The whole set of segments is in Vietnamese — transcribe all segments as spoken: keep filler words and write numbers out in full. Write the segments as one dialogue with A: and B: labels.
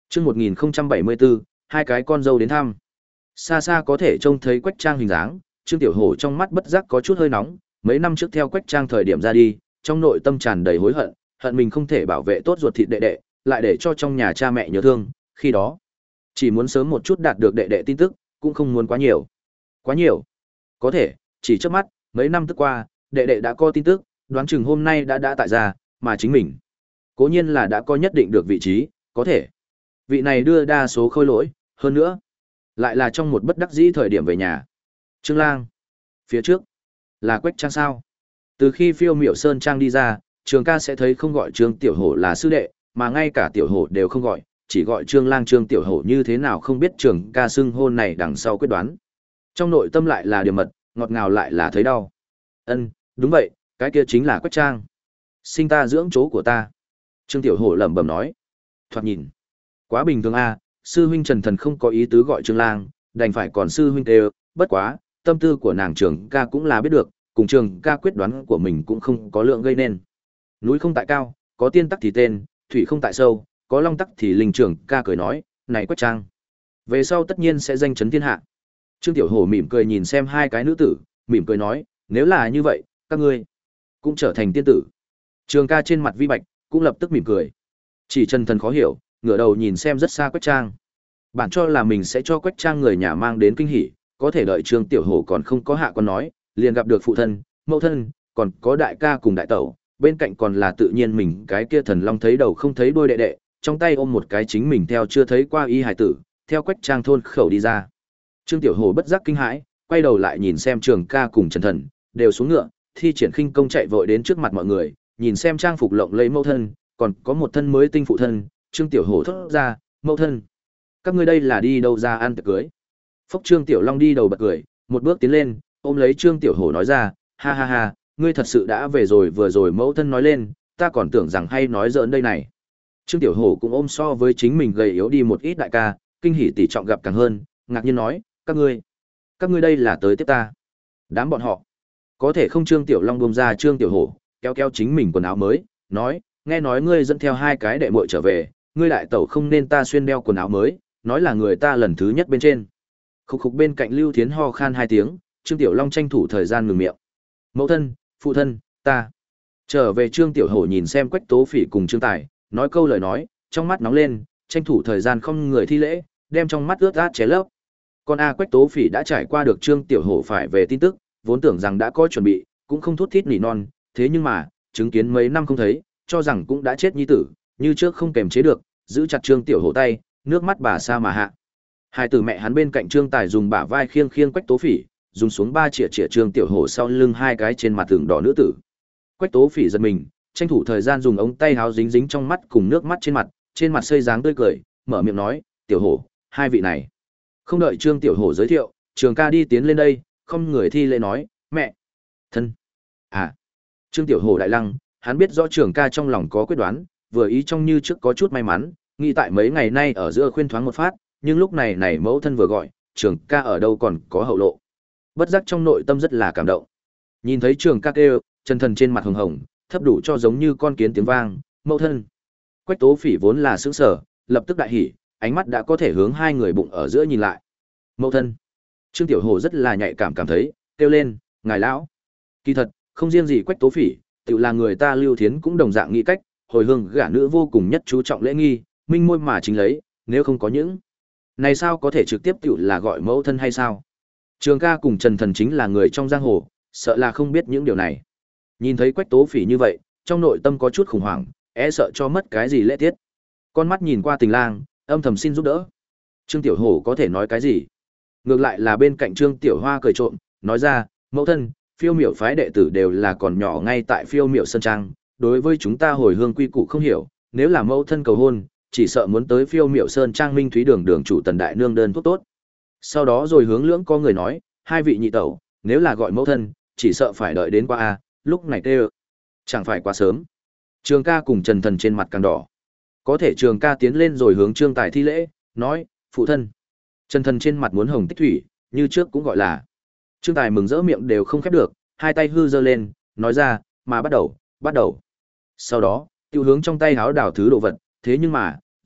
A: Chương một nghìn không trăm bảy mươi bốn, hai cái con dâu đến thăm. Xa xa có thể trông thấy Quách Trang hình dáng, Trương Tiểu Hổ trong mắt bất giác có chút hơi nóng, mấy năm trước theo Quách Trang thời điểm ra đi, trong nội tâm tràn đầy hối hận, hận mình không thể bảo vệ tốt ruột thịt đệ đệ, lại để cho trong nhà cha mẹ nhớ thương, khi đó, chỉ muốn sớm một chút đạt được đệ đệ tin tức, cũng không muốn quá nhiều. Quá nhiều. Có thể, chỉ trước mắt, mấy năm tức qua, đệ đệ đã có tin tức, đoán chừng hôm nay đã đã tại gia, mà chính mình, cố nhiên là đã có nhất định được vị trí, có thể vị này đưa đa số khôi lỗi, hơn nữa, lại là trong một bất đắc dĩ thời điểm về nhà. Trương Lang, phía trước, là Quách Trang sao? Từ khi Phiêu Miểu Sơn Trang đi ra, Trường ca sẽ thấy không gọi Trương Tiểu Hổ là sư đệ, mà ngay cả Tiểu Hổ đều không gọi, chỉ gọi Trương Lang Trương Tiểu Hổ như thế nào không biết Trường ca xưng hôn này đằng sau quyết đoán. Trong nội tâm lại là điểm mật, ngọt ngào lại là thấy đau. Ân, đúng vậy, cái kia chính là Quách Trang. Sinh ta dưỡng chỗ của ta. Trương Tiểu Hổ lẩm bẩm nói. Thoạt nhìn, quá bình thường a, sư huynh Trần Thần không có ý tứ gọi Trương Lang, đành phải còn sư huynh đều, bất quá, tâm tư của nàng Trường ca cũng là biết được, cùng Trường ca quyết đoán của mình cũng không có lượng gây nên. Núi không tại cao, có tiên tắc thì tên, thủy không tại sâu, có long tắc thì linh. Trường ca cười nói, này Quách Trang, về sau tất nhiên sẽ danh chấn thiên hạ. Trương Tiểu Hổ mỉm cười nhìn xem hai cái nữ tử, mỉm cười nói, nếu là như vậy, các ngươi cũng trở thành tiên tử. Trường ca trên mặt vi bạch, cũng lập tức mỉm cười. Chỉ Trần Thần khó hiểu, ngửa đầu nhìn xem rất xa Quách Trang. Bản cho là mình sẽ cho Quách Trang người nhà mang đến kinh hỉ, có thể đợi Trương Tiểu Hổ còn không có hạ con nói, liền gặp được phụ thân, mẫu thân, còn có đại ca cùng đại tẩu, bên cạnh còn là tự nhiên mình cái kia thần long thấy đầu không thấy đuôi đệ đệ, trong tay ôm một cái chính mình theo chưa thấy qua y hải tử, theo Quách Trang thôn khẩu đi ra. Trương Tiểu Hổ bất giác kinh hãi, quay đầu lại nhìn xem Trường ca cùng Trần Thần, đều xuống ngựa, thi triển khinh công chạy vội đến trước mặt mọi người, nhìn xem trang phục lộng lẫy mẫu thân, còn có một thân mới tinh phụ thân, Trương Tiểu Hổ thốt ra, mẫu thân, các ngươi đây là đi đâu ra ăn tiệc cưới? Phúc Trương Tiểu Long đi đầu bật cười, một bước tiến lên, ôm lấy Trương Tiểu Hổ nói ra, ha ha ha, ngươi thật sự đã về rồi. Vừa rồi mẫu thân nói lên, ta còn tưởng rằng hay nói giỡn đây này. Trương Tiểu Hổ cũng ôm so với chính mình gầy yếu đi một ít đại ca, kinh hỉ tỷ trọng gặp càng hơn, ngạc nhiên nói, các ngươi, các ngươi đây là tới tiếp ta. Đám bọn họ, có thể không? Trương Tiểu Long buông ra Trương Tiểu Hổ, kéo kéo chính mình quần áo mới, nói, nghe nói ngươi dẫn theo hai cái đệ muội trở về, ngươi đại tẩu không nên ta xuyên đeo quần áo mới, nói là người ta lần thứ nhất bên trên. Khục khục bên cạnh Lưu Thiến ho khan hai tiếng, Trương Tiểu Long tranh thủ thời gian ngừng miệng. Mẫu thân, phụ thân, ta trở về. Trương Tiểu Hổ nhìn xem Quách Tố Phỉ cùng Trương Tài, nói câu lời nói, trong mắt nóng lên, tranh thủ thời gian không người thi lễ, đem trong mắt ướt át ché lấp. Con A Quách Tố Phỉ đã trải qua được Trương Tiểu Hổ phải về tin tức, vốn tưởng rằng đã có chuẩn bị, cũng không thút thít nỉ non, thế nhưng mà, chứng kiến mấy năm không thấy, cho rằng cũng đã chết nhi tử, như trước không kềm chế được, giữ chặt Trương Tiểu Hổ tay, nước mắt bà sa mà hạ. Hai tử mẹ hắn bên cạnh Trương Tài dùng bả vai khiêng khiêng Quách Tố Phỉ, dùng xuống ba chĩa chĩa Trương Tiểu Hổ sau lưng hai cái trên mặt tường đỏ nữ tử. Quách Tố Phỉ giật mình, tranh thủ thời gian dùng ống tay áo dính dính trong mắt cùng nước mắt trên mặt, trên mặt xây dáng tươi cười, mở miệng nói, "Tiểu Hổ, hai vị này." Không đợi Trương Tiểu Hổ giới thiệu, Trường ca đi tiến lên đây, không người thi lễ nói, "Mẹ, thân." À. Trương Tiểu Hổ đại lăng, hắn biết rõ Trường ca trong lòng có quyết đoán, vừa ý trong như trước có chút may mắn, nghĩ tại mấy ngày nay ở giữa khuyên thoáng một phát, nhưng lúc này này mẫu thân vừa gọi, Trường ca ở đâu còn có hậu lộ. Bất giác trong nội tâm rất là cảm động. Nhìn thấy Trường ca kêu, Trần Thần trên mặt hồng hồng, thấp đủ cho giống như con kiến tiếng vang, "Mẫu thân." Quách Tố Phỉ vốn là sững sờ, lập tức đại hỉ, ánh mắt đã có thể hướng hai người bụng ở giữa nhìn lại. "Mẫu thân." Trương Tiểu Hổ rất là nhạy cảm cảm thấy, kêu lên, "Ngài lão." Kỳ thật, không riêng gì Quách Tố Phỉ, tự là người ta Lưu Thiến cũng đồng dạng nghĩ cách, hồi hương gả nữ vô cùng nhất chú trọng lễ nghi, minh môi mà chính lấy, nếu không có những này sao có thể trực tiếp tự là gọi mẫu thân hay sao? Trường ca cùng Trần Thần chính là người trong giang hồ, sợ là không biết những điều này. Nhìn thấy Quách Tố Phỉ như vậy, trong nội tâm có chút khủng hoảng, e sợ cho mất cái gì lễ tiết. Con mắt nhìn qua Tình Lang, âm thầm xin giúp đỡ. Trương Tiểu Hổ có thể nói cái gì? Ngược lại là bên cạnh Trương Tiểu Hoa cười trộm, nói ra, "Mẫu thân, Phiêu Miểu phái đệ tử đều là còn nhỏ ngay tại Phiêu Miểu Sơn Trang, đối với chúng ta hồi hương quy củ không hiểu, nếu là mẫu thân cầu hôn, chỉ sợ muốn tới Phiêu Miểu Sơn Trang Minh Thúy Đường đường chủ Tần đại nương đơn thuốc tốt." Sau đó rồi hướng lưỡng có người nói, "Hai vị nhị tẩu, nếu là gọi mẫu thân, chỉ sợ phải đợi đến qua a, lúc này kêu, chẳng phải quá sớm." Trường ca cùng Trần Thần trên mặt càng đỏ. Có thể Trường ca tiến lên rồi hướng Trương Tài thi lễ, nói, "Phụ thân." Trần Thần trên mặt muốn hồng tích thủy, như trước cũng gọi là. Trương Tài mừng rỡ miệng đều không khép được, hai tay hư giơ lên, nói ra, "Mà bắt đầu, bắt đầu." Sau đó, tiêu hướng trong tay háo đảo thứ đồ vật, thế nhưng mà,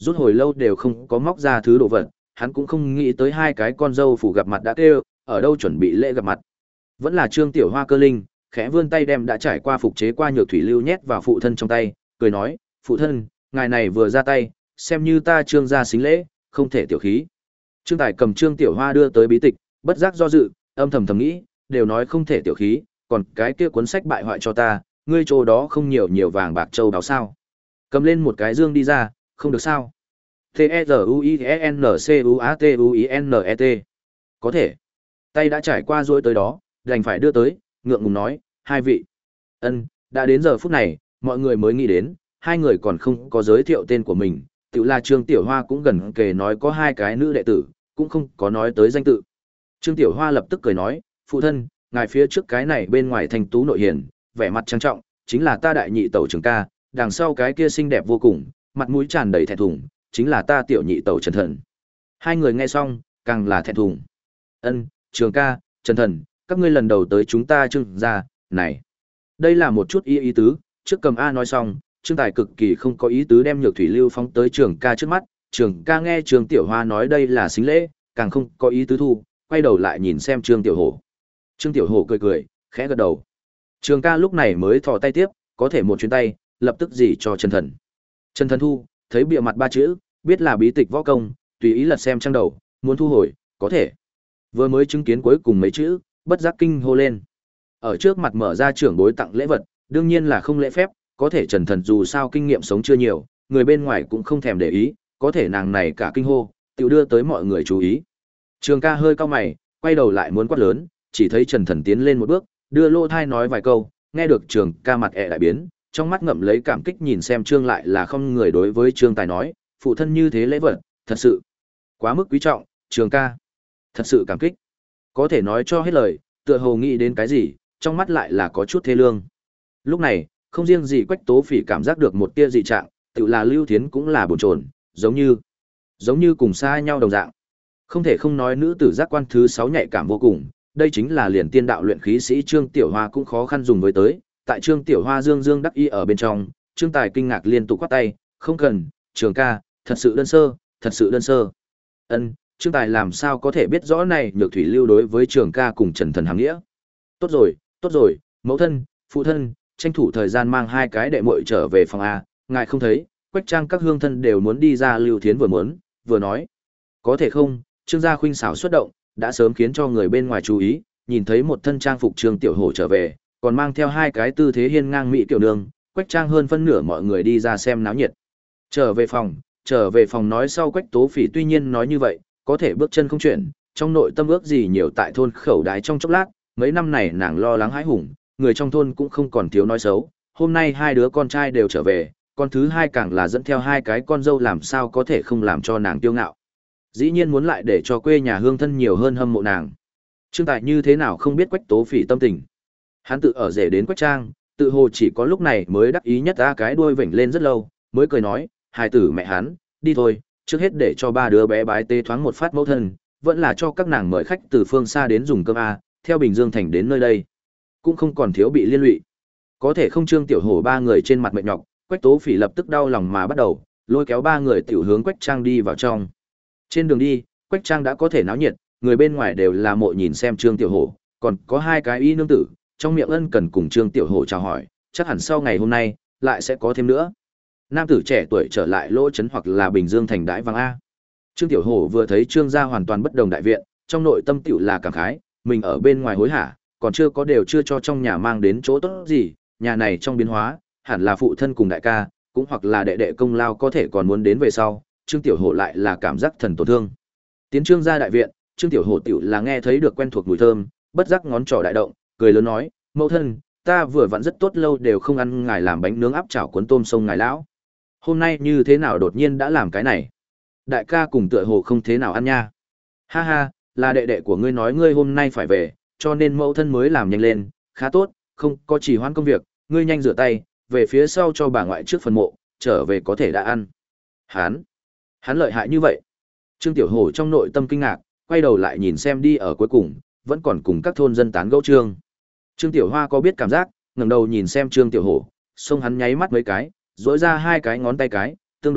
A: rút hồi lâu đều không có móc ra thứ đồ vật, hắn cũng không nghĩ tới hai cái con dâu phủ gặp mặt đã kêu, ở đâu chuẩn bị lễ gặp mặt. Vẫn là Trương Tiểu Hoa cơ linh, khẽ vươn tay đem đã trải qua phục chế qua nhược thủy lưu nhét vào phụ thân trong tay, cười nói, phụ thân, ngài này vừa ra tay, xem như ta Trương gia xính lễ, không thể tiểu khí. Trương Tài cầm Trương Tiểu Hoa đưa tới bí tịch, bất giác do dự, âm thầm thầm nghĩ, đều nói không thể tiểu khí, còn cái kia cuốn sách bại hoại cho ta, ngươi chỗ đó không nhiều nhiều vàng bạc châu đáo sao? Cầm lên một cái dương đi ra, không được sao? T E R U I E N C U A T U I N E T. Có thể. Tay đã trải qua rồi tới đó, đành phải đưa tới, ngượng ngùng nói, hai vị. Ân, đã đến giờ phút này, mọi người mới nghĩ đến, hai người còn không có giới thiệu tên của mình, tự là Trương Tiểu Hoa cũng gần kề nói có hai cái nữ đệ tử, cũng không có nói tới danh tự. Trương Tiểu Hoa lập tức cười nói, phụ thân, ngài phía trước cái này bên ngoài thanh tú nội hiền, vẻ mặt trang trọng, chính là ta đại nhị tẩu Trường ca, đằng sau cái kia xinh đẹp vô cùng, mặt mũi tràn đầy thẹn thùng, chính là ta tiểu nhị tẩu Trần Thần. Hai người nghe xong, càng là thẹn thùng. Ân, Trường ca, Trần Thần, các ngươi lần đầu tới chúng ta Trương gia, này. Đây là một chút ý ý tứ, trước cầm A nói xong, Trương Tài cực kỳ không có ý tứ đem nhược thủy lưu phóng tới Trường ca trước mắt, Trường ca nghe Trương Tiểu Hoa nói đây là xính lễ, càng không có ý tứ thu, quay đầu lại nhìn xem Trương Tiểu Hổ. Trương Tiểu Hổ cười cười, khẽ gật đầu. Trường ca lúc này mới thò tay tiếp, có thể một chuyến tay, lập tức dì cho Trần Thần. Trần Thần thu, thấy bìa mặt ba chữ, biết là bí tịch võ công, tùy ý lật xem trang đầu, muốn thu hồi, có thể. Vừa mới chứng kiến cuối cùng mấy chữ, bất giác kinh hô lên. Ở trước mặt mở ra trưởng bối tặng lễ vật, đương nhiên là không lễ phép, có thể Trần Thần dù sao kinh nghiệm sống chưa nhiều, người bên ngoài cũng không thèm để ý, có thể nàng này cả kinh hô, tự đưa tới mọi người chú ý. Trường ca hơi cau mày, quay đầu lại muốn quát lớn, chỉ thấy Trần Thần tiến lên một bước, đưa lô thai nói vài câu, nghe được Trường ca mặt ẹ đại biến, trong mắt ngậm lấy cảm kích nhìn xem Trương lại là không người đối với Trương Tài nói, phụ thân như thế lễ vật, thật sự quá mức quý trọng, Trường ca, thật sự cảm kích. Có thể nói cho hết lời, tựa hồ nghĩ đến cái gì, trong mắt lại là có chút thê lương. Lúc này, không riêng gì Quách Tố Phỉ cảm giác được một tia dị trạng, tự là Lưu Thiến cũng là bồn chồn, giống như giống như cùng xa nhau đồng dạng. Không thể không nói nữ tử giác quan thứ sáu nhạy cảm vô cùng, đây chính là liền tiên đạo luyện khí sĩ Trương Tiểu Hoa cũng khó khăn dùng với tới. Tại Trương Tiểu Hoa dương dương đắc ý ở bên trong, Trương Tài kinh ngạc liên tục quát tay, không cần, Trường ca, thật sự đơn sơ, thật sự đơn sơ. Ân, Trương Tài làm sao có thể biết rõ này nhược thủy lưu đối với Trường ca cùng Trần Thần hàng nghĩa. Tốt rồi, tốt rồi, mẫu thân, phụ thân, tranh thủ thời gian mang hai cái đệ muội trở về phòng A, ngài không thấy, Quách Trang các hương thân đều muốn đi ra. Lưu Thiến vừa muốn, vừa nói. Có thể không, Trương gia khuynh xảo xuất động, đã sớm khiến cho người bên ngoài chú ý, nhìn thấy một thân trang phục Trương Tiểu Hổ trở về, còn mang theo hai cái tư thế hiên ngang mỹ tiểu nương, Quách Trang hơn phân nửa mọi người đi ra xem náo nhiệt. Trở về phòng, trở về phòng nói sau Quách Tố Phỉ tuy nhiên nói như vậy, có thể bước chân không chuyển, trong nội tâm ước gì nhiều tại thôn khẩu đái trong chốc lát, mấy năm này nàng lo lắng hãi hùng, người trong thôn cũng không còn thiếu nói xấu, hôm nay hai đứa con trai đều trở về, con thứ hai càng là dẫn theo hai cái con dâu làm sao có thể không làm cho nàng tiêu ngạo. Dĩ nhiên muốn lại để cho quê nhà hương thân nhiều hơn hâm mộ nàng. Trương Tài như thế nào không biết Quách Tố Phỉ tâm tình. Hắn tự ở rể đến Quách Trang, tự hồ chỉ có lúc này mới đắc ý nhất ra cái đuôi vểnh lên rất lâu, mới cười nói, hài tử mẹ hắn, đi thôi, trước hết để cho ba đứa bé bái tế thoáng một phát mẫu thân, vẫn là cho các nàng mời khách từ phương xa đến dùng cơm a, theo Bình Dương thành đến nơi đây, cũng không còn thiếu bị liên lụy. Có thể không Trương Tiểu Hổ ba người trên mặt mệt nhọc, Quách Tố Phỉ lập tức đau lòng mà bắt đầu, lôi kéo ba người tiểu hướng Quách Trang đi vào trong. Trên đường đi, Quách Trang đã có thể náo nhiệt, người bên ngoài đều là mộ nhìn xem Trương Tiểu Hổ, còn có hai cái y nương tử, trong miệng ân cần cùng Trương Tiểu Hổ chào hỏi, chắc hẳn sau ngày hôm nay lại sẽ có thêm nữa. Nam tử trẻ tuổi trở lại Lỗ Trấn hoặc là Bình Dương thành đãi vàng a. Trương Tiểu Hổ vừa thấy Trương gia hoàn toàn bất đồng đại viện, trong nội tâm tiểu là cảm khái, mình ở bên ngoài hối hả, còn chưa có đều chưa cho trong nhà mang đến chỗ tốt gì, nhà này trong biến hóa, hẳn là phụ thân cùng đại ca, cũng hoặc là đệ đệ công lao có thể còn muốn đến về sau, Trương Tiểu Hổ lại là cảm giác thần tổn thương. Tiến Trương gia đại viện, Trương Tiểu Hổ tiểu là nghe thấy được quen thuộc mùi thơm, bất giác ngón trỏ đại động, cười lớn nói, mẫu thân, ta vừa vặn rất tốt lâu đều không ăn ngài làm bánh nướng áp chảo cuốn tôm sông ngài lão. Hôm nay như thế nào đột nhiên đã làm cái này? Đại ca cùng tựa hồ không thế nào ăn nha. Ha ha, là đệ đệ của ngươi nói ngươi hôm nay phải về, cho nên mẫu thân mới làm nhanh lên, khá tốt, không có trì hoãn công việc, ngươi nhanh rửa tay, về phía sau cho bà ngoại trước phần mộ, trở về có thể đã ăn. Hán, hắn lợi hại như vậy. Trương Tiểu Hổ trong nội tâm kinh ngạc, quay đầu lại nhìn xem đi ở cuối cùng, vẫn còn cùng các thôn dân tán gẫu Trương. Trương Tiểu Hoa có biết cảm giác, ngẩng đầu nhìn xem Trương Tiểu Hổ, xông hắn nháy mắt mấy cái, duỗi ra hai cái ngón tay cái, tương đối,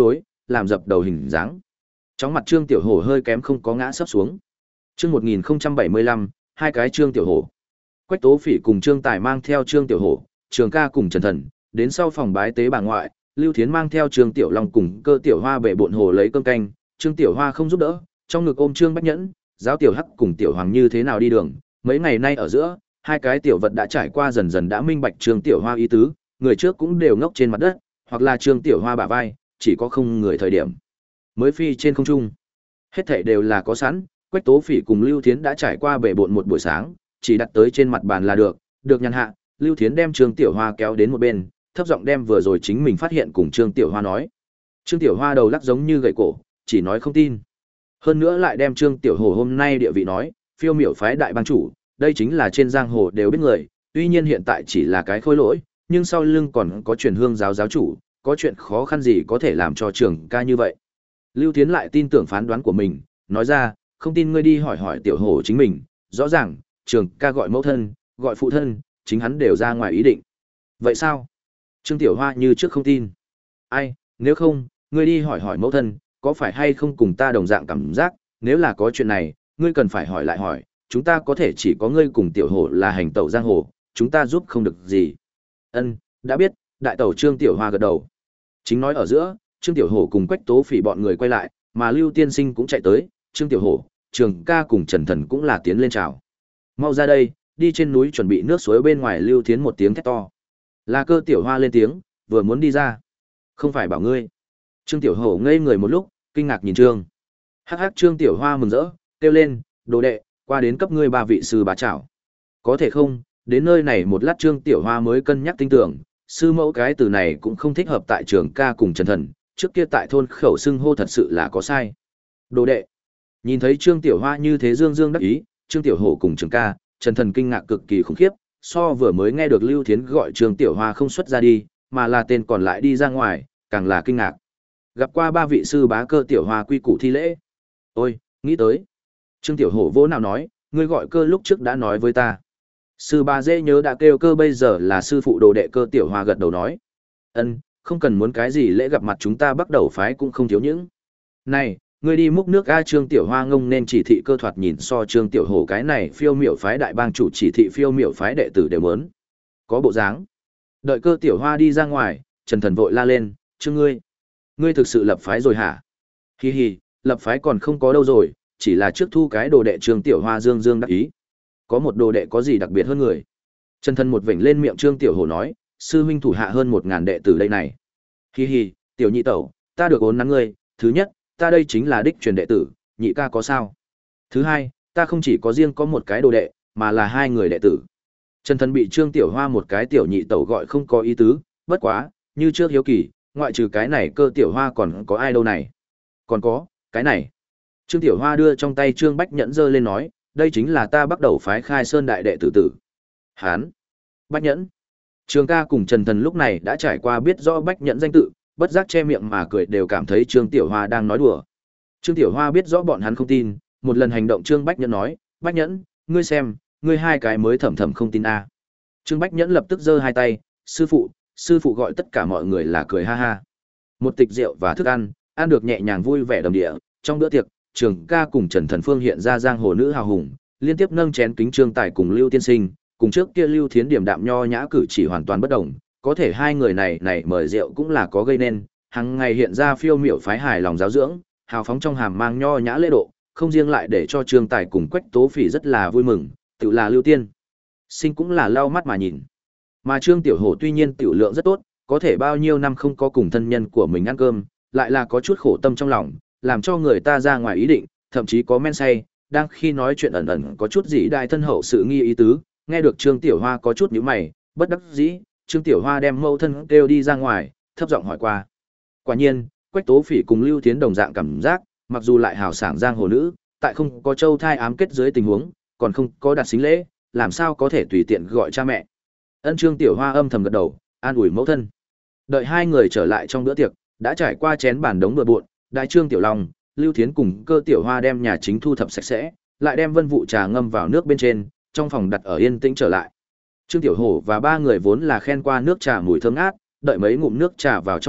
A: làm dập đầu hình dáng. Chóng mặt Trương Tiểu Hổ hơi kém không có ngã sấp xuống. Chương một nghìn không trăm bảy mươi lăm, hai cái Trương Tiểu Hổ. Quách Tố Phỉ cùng Trương Tài mang theo Trương Tiểu Hổ, Trường Ca cùng Trần Thần, đến sau phòng bái tế bà ngoại, Lưu Thiến mang theo Trương Tiểu Long cùng Cơ Tiểu Hoa bệ bộn hồ lấy cơm canh, Trương Tiểu Hoa không giúp đỡ, trong ngực ôm Trương Bách Nhẫn, giáo Tiểu Hắc cùng Tiểu Hoàng như thế nào đi đường, mấy ngày nay ở giữa, hai cái tiểu vật đã trải qua dần dần đã minh bạch Trương Tiểu Hoa ý tứ, người trước cũng đều ngốc trên mặt đất, hoặc là Trương Tiểu Hoa bả vai, chỉ có không người thời điểm mới phi trên không trung. Hết thảy đều là có sẵn, Quách Tố Phỉ cùng Lưu Thiến đã trải qua bể bộn một buổi sáng, chỉ đặt tới trên mặt bàn là được, được nhàn hạ, Lưu Thiến đem Trương Tiểu Hoa kéo đến một bên, thấp giọng đem vừa rồi chính mình phát hiện cùng Trương Tiểu Hoa nói. Trương Tiểu Hoa đầu lắc giống như gậy cổ, chỉ nói không tin. Hơn nữa lại đem Trương Tiểu Hồ hôm nay địa vị nói, phiêu miểu phái đại bang chủ, đây chính là trên giang hồ đều biết người, tuy nhiên hiện tại chỉ là cái khôi lỗi, nhưng sau lưng còn có truyền hương giáo giáo chủ, có chuyện khó khăn gì có thể làm cho Trường Ca như vậy. Lưu Thiến lại tin tưởng phán đoán của mình, nói ra, không tin ngươi đi hỏi hỏi Tiểu Hổ chính mình, rõ ràng, Trường Ca gọi mẫu thân, gọi phụ thân, chính hắn đều ra ngoài ý định. Vậy sao? Trương Tiểu Hoa như trước không tin. Ai, nếu không, ngươi đi hỏi hỏi mẫu thân, có phải hay không cùng ta đồng dạng cảm giác, nếu là có chuyện này, ngươi cần phải hỏi lại hỏi, chúng ta có thể chỉ có ngươi cùng Tiểu Hổ là hành tẩu giang hồ, chúng ta giúp không được gì. Ân, đã biết, đại tẩu Trương Tiểu Hoa gật đầu. Chính nói ở giữa, Trương Tiểu Hổ cùng Quách Tố Phỉ bọn người quay lại, mà Lưu Tiên Sinh cũng chạy tới, Trương Tiểu Hổ, Trường Ca cùng Trần Thần cũng là tiến lên chào. Mau ra đây, đi trên núi chuẩn bị nước suối bên ngoài. Lưu Thiến một tiếng thét to. Là Cơ Tiểu Hoa lên tiếng, vừa muốn đi ra. Không phải bảo ngươi. Trương Tiểu Hổ ngây người một lúc, kinh ngạc nhìn Trương. Hắc hắc Trương Tiểu Hoa mừng rỡ, kêu lên, đồ đệ, qua đến cấp ngươi ba vị sư bá chào. Có thể không, đến nơi này một lát Trương Tiểu Hoa mới cân nhắc tinh tưởng, sư mẫu cái từ này cũng không thích hợp tại Trường Ca cùng Trần Thần, trước kia tại thôn khẩu xưng hô thật sự là có sai. Đồ đệ. Nhìn thấy Trương Tiểu Hoa như thế dương dương đắc ý, Trương Tiểu Hổ cùng Trường Ca, Trần Thần kinh ngạc cực kỳ khủng khiếp, so vừa mới nghe được Lưu Thiến gọi Trương Tiểu Hoa không xuất ra đi, mà là tên còn lại đi ra ngoài, càng là kinh ngạc. Gặp qua ba vị sư bá Cơ Tiểu Hoa quy củ thi lễ. Ôi, nghĩ tới. Trương Tiểu Hổ vỗ nào nói, ngươi gọi Cơ lúc trước đã nói với ta. Sư bá dễ nhớ đã kêu Cơ bây giờ là sư phụ đồ đệ Cơ Tiểu Hoa gật đầu nói. Ân, không cần muốn cái gì lễ gặp mặt chúng ta bắt đầu phái cũng không thiếu những. Này, ngươi đi múc nước a. Trương Tiểu Hoa ngông nên chỉ thị Cơ thoạt nhìn so Trương Tiểu Hổ cái này phiêu miểu phái đại bang chủ chỉ thị phiêu miểu phái đệ tử đều muốn. Có bộ dáng. Đợi Cơ Tiểu Hoa đi ra ngoài, Trần Thần vội la lên, Trương ngươi. Ngươi thực sự lập phái rồi hả? Hi hi, lập phái còn không có đâu rồi, chỉ là trước thu cái đồ đệ Trương Tiểu Hoa dương dương đắc ý. Có một đồ đệ có gì đặc biệt hơn người? Trần Thần một vểnh lên miệng Trương Tiểu Hổ nói, sư huynh thủ hạ hơn một ngàn đệ tử đây này. Hi hi, tiểu nhị tẩu, ta được ốn nắn ngươi, thứ nhất, ta đây chính là đích truyền đệ tử, nhị ca có sao? Thứ hai, ta không chỉ có riêng có một cái đồ đệ, mà là hai người đệ tử. Trần Thần bị Trương Tiểu Hoa một cái tiểu nhị tẩu gọi không có ý tứ, bất quá, như trước hiếu kỳ, ngoại trừ cái này Cơ Tiểu Hoa còn có ai đâu này? Còn có, cái này. Trương Tiểu Hoa đưa trong tay Trương Bách Nhẫn giơ lên nói, đây chính là ta bắt đầu phái Khai Sơn đại đệ tử tử. Hán. Bách Nhẫn. Trường Ca cùng Trần Thần lúc này đã trải qua biết rõ Bách Nhẫn danh tự, bất giác che miệng mà cười đều cảm thấy Trương Tiểu Hoa đang nói đùa. Trương Tiểu Hoa biết rõ bọn hắn không tin, một lần hành động Trương Bách Nhẫn nói, Bách Nhẫn, ngươi xem, ngươi hai cái mới thầm thầm không tin a. À. Trương Bách Nhẫn lập tức giơ hai tay, sư phụ, sư phụ gọi tất cả mọi người là cười ha ha. Một tịch rượu và thức ăn, ăn được nhẹ nhàng vui vẻ đầm địa, trong bữa tiệc, Trường Ca cùng Trần Thần Phương hiện ra giang hồ nữ hào hùng, liên tiếp nâng chén kính Trương Tài cùng Lưu Tiên Sinh, cùng trước kia Lưu Thiến điểm đạm nho nhã cử chỉ hoàn toàn bất đồng, có thể hai người này này mời rượu cũng là có gây nên, hàng ngày hiện ra phiêu miểu phái hài lòng giáo dưỡng, hào phóng trong hàm mang nho nhã lễ độ, không riêng lại để cho Trương Tài cùng Quách Tố Phỉ rất là vui mừng, tự là Lưu Tiên Sinh cũng là lau mắt mà nhìn. Mà Trương Tiểu Hổ tuy nhiên tiểu lượng rất tốt, có thể bao nhiêu năm không có cùng thân nhân của mình ăn cơm, lại là có chút khổ tâm trong lòng, làm cho người ta ra ngoài ý định, thậm chí có men say, đang khi nói chuyện ẩn ẩn có chút gì đại thân hậu sự nghi ý tứ, nghe được Trương Tiểu Hoa có chút nhíu mày, bất đắc dĩ, Trương Tiểu Hoa đem mẫu thân kêu đi ra ngoài, thấp giọng hỏi qua. Quả nhiên, Quách Tố Phỉ cùng Lưu Thiến đồng dạng cảm giác, mặc dù lại hào sảng giang hồ nữ, tại không có châu thai ám kết dưới tình huống, còn không có đặt xính lễ, làm sao có thể tùy tiện gọi cha mẹ. Ân Trương Tiểu Hoa âm thầm gật đầu, an ủi mẫu thân. Đợi hai người trở lại trong bữa tiệc, đã trải qua chén bàn đống bừa bộn, đại Trương Tiểu Long, Lưu Thiến cùng Cơ Tiểu Hoa đem nhà chính thu thập sạch sẽ, lại đem vân vụ trà ngâm vào nước bên trên, trong phòng đặt ở yên tĩnh trở lại. Trương Tiểu Hổ và ba người vốn là khen qua nước trà mùi thơm ngát, đợi mấy ngụm nước trà vào trong bụng,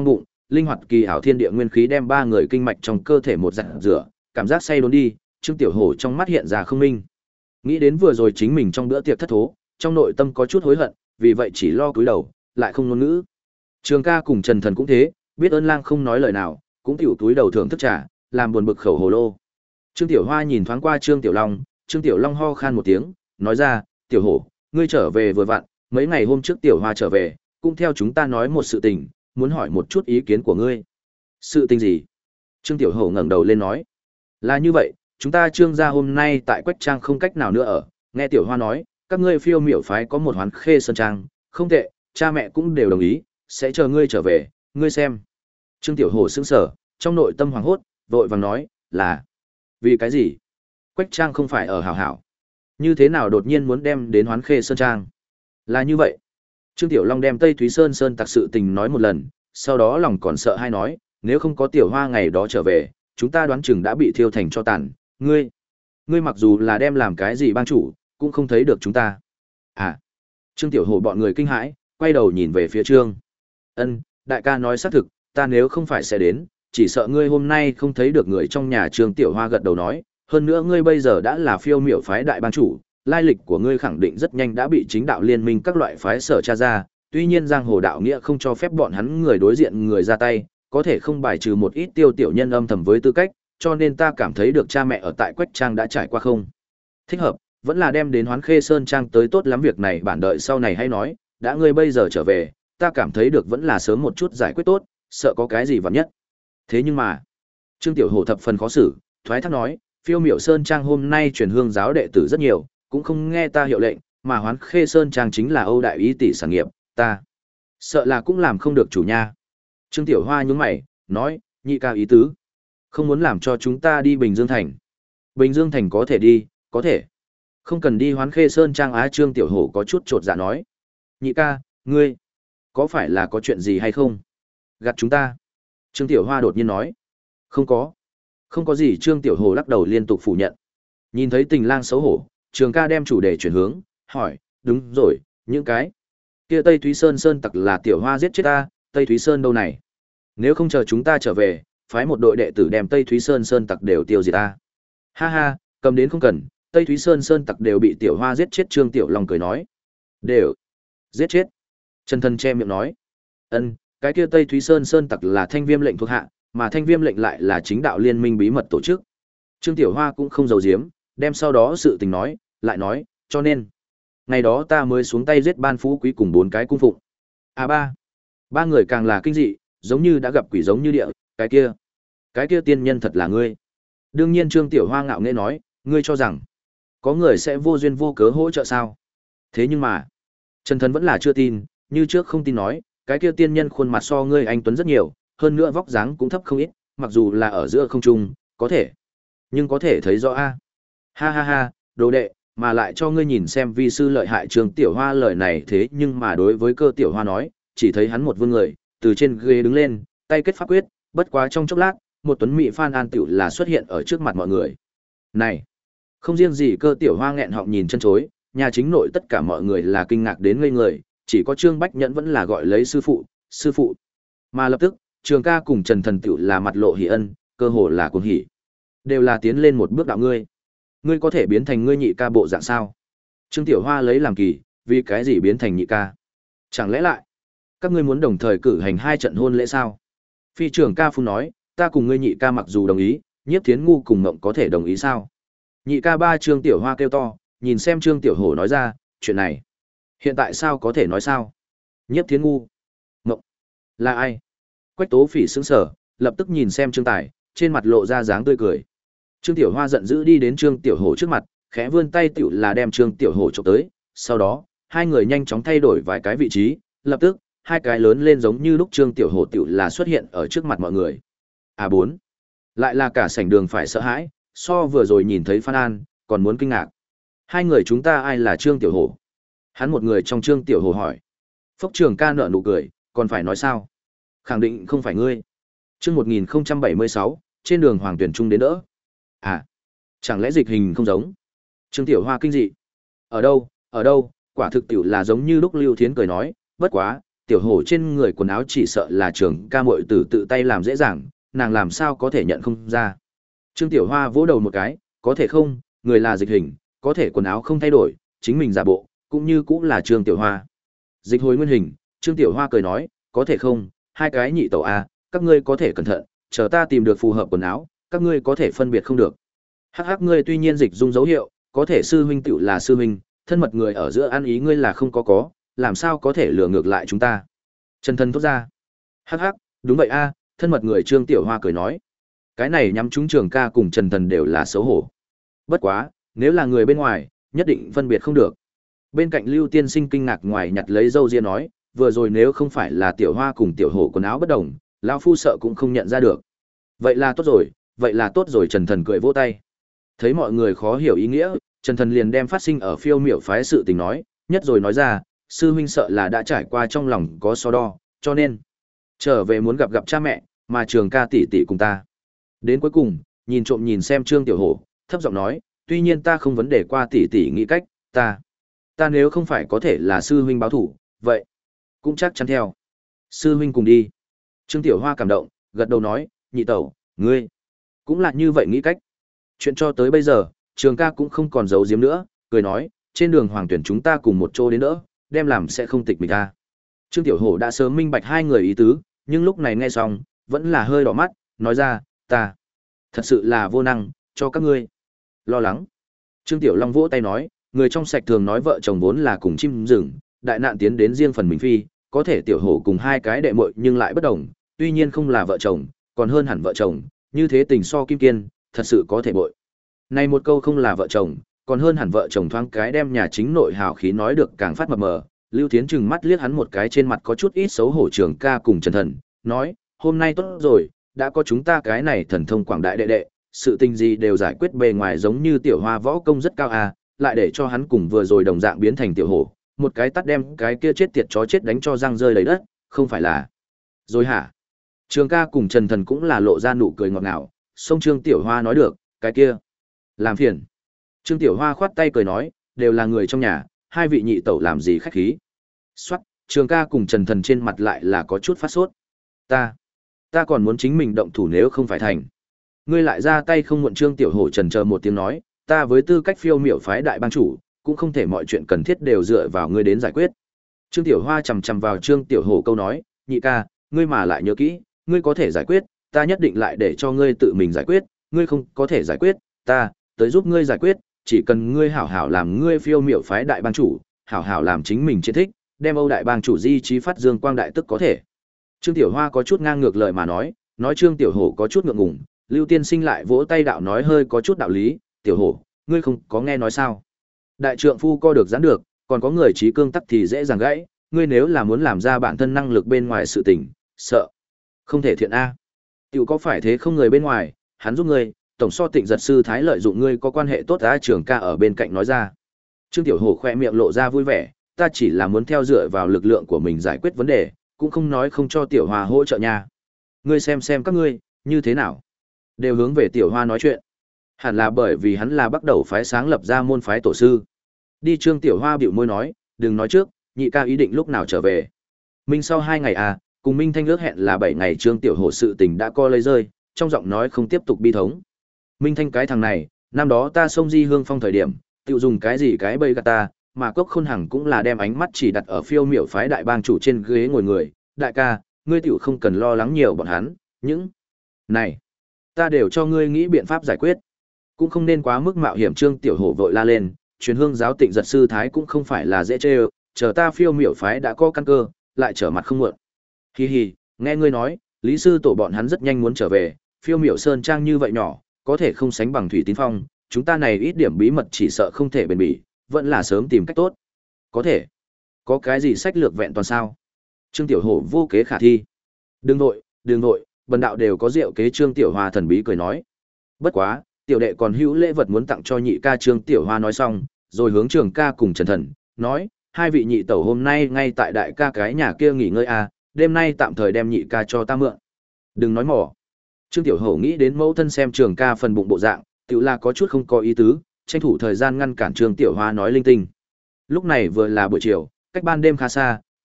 A: linh hoạt kỳ ảo thiên địa nguyên khí đem ba người kinh mạch trong cơ thể một giặt rửa, cảm giác say đốn đi, Trương Tiểu Hổ trong mắt hiện ra không minh. Nghĩ đến vừa rồi chính mình trong bữa tiệc thất thố, trong nội tâm có chút hối hận, vì vậy chỉ lo cúi đầu, lại không ngôn ngữ. Trường ca cùng Trần Thần cũng thế, biết ơn lang không nói lời nào, cũng tiểu túi đầu thưởng thức trà, làm buồn bực khẩu hồ lô. Trương Tiểu Hoa nhìn thoáng qua Trương Tiểu Long, Trương Tiểu Long ho khan một tiếng, nói ra, Tiểu Hổ, ngươi trở về vừa vặn, mấy ngày hôm trước Tiểu Hoa trở về, cũng theo chúng ta nói một sự tình, muốn hỏi một chút ý kiến của ngươi. Sự tình gì? Trương Tiểu Hổ ngẩng đầu lên nói, là như vậy, chúng ta Trương gia hôm nay tại Quách Trang không cách nào nữa ở, nghe Tiểu Hoa nói, các ngươi Phiêu Miểu phái có một Hoán Khê Sơn Trang, không tệ, cha mẹ cũng đều đồng ý, sẽ chờ ngươi trở về, ngươi xem. Trương Tiểu Hổ sững sờ, trong nội tâm hoảng hốt, vội vàng nói, là vì cái gì? Quách Trang không phải ở hảo hảo, như thế nào đột nhiên muốn đem đến Hoán Khê Sơn Trang? Là như vậy. Trương Tiểu Long đem Tây Thúy Sơn Sơn tặc sự tình nói một lần, sau đó lòng còn sợ hay nói, nếu không có Tiểu Hoa ngày đó trở về, chúng ta đoán chừng đã bị thiêu thành cho tàn, ngươi, ngươi mặc dù là đem làm cái gì bang chủ, cũng không thấy được chúng ta. À, Trương Tiểu Hổ bọn người kinh hãi, quay đầu nhìn về phía Trương. Ân, đại ca nói xác thực, ta nếu không phải sẽ đến, chỉ sợ ngươi hôm nay không thấy được người trong nhà. Trương Tiểu Hoa gật đầu nói, hơn nữa ngươi bây giờ đã là Phiêu Miểu phái đại bang chủ, lai lịch của ngươi khẳng định rất nhanh đã bị chính đạo liên minh các loại phái sở tra ra, tuy nhiên giang hồ đạo nghĩa không cho phép bọn hắn người đối diện người ra tay, có thể không bài trừ một ít tiêu tiểu nhân âm thầm với tư cách, cho nên ta cảm thấy được cha mẹ ở tại Quách Trang đã trải qua không thích hợp, vẫn là đem đến Hoán Khê Sơn Trang tới tốt lắm. Việc này bản đợi sau này hay nói, đã ngươi bây giờ trở về, ta cảm thấy được vẫn là sớm một chút giải quyết tốt, sợ có cái gì vặn nhất. Thế nhưng mà, Trương Tiểu Hổ thập phần khó xử, thoái thác nói, Phiêu Miểu Sơn Trang hôm nay truyền hương giáo đệ tử rất nhiều, cũng không nghe ta hiệu lệnh, mà Hoán Khê Sơn Trang chính là Âu đại ý tỷ sản nghiệp, ta sợ là cũng làm không được chủ nha. Trương Tiểu Hoa nhướng mày, nói, nhị ca ý tứ, không muốn làm cho chúng ta đi Bình Dương Thành. Bình Dương Thành có thể đi, có thể. Không cần đi Hoán Khê Sơn Trang á. Trương Tiểu Hổ có chút chột dạ nói. Nhị ca, ngươi, có phải là có chuyện gì hay không? Gạt chúng ta. Trương Tiểu Hoa đột nhiên nói. Không có. Không có gì. Trương Tiểu Hổ lắc đầu liên tục phủ nhận. Nhìn thấy Tình Lang xấu hổ, Trường ca đem chủ đề chuyển hướng, hỏi, đúng rồi, những cái kia Tây Thúy Sơn Sơn tặc là Tiểu Hoa giết chết ta, Tây Thúy Sơn đâu này? Nếu không chờ chúng ta trở về, phái một đội đệ tử đem Tây Thúy Sơn Sơn tặc đều tiêu diệt ta. Ha ha, cầm đến không cần, Tây Thúy Sơn Sơn tặc đều bị Tiểu Hoa giết chết. Trương Tiểu Long cười nói. Đều giết chết. Trần Thần che miệng nói. Ân, cái kia Tây Thúy Sơn Sơn tặc là Thanh Viêm lệnh thuộc hạ, mà Thanh Viêm lệnh lại là chính đạo liên minh bí mật tổ chức. Trương Tiểu Hoa cũng không giấu giếm, đem sau đó sự tình nói, lại nói, cho nên ngày đó ta mới xuống tay giết Ban Phú Quý cùng bốn cái cung phụng. À ba, ba người càng là kinh dị, giống như đã gặp quỷ giống như địa, cái kia, cái kia tiên nhân thật là ngươi. Đương nhiên Trương Tiểu Hoa ngạo nghễ nói, ngươi cho rằng có người sẽ vô duyên vô cớ hỗ trợ sao? Thế nhưng mà, Trần Thần vẫn là chưa tin, như trước không tin nói, cái kia tiên nhân khuôn mặt so ngươi anh tuấn rất nhiều, hơn nữa vóc dáng cũng thấp không ít, mặc dù là ở giữa không trung, có thể, nhưng có thể thấy rõ a. Ha ha ha, đồ đệ, mà lại cho ngươi nhìn xem vi sư lợi hại. Trương Tiểu Hoa lời này thế nhưng mà đối với Cơ Tiểu Hoa nói, chỉ thấy hắn một vươn người, từ trên ghế đứng lên, tay kết pháp quyết, bất quá trong chốc lát, một tuấn mỹ Phan An tiểu là xuất hiện ở trước mặt mọi người. Này, không riêng gì Cơ Tiểu Hoa nghẹn họng nhìn chân chối, nhà chính nội tất cả mọi người là kinh ngạc đến ngây người, chỉ có Trương Bách Nhẫn vẫn là gọi lấy sư phụ, sư phụ. Mà lập tức, Trường ca cùng Trần Thần tiểu là mặt lộ hỉ ân, cơ hồ là cuồng hỉ. Đều là tiến lên một bước đạo ngươi. Ngươi có thể biến thành ngươi nhị ca bộ dạng sao? Trương Tiểu Hoa lấy làm kỳ, vì cái gì biến thành nhị ca? Chẳng lẽ lại, các ngươi muốn đồng thời cử hành hai trận hôn lễ sao? Phi trưởng ca phu nói, ta cùng ngươi nhị ca mặc dù đồng ý, Nhiếp Thiến Ngu cùng Mộng có thể đồng ý sao? Nhị ca ba. Trương Tiểu Hoa kêu to, nhìn xem Trương Tiểu Hổ nói ra, chuyện này, hiện tại sao có thể nói sao? Nhiếp Thiến Ngu, Mộng, là ai? Quách Tố Phỉ sững sờ, lập tức nhìn xem Trương Tài, trên mặt lộ ra dáng tươi cười. Trương Tiểu Hoa giận dữ đi đến Trương Tiểu Hổ trước mặt, khẽ vươn tay tiểu là đem Trương Tiểu Hổ chụp tới, sau đó, hai người nhanh chóng thay đổi vài cái vị trí, lập tức, hai cái lớn lên giống như lúc Trương Tiểu Hổ tiểu là xuất hiện ở trước mặt mọi người. À bốn, lại là cả sảnh đường phải sợ hãi, so vừa rồi nhìn thấy Phan An, còn muốn kinh ngạc. Hai người chúng ta ai là Trương Tiểu Hổ? Hắn một người trong Trương Tiểu Hổ hỏi. Phốc Trường ca nở nụ cười, còn phải nói sao? Khẳng định không phải ngươi. Chương một nghìn không trăm bảy mươi sáu, trên đường Hoàng Tuyển Trung đến đỡ. À, chẳng lẽ dịch hình không giống? Trương Tiểu Hoa kinh dị. Ở đâu, ở đâu, quả thực tiểu là giống như lúc Lưu Thiến cười nói, bất quá, tiểu hổ trên người quần áo chỉ sợ là Trường ca muội tử tự tay làm dễ dàng, nàng làm sao có thể nhận không ra. Trương Tiểu Hoa vỗ đầu một cái, có thể không, người là Dịch Hình, có thể quần áo không thay đổi, chính mình giả bộ, cũng như cũng là Trương Tiểu Hoa. Dịch hồi nguyên hình, Trương Tiểu Hoa cười nói, có thể không, hai cái nhị tẩu a, các ngươi có thể cẩn thận, chờ ta tìm được phù hợp quần áo, các ngươi có thể phân biệt không được. Hắc hắc, ngươi tuy nhiên dịch dung dấu hiệu, có thể sư huynh tựu là sư huynh, thân mật người ở giữa ăn ý ngươi là không có có, làm sao có thể lừa ngược lại chúng ta. Trần Thần thốt ra. Hắc hắc, đúng vậy a, thân mật người. Trương Tiểu Hoa cười nói. Cái này nhắm chúng Trường ca cùng Trần Thần đều là xấu hổ. Bất quá, nếu là người bên ngoài, nhất định phân biệt không được. Bên cạnh Lưu Tiên Sinh kinh ngạc ngoài nhặt lấy dâu ria nói, vừa rồi nếu không phải là Tiểu Hoa cùng Tiểu Hổ quần áo bất đồng, lão phu sợ cũng không nhận ra được. Vậy là tốt rồi, vậy là tốt rồi. Trần Thần cười vỗ tay. Thấy mọi người khó hiểu ý nghĩa, Trần Thần liền đem phát sinh ở Phiêu Miểu phái sự tình nói, nhất rồi nói ra, sư huynh sợ là đã trải qua trong lòng có so đo, cho nên trở về muốn gặp gặp cha mẹ, mà Trường ca tỷ tỷ cùng ta. Đến cuối cùng, nhìn trộm nhìn xem Trương Tiểu Hổ, thấp giọng nói, tuy nhiên ta không vấn đề qua tỷ tỷ nghĩ cách, ta, ta nếu không phải có thể là sư huynh báo thủ, vậy cũng chắc chắn theo sư huynh cùng đi. Trương Tiểu Hoa cảm động, gật đầu nói, nhị tẩu, ngươi cũng là như vậy nghĩ cách. Chuyện cho tới bây giờ, Trường ca cũng không còn giấu giếm nữa, cười nói, trên đường hoàng tuyển chúng ta cùng một chỗ đến đỡ, đem làm sẽ không tịch mình ta. Trương Tiểu Hổ đã sớm minh bạch hai người ý tứ, nhưng lúc này nghe xong, vẫn là hơi đỏ mắt, nói ra, ta thật sự là vô năng, cho các ngươi lo lắng. Trương Tiểu Long vỗ tay nói, người trong sạch thường nói vợ chồng vốn là cùng chim rừng, đại nạn tiến đến riêng phần mình phi, có thể Tiểu Hổ cùng hai cái đệ muội nhưng lại bất đồng, tuy nhiên không là vợ chồng, còn hơn hẳn vợ chồng, như thế tình so kim kiên, thật sự có thể bội. Này một câu không là vợ chồng, còn hơn hẳn vợ chồng thoáng cái đem nhà chính nội hào khí nói được càng phát mập mờ. Lưu Thiến trừng mắt liếc hắn một cái, trên mặt có chút ít xấu hổ. Trường ca cùng Trần Thần nói, hôm nay tốt rồi, đã có chúng ta cái này thần thông quảng đại đệ đệ, sự tình gì đều giải quyết bề ngoài giống như Tiểu Hoa võ công rất cao à, lại để cho hắn cùng vừa rồi đồng dạng biến thành Tiểu Hổ, một cái tắt đem cái kia chết tiệt chó chết đánh cho răng rơi đầy đất, không phải là rồi hả? Trường ca cùng Trần Thần cũng là lộ ra nụ cười ngọt ngào, song Trương Tiểu Hoa nói được, cái kia làm phiền. Trương Tiểu Hoa khoát tay cười nói, đều là người trong nhà, hai vị nhị tẩu làm gì khách khí. Soát, Trường ca cùng Trần Thần trên mặt lại là có chút phát sốt. Ta, ta còn muốn chính mình động thủ nếu không phải thành. Ngươi lại ra tay không muộn. Trương Tiểu Hổ trần chờ một tiếng nói, ta với tư cách Phiêu Miểu phái đại bang chủ, cũng không thể mọi chuyện cần thiết đều dựa vào ngươi đến giải quyết. Trương Tiểu Hoa chằm chằm vào Trương Tiểu Hổ câu nói, nhị ca, ngươi mà lại nhớ kỹ, ngươi có thể giải quyết, ta nhất định lại để cho ngươi tự mình giải quyết, ngươi không có thể giải quyết, ta tới giúp ngươi giải quyết, chỉ cần ngươi hảo hảo làm ngươi Phiêu Miểu phái đại bang chủ, hảo hảo làm chính mình chiến thích, đem Âu đại bang chủ di trí phát dương quang đại tức có thể. Trương Tiểu Hoa có chút ngang ngược lời mà nói, nói Trương Tiểu Hổ có chút ngượng ngùng, Lưu Tiên Sinh lại vỗ tay đạo nói hơi có chút đạo lý, Tiểu Hổ, ngươi không có nghe nói sao? Đại trượng phu co được giãn được, còn có người trí cương tắc thì dễ dàng gãy, ngươi nếu là muốn làm ra bản thân năng lực bên ngoài sự tình, sợ không thể thiện a. Tiểu có phải thế không, người bên ngoài, hắn giúp ngươi, tổng so Tịnh Giật sư thái lợi dụng ngươi có quan hệ tốt á. Trường ca ở bên cạnh nói ra. Trương Tiểu Hổ khoe miệng lộ ra vui vẻ, ta chỉ là muốn theo dựa vào lực lượng của mình giải quyết vấn đề, cũng không nói không cho Tiểu Hoa hỗ trợ nha. Ngươi xem xem các ngươi, như thế nào? Đều hướng về Tiểu Hoa nói chuyện. Hẳn là bởi vì hắn là bắt đầu phái sáng lập ra môn phái tổ sư. Đi. Trương Tiểu Hoa bĩu môi nói, đừng nói trước, nhị ca ý định lúc nào trở về. Minh sau hai ngày à, cùng Minh Thanh ước hẹn là bảy ngày. Trương Tiểu Hổ sự tình đã co lấy rơi, trong giọng nói không tiếp tục bi thống. Minh Thanh cái thằng này, năm đó ta xông Di Hương Phong thời điểm, tự dùng cái gì cái bẫy gạt ta, mà Cốc Khôn Hằng cũng là đem ánh mắt chỉ đặt ở Phiêu Miểu phái đại bang chủ trên ghế ngồi người, đại ca, ngươi tiểu không cần lo lắng nhiều bọn hắn, những này, ta đều cho ngươi nghĩ biện pháp giải quyết, cũng không nên quá mức mạo hiểm. Trương Tiểu Hổ vội la lên, truyền hương giáo Tịnh Giật sư thái cũng không phải là dễ chơi, chờ ta Phiêu Miểu phái đã có căn cơ, lại trở mặt không muộn. Hi hi, nghe ngươi nói, Lý sư tổ bọn hắn rất nhanh muốn trở về, Phiêu Miểu sơn trang như vậy nhỏ, có thể không sánh bằng Thủy Tín Phong, chúng ta này ít điểm bí mật chỉ sợ không thể bền bỉ, vẫn là sớm tìm cách tốt. Có thể. Có cái gì sách lược vẹn toàn sao? Trương Tiểu Hổ vô kế khả thi. Đừng vội, đừng vội, bần đạo đều có diệu kế. Trương Tiểu Hoa thần bí cười nói. Bất quá, tiểu đệ còn hữu lễ vật muốn tặng cho nhị ca. Trương Tiểu Hoa nói xong, rồi hướng Trường ca cùng Trần Thần, nói, hai vị nhị tẩu hôm nay ngay tại đại ca cái nhà kia nghỉ ngơi à, đêm nay tạm thời đem nhị ca cho ta mượn. Đừng nói mỏ. Trương Tiểu Hổ nghĩ đến mẫu thân xem Trường ca phần bụng bộ dạng, tự là có chút không có ý tứ, tranh thủ thời gian ngăn cản Trương Tiểu Hoa nói linh tinh. Lúc này vừa là buổi chiều, cách ban đêm khá xa,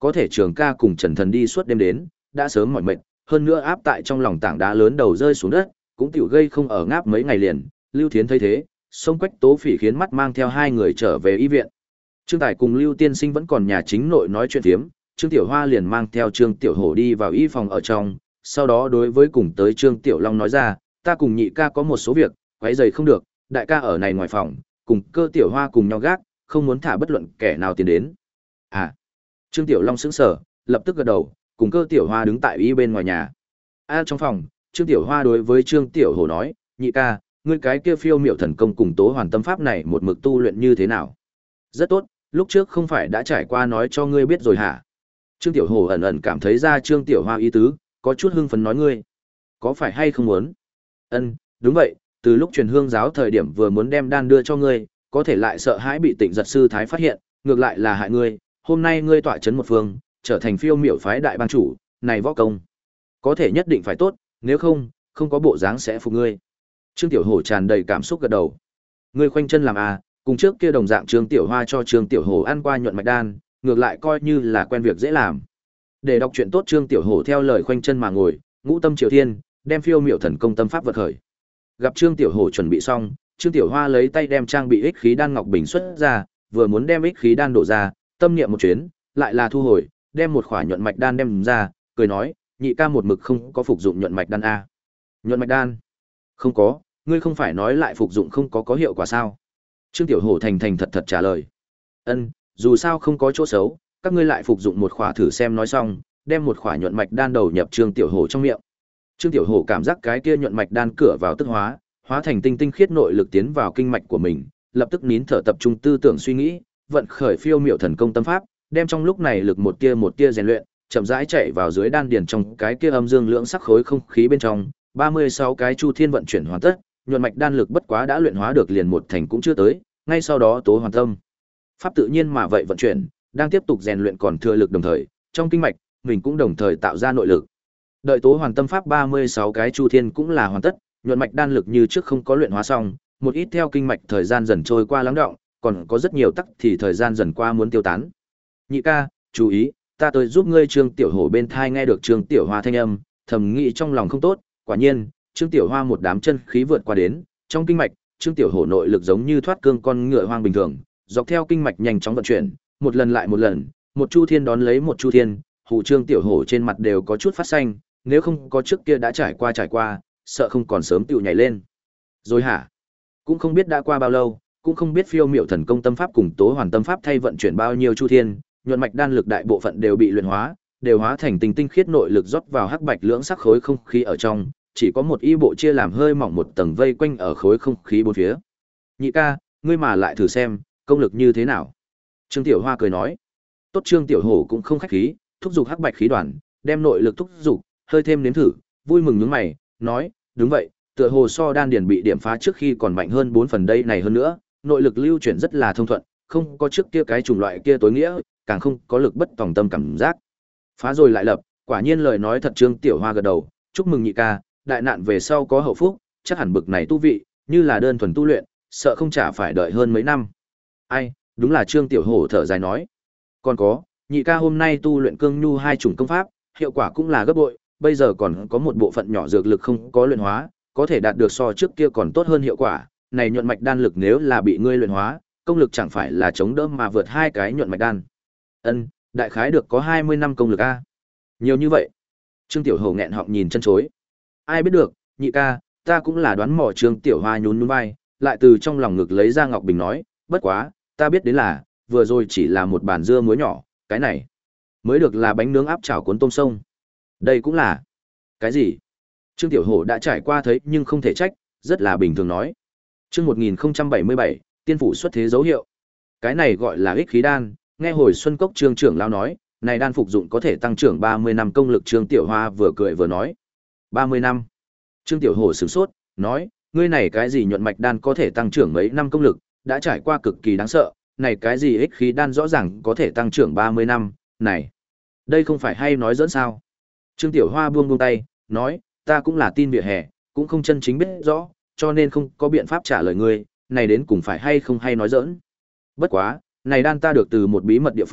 A: Có thể Trường Ca cùng Trần Thần đi suốt đêm đến, đã sớm mỏi mệt, hơn nữa áp tại trong lòng tảng đá lớn đầu rơi xuống đất, cũng tiểu gây không ở ngáp mấy ngày liền. Lưu Thiến thấy thế, xông Quách Tố Phỉ khiến mắt mang theo hai người trở về y viện. Trương Tài cùng Lưu Tiên Sinh vẫn còn nhà chính nội nói chuyện phiếm, Trương Tiểu Hoa liền mang theo Trương Tiểu Hổ đi vào y phòng ở trong, sau đó đối với cùng tới Trương Tiểu Long nói ra, ta cùng nhị ca có một số việc, quấy rầy không được, đại ca ở này ngoài phòng, cùng Cơ Tiểu Hoa cùng nhau gác, không muốn thả bất luận kẻ nào tiến đến. À. Trương Tiểu Long sững sờ, lập tức gật đầu, cùng Cơ Tiểu Hoa đứng tại y bên ngoài nhà. A trong phòng, Trương Tiểu Hoa đối với Trương Tiểu Hổ nói, nhị ca, ngươi cái kia phiêu miểu thần công cùng tố hoàn tâm pháp này một mực tu luyện như thế nào? Rất tốt, lúc trước không phải đã trải qua nói cho ngươi biết rồi hả? Trương Tiểu Hổ ẩn ẩn cảm thấy ra Trương Tiểu Hoa ý tứ, có chút hưng phấn nói ngươi. Có phải hay không muốn? Ân, đúng vậy, từ lúc truyền hương giáo thời điểm vừa muốn đem đan đưa cho ngươi, có thể lại sợ hãi bị Tịnh Giật sư thái phát hiện, ngược lại là hại ngươi, hôm nay ngươi tọa chấn một phương, trở thành phiêu miểu phái đại bang chủ, này võ công, có thể nhất định phải tốt, nếu không, không có bộ dáng sẽ phục ngươi. Trương Tiểu Hổ tràn đầy cảm xúc gật đầu. Ngươi khoanh chân làm à, cùng trước kia đồng dạng Trương Tiểu Hoa cho Trương Tiểu Hổ ăn qua nhuận mạch đan, ngược lại coi như là quen việc dễ làm. Để đọc truyện tốt Trương Tiểu Hổ theo lời khoanh chân mà ngồi, ngũ tâm triều thiên, đem phiêu miểu thần công tâm pháp vật khởi. Gặp Trương Tiểu Hổ chuẩn bị xong, Trương Tiểu Hoa lấy tay đem trang bị ích khí đan ngọc bình xuất ra, vừa muốn đem ích khí đan đổ ra, tâm niệm một chuyến, lại là thu hồi, đem một khỏa nhuận mạch đan đem ra, cười nói, nhị ca một mực không có phục dụng nhuận mạch đan a. Nhuận mạch đan? Không có, ngươi không phải nói lại phục dụng không có có hiệu quả sao? Trương Tiểu Hổ thành thành thật thật trả lời. Ân, dù sao không có chỗ xấu, các ngươi lại phục dụng một khỏa thử xem nói xong, đem một khỏa nhuận mạch đan đầu nhập Trương Tiểu Hổ trong miệng. Trương Tiểu Hổ cảm giác cái kia nhuận mạch đan cửa vào tức hóa, hóa thành tinh tinh khiết nội lực tiến vào kinh mạch của mình, lập tức nín thở tập trung tư tưởng suy nghĩ, vận khởi phiêu miểu thần công tâm pháp, đem trong lúc này lực một tia một tia rèn luyện, chậm rãi chạy vào dưới đan điền trong cái kia âm dương lưỡng sắc khối không khí bên trong, ba mươi sáu cái chu thiên vận chuyển hoàn tất, nhuận mạch đan lực bất quá đã luyện hóa được liền một thành cũng chưa tới, ngay sau đó tố hoàn tâm pháp tự nhiên mà vậy vận chuyển, đang tiếp tục rèn luyện còn thừa lực đồng thời, trong kinh mạch, mình cũng đồng thời tạo ra nội lực. Đợi tố hoàn tâm pháp ba mươi sáu cái chu thiên cũng là hoàn tất, nhuận mạch đan lực như trước không có luyện hóa xong, một ít theo kinh mạch thời gian dần trôi qua lắng đọng, còn có rất nhiều tắc thì thời gian dần qua muốn tiêu tán. Nhị ca, chú ý, ta tới giúp ngươi. Trương Tiểu Hổ bên thai nghe được Trương Tiểu Hoa thanh âm, thầm nghĩ trong lòng không tốt, quả nhiên, Trương Tiểu Hoa một đám chân khí vượt qua đến, trong kinh mạch, Trương Tiểu Hổ nội lực giống như thoát cương con ngựa hoang bình thường, dọc theo kinh mạch nhanh chóng vận chuyển, một lần lại một lần, một chu thiên đón lấy một chu thiên, hù Trương Tiểu Hổ trên mặt đều có chút phát xanh, nếu không có trước kia đã trải qua trải qua, sợ không còn sớm tiểu nhảy lên. Rồi hả? Cũng không biết đã qua bao lâu, cũng không biết phiêu miểu thần công tâm pháp cùng tố hoàn tâm pháp thay vận chuyển bao nhiêu chu thiên, nhuận mạch đan lực đại bộ phận đều bị luyện hóa, đều hóa thành tinh tinh khiết nội lực rót vào hắc bạch lưỡng sắc khối không khí ở trong, chỉ có một y bộ chia làm hơi mỏng một tầng vây quanh ở khối không khí bốn phía. Nhị ca, ngươi mà lại thử xem, công lực như thế nào? Trương Tiểu Hoa cười nói. Tốt. Trương Tiểu Hổ cũng không khách khí, thúc giục hắc bạch khí đoàn, đem nội lực thúc giục, hơi thêm nếm thử, vui mừng nhướng mày, nói, đúng vậy, tựa hồ so đan điền bị điểm phá trước khi còn mạnh hơn bốn phần đây này hơn nữa, nội lực lưu chuyển rất là thông thuận, không có trước kia cái chủng loại kia tối nghĩa, càng không có lực bất tòng tâm cảm giác. Phá rồi lại lập, quả nhiên lời nói thật. Trương Tiểu Hoa gật đầu, chúc mừng nhị ca, đại nạn về sau có hậu phúc, chắc hẳn bực này tu vị, như là đơn thuần tu luyện, sợ không chả phải đợi hơn mấy năm. Ai, đúng là. Trương Tiểu Hổ thở dài nói. Còn có, nhị ca hôm nay tu luyện cương nhu hai chủng công pháp, hiệu quả cũng là gấp bội, bây giờ còn có một bộ phận nhỏ dược lực không có luyện hóa, có thể đạt được so trước kia còn tốt hơn hiệu quả. Này nhuận mạch đan lực nếu là bị ngươi luyện hóa, công lực chẳng phải là chống đỡ mà vượt hai cái nhuận mạch đan. Ân, đại khái được có hai mươi năm công lực a. Nhiều như vậy? Trương Tiểu Hổ nghẹn họng nhìn chân chối. Ai biết được, nhị ca, ta cũng là đoán mò. Trương Tiểu Hoa nhún nhún vai, lại từ trong lòng ngực lấy ra ngọc bình nói, bất quá, ta biết đến là, vừa rồi chỉ là một bàn dưa muối nhỏ, cái này mới được là bánh nướng áp chảo cuốn tôm sông. Đây cũng là. Cái gì? Trương Tiểu Hổ đã trải qua thấy nhưng không thể trách, rất là bình thường nói. Chương một nghìn không trăm bảy mươi bảy, tiên phủ xuất thế dấu hiệu. Cái này gọi là ích khí đan, nghe hồi Xuân Cốc Trương trưởng lão nói, này đan phục dụng có thể tăng trưởng ba mươi năm công lực. Trương Tiểu Hoa vừa cười vừa nói, ba mươi năm? Trương Tiểu Hổ sửng sốt, nói, ngươi này cái gì nhuận mạch đan có thể tăng trưởng mấy năm công lực, đã trải qua cực kỳ đáng sợ, này cái gì ích khí đan rõ ràng có thể tăng trưởng ba mươi năm, này, đây không phải hay nói giỡn sao? Trương Tiểu Hoa buông buông tay, nói, ta cũng là tin vỉa hè, cũng không chân chính biết rõ, cho nên không có biện pháp trả lời ngươi, này đến cùng phải hay không hay nói giỡn. Bất quá, này đan ta được từ một bí mật địa phương,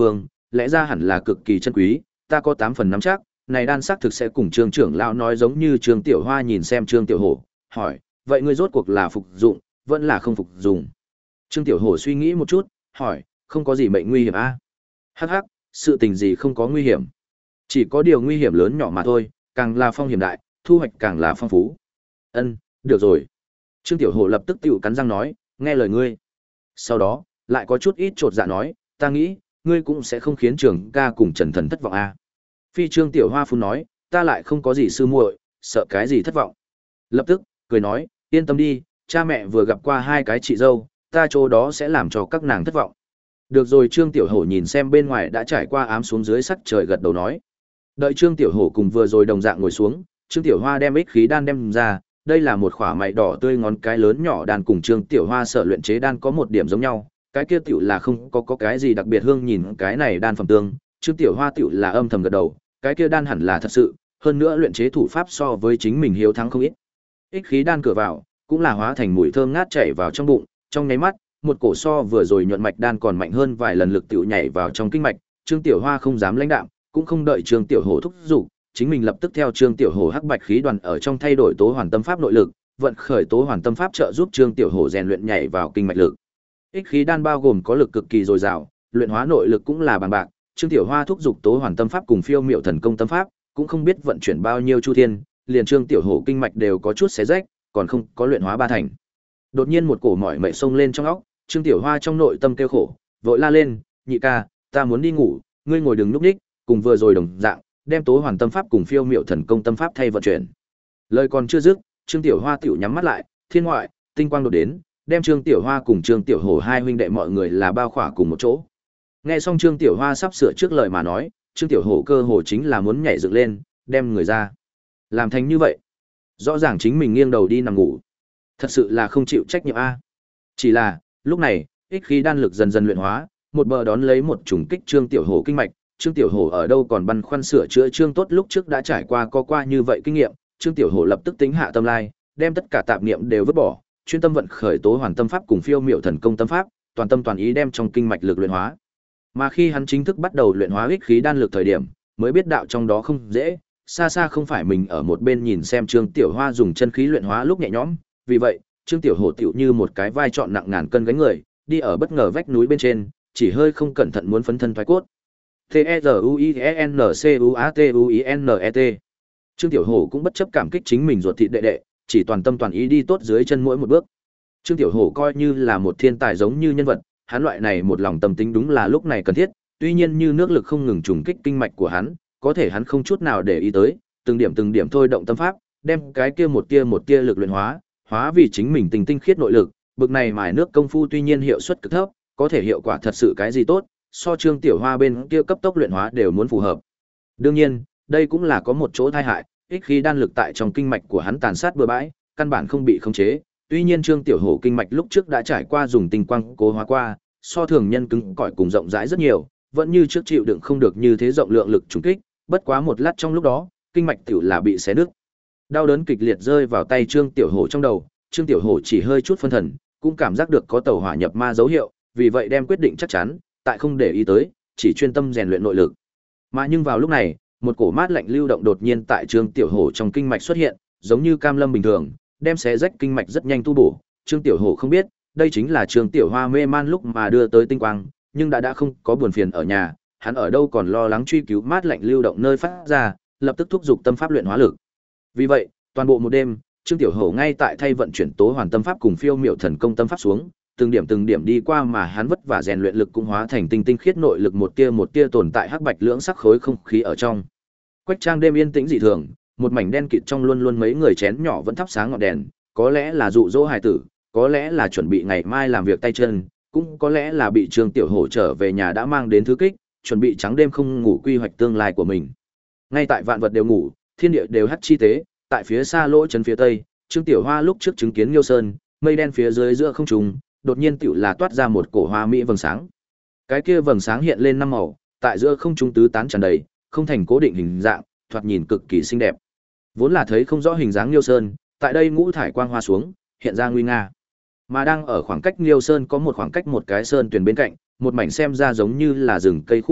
A: lẽ ra hẳn là cực kỳ chân quý, ta có tám phần nắm chắc, này đan xác thực sẽ cùng Trương trưởng lão nói giống như Trương Tiểu Hoa nhìn xem Trương Tiểu Hổ, hỏi, vậy ngươi rốt cuộc là phục dụng, vẫn là không phục dùng? Trương Tiểu Hổ suy nghĩ một chút, hỏi, không có gì mệnh nguy hiểm a? À? Hắc hắc, sự tình gì không có nguy hiểm, chỉ có điều nguy hiểm lớn nhỏ mà thôi, càng là phong hiểm đại, thu hoạch càng là phong phú. Ân, được rồi. Trương Tiểu Hổ lập tức tiểu cắn răng nói, nghe lời ngươi. Sau đó, lại có chút ít chột dạ nói, ta nghĩ, ngươi cũng sẽ không khiến Trường ca cùng Trần Thần thất vọng a. À? Phi Trương Tiểu Hoa phun nói, ta lại không có gì sư muội, sợ cái gì thất vọng. Lập tức, cười nói, yên tâm đi, cha mẹ vừa gặp qua hai cái chị dâu, ta chỗ đó sẽ làm cho các nàng thất vọng. Được rồi, Trương Tiểu Hổ nhìn xem bên ngoài đã trải qua ám xuống dưới sắc trời, gật đầu nói. Đợi Trương Tiểu Hổ cùng vừa rồi đồng dạng ngồi xuống, Trương Tiểu Hoa đem ích khí đan đem ra, đây là một khỏa mày đỏ tươi ngón cái lớn nhỏ đan, cùng Trương Tiểu Hoa sở luyện chế đan có một điểm giống nhau, cái kia tiểu là không có có cái gì đặc biệt. Hương nhìn cái này đan phẩm tương, Trương Tiểu Hoa tiểu là âm thầm gật đầu, cái kia đan hẳn là thật sự, hơn nữa luyện chế thủ pháp so với chính mình hiếu thắng không ít. Ích khí đan cửa vào, cũng là hóa thành mùi thơm ngát chảy vào trong bụng, trong nháy mắt, một cổ so vừa rồi nhuận mạch đan còn mạnh hơn vài lần lực tiểu nhảy vào trong kinh mạch, Trương Tiểu Hoa không dám lãnh đạm, cũng không đợi Trương Tiểu Hổ thúc giục, chính mình lập tức theo Trương Tiểu Hổ hắc bạch khí đoàn ở trong thay đổi tố hoàn tâm pháp nội lực, vận khởi tố hoàn tâm pháp trợ giúp Trương Tiểu Hổ rèn luyện nhảy vào kinh mạch lực. Ích khí đan bao gồm có lực cực kỳ dồi dào, luyện hóa nội lực cũng là bằng bạc, Trương Tiểu Hoa thúc giục tố hoàn tâm pháp cùng phiêu miệu thần công tâm pháp, cũng không biết vận chuyển bao nhiêu chu thiên, liền Trương Tiểu Hổ kinh mạch đều có chút xé rách, còn không có luyện hóa ba thành. Đột nhiên một cổ mỏi mệt xông lên trong óc, Trương Tiểu Hoa trong nội tâm kêu khổ, vội la lên, nhị ca, ta muốn đi ngủ, ngươi ngồi đừng núp đích, cùng vừa rồi đồng dạng, đem tố hoàn tâm pháp cùng phiêu miệu thần công tâm pháp thay vận chuyển. Lời còn chưa dứt, Trương Tiểu Hoa tiểu nhắm mắt lại, thiên ngoại, tinh quang đột đến, đem Trương Tiểu Hoa cùng Trương Tiểu Hổ hai huynh đệ mọi người là bao khỏa cùng một chỗ. Nghe xong Trương Tiểu Hoa sắp sửa trước lời mà nói, Trương Tiểu Hổ cơ hồ chính là muốn nhảy dựng lên, đem người ra. Làm thành như vậy, rõ ràng chính mình nghiêng đầu đi nằm ngủ. Thật sự là không chịu trách nhiệm a. Chỉ là, lúc này, ích khí đan lực dần dần luyện hóa, một bờ đón lấy một trùng kích Trương Tiểu Hổ kinh mạch, Trương Tiểu Hổ ở đâu còn băn khoăn sửa chữa Trương tốt lúc trước đã trải qua có qua như vậy kinh nghiệm, Trương Tiểu Hổ lập tức tính hạ tâm lai, đem tất cả tạp niệm đều vứt bỏ, chuyên tâm vận khởi tố hoàn tâm pháp cùng phiêu miệu thần công tâm pháp, toàn tâm toàn ý đem trong kinh mạch lực luyện hóa. Mà khi hắn chính thức bắt đầu luyện hóa ích khí đan lực thời điểm, mới biết đạo trong đó không dễ, xa xa không phải mình ở một bên nhìn xem Trương Tiểu Hoa dùng chân khí luyện hóa lúc nhẹ nhõm, vì vậy, Trương Tiểu Hổ tựu như một cái vai trọn nặng ngàn cân gánh người, đi ở bất ngờ vách núi bên trên, chỉ hơi không cẩn thận muốn phấn thân thoái cốt. T E R U I E N C U A T U I N E T. Trương Tiểu Hổ cũng bất chấp cảm kích chính mình ruột thịt đệ đệ, chỉ toàn tâm toàn ý đi tốt dưới chân mỗi một bước. Trương Tiểu Hổ coi như là một thiên tài giống như nhân vật, hắn loại này một lòng tâm tính đúng là lúc này cần thiết, tuy nhiên như nước lực không ngừng trùng kích kinh mạch của hắn, có thể hắn không chút nào để ý tới, từng điểm từng điểm thôi động tâm pháp, đem cái kia một tia một tia lực luyện hóa, hóa vì chính mình tình tinh khiết nội lực, bực này mài nước công phu tuy nhiên hiệu suất cực thấp, có thể hiệu quả thật sự cái gì tốt, so Trương Tiểu Hoa bên kia cấp tốc luyện hóa đều muốn phù hợp. Đương nhiên, đây cũng là có một chỗ tai hại, ích khí đan lực tại trong kinh mạch của hắn tàn sát bừa bãi, căn bản không bị khống chế. Tuy nhiên Trương Tiểu Hổ kinh mạch lúc trước đã trải qua dùng tinh quang cố hóa qua, so thường nhân cứng cỏi cùng rộng rãi rất nhiều, vẫn như trước chịu đựng không được như thế rộng lượng lực trùng kích, bất quá một lát trong lúc đó, kinh mạch tiểu là bị xé nứt. Đau đớn kịch liệt rơi vào tay Trương Tiểu Hổ trong đầu, Trương Tiểu Hổ chỉ hơi chút phân thần, cũng cảm giác được có tẩu hỏa nhập ma dấu hiệu, vì vậy đem quyết định chắc chắn, tại không để ý tới, chỉ chuyên tâm rèn luyện nội lực. Mà nhưng vào lúc này, một cổ mát lạnh lưu động đột nhiên tại Trương Tiểu Hổ trong kinh mạch xuất hiện, giống như cam lâm bình thường, đem xé rách kinh mạch rất nhanh tu bổ. Trương Tiểu Hổ không biết, đây chính là Trương Tiểu Hoa mê man lúc mà đưa tới tinh quang, nhưng đã đã không có buồn phiền ở nhà, hắn ở đâu còn lo lắng truy cứu mát lạnh lưu động nơi phát ra, lập tức thúc giục tâm pháp luyện hóa lực. Vì vậy, toàn bộ một đêm, Trương Tiểu Hổ ngay tại thay vận chuyển tố hoàn tâm pháp cùng phiêu miểu thần công tâm pháp xuống, từng điểm từng điểm đi qua mà hắn vất vả rèn luyện lực cũng hóa thành tinh tinh khiết nội lực một tia một tia tồn tại hắc bạch lưỡng sắc khối không khí ở trong. Quách Trang đêm yên tĩnh dị thường, một mảnh đen kịt trong luôn luôn mấy người chén nhỏ vẫn thắp sáng ngọn đèn, có lẽ là dụ dỗ hài tử, có lẽ là chuẩn bị ngày mai làm việc tay chân, cũng có lẽ là bị Trương Tiểu Hổ trở về nhà đã mang đến thứ kích, chuẩn bị trắng đêm không ngủ quy hoạch tương lai của mình. Ngay tại vạn vật đều ngủ, thiên địa đều hắt chi tế, tại phía xa lỗ trấn phía tây, Trương Tiểu Hoa lúc trước chứng kiến Liêu Sơn, mây đen phía dưới giữa không trung, đột nhiên tiểu là toát ra một cổ hoa mỹ vầng sáng. Cái kia vầng sáng hiện lên năm màu, tại giữa không trung tứ tán tràn đầy, không thành cố định hình dạng, thoạt nhìn cực kỳ xinh đẹp. Vốn là thấy không rõ hình dáng Liêu Sơn, tại đây ngũ thải quang hoa xuống, hiện ra nguy nga. Mà đang ở khoảng cách Liêu Sơn có một khoảng cách một cái sơn tuyển bên cạnh, một mảnh xem ra giống như là rừng cây khu vực,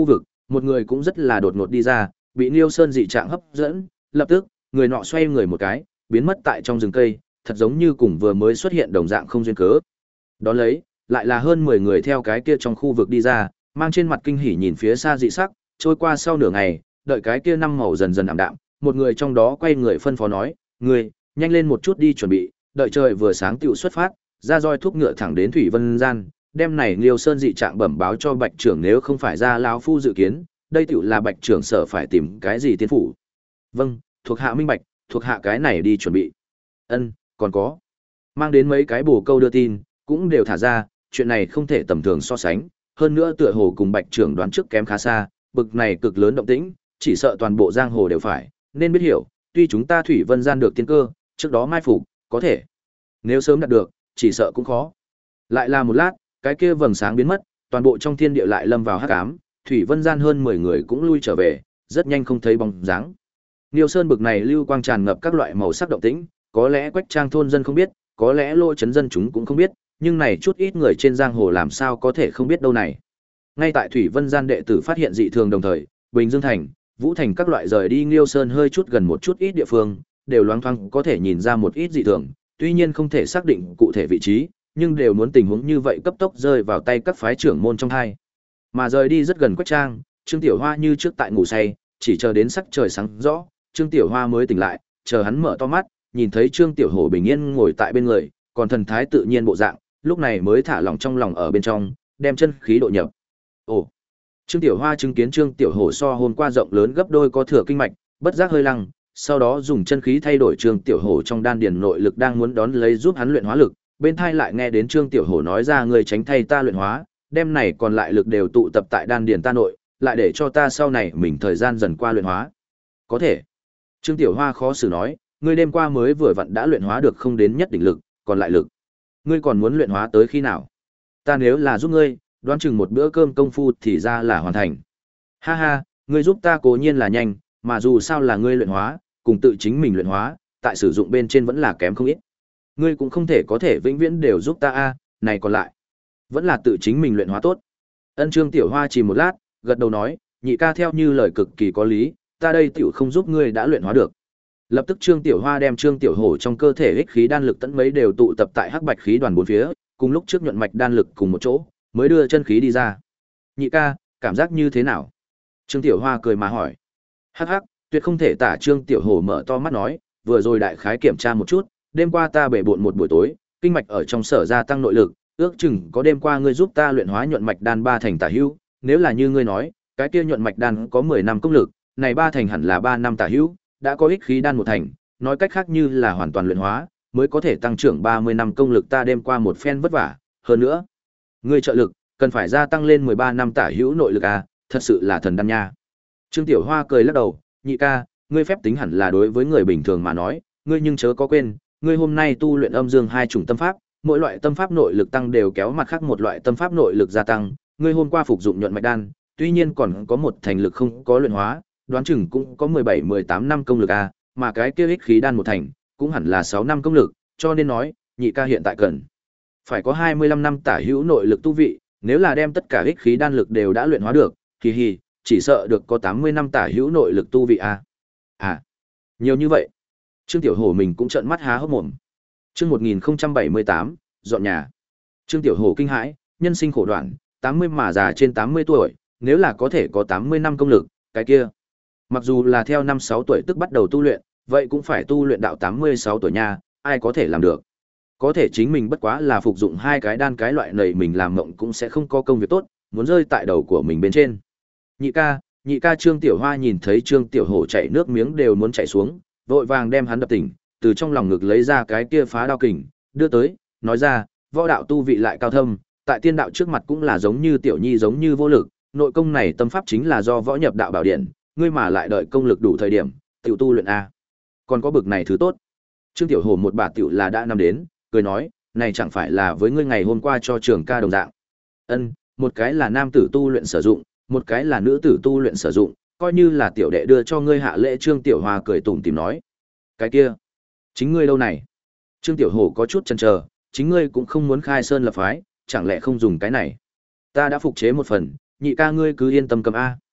A: Một người cũng rất là đột ngột đi ra, bị Niêu Sơn dị trạng hấp dẫn, lập tức, người nọ xoay người một cái, biến mất tại trong rừng cây, thật giống như cùng vừa mới xuất hiện đồng dạng không duyên cớ. Đón lấy, lại là hơn mười người theo cái kia trong khu vực đi ra, mang trên mặt kinh hỉ nhìn phía xa dị sắc, trôi qua sau nửa ngày, đợi cái kia năm màu dần dần ảm đạm, một người trong đó quay người phân phó nói, "Ngươi, nhanh lên một chút đi chuẩn bị, đợi trời vừa sáng tựu xuất phát, ra roi thúc ngựa thẳng đến Thủy Vân Gian, đem này Liêu Sơn dị trạng bẩm báo cho Bạch trưởng, nếu không phải ra lão phu dự kiến, đây tựu là Bạch trưởng sợ phải tìm cái gì tiên phủ." "Vâng, thuộc hạ minh bạch, thuộc hạ cái này đi chuẩn bị." "Ân, còn có." Mang đến mấy cái bổ câu đưa tin, cũng đều thả ra, chuyện này không thể tầm thường so sánh, hơn nữa tựa hồ cùng Bạch trưởng đoán trước kém khá xa, bực này cực lớn động tĩnh, chỉ sợ toàn bộ giang hồ đều phải, nên biết hiểu, tuy chúng ta Thủy Vân Gian được tiên cơ, trước đó mai phục, có thể. Nếu sớm đạt được, chỉ sợ cũng khó. Lại là một lát, cái kia vầng sáng biến mất, toàn bộ trong thiên địa lại lâm vào hắc ám, Thủy Vân Gian hơn mười người cũng lui trở về, rất nhanh không thấy bóng dáng. Niêu Sơn bực này lưu quang tràn ngập các loại màu sắc động tĩnh, có lẽ Quách Trang thôn dân không biết, có lẽ Lô trấn dân chúng cũng không biết, nhưng này chút ít người trên giang hồ làm sao có thể không biết đâu này. Ngay tại Thủy Vân Gian đệ tử phát hiện dị thường đồng thời, Bình Dương thành, Vũ thành các loại rời đi Niêu Sơn hơi chút gần một chút ít địa phương, đều loáng thoáng có thể nhìn ra một ít dị thường, tuy nhiên không thể xác định cụ thể vị trí, nhưng đều muốn tình huống như vậy cấp tốc rơi vào tay các phái trưởng môn trong hai. Mà rời đi rất gần Quách Trang, Trương Tiểu Hoa như trước tại ngủ say, chỉ chờ đến sắc trời sáng rõ, Trương Tiểu Hoa mới tỉnh lại, chờ hắn mở to mắt, nhìn thấy Trương Tiểu Hổ bình yên ngồi tại bên người, còn thần thái tự nhiên bộ dạng, lúc này mới thả lỏng trong lòng ở bên trong, đem chân khí độ nhập. Ồ. Trương Tiểu Hoa chứng kiến Trương Tiểu Hổ so hôm qua rộng lớn gấp đôi có thừa kinh mạch, bất giác hơi lăng, sau đó dùng chân khí thay đổi Trương Tiểu Hổ trong đan điền nội lực đang muốn đón lấy giúp hắn luyện hóa lực, bên tai lại nghe đến Trương Tiểu Hổ nói ra người tránh thay ta luyện hóa, đem này còn lại lực đều tụ tập tại đan điền ta nội, lại để cho ta sau này mình thời gian dần qua luyện hóa. Có thể. Trương Tiểu Hoa khó xử nói, ngươi đêm qua mới vừa vặn đã luyện hóa được không đến nhất định lực, còn lại lực, ngươi còn muốn luyện hóa tới khi nào? Ta nếu là giúp ngươi, đoán chừng một bữa cơm công phu thì ra là hoàn thành. Ha ha, ngươi giúp ta cố nhiên là nhanh, mà dù sao là ngươi luyện hóa, cùng tự chính mình luyện hóa, tại sử dụng bên trên vẫn là kém không ít. Ngươi cũng không thể có thể vĩnh viễn đều giúp ta a, này còn lại, vẫn là tự chính mình luyện hóa tốt. Ân Trương Tiểu Hoa chỉ một lát, gật đầu nói, nhị ca theo như lời cực kỳ có lý, ta đây tiểu không giúp ngươi đã luyện hóa được. Lập tức Trương Tiểu Hoa đem Trương Tiểu Hổ trong cơ thể ích khí đan lực tận mấy đều tụ tập tại hắc bạch khí đoàn bốn phía, cùng lúc trước nhuận mạch đan lực cùng một chỗ, mới đưa chân khí đi ra. Nhị ca, cảm giác như thế nào? Trương Tiểu Hoa cười mà hỏi. Hắc hắc, tuyệt không thể tả. Trương Tiểu Hổ mở to mắt nói, vừa rồi đại khái kiểm tra một chút, đêm qua ta bể bộn một buổi tối, kinh mạch ở trong sở gia tăng nội lực, ước chừng có đêm qua ngươi giúp ta luyện hóa nhuận mạch đan ba thành tả hữu, nếu là như ngươi nói, cái kia nhuận mạch đan có mười năm công lực, này ba thành hẳn là ba năm tả hữu, đã có ích khí đan một thành, nói cách khác như là hoàn toàn luyện hóa, mới có thể tăng trưởng ba mươi năm công lực ta đêm qua một phen vất vả, hơn nữa, ngươi trợ lực cần phải gia tăng lên mười ba năm tả hữu nội lực à, thật sự là thần đan nha. Trương Tiểu Hoa cười lắc đầu, nhị ca, ngươi phép tính hẳn là đối với người bình thường mà nói, ngươi nhưng chớ có quên, ngươi hôm nay tu luyện âm dương hai chủng tâm pháp, mỗi loại tâm pháp nội lực tăng đều kéo mặt khác một loại tâm pháp nội lực gia tăng, ngươi hôm qua phục dụng nhuận mạch đan, tuy nhiên còn có một thành lực không có luyện hóa, đoán chừng cũng có mười bảy mười tám năm công lực à, mà cái kia ích khí đan một thành, cũng hẳn là sáu năm công lực, cho nên nói, nhị ca hiện tại cần phải có hai mươi lăm năm tả hữu nội lực tu vị, nếu là đem tất cả ích khí đan lực đều đã luyện hóa được, thì hì, chỉ sợ được có tám mươi năm tả hữu nội lực tu vị à. À, nhiều như vậy. Trương Tiểu Hổ mình cũng trợn mắt há hốc mồm. Chương một nghìn không trăm bảy mươi tám, dọn nhà. Trương Tiểu Hổ kinh hãi, nhân sinh khổ đoạn, tám mươi mà già trên tám mươi tuổi, nếu là có thể có tám mươi năm công lực, cái kia, mặc dù là theo năm sáu tuổi tức bắt đầu tu luyện, vậy cũng phải tu luyện đạo tám mươi sáu tuổi nha, ai có thể làm được. Có thể chính mình bất quá là phục dụng hai cái đan cái loại này mình làm mộng cũng sẽ không có công việc tốt, muốn rơi tại đầu của mình bên trên. Nhị ca, nhị ca. Trương Tiểu Hoa nhìn thấy Trương Tiểu Hổ chảy nước miếng đều muốn chảy xuống, vội vàng đem hắn đập tỉnh, từ trong lòng ngực lấy ra cái kia phá đao kình, đưa tới, nói ra, võ đạo tu vị lại cao thâm, tại tiên đạo trước mặt cũng là giống như tiểu nhi giống như vô lực, nội công này tâm pháp chính là do võ nhập đạo bảo điện, ngươi mà lại đợi công lực đủ thời điểm, tiểu tu luyện a. Còn có bực này thứ tốt. Trương Tiểu Hổ một bà tiểu là đã năm đến, cười nói, này chẳng phải là với ngươi ngày hôm qua cho trường ca đồng dạng. Ân, một cái là nam tử tu luyện sử dụng, một cái là nữ tử tu luyện sử dụng, coi như là tiểu đệ đưa cho ngươi hạ lễ. Trương Tiểu Hoa cười tủm tỉm nói, cái kia, chính ngươi đâu này? Trương Tiểu Hổ có chút chần chờ, chính ngươi cũng không muốn khai sơn lập phái, chẳng lẽ không dùng cái này? Ta đã phục chế một phần, nhị ca ngươi cứ yên tâm cầm a.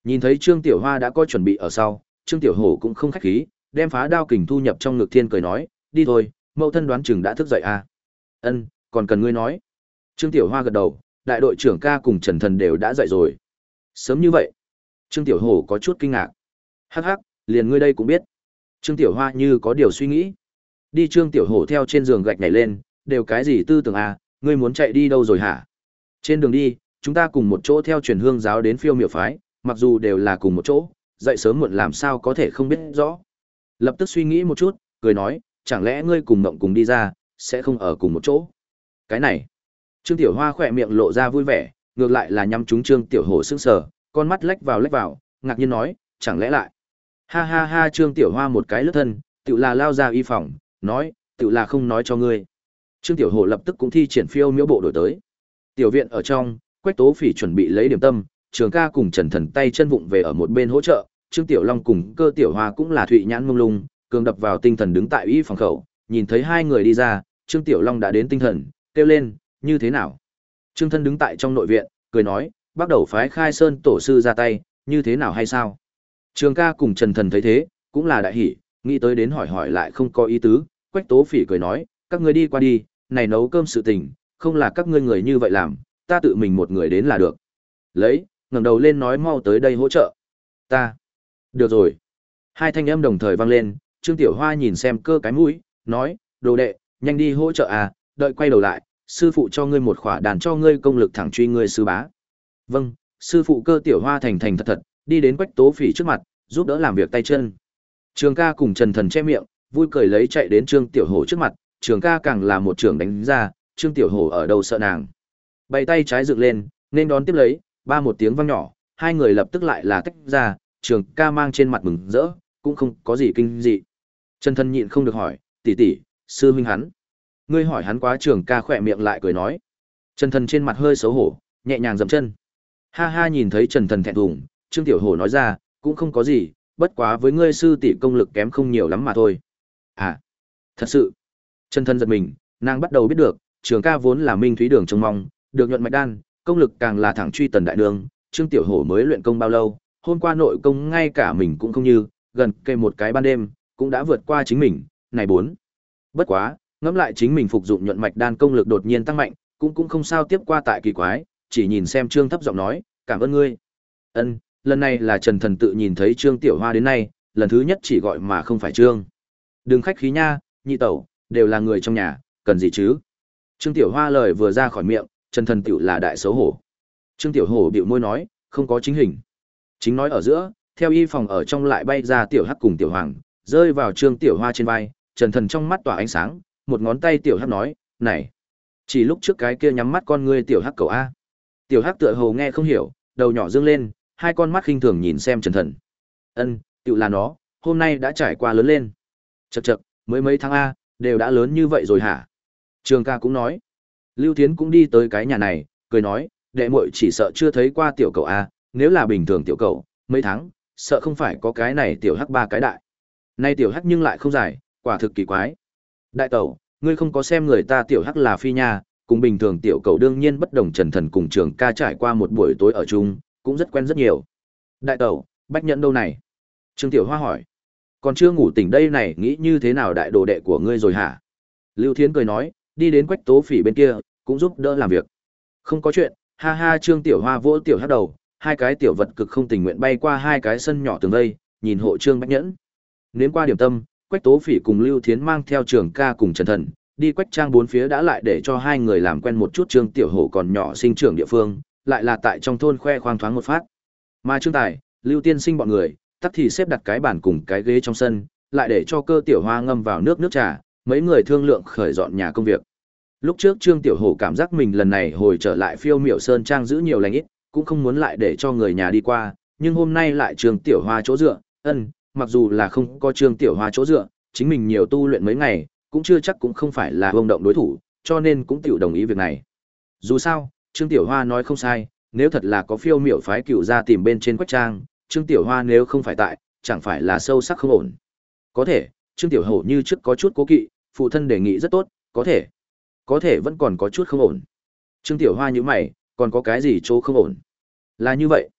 A: Nhìn thấy Trương Tiểu Hoa đã có chuẩn bị ở sau, Trương Tiểu Hổ cũng không khách khí, đem phá đao kình thu nhập trong ngực thiên cười nói, đi thôi, mẫu thân đoán chừng đã thức dậy à. Ân, còn cần ngươi nói. Trương Tiểu Hoa gật đầu, đại đội trưởng ca cùng Trần Thần đều đã dậy rồi. Sớm như vậy. Trương Tiểu Hổ có chút kinh ngạc. Hắc hắc, liền ngươi đây cũng biết. Trương Tiểu Hoa như có điều suy nghĩ. Đi Trương Tiểu Hổ theo trên giường gạch nhảy lên, đều cái gì tư tưởng à, ngươi muốn chạy đi đâu rồi hả? Trên đường đi, chúng ta cùng một chỗ theo truyền hương giáo đến phiêu miểu phái, mặc dù đều là cùng một chỗ, dậy sớm muộn làm sao có thể không biết rõ. Lập tức suy nghĩ một chút, cười nói, chẳng lẽ ngươi cùng mộng cùng đi ra, sẽ không ở cùng một chỗ. Cái này, Trương Tiểu Hoa khỏe miệng lộ ra vui vẻ, ngược lại là nhắm trúng Trương Tiểu Hổ sững sờ, con mắt lách vào lách vào, ngạc nhiên nói, chẳng lẽ lại. Ha ha ha, Trương Tiểu Hoa một cái lướt thân, tự là lao ra y phòng, nói, tự là không nói cho ngươi. Trương Tiểu Hổ lập tức cũng thi triển phiêu miễu bộ đổi tới. Tiểu viện ở trong, Quách Tố Phỉ chuẩn bị lấy điểm tâm, Trường ca cùng Trần Thần tay chân vụng về ở một bên hỗ trợ, Trương Tiểu Long cùng Cơ Tiểu Hoa cũng là thụy nhãn mông lung, cường đập vào tinh thần đứng tại y phòng khẩu, nhìn thấy hai người đi ra, Trương Tiểu Long đã đến tinh thần, kêu lên, như thế nào? Trương Thân đứng tại trong nội viện, cười nói, bắt đầu phái Khai Sơn tổ sư ra tay, như thế nào hay sao? Trường ca cùng Trần Thần thấy thế, cũng là đại hỉ, nghĩ tới đến hỏi hỏi lại không có ý tứ, Quách Tố Phỉ cười nói, các ngươi đi qua đi, này nấu cơm sự tình, không là các ngươi người như vậy làm, ta tự mình một người đến là được. Lấy, ngẩng đầu lên nói mau tới đây hỗ trợ. Ta. Được rồi. Hai thanh âm đồng thời vang lên, Trương Tiểu Hoa nhìn xem Cơ cái mũi, nói, đồ đệ, nhanh đi hỗ trợ à, đợi quay đầu lại, sư phụ cho ngươi một khỏa đàn cho ngươi công lực thẳng truy ngươi sư bá. Vâng, sư phụ Cơ Tiểu Hoa thành thành thật thật, đi đến Quách Tố Phỉ trước mặt, giúp đỡ làm việc tay chân. Trường ca cùng Trần Thần che miệng, vui cười lấy chạy đến Trương Tiểu Hổ trước mặt, Trường ca càng là một trường đánh ra, Trương Tiểu Hổ ở đâu sợ nàng. Bày tay trái dựng lên, nên đón tiếp lấy, ba một tiếng vang nhỏ, hai người lập tức lại là tách ra, Trường ca mang trên mặt mừng rỡ, cũng không có gì kinh dị. Trần Thần nhịn không được hỏi, tỷ tỷ, sư huynh hắn. Ngươi hỏi hắn quá, Trường ca khỏe miệng lại cười nói. Trần Thần trên mặt hơi xấu hổ, nhẹ nhàng dậm chân. Ha ha, nhìn thấy Trần Thần thẹn thùng, Trương Tiểu Hổ nói ra, cũng không có gì, bất quá với ngươi sư tỷ công lực kém không nhiều lắm mà thôi. À, thật sự. Trần Thần giật mình, nàng bắt đầu biết được, Trường ca vốn là minh thúy đường trông mong, được nhuận mạch đan, công lực càng là thẳng truy tần đại đường, Trương Tiểu Hổ mới luyện công bao lâu, hôm qua nội công ngay cả mình cũng không như, gần kề một cái ban đêm, cũng đã vượt qua chính mình, này bốn. Bất quá, ngẫm lại chính mình phục dụng nhuận mạch đan công lực đột nhiên tăng mạnh, cũng cũng không sao tiếp qua tại kỳ quái, chỉ nhìn xem Trương thấp giọng nói, cảm ơn ngươi. Ân, lần này là Trần Thần tự nhìn thấy Trương Tiểu Hoa đến nay, lần thứ nhất chỉ gọi mà không phải Trương. Đừng khách khí nha, nhị tẩu, đều là người trong nhà, cần gì chứ? Trương Tiểu Hoa lời vừa ra khỏi miệng, Trần Thần tiểu là đại xấu hổ. Trương Tiểu Hổ bĩu môi nói, không có chính hình. Chính nói ở giữa, theo y phòng ở trong lại bay ra Tiểu Hắc cùng Tiểu Hoàng, rơi vào Trương Tiểu Hoa trên vai, Trần Thần trong mắt tỏa ánh sáng, một ngón tay Tiểu Hắc nói, này, chỉ lúc trước cái kia nhắm mắt con ngươi Tiểu Hắc cậu a. Tiểu Hắc tựa hồ nghe không hiểu, đầu nhỏ dương lên, hai con mắt khinh thường nhìn xem Trần Thần. Ân, tiểu là nó, hôm nay đã trải qua lớn lên. Chậc chậc, mới mấy tháng a, đều đã lớn như vậy rồi hả? Trường ca cũng nói. Lưu Thiến cũng đi tới cái nhà này, cười nói, đệ muội chỉ sợ chưa thấy qua tiểu cậu a, nếu là bình thường tiểu cậu, mấy tháng, sợ không phải có cái này tiểu hắc ba cái đại. Nay tiểu hắc nhưng lại không dài, quả thực kỳ quái. Đại tẩu, ngươi không có xem người ta tiểu hắc là phi nha, cùng bình thường tiểu cậu đương nhiên bất đồng. Trần Thần cùng Trường ca trải qua một buổi tối ở chung, cũng rất quen rất nhiều. Đại tẩu, Bách Nhẫn đâu này? Trương Tiểu Hoa hỏi. Còn chưa ngủ tỉnh đây này, nghĩ như thế nào đại đồ đệ của ngươi rồi hả? Lưu Thiến cười nói, đi đến Quách Tố Phỉ bên kia, cũng giúp đỡ làm việc. Không có chuyện, ha ha. Trương Tiểu Hoa vỗ Tiểu Hắc đầu, hai cái tiểu vật cực không tình nguyện bay qua hai cái sân nhỏ tường vây, nhìn hộ Trương Bách Nhẫn. Nếm qua điểm tâm, Quách Tố Phỉ cùng Lưu Thiến mang theo Trường ca cùng Trần Thần, đi Quách Trang bốn phía đã lại để cho hai người làm quen một chút Trương Tiểu Hổ còn nhỏ sinh trưởng địa phương, lại là tại trong thôn khoe khoang thoáng một phát. Mà Trương Tài, Lưu Tiên Sinh bọn người, tắc thì xếp đặt cái bàn cùng cái ghế trong sân, lại để cho Cơ Tiểu Hoa ngâm vào nước nước trà, mấy người thương lượng khởi dọn nhà công việc. Lúc trước Trương Tiểu Hổ cảm giác mình lần này hồi trở lại Phiêu Miểu Sơn Trang giữ nhiều lành ít, cũng không muốn lại để cho người nhà đi qua, nhưng hôm nay lại Trương Tiểu Hoa chỗ dựa, ân, mặc dù là không có Trương Tiểu Hoa chỗ dựa, chính mình nhiều tu luyện mấy ngày, cũng chưa chắc cũng không phải là vông động đối thủ, cho nên cũng tiểu đồng ý việc này. Dù sao, Trương Tiểu Hoa nói không sai, nếu thật là có Phiêu Miểu phái cựu ra tìm bên trên Quách Trang, Trương Tiểu Hoa nếu không phải tại, chẳng phải là sâu sắc không ổn. Có thể, Trương Tiểu Hổ như trước có chút cố kỵ, phụ thân đề nghị rất tốt, có thể. Có thể vẫn còn có chút không ổn. Trương Tiểu Hoa như mày, còn có cái gì chỗ không ổn? Là như vậy.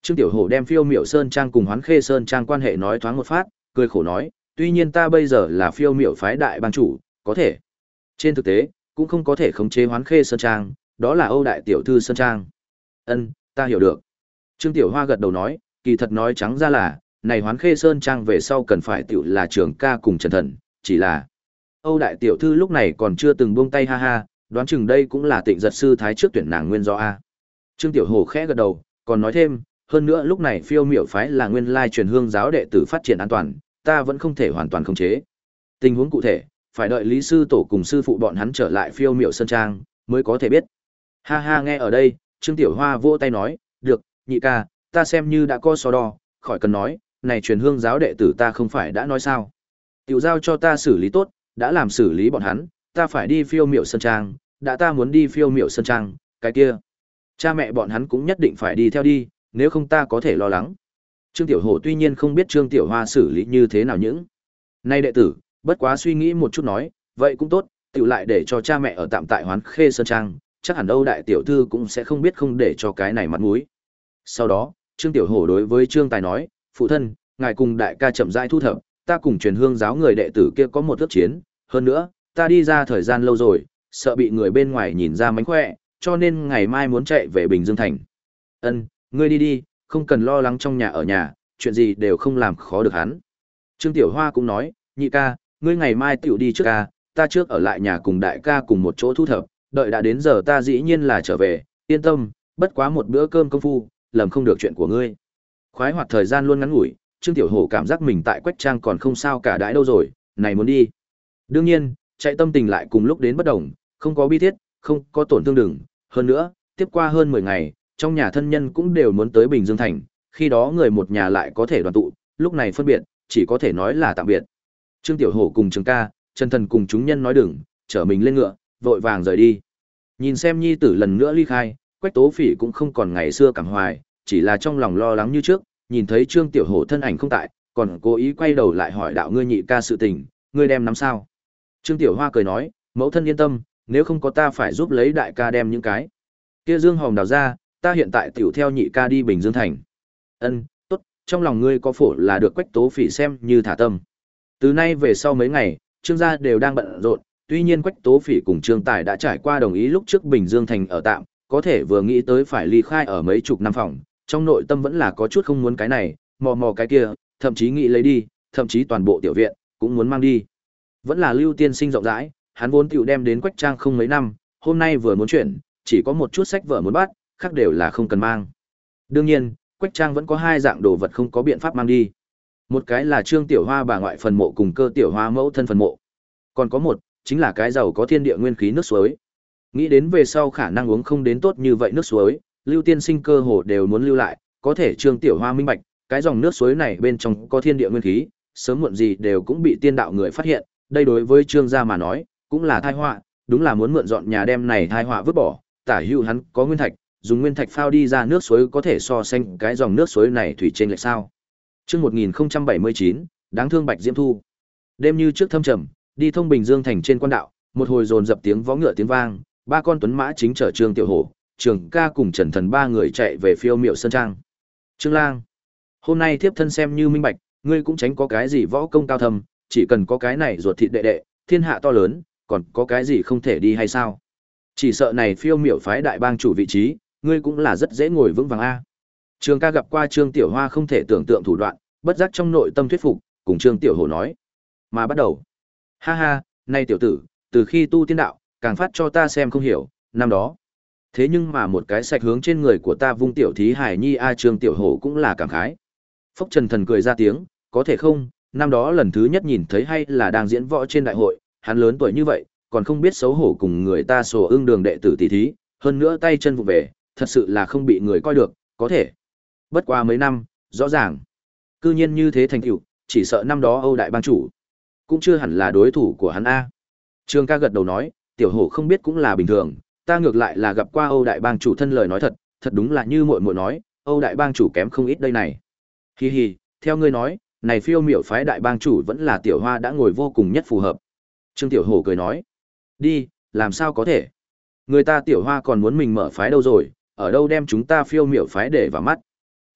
A: Trương Tiểu Hổ đem Phiêu Miểu Sơn Trang cùng Hoán Khê Sơn Trang quan hệ nói thoáng một phát, cười khổ nói, tuy nhiên ta bây giờ là Phiêu Miểu phái đại bang chủ, có thể. Trên thực tế, cũng không có thể khống chế Hoán Khê Sơn Trang, đó là Âu đại tiểu thư Sơn Trang. Ân, ta hiểu được. Trương Tiểu Hoa gật đầu nói, kỳ thật nói trắng ra là, này Hoán Khê Sơn Trang về sau cần phải tiểu là Trường Ca cùng Trần Thần, chỉ là Âu đại tiểu thư lúc này còn chưa từng buông tay ha ha, đoán chừng đây cũng là Tịnh Giật sư thái trước tuyển nàng nguyên do a. Trương Tiểu Hổ khẽ gật đầu, còn nói thêm, hơn nữa lúc này Phiêu Miểu phái là nguyên lai truyền hương giáo đệ tử phát triển an toàn, ta vẫn không thể hoàn toàn khống chế. Tình huống cụ thể, phải đợi Lý sư tổ cùng sư phụ bọn hắn trở lại Phiêu Miểu Sơn Trang mới có thể biết. Ha ha, nghe ở đây, Trương Tiểu Hoa vỗ tay nói, được, nhị ca, ta xem như đã có so đo, khỏi cần nói, này truyền hương giáo đệ tử ta không phải đã nói sao. Tiểu giao cho ta xử lý tốt, đã làm xử lý bọn hắn, ta phải đi Phiêu Miểu Sơn Trang, đã ta muốn đi Phiêu Miểu Sơn Trang, cái kia. Cha mẹ bọn hắn cũng nhất định phải đi theo đi, nếu không ta có thể lo lắng. Trương Tiểu Hổ tuy nhiên không biết Trương Tiểu Hoa xử lý như thế nào những. Nay đệ tử, bất quá suy nghĩ một chút nói, vậy cũng tốt, tiểu lại để cho cha mẹ ở tạm tại Hoán Khê Sơn Trang, chắc hẳn Âu đại tiểu thư cũng sẽ không biết không để cho cái này mặt mũi. Sau đó, Trương Tiểu Hổ đối với Trương Tài nói, phụ thân, ngài cùng đại ca chậm rãi thu thập, ta cùng truyền hương giáo người đệ tử kia có một ước chiến, hơn nữa, ta đi ra thời gian lâu rồi, sợ bị người bên ngoài nhìn ra mánh khỏe, cho nên ngày mai muốn chạy về Bình Dương Thành. Ân, ngươi đi đi, không cần lo lắng trong nhà ở nhà, chuyện gì đều không làm khó được hắn. Trương Tiểu Hoa cũng nói, nhị ca, ngươi ngày mai tiểu đi trước ca, ta trước ở lại nhà cùng đại ca cùng một chỗ thu thập, đợi đã đến giờ ta dĩ nhiên là trở về, yên tâm, bất quá một bữa cơm công phu, lầm không được chuyện của ngươi. Khoái hoạt thời gian luôn ngắn ngủi, Trương Tiểu Hổ cảm giác mình tại Quách Trang còn không sao cả đãi đâu rồi, này muốn đi. Đương nhiên, chạy tâm tình lại cùng lúc đến bất đồng, không có bi thiết, không có tổn thương đừng, hơn nữa, tiếp qua hơn mười ngày, trong nhà thân nhân cũng đều muốn tới Bình Dương Thành, khi đó người một nhà lại có thể đoàn tụ, lúc này phân biệt, chỉ có thể nói là tạm biệt. Trương Tiểu Hổ cùng Trường Ca, Trần Thần cùng chúng nhân nói đừng, chở mình lên ngựa, vội vàng rời đi. Nhìn xem nhi tử lần nữa ly khai, Quách Tố Phỉ cũng không còn ngày xưa cảm hoài, chỉ là trong lòng lo lắng như trước, nhìn thấy Trương Tiểu Hổ thân ảnh không tại, còn cố ý quay đầu lại hỏi đạo ngươi nhị ca sự tình, ngươi đem nắm sao? Trương Tiểu Hoa cười nói, mẫu thân yên tâm, nếu không có ta phải giúp lấy đại ca đem những cái kia dương hòm đào ra, ta hiện tại tiểu theo nhị ca đi Bình Dương Thành. Ân, tốt, trong lòng ngươi có phổ là được Quách Tố Phỉ xem như thả tâm. Từ nay về sau mấy ngày, Trương gia đều đang bận rộn, tuy nhiên Quách Tố Phỉ cùng Trương Tài đã trải qua đồng ý lúc trước Bình Dương Thành ở tạm, có thể vừa nghĩ tới phải ly khai ở mấy chục năm phòng, trong nội tâm vẫn là có chút không muốn cái này, mò mò cái kia, thậm chí nghĩ lấy đi, thậm chí toàn bộ tiểu viện cũng muốn mang đi. Vẫn là Lưu Tiên Sinh rộng rãi, hắn vốn tiểu đem đến Quách Trang không mấy năm, hôm nay vừa muốn chuyển, chỉ có một chút sách vở muốn bắt, khác đều là không cần mang. Đương nhiên, Quách Trang vẫn có hai dạng đồ vật không có biện pháp mang đi. Một cái là Trương Tiểu Hoa bà ngoại phần mộ cùng Cơ Tiểu Hoa mẫu thân phần mộ. Còn có một, chính là cái giàu có thiên địa nguyên khí nước suối. Nghĩ đến về sau khả năng uống không đến tốt như vậy nước suối, Lưu Tiên Sinh cơ hồ đều muốn lưu lại, có thể Trương Tiểu Hoa minh bạch, cái dòng nước suối này bên trong có thiên địa nguyên khí, sớm muộn gì đều cũng bị tiên đạo người phát hiện, đây đối với Trương gia mà nói, cũng là tai họa, đúng là muốn mượn dọn nhà đem này tai họa vứt bỏ, tả hữu hắn có nguyên thạch, dùng nguyên thạch phao đi ra nước suối có thể so sánh cái dòng nước suối này thủy trên lệch sao? Chương một nghìn không trăm bảy mươi chín, đáng thương Bạch Diễm Thu. Đêm như trước thâm trầm, đi thông Bình Dương thành trên quan đạo, một hồi dồn dập tiếng vó ngựa tiếng vang, ba con tuấn mã chính chở Trương Tiểu Hổ, Trường Ca cùng Trần Thần ba người chạy về Phiêu Miểu Sơn Trang. Trương Lang, hôm nay thiếp thân xem như minh bạch, ngươi cũng tránh có cái gì võ công cao thâm, chỉ cần có cái này ruột thịt đệ đệ, thiên hạ to lớn, còn có cái gì không thể đi hay sao? Chỉ sợ này Phiêu Miểu phái đại bang chủ vị trí, ngươi cũng là rất dễ ngồi vững vàng a. Trường Ca gặp qua Trương Tiểu Hoa không thể tưởng tượng thủ đoạn, bất giác trong nội tâm thuyết phục, cùng Trương Tiểu Hổ nói: "Mà bắt đầu. Ha ha, nay tiểu tử, từ khi tu tiên đạo, càng phát cho ta xem không hiểu, năm đó. Thế nhưng mà một cái sạch hướng trên người của ta vung tiểu thí hải nhi a." Trương Tiểu Hổ cũng là cảm khái. Phốc Trần Thần cười ra tiếng, có thể không, năm đó lần thứ nhất nhìn thấy hay là đang diễn võ trên đại hội, hắn lớn tuổi như vậy, còn không biết xấu hổ cùng người ta sổ ương đường đệ tử tỷ thí, hơn nữa tay chân vụ về, thật sự là không bị người coi được, có thể. Bất qua mấy năm, rõ ràng, cư nhiên như thế thành tựu, chỉ sợ năm đó Âu đại bang chủ cũng chưa hẳn là đối thủ của hắn a. Trương Ca gật đầu nói, Tiểu Hổ không biết cũng là bình thường, ta ngược lại là gặp qua Âu đại bang chủ thân lời nói thật, thật đúng là như muội muội nói, Âu đại bang chủ kém không ít đây này. Hi hi, theo ngươi nói, này Phiêu Miểu phái đại bang chủ vẫn là Tiểu Hoa đã ngồi vô cùng nhất phù hợp. Trương Tiểu Hổ cười nói, đi, làm sao có thể? Người ta Tiểu Hoa còn muốn mình mở phái đâu rồi, ở đâu đem chúng ta Phiêu Miểu phái để vào mắt.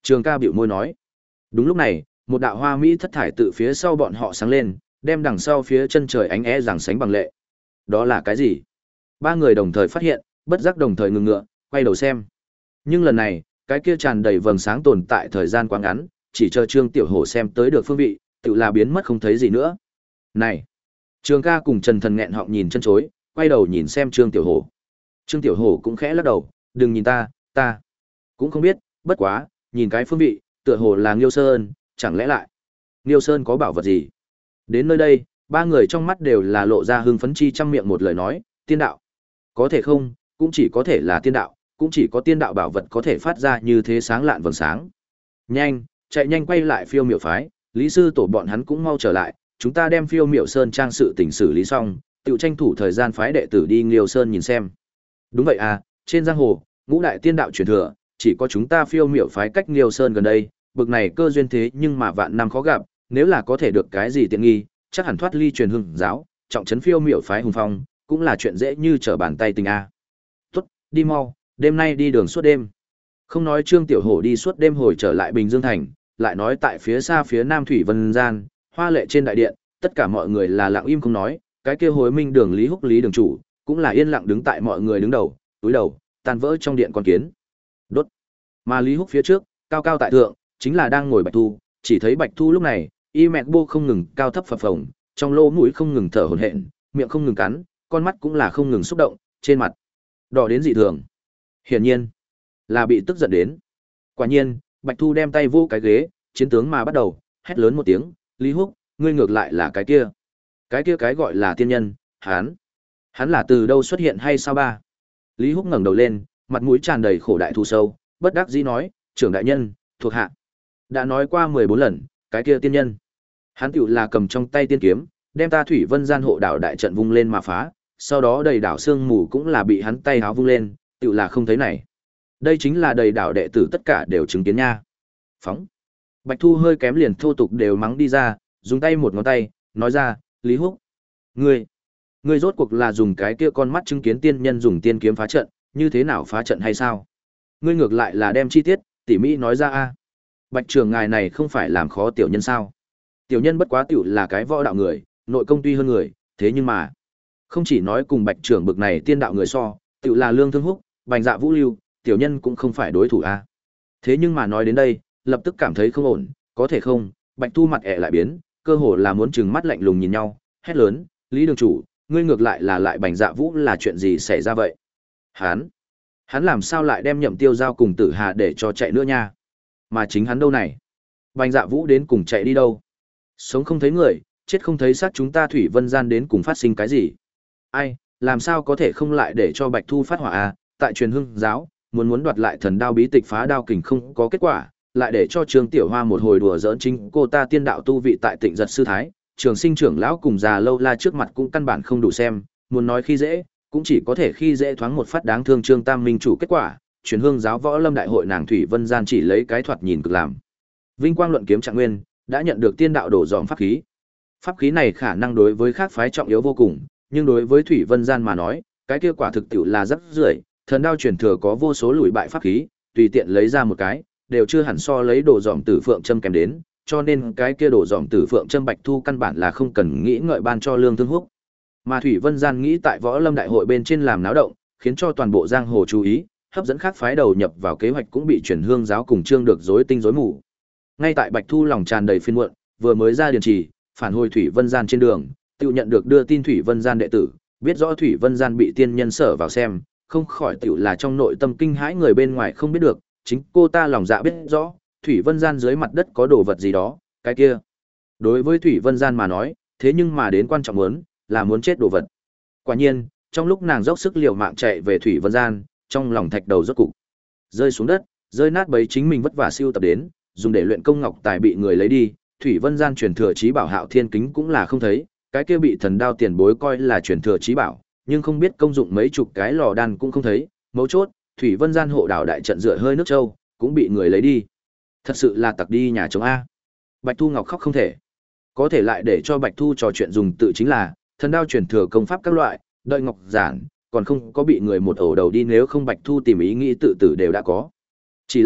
A: Trường ca bĩu môi nói. Đúng lúc này, một đạo hoa mỹ thất thải từ phía sau bọn họ sáng lên, đem đằng sau phía chân trời ánh é rằng sánh bằng lệ. Đó là cái gì? Ba người đồng thời phát hiện, bất giác đồng thời ngừng ngựa, quay đầu xem. Nhưng lần này, cái kia tràn đầy vầng sáng tồn tại thời gian quá ngắn, chỉ chờ Trương Tiểu Hổ xem tới được phương vị, tự là biến mất không thấy gì nữa. Này! Trường ca cùng Trần Thần nghẹn họng nhìn chân chối, quay đầu nhìn xem Trương Tiểu Hổ. Trương Tiểu Hổ cũng khẽ lắc đầu, đừng nhìn ta, ta cũng không biết, bất quá, nhìn cái phương vị, tựa hồ là Nghiêu Sơn, chẳng lẽ lại Nghiêu Sơn có bảo vật gì? Đến nơi đây, ba người trong mắt đều là lộ ra hưng phấn chi trăm miệng một lời nói, tiên đạo. Có thể không, cũng chỉ có thể là tiên đạo, cũng chỉ có tiên đạo bảo vật có thể phát ra như thế sáng lạn vầng sáng. Nhanh, chạy nhanh quay lại Phiêu Miểu phái, Lý sư tổ bọn hắn cũng mau trở lại, chúng ta đem Phiêu Miểu Sơn trang sự tình xử lý xong, tự tranh thủ thời gian phái đệ tử đi Nghiêu Sơn nhìn xem. Đúng vậy à, trên giang hồ, ngũ đại tiên đạo truyền thừa, chỉ có chúng ta Phiêu Miểu phái cách Nghiêu Sơn gần đây, bực này cơ duyên thế nhưng mà vạn năm khó gặp, nếu là có thể được cái gì tiện nghi, chắc hẳn thoát ly truyền hưng giáo, trọng trấn Phiêu Miểu phái hùng phong, cũng là chuyện dễ như trở bàn tay tình a. Tốt, đi mau, đêm nay đi đường suốt đêm. Không nói Trương Tiểu Hổ đi suốt đêm hồi trở lại Bình Dương thành, lại nói tại phía xa phía Nam Thủy Vân Gian, hoa lệ trên đại điện, tất cả mọi người là lặng im không nói, cái kia Hối Minh Đường Lý Húc Lý đường chủ, cũng là yên lặng đứng tại mọi người đứng đầu, túi đầu, tan vỡ trong điện con kiến. Đốt. Mà Lý Húc phía trước, cao cao tại thượng, chính là đang ngồi Bạch Thu, chỉ thấy Bạch Thu lúc này, y mẹ bô không ngừng cao thấp phập phồng, trong lỗ mũi không ngừng thở hổn hển, miệng không ngừng cắn, con mắt cũng là không ngừng xúc động, trên mặt đỏ đến dị thường. Hiển nhiên, là bị tức giận đến. Quả nhiên, Bạch Thu đem tay vô cái ghế, chiến tướng mà bắt đầu, hét lớn một tiếng, "Lý Húc, ngươi ngược lại là cái kia. Cái kia cái gọi là tiên nhân, hắn, hắn là từ đâu xuất hiện hay sao ba?" Lý Húc ngẩng đầu lên, mặt mũi tràn đầy khổ đại thu sâu, bất đắc dĩ nói, "Trưởng đại nhân, thuộc hạ đã nói qua mười bốn lần, cái kia tiên nhân, hắn tiểu là cầm trong tay tiên kiếm, đem ta Thủy Vân Gian hộ đảo đại trận vung lên mà phá, sau đó đầy đảo sương mù cũng là bị hắn tay háo vung lên, tiểu là không thấy này. Đây chính là đầy đảo đệ tử tất cả đều chứng kiến nha." Phóng. Bạch Thu hơi kém liền thô tục đều mắng đi ra, dùng tay một ngón tay, nói ra, "Lý Húc, ngươi, ngươi rốt cuộc là dùng cái kia con mắt chứng kiến tiên nhân dùng tiên kiếm phá trận, như thế nào phá trận hay sao? Ngươi ngược lại là đem chi tiết, tỉ mỹ nói ra a." Bạch trưởng ngài này không phải làm khó tiểu nhân sao? Tiểu nhân bất quá tiểu là cái võ đạo người, nội công tuy hơn người, thế nhưng mà, không chỉ nói cùng Bạch trưởng bực này tiên đạo người so, tiểu là Lương Thương Húc, Bành Dạ Vũ Lưu, tiểu nhân cũng không phải đối thủ a. Thế nhưng mà nói đến đây, lập tức cảm thấy không ổn, có thể không? Bạch Thu mặt ẻ lại biến, cơ hồ là muốn trừng mắt lạnh lùng nhìn nhau, hét lớn, "Lý đường chủ, ngươi ngược lại là lại Bành Dạ Vũ là chuyện gì xảy ra vậy?" Hắn, hắn làm sao lại đem Nhậm Tiêu Giao cùng Tử Hà để cho chạy nữa nha? Mà chính hắn đâu này? Bành Dạ Vũ đến cùng chạy đi đâu? Sống không thấy người, chết không thấy xác, chúng ta Thủy Vân Gian đến cùng phát sinh cái gì? Ai, làm sao có thể không lại để cho Bạch Thu phát hỏa à? Tại truyền hưng giáo, muốn muốn đoạt lại thần đao bí tịch phá đao kình không có kết quả, lại để cho Trương Tiểu Hoa một hồi đùa giỡn chính cô ta tiên đạo tu vị tại Tịnh Giật sư thái, Trường Sinh trưởng lão cùng già lâu la trước mặt cũng căn bản không đủ xem, muốn nói khi dễ, cũng chỉ có thể khi dễ thoáng một phát đáng thương Trương Tam Minh chủ kết quả, truyền hương giáo võ lâm đại hội nàng Thủy Vân Gian chỉ lấy cái thoạt nhìn cực làm. Vinh quang luận kiếm trạng nguyên, đã nhận được tiên đạo đổ dòm pháp khí. Pháp khí này khả năng đối với khác phái trọng yếu vô cùng, nhưng đối với Thủy Vân Gian mà nói, cái kia quả thực tiểu là rất rưởi, thần đao truyền thừa có vô số lùi bại pháp khí, tùy tiện lấy ra một cái, đều chưa hẳn so lấy đồ dòm tử phượng châm kèm đến, cho nên cái kia đồ dòm tử phượng châm Bạch Thu căn bản là không cần nghĩ ngợi ban cho Lương Thương Húc. Mà Thủy Vân Gian nghĩ tại võ lâm đại hội bên trên làm náo động, khiến cho toàn bộ giang hồ chú ý, hấp dẫn khác phái đầu nhập vào kế hoạch cũng bị truyền hương giáo cùng Trương được rối tinh rối mù. Ngay tại Bạch Thu lòng tràn đầy phiền muộn, vừa mới ra điền trì, phản hồi Thủy Vân Gian trên đường, tự nhận được đưa tin Thủy Vân Gian đệ tử, biết rõ Thủy Vân Gian bị tiên nhân sở vào xem, không khỏi tiểu là trong nội tâm kinh hãi người bên ngoài không biết được, chính cô ta lòng dạ biết rõ, Thủy Vân Gian dưới mặt đất có đồ vật gì đó, cái kia. Đối với Thủy Vân Gian mà nói, thế nhưng mà đến quan trọng muốn, là muốn chết đồ vật. Quả nhiên, trong lúc nàng dốc sức liều mạng chạy về Thủy Vân Gian, trong lòng thạch đầu rốt cục rơi xuống đất, rơi nát bấy chính mình vất vả siêu tập đến, dùng để luyện công ngọc tài bị người lấy đi, Thủy Vân Gian truyền thừa chí bảo Hạo Thiên kính cũng là không thấy, cái kia bị thần đao tiền bối coi là truyền thừa chí bảo, nhưng không biết công dụng mấy chục cái lò đan cũng không thấy, mấu chốt, Thủy Vân Gian hộ đảo đại trận dựa hơi nước châu, cũng bị người lấy đi. Thật sự là tặc đi nhà chống a. Bạch Thu Ngọc khóc không thể. Có thể lại để cho Bạch Thu trò chuyện dùng tự chính là thần đao truyền thừa công pháp các loại, đợi ngọc giản, còn không có bị người một ổ đầu đi, nếu không Bạch Thu tìm ý nghĩ tự tử đều đã có. Chỉ là,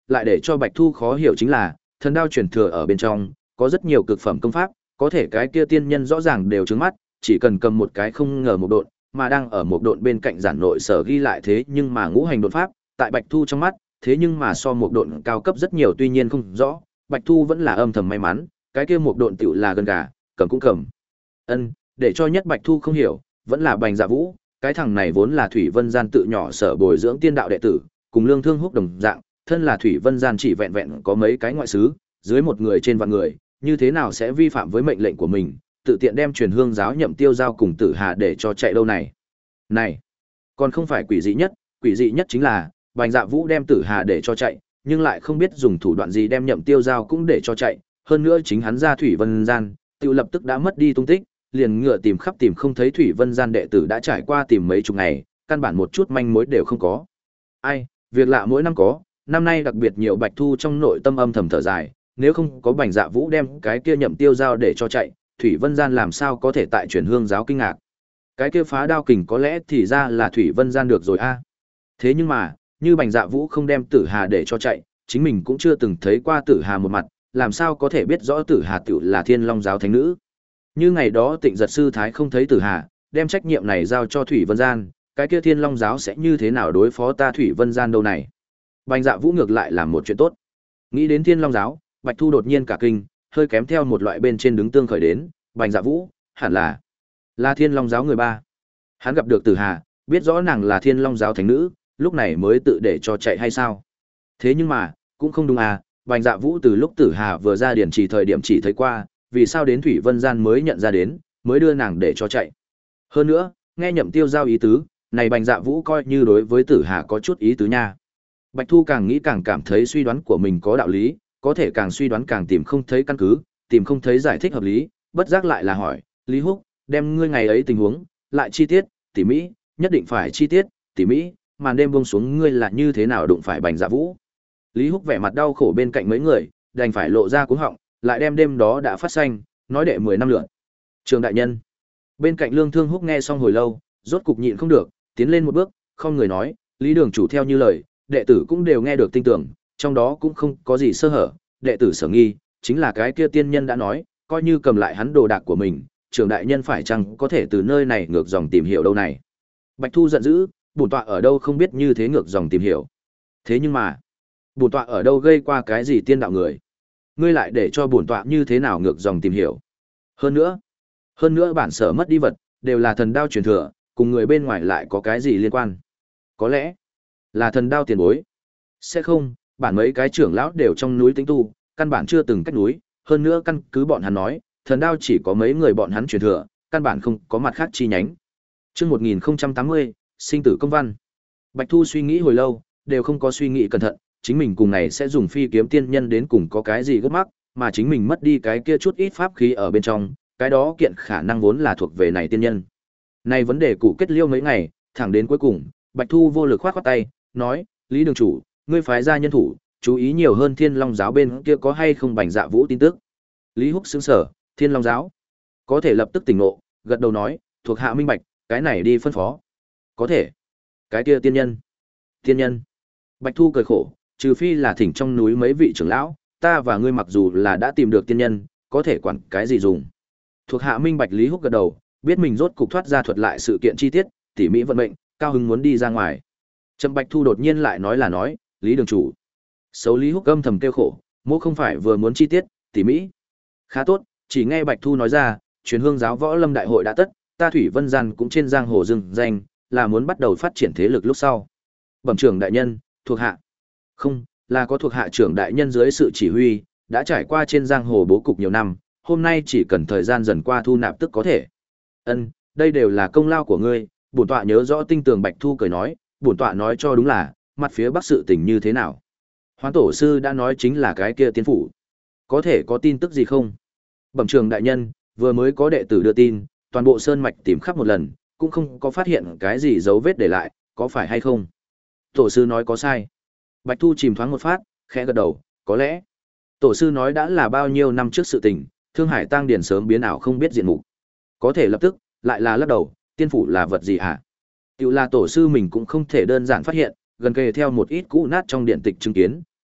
A: lại để cho Bạch Thu khó hiểu chính là, thần đao truyền thừa ở bên trong, có rất nhiều cực phẩm công pháp, có thể cái kia tiên nhân rõ ràng đều trứng mắt, chỉ cần cầm một cái không ngờ một độn, mà đang ở một độn bên cạnh giản nội sở ghi lại thế nhưng mà ngũ hành đột pháp, tại Bạch Thu trong mắt, thế nhưng mà so một độn cao cấp rất nhiều tuy nhiên không rõ, Bạch Thu vẫn là âm thầm may mắn, cái kia một độn tiểu là gần gà, cầm cũng cầm. Ân, để cho nhất Bạch Thu không hiểu, vẫn là Bành Dạ Vũ, cái thằng này vốn là Thủy Vân Gian tự nhỏ sở bồi dưỡng tiên đạo đệ tử, cùng Lương Thương Húc đồng dạng, thân là Thủy Vân Gian chỉ vẹn vẹn có mấy cái ngoại sứ, dưới một người trên vạn người, như thế nào sẽ vi phạm với mệnh lệnh của mình, tự tiện đem truyền hương giáo nhậm tiêu giao cùng Tử Hà để cho chạy đâu này. Này, còn không phải quỷ dị nhất, quỷ dị nhất chính là Bành Dạ Vũ đem Tử Hà để cho chạy, nhưng lại không biết dùng thủ đoạn gì đem nhậm tiêu giao cũng để cho chạy, hơn nữa chính hắn ra Thủy Vân Gian, tự lập tức đã mất đi tung tích, liền ngựa tìm khắp tìm không thấy Thủy Vân Gian đệ tử đã trải qua tìm mấy chục ngày, căn bản một chút manh mối đều không có. Ai, việc lạ mỗi năm có, năm nay đặc biệt nhiều. Bạch Thu trong nội tâm âm thầm thở dài, nếu không có Bành Dạ Vũ đem cái kia nhậm tiêu giao để cho chạy, Thủy Vân Gian làm sao có thể tại chuyển hương giáo kinh ngạc. Cái kia phá đao kình có lẽ thì ra là Thủy Vân Gian được rồi a. Thế nhưng mà, như Bành Dạ Vũ không đem Tử Hà để cho chạy, chính mình cũng chưa từng thấy qua Tử Hà một mặt, làm sao có thể biết rõ Tử Hà tiểu là Thiên Long giáo thánh nữ. Như ngày đó Tịnh Giật sư thái không thấy Tử Hà, đem trách nhiệm này giao cho Thủy Vân Gian, cái kia Thiên Long giáo sẽ như thế nào đối phó ta Thủy Vân Gian đâu này. Bành Dạ Vũ ngược lại làm một chuyện tốt. Nghĩ đến Thiên Long giáo, Bạch Thu đột nhiên cả kinh, hơi kém theo một loại bên trên đứng tương khởi đến, Bành Dạ Vũ, hẳn là là Thiên Long giáo người ba. Hắn gặp được Tử Hà, biết rõ nàng là Thiên Long giáo thánh nữ, lúc này mới tự để cho chạy hay sao? Thế nhưng mà, cũng không đúng à, Bành Dạ Vũ từ lúc Tử Hà vừa ra điển chỉ thời điểm chỉ thấy qua, vì sao đến Thủy Vân Gian mới nhận ra đến, mới đưa nàng để cho chạy. Hơn nữa, nghe nhậm tiêu giao ý tứ, này Bành Dạ Vũ coi như đối với Tử Hà có chút ý tứ nha. Bạch Thu càng nghĩ càng cảm thấy suy đoán của mình có đạo lý, có thể càng suy đoán càng tìm không thấy căn cứ, tìm không thấy giải thích hợp lý, bất giác lại là hỏi, Lý Húc, đem ngươi ngày ấy tình huống, lại chi tiết, tỉ mỹ, nhất định phải chi tiết, tỉ mỹ, màn đêm buông xuống ngươi là như thế nào đụng phải Bành Dạ Vũ. Lý Húc vẻ mặt đau khổ bên cạnh mấy người, đành phải lộ ra cuống họng, lại đem đêm đó đã phát xanh, nói đệ mười năm lượt. Trường đại nhân. Bên cạnh Lương Thương Húc nghe xong hồi lâu, rốt cục nhịn không được, tiến lên một bước, không người nói, Lý đường chủ theo như lời, đệ tử cũng đều nghe được tinh tưởng, trong đó cũng không có gì sơ hở, đệ tử sở nghi, chính là cái kia tiên nhân đã nói, coi như cầm lại hắn đồ đạc của mình, trường đại nhân phải chăng có thể từ nơi này ngược dòng tìm hiểu đâu này. Bạch Thu giận dữ, bổn tọa ở đâu không biết như thế ngược dòng tìm hiểu. Thế nhưng mà, bổn tọa ở đâu gây qua cái gì tiên đạo người? Ngươi lại để cho bổn tọa như thế nào ngược dòng tìm hiểu? Hơn nữa, hơn nữa bản sở mất đi vật, đều là thần đao truyền thừa, cùng người bên ngoài lại có cái gì liên quan? Có lẽ là thần đao tiền bối. Sẽ không, bản mấy cái trưởng lão đều trong núi tĩnh tu, căn bản chưa từng cách núi, hơn nữa căn cứ bọn hắn nói, thần đao chỉ có mấy người bọn hắn truyền thừa, căn bản không có mặt khác chi nhánh. Chương một nghìn tám mươi, sinh tử công văn. Bạch Thu suy nghĩ hồi lâu, đều không có suy nghĩ cẩn thận, chính mình cùng này sẽ dùng phi kiếm tiên nhân đến cùng có cái gì gấp mắc, mà chính mình mất đi cái kia chút ít pháp khí ở bên trong, cái đó kiện khả năng vốn là thuộc về này tiên nhân. Này vấn đề cụ kết liêu mấy ngày, thẳng đến cuối cùng, Bạch Thu vô lực khoát khoát tay, nói, Lý đường chủ, ngươi phái ra nhân thủ, chú ý nhiều hơn Thiên Long giáo bên kia có hay không Bành Dạ Vũ tin tức. Lý Húc sững sờ, Thiên Long giáo có thể lập tức tỉnh ngộ, gật đầu nói, thuộc hạ minh bạch, cái này đi phân phó. Có thể. Cái kia tiên nhân. Tiên nhân. Bạch Thu cười khổ, trừ phi là thỉnh trong núi mấy vị trưởng lão, ta và ngươi mặc dù là đã tìm được tiên nhân, có thể quản cái gì dùng. Thuộc hạ minh bạch. Lý Húc gật đầu, biết mình rốt cục thoát ra thuật lại sự kiện chi tiết, tỉ mỹ vận mệnh, cao hứng muốn đi ra ngoài. Trầm Bạch Thu đột nhiên lại nói là nói, Lý đường chủ. Xấu Lý Húc âm thầm kêu khổ, mỗ không phải vừa muốn chi tiết, tỉ mỹ. Khá tốt, chỉ nghe Bạch Thu nói ra, truyền hương giáo võ lâm đại hội đã tất, ta Thủy Vân Gian cũng trên giang hồ dừng danh, là muốn bắt đầu phát triển thế lực lúc sau. Bẩm trưởng đại nhân, thuộc hạ. Không, là có thuộc hạ trưởng đại nhân dưới sự chỉ huy, đã trải qua trên giang hồ bố cục nhiều năm, hôm nay chỉ cần thời gian dần qua thu nạp tức có thể. Ân, đây đều là công lao của ngươi, bổn tọa nhớ rõ tinh tường. Bạch Thu cười nói, bổn tọa nói cho đúng là, mặt phía bắc sự tình như thế nào. Hoán tổ sư đã nói chính là cái kia tiên phủ. Có thể có tin tức gì không? Bẩm trường đại nhân, vừa mới có đệ tử đưa tin, toàn bộ sơn mạch tìm khắp một lần, cũng không có phát hiện cái gì dấu vết để lại, có phải hay không? Tổ sư nói có sai. Bạch Thu chìm thoáng một phát, khẽ gật đầu, có lẽ. Tổ sư nói đã là bao nhiêu năm trước sự tình, Thương Hải Tăng Điển sớm biến ảo không biết diện mục. Có thể lập tức, lại là lắc đầu, tiên phủ là vật gì hả? Tiểu là tổ sư mình cũng không thể đơn giản phát hiện, gần kề theo một ít cũ nát trong điện tịch chứng kiến,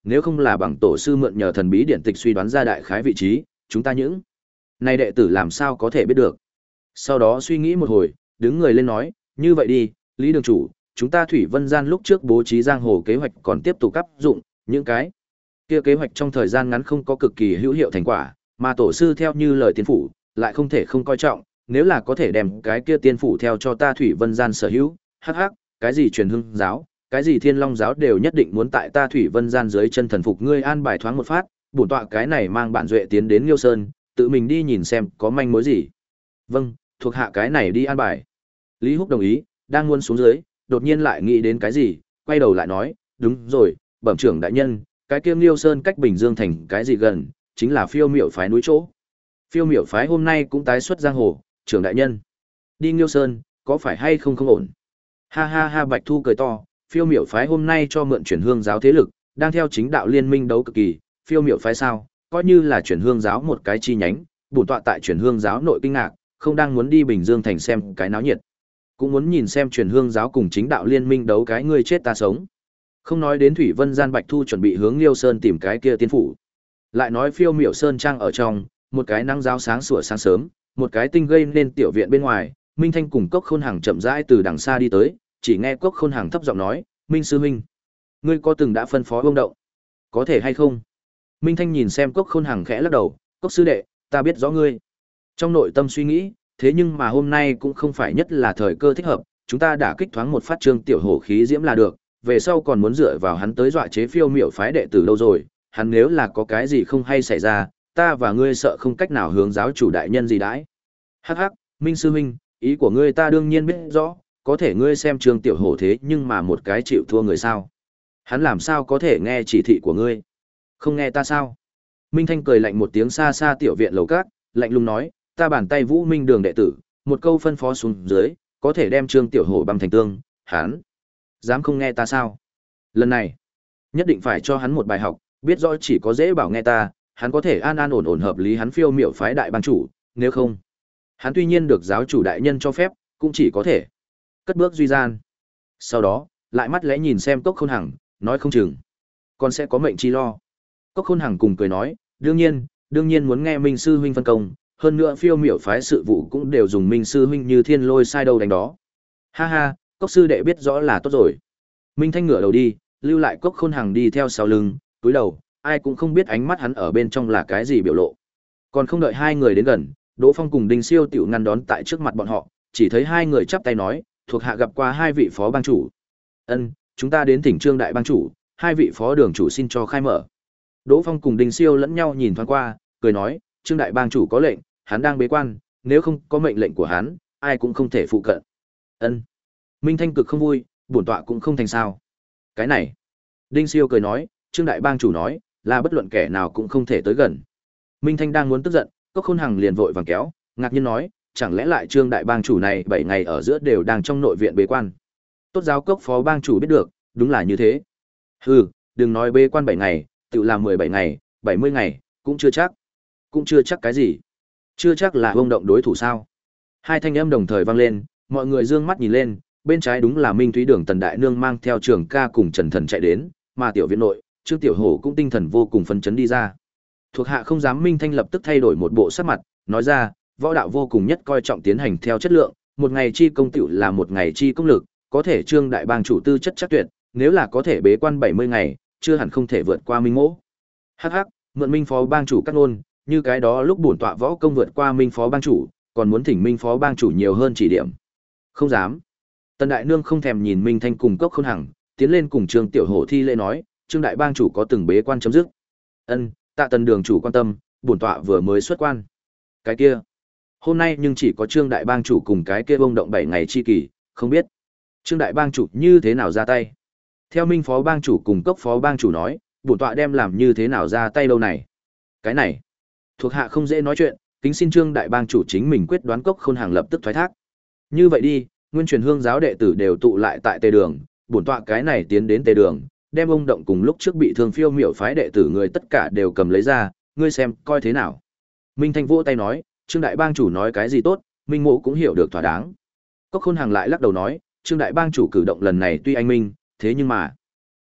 A: nếu không là bằng tổ sư mượn nhờ thần bí điển tịch suy đoán ra đại khái vị trí, chúng ta những này đệ tử làm sao có thể biết được. Sau đó suy nghĩ một hồi, đứng người lên nói, như vậy đi, Lý đường chủ, chúng ta Thủy Vân Gian lúc trước bố trí giang hồ kế hoạch còn tiếp tục áp dụng, những cái kia kế hoạch trong thời gian ngắn không có cực kỳ hữu hiệu thành quả, mà tổ sư theo như lời tiên phủ, lại không thể không coi trọng, nếu là có thể đem cái kia tiên phủ theo cho ta Thủy Vân Gian sở hữu, hắc hắc, cái gì truyền hương giáo, cái gì thiên long giáo đều nhất định muốn tại ta Thủy Vân Gian dưới chân thần phục ngươi an bài thoáng một phát, bổn tọa cái này mang bạn duệ tiến đến Liêu Sơn, tự mình đi nhìn xem có manh mối gì. Vâng, thuộc hạ cái này đi an bài. Lý Húc đồng ý, đang muốn xuống dưới, đột nhiên lại nghĩ đến cái gì, quay đầu lại nói, đúng rồi, bẩm trưởng đại nhân, cái kia Liêu Sơn cách Bình Dương thành cái gì gần, chính là Phiêu Miểu phái núi chỗ. Phiêu Miểu phái hôm nay cũng tái xuất giang hồ, trưởng đại nhân. Đi Liêu Sơn, có phải hay không không ổn? Ha ha ha, Bạch Thu cười to, Phiêu Miểu phái hôm nay cho mượn chuyển hương giáo thế lực, đang theo chính đạo liên minh đấu cực kỳ, Phiêu Miểu phái sao, coi như là chuyển hương giáo một cái chi nhánh, bổn tọa tại chuyển hương giáo nội kinh ngạc, không đang muốn đi Bình Dương thành xem cái náo nhiệt, cũng muốn nhìn xem chuyển hương giáo cùng chính đạo liên minh đấu cái ngươi chết ta sống. Không nói đến Thủy Vân Gian Bạch Thu chuẩn bị hướng Liêu Sơn tìm cái kia tiên phủ, lại nói Phiêu Miểu Sơn trang ở trong, một cái nắng giáo sáng sủa sáng sớm, một cái tinh gây nên tiểu viện bên ngoài, Minh Thanh cùng Cốc Khôn Hằng chậm rãi từ đằng xa đi tới, chỉ nghe Cốc Khôn Hằng thấp giọng nói, Minh sư huynh, ngươi có từng đã phân phó ông động, có thể hay không? Minh Thanh nhìn xem Cốc Khôn Hằng khẽ lắc đầu, Cốc sư đệ, ta biết rõ ngươi. Trong nội tâm suy nghĩ, thế nhưng mà hôm nay cũng không phải nhất là thời cơ thích hợp, chúng ta đã kích thoáng một phát trương tiểu hổ khí diễm là được, về sau còn muốn dựa vào hắn tới dọa chế Phiêu Miểu phái đệ tử đâu rồi, hắn nếu là có cái gì không hay xảy ra, ta và ngươi sợ không cách nào hướng giáo chủ đại nhân gì đãi. Hắc hắc, Minh sư huynh, ý của ngươi ta đương nhiên biết rõ, có thể ngươi xem trương tiểu hổ thế nhưng mà một cái chịu thua người sao? Hắn làm sao có thể nghe chỉ thị của ngươi? Không nghe ta sao? Minh Thanh cười lạnh một tiếng xa xa tiểu viện lầu cát, lạnh lùng nói, ta bàn tay Vũ Minh Đường đệ tử, một câu phân phó xuống dưới, có thể đem trương tiểu hổ băm thành tương, hắn dám không nghe ta sao? Lần này, nhất định phải cho hắn một bài học, biết rõ chỉ có dễ bảo nghe ta, hắn có thể an an ổn ổn hợp lý hắn Phiêu Miểu phái đại ban chủ, nếu không, hắn tuy nhiên được giáo chủ đại nhân cho phép, cũng chỉ có thể cất bước duy gian. Sau đó, lại mắt lẽ nhìn xem Cốc Khôn Hằng, nói không chừng con sẽ có mệnh chi lo. Cốc Khôn Hằng cùng cười nói, đương nhiên, đương nhiên muốn nghe Minh sư huynh phân công, hơn nữa Phiêu Miểu phái sự vụ cũng đều dùng Minh sư huynh như thiên lôi sai đâu đánh đó. Ha ha, Cốc sư đệ biết rõ là tốt rồi. Minh Thanh ngửa đầu đi, lưu lại Cốc Khôn Hằng đi theo sau lưng, túi đầu, ai cũng không biết ánh mắt hắn ở bên trong là cái gì biểu lộ. Còn không đợi hai người đến gần, Đỗ Phong cùng Đinh Siêu tiểu ngăn đón tại trước mặt bọn họ, chỉ thấy hai người chắp tay nói, thuộc hạ gặp qua hai vị phó bang chủ. Ân, chúng ta đến thỉnh Trương đại bang chủ, hai vị phó đường chủ xin cho khai mở. Đỗ Phong cùng Đinh Siêu lẫn nhau nhìn thoáng qua, cười nói, Trương đại bang chủ có lệnh, hắn đang bế quan, nếu không có mệnh lệnh của hắn, ai cũng không thể phụ cận. Ân. Minh Thanh cực không vui, bổn tọa cũng không thành sao. Cái này. Đinh Siêu cười nói, Trương đại bang chủ nói, là bất luận kẻ nào cũng không thể tới gần. Minh Thanh đang muốn tức giận, Cốc Khôn Hằng liền vội vàng kéo, ngạc nhiên nói, chẳng lẽ lại Trương đại bang chủ này bảy ngày ở giữa đều đang trong nội viện bế quan. Tốt giáo Cốc phó bang chủ biết được, đúng là như thế. Hừ, đừng nói bế quan bảy ngày, tự làm mười bảy ngày, bảy mươi ngày, cũng chưa chắc. Cũng chưa chắc cái gì. Chưa chắc là ông động đối thủ sao. Hai thanh âm đồng thời vang lên, mọi người dương mắt nhìn lên, bên trái đúng là Minh Thúy Đường Tần Đại Nương mang theo Trường Ca cùng Trần Thần chạy đến, mà tiểu viện nội, Trương Tiểu Hổ cũng tinh thần vô cùng phấn chấn đi ra. Thuộc hạ không dám. Minh Thanh lập tức thay đổi một bộ sắc mặt, nói ra, võ đạo vô cùng nhất coi trọng tiến hành theo chất lượng, một ngày chi công tựu là một ngày chi công lực, có thể Trương đại bang chủ tư chất chắc tuyệt, nếu là có thể bế quan bảy mươi ngày, chưa hẳn không thể vượt qua Minh Mỗ. Hắc hắc, mượn Minh phó bang chủ cắt ngôn, như cái đó lúc bổn tọa võ công vượt qua Minh phó bang chủ, còn muốn thỉnh Minh phó bang chủ nhiều hơn chỉ điểm. Không dám. Tần Đại Nương không thèm nhìn Minh Thanh cùng Cốc Khôn Hằng, tiến lên cùng Trương Tiểu Hổ thi lễ nói, Trương đại bang chủ có từng bế quan chấm dứt. Ân, tạ Tần đường chủ quan tâm, bổn tọa vừa mới xuất quan. Cái kia, hôm nay nhưng chỉ có Trương đại bang chủ cùng cái kia bông động bảy ngày chi kỳ, không biết Trương đại bang chủ như thế nào ra tay. Theo Minh phó bang chủ cùng Cốc phó bang chủ nói, bổn tọa đem làm như thế nào ra tay đâu này. Cái này, thuộc hạ không dễ nói chuyện, kính xin Trương đại bang chủ chính mình quyết đoán. Cốc Khôn Hằng lập tức thoái thác. Như vậy đi, nguyên truyền hương giáo đệ tử đều tụ lại tại Tề Đường, bổn tọa cái này tiến đến Tề Đường, đem ông động cùng lúc trước bị thương Phiêu Miểu phái đệ tử người tất cả đều cầm lấy ra, ngươi xem coi thế nào. Minh Thanh vỗ tay nói, Trương đại bang chủ nói cái gì tốt, Minh Mộ cũng hiểu được thỏa đáng. Cốc Khôn Hằng lại lắc đầu nói, Trương đại bang chủ cử động lần này tuy anh minh, thế nhưng mà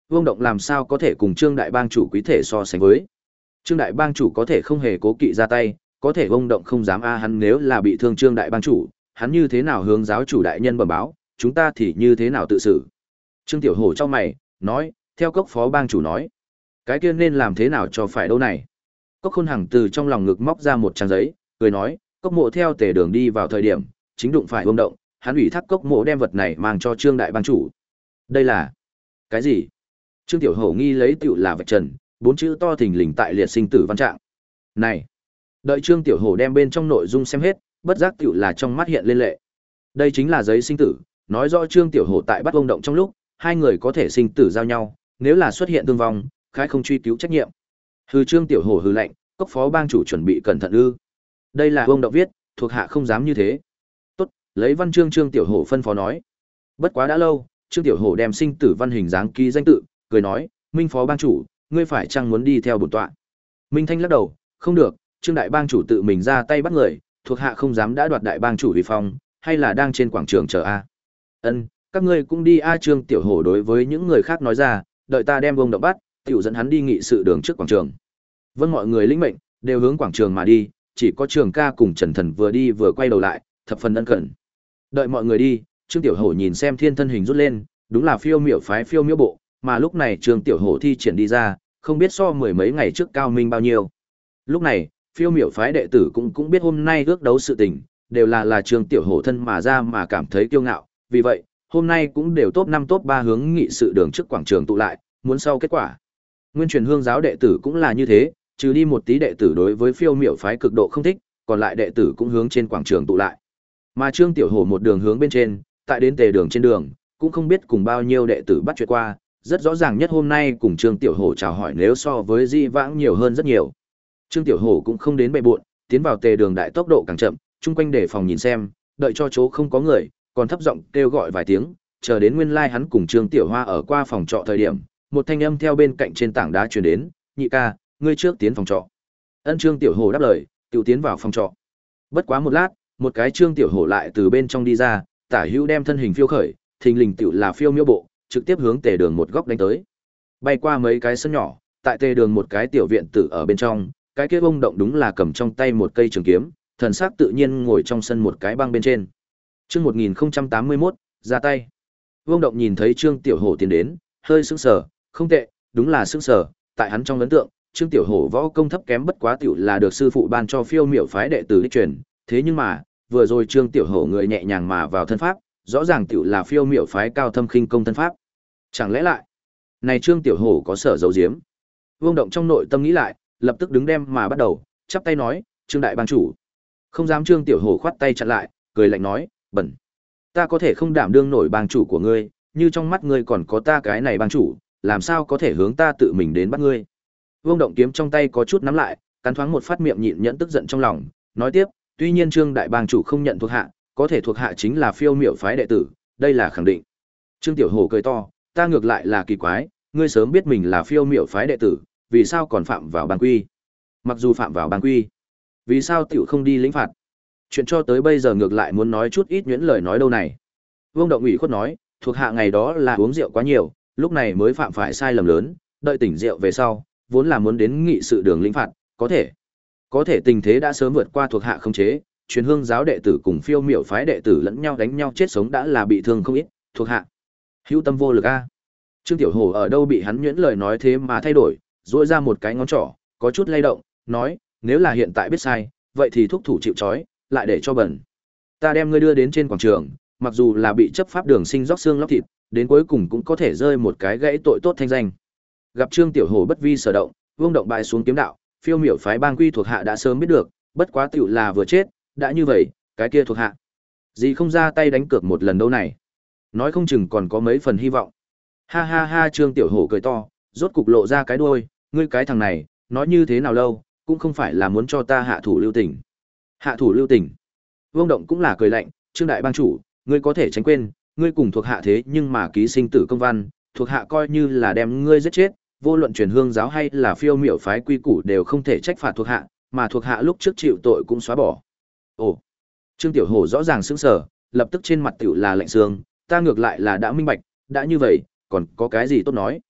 A: Vương Động làm sao có thể cùng Trương đại bang chủ quý thể so sánh với. Trương đại bang chủ có thể không hề cố kỵ ra tay, có thể Vương Động không dám a hắn nếu là bị thương Trương đại bang chủ, hắn như thế nào hướng giáo chủ đại nhân bẩm báo, chúng ta thì như thế nào tự xử. Trương Tiểu Hổ trong mày, nói, theo Cốc phó bang chủ nói, cái kia nên làm thế nào cho phải đâu này. Cốc Khôn Hằng từ trong lòng ngực móc ra một trang giấy, cười nói, Cốc Mộ theo Tề Đường đi vào thời điểm, chính đụng phải Vương Động, hắn ủy thác Cốc Mộ đem vật này mang cho Trương đại bang chủ. Đây là cái gì? Trương Tiểu Hổ nghi lấy tựu là vạch trần, bốn chữ to thình lình tại liệt sinh tử văn trạng. Này, đợi Trương Tiểu Hổ đem bên trong nội dung xem hết, bất giác tựu là trong mắt hiện lên lệ. Đây chính là giấy sinh tử, nói rõ Trương Tiểu Hổ tại bắt Vương Động trong lúc, hai người có thể sinh tử giao nhau, nếu là xuất hiện thương vong, khái không truy cứu trách nhiệm. Hư Trương Tiểu Hổ hừ lạnh, Cốc phó bang chủ chuẩn bị cẩn thận ư? Đây là Vương Động viết, thuộc hạ không dám như thế. Tốt, lấy văn chương Trương Tiểu Hổ phân phó nói. Bất quá đã lâu, Trương Tiểu Hổ đem sinh tử văn hình dáng ký danh tự, cười nói, Minh phó bang chủ, ngươi phải chăng muốn đi theo bổn tọa? Minh Thanh lắc đầu, không được, Trương đại bang chủ tự mình ra tay bắt người, thuộc hạ không dám đã đoạt đại bang chủ uy phong, hay là đang trên quảng trường chờ a? Ân, các ngươi cũng đi a. Trương Tiểu Hổ đối với những người khác nói ra, đợi ta đem Vương Động bắt, tiểu dẫn hắn đi nghị sự đường trước quảng trường. Vâng, mọi người lĩnh mệnh, đều hướng quảng trường mà đi, chỉ có Trường Ca cùng Trần Thần vừa đi vừa quay đầu lại, thập phần ân cần. Đợi mọi người đi, Trương Tiểu Hổ nhìn xem thiên thân hình rút lên, đúng là phiêu miểu phái phiêu miểu bộ, mà lúc này Trương Tiểu Hổ thi triển đi ra, không biết so mười mấy ngày trước cao minh bao nhiêu. Lúc này, phiêu miểu phái đệ tử cũng cũng biết hôm nay ước đấu sự tình, đều là là Trương Tiểu Hổ thân mà ra mà cảm thấy kiêu ngạo, vì vậy, hôm nay cũng đều top năm top ba hướng nghị sự đường trước quảng trường tụ lại, muốn sau kết quả. Nguyên truyền hương giáo đệ tử cũng là như thế, trừ đi một tí đệ tử đối với phiêu miểu phái cực độ không thích, còn lại đệ tử cũng hướng trên quảng trường tụ lại. Mà Trương Tiểu Hổ một đường hướng bên trên, tại đến Tề đường trên đường, cũng không biết cùng bao nhiêu đệ tử bắt chuyện qua, rất rõ ràng nhất hôm nay cùng Trương Tiểu Hổ chào hỏi nếu so với di vãng nhiều hơn rất nhiều. Trương Tiểu Hổ cũng không đến bệ bội, tiến vào Tề đường đại tốc độ càng chậm, chung quanh đề phòng nhìn xem, đợi cho chỗ không có người, còn thấp giọng kêu gọi vài tiếng, chờ đến nguyên lai like hắn cùng Trương Tiểu Hoa ở qua phòng trọ thời điểm, một thanh âm theo bên cạnh trên tảng đá truyền đến, "Nhị ca, ngươi trước tiến phòng trọ." Ân. Trương Tiểu Hổ đáp lời, tự tiến vào phòng trọ. Bất quá một lát, một cái Trương Tiểu Hổ lại từ bên trong đi ra, tả hữu đem thân hình phiêu khởi, thình lình tiểu là phiêu miêu bộ, trực tiếp hướng Tề đường một góc đánh tới. Bay qua mấy cái sân nhỏ, tại Tề đường một cái tiểu viện tử ở bên trong, cái kia bông động đúng là cầm trong tay một cây trường kiếm, thần sắc tự nhiên ngồi trong sân một cái băng bên trên. Chương một nghìn không trăm tám mươi mốt, ra tay. Vương Động nhìn thấy Trương Tiểu Hổ tiến đến, hơi sững sờ, không tệ, đúng là sững sờ, tại hắn trong ấn tượng, Trương Tiểu Hổ võ công thấp kém bất quá tiểu là được sư phụ ban cho phiêu miểu phái đệ tử đích truyền, thế nhưng mà, vừa rồi Trương Tiểu Hổ người nhẹ nhàng mà vào thân pháp, rõ ràng tiểu là phiêu miểu phái cao thâm khinh công thân pháp. Chẳng lẽ lại, này Trương Tiểu Hổ có sở giấu giếm? Vương Động trong nội tâm nghĩ lại, lập tức đứng đem mà bắt đầu, chắp tay nói, "Trương đại bang chủ." Không dám. Trương Tiểu Hổ khoát tay chặn lại, cười lạnh nói, "Bẩn. Ta có thể không đảm đương nổi bang chủ của ngươi, như trong mắt ngươi còn có ta cái này bang chủ, làm sao có thể hướng ta tự mình đến bắt ngươi." Vương Động kiếm trong tay có chút nắm lại, cắn thoáng một phát miệng nhịn nhẫn tức giận trong lòng, nói tiếp, "Tuy nhiên Trương đại bang chủ không nhận thuộc hạ, có thể thuộc hạ chính là phiêu miểu phái đệ tử, đây là khẳng định." Trương Tiểu Hổ cười to, "Ta ngược lại là kỳ quái, ngươi sớm biết mình là phiêu miểu phái đệ tử, vì sao còn phạm vào bang quy? Mặc dù phạm vào bang quy, vì sao tiểu không đi lĩnh phạt? Chuyện cho tới bây giờ ngược lại muốn nói chút ít nhuyễn lời nói đâu này." Vương Động ủy khuất nói, "Thuộc hạ ngày đó là uống rượu quá nhiều, lúc này mới phạm phải sai lầm lớn, đợi tỉnh rượu về sau, vốn là muốn đến nghị sự đường lĩnh phạt, có thể, có thể tình thế đã sớm vượt qua thuộc hạ khống chế, truyền hương giáo đệ tử cùng phiêu miểu phái đệ tử lẫn nhau đánh nhau chết sống đã là bị thương không ít, thuộc hạ hữu tâm vô lực a." Trương Tiểu Hổ ở đâu bị hắn nhuyễn lời nói thế mà thay đổi, duỗi ra một cái ngón trỏ, có chút lay động, nói, "Nếu là hiện tại biết sai, vậy thì thúc thủ chịu trói, lại để cho bẩn. Ta đem ngươi đưa đến trên quảng trường, mặc dù là bị chấp pháp đường sinh róc xương lóc thịt, đến cuối cùng cũng có thể rơi một cái gãy tội tốt thanh danh." Gặp Trương Tiểu Hổ bất vi sở động, Vương Động bại xuống kiếm đạo, phiêu miểu phái bang quy thuộc hạ đã sớm biết được, bất quá tiểu là vừa chết, đã như vậy, cái kia thuộc hạ gì không ra tay đánh cược một lần đâu này. Nói không chừng còn có mấy phần hy vọng. Ha ha ha. Trương Tiểu Hổ cười to, rốt cục lộ ra cái đuôi, "Ngươi cái thằng này, nói như thế nào lâu, cũng không phải là muốn cho ta hạ thủ lưu tình." Hạ thủ lưu tình? Vương Động cũng là cười lạnh, "Trương đại bang chủ, ngươi có thể tránh quên, ngươi cùng thuộc hạ thế nhưng mà ký sinh tử công văn, thuộc hạ coi như là đem ngươi giết chết, vô luận truyền hương giáo hay là phiêu miểu phái quy củ đều không thể trách phạt thuộc hạ, mà thuộc hạ lúc trước chịu tội cũng xóa bỏ." Ồ. Trương Tiểu Hổ rõ ràng sững sờ, lập tức trên mặt tiểu là lạnh xương, "Ta ngược lại là đã minh bạch, đã như vậy, còn có cái gì tốt nói?"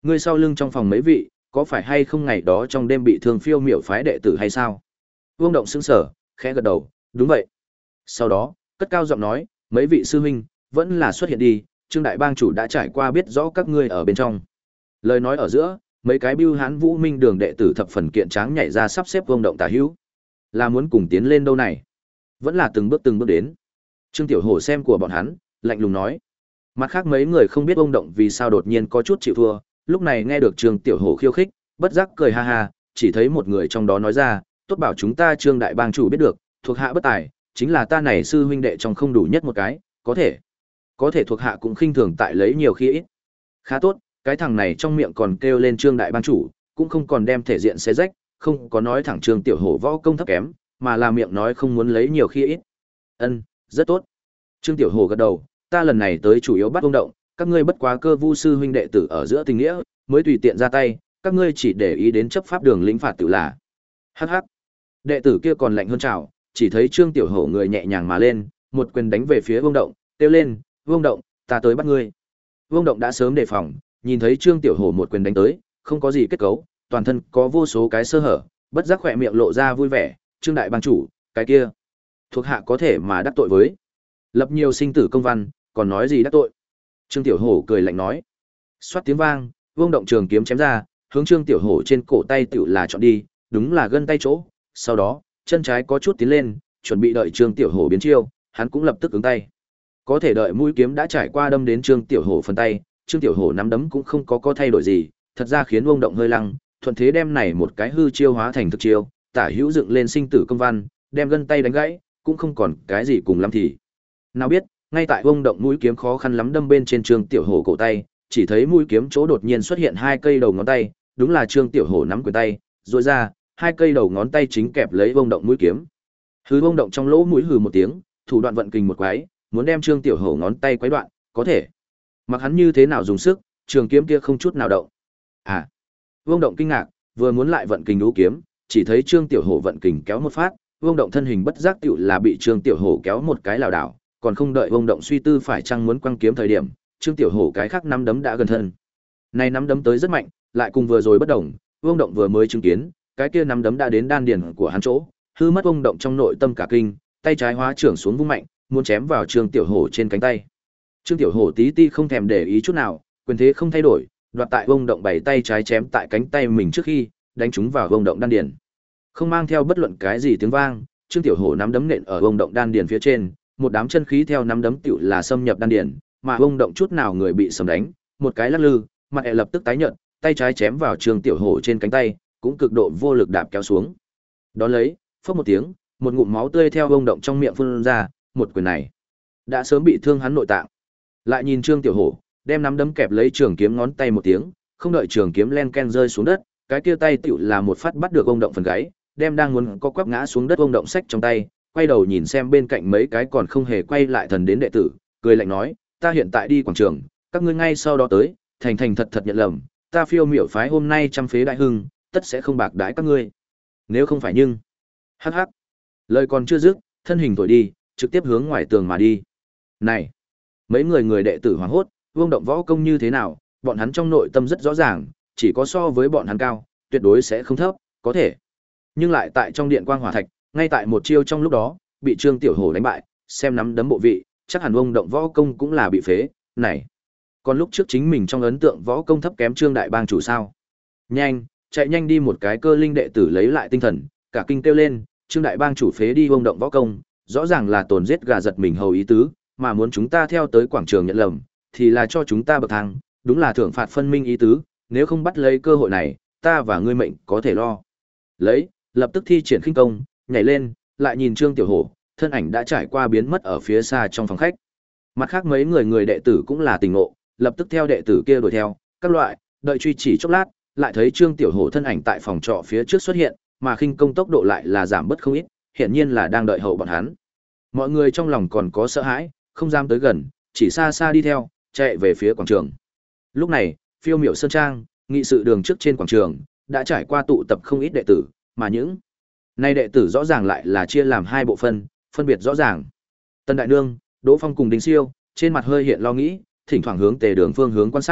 A: Ngươi sau lưng trong phòng mấy vị, có phải hay không ngày đó trong đêm bị thương phiêu miểu phái đệ tử hay sao? Vương Động sững sờ, khẽ gật đầu, đúng vậy. Sau đó, cất cao giọng nói, mấy vị sư huynh, vẫn là xuất hiện đi, Trương đại bang chủ đã trải qua biết rõ các ngươi ở bên trong. Lời nói ở giữa, mấy cái bưu hán vũ minh đường đệ tử thập phần kiện tráng nhảy ra sắp xếp Vương Động tả hữu. Là muốn cùng tiến lên đâu này? Vẫn là từng bước từng bước đến. Trương Tiểu Hổ xem của bọn hắn, lạnh lùng nói. Mặt khác mấy người không biết Vương Động vì sao đột nhiên có chút chịu thua, lúc này nghe được Trương Tiểu Hổ khiêu khích, bất giác cười ha ha, chỉ thấy một người trong đó nói ra, tốt bảo chúng ta Trương đại bang chủ biết được, thuộc hạ bất tài, chính là ta này sư huynh đệ trong không đủ nhất một cái, có thể. Có thể thuộc hạ cũng khinh thường tại lấy nhiều khi ít. Khá tốt, cái thằng này trong miệng còn kêu lên Trương đại bang chủ, cũng không còn đem thể diện xé rách, không có nói thẳng Trương Tiểu Hổ võ công thấp kém, mà là miệng nói không muốn lấy nhiều khi ít. Ân, rất tốt. Trương Tiểu Hổ gật đầu, ta lần này tới chủ yếu bắt Vương Động, các ngươi bất quá cơ vu sư huynh đệ tử ở giữa tình nghĩa, mới tùy tiện ra tay, các ngươi chỉ để ý đến chấp pháp đường lĩnh phạt tự là. Hắc hắc. Đệ tử kia còn lạnh hơn chào, chỉ thấy Trương Tiểu Hổ người nhẹ nhàng mà lên, một quyền đánh về phía Vương Động, kêu lên, "Vương Động, ta tới bắt ngươi." Vương Động đã sớm đề phòng, nhìn thấy Trương Tiểu Hổ một quyền đánh tới, không có gì kết cấu, toàn thân có vô số cái sơ hở, bất giác khỏe miệng lộ ra vui vẻ, "Trương đại bang chủ, cái kia, thuộc hạ có thể mà đắc tội với. Lập nhiều sinh tử công văn, còn nói gì đắc tội?" Trương Tiểu Hổ cười lạnh nói. Xoát tiếng vang, Vương Động trường kiếm chém ra, hướng Trương Tiểu Hổ trên cổ tay tựu là chọn đi, đúng là gân tay chỗ. Sau đó, chân trái có chút tiến lên, chuẩn bị đợi Trương Tiểu Hổ biến chiêu, hắn cũng lập tức ứng tay. Có thể đợi mũi kiếm đã trải qua đâm đến Trương Tiểu Hổ phần tay, Trương Tiểu Hổ nắm đấm cũng không có có thay đổi gì, thật ra khiến Vương Động hơi lăng, thuận thế đem này một cái hư chiêu hóa thành thực chiêu, tả hữu dựng lên sinh tử công văn, đem gân tay đánh gãy, cũng không còn cái gì cùng lắm thì. Nào biết, ngay tại Vương Động mũi kiếm khó khăn lắm đâm bên trên Trương Tiểu Hổ cổ tay, chỉ thấy mũi kiếm chỗ đột nhiên xuất hiện hai cây đầu ngón tay, đúng là Trương Tiểu Hổ nắm quyền tay, rồi ra, hai cây đầu ngón tay chính kẹp lấy Vương Động mũi kiếm. Hư Vương Động trong lỗ mũi hừ một tiếng, thủ đoạn vận kình một quái, muốn đem Trương Tiểu Hổ ngón tay quái đoạn, có thể. Mặc hắn như thế nào dùng sức, trường kiếm kia không chút nào động. À. Vương Động kinh ngạc, vừa muốn lại vận kình đú kiếm, chỉ thấy Trương Tiểu Hổ vận kình kéo một phát, Vương Động thân hình bất giác tựu là bị Trương Tiểu Hổ kéo một cái lảo đảo, còn không đợi Vương Động suy tư phải chăng muốn quăng kiếm thời điểm, Trương Tiểu Hổ cái khác nắm đấm đã gần thân. Này nắm đấm tới rất mạnh, lại cùng vừa rồi bất đồng, Vương Động vừa mới chứng kiến, cái kia nắm đấm đã đến đan điền của hắn chỗ, hư mất Vương Động trong nội tâm cả kinh, tay trái hóa trưởng xuống vung mạnh, muốn chém vào Trương Tiểu Hổ trên cánh tay. Trương Tiểu Hổ tí ti không thèm để ý chút nào, quyền thế không thay đổi, đoạt tại Vương Động bảy tay trái chém tại cánh tay mình trước khi đánh trúng vào Vương Động đan điền. Không mang theo bất luận cái gì tiếng vang, Trương Tiểu Hổ nắm đấm nện ở Vương Động đan điền phía trên, một đám chân khí theo nắm đấm tựu là xâm nhập đan điền, mà Vương Động chút nào người bị sầm đánh, một cái lắc lư, mặt ẹ lập tức tái nhợt, tay trái chém vào Trương Tiểu Hổ trên cánh tay, cũng cực độ vô lực đạp kéo xuống. Đó lấy, phốc một tiếng, một ngụm máu tươi theo Vương Động trong miệng phun ra, một quyền này đã sớm bị thương hắn nội tạng. Lại nhìn Trương Tiểu Hổ, đem nắm đấm kẹp lấy trường kiếm ngón tay một tiếng, không đợi trường kiếm len ken rơi xuống đất, cái kia tay tựu là một phát bắt được Vương Động phần gáy, đem đang muốn có quắp ngã xuống đất Vương Động sách trong tay, quay đầu nhìn xem bên cạnh mấy cái còn không hề quay lại thần đến đệ tử, cười lạnh nói, ta hiện tại đi quảng trường, các ngươi ngay sau đó tới, thành thành thật thật nhận lầm, ta Phiêu Miểu phái hôm nay trăm phế đại hưng, tất sẽ không bạc đãi các ngươi. Nếu không phải nhưng, hắc hắc. Lời còn chưa dứt, thân hình thổi đi, trực tiếp hướng ngoài tường mà đi. Này, mấy người người đệ tử hoảng hốt, Vương Động võ công như thế nào, bọn hắn trong nội tâm rất rõ ràng, chỉ có so với bọn hắn cao, tuyệt đối sẽ không thấp, có thể. Nhưng lại tại trong điện quang hỏa thạch, ngay tại một chiêu trong lúc đó, bị Trương Tiểu Hổ đánh bại, xem nắm đấm bộ vị, chắc hẳn Vương Động võ công cũng là bị phế, này. Còn lúc trước chính mình trong ấn tượng võ công thấp kém Trương đại bang chủ sao? Nhanh, chạy nhanh đi một cái cơ linh đệ tử lấy lại tinh thần, cả kinh kêu lên, Trương đại bang chủ phế đi Vương Động võ công, rõ ràng là tồn giết gà giật mình hầu ý tứ, mà muốn chúng ta theo tới quảng trường nhận lầm, thì là cho chúng ta bậc thang, đúng là thưởng phạt phân minh ý tứ, nếu không bắt lấy cơ hội này, ta và ngươi mệnh có thể lo. Lấy, lập tức thi triển khinh công, nhảy lên, lại nhìn Trương Tiểu Hổ, thân ảnh đã trải qua biến mất ở phía xa trong phòng khách. Mặt khác mấy người người đệ tử cũng là tình ngộ, lập tức theo đệ tử kia đuổi theo, các loại, đợi truy chỉ chốc lát, lại thấy Trương Tiểu Hổ thân ảnh tại phòng trọ phía trước xuất hiện, mà khinh công tốc độ lại là giảm bớt không ít, hiển nhiên là đang đợi hậu bọn hắn. Mọi người trong lòng còn có sợ hãi, không dám tới gần, chỉ xa xa đi theo, chạy về phía quảng trường. Lúc này, Phiêu Miểu Sơn Trang, nghị sự đường trước trên quảng trường, đã trải qua tụ tập không ít đệ tử, mà những nay đệ tử rõ ràng lại là chia làm hai bộ phân, phân biệt rõ ràng. Tân Đại Nương, Đỗ Phong cùng Đinh Siêu, trên mặt hơi hiện lo nghĩ, thỉnh thoảng hướng Tề Đường phương hướng quan sát,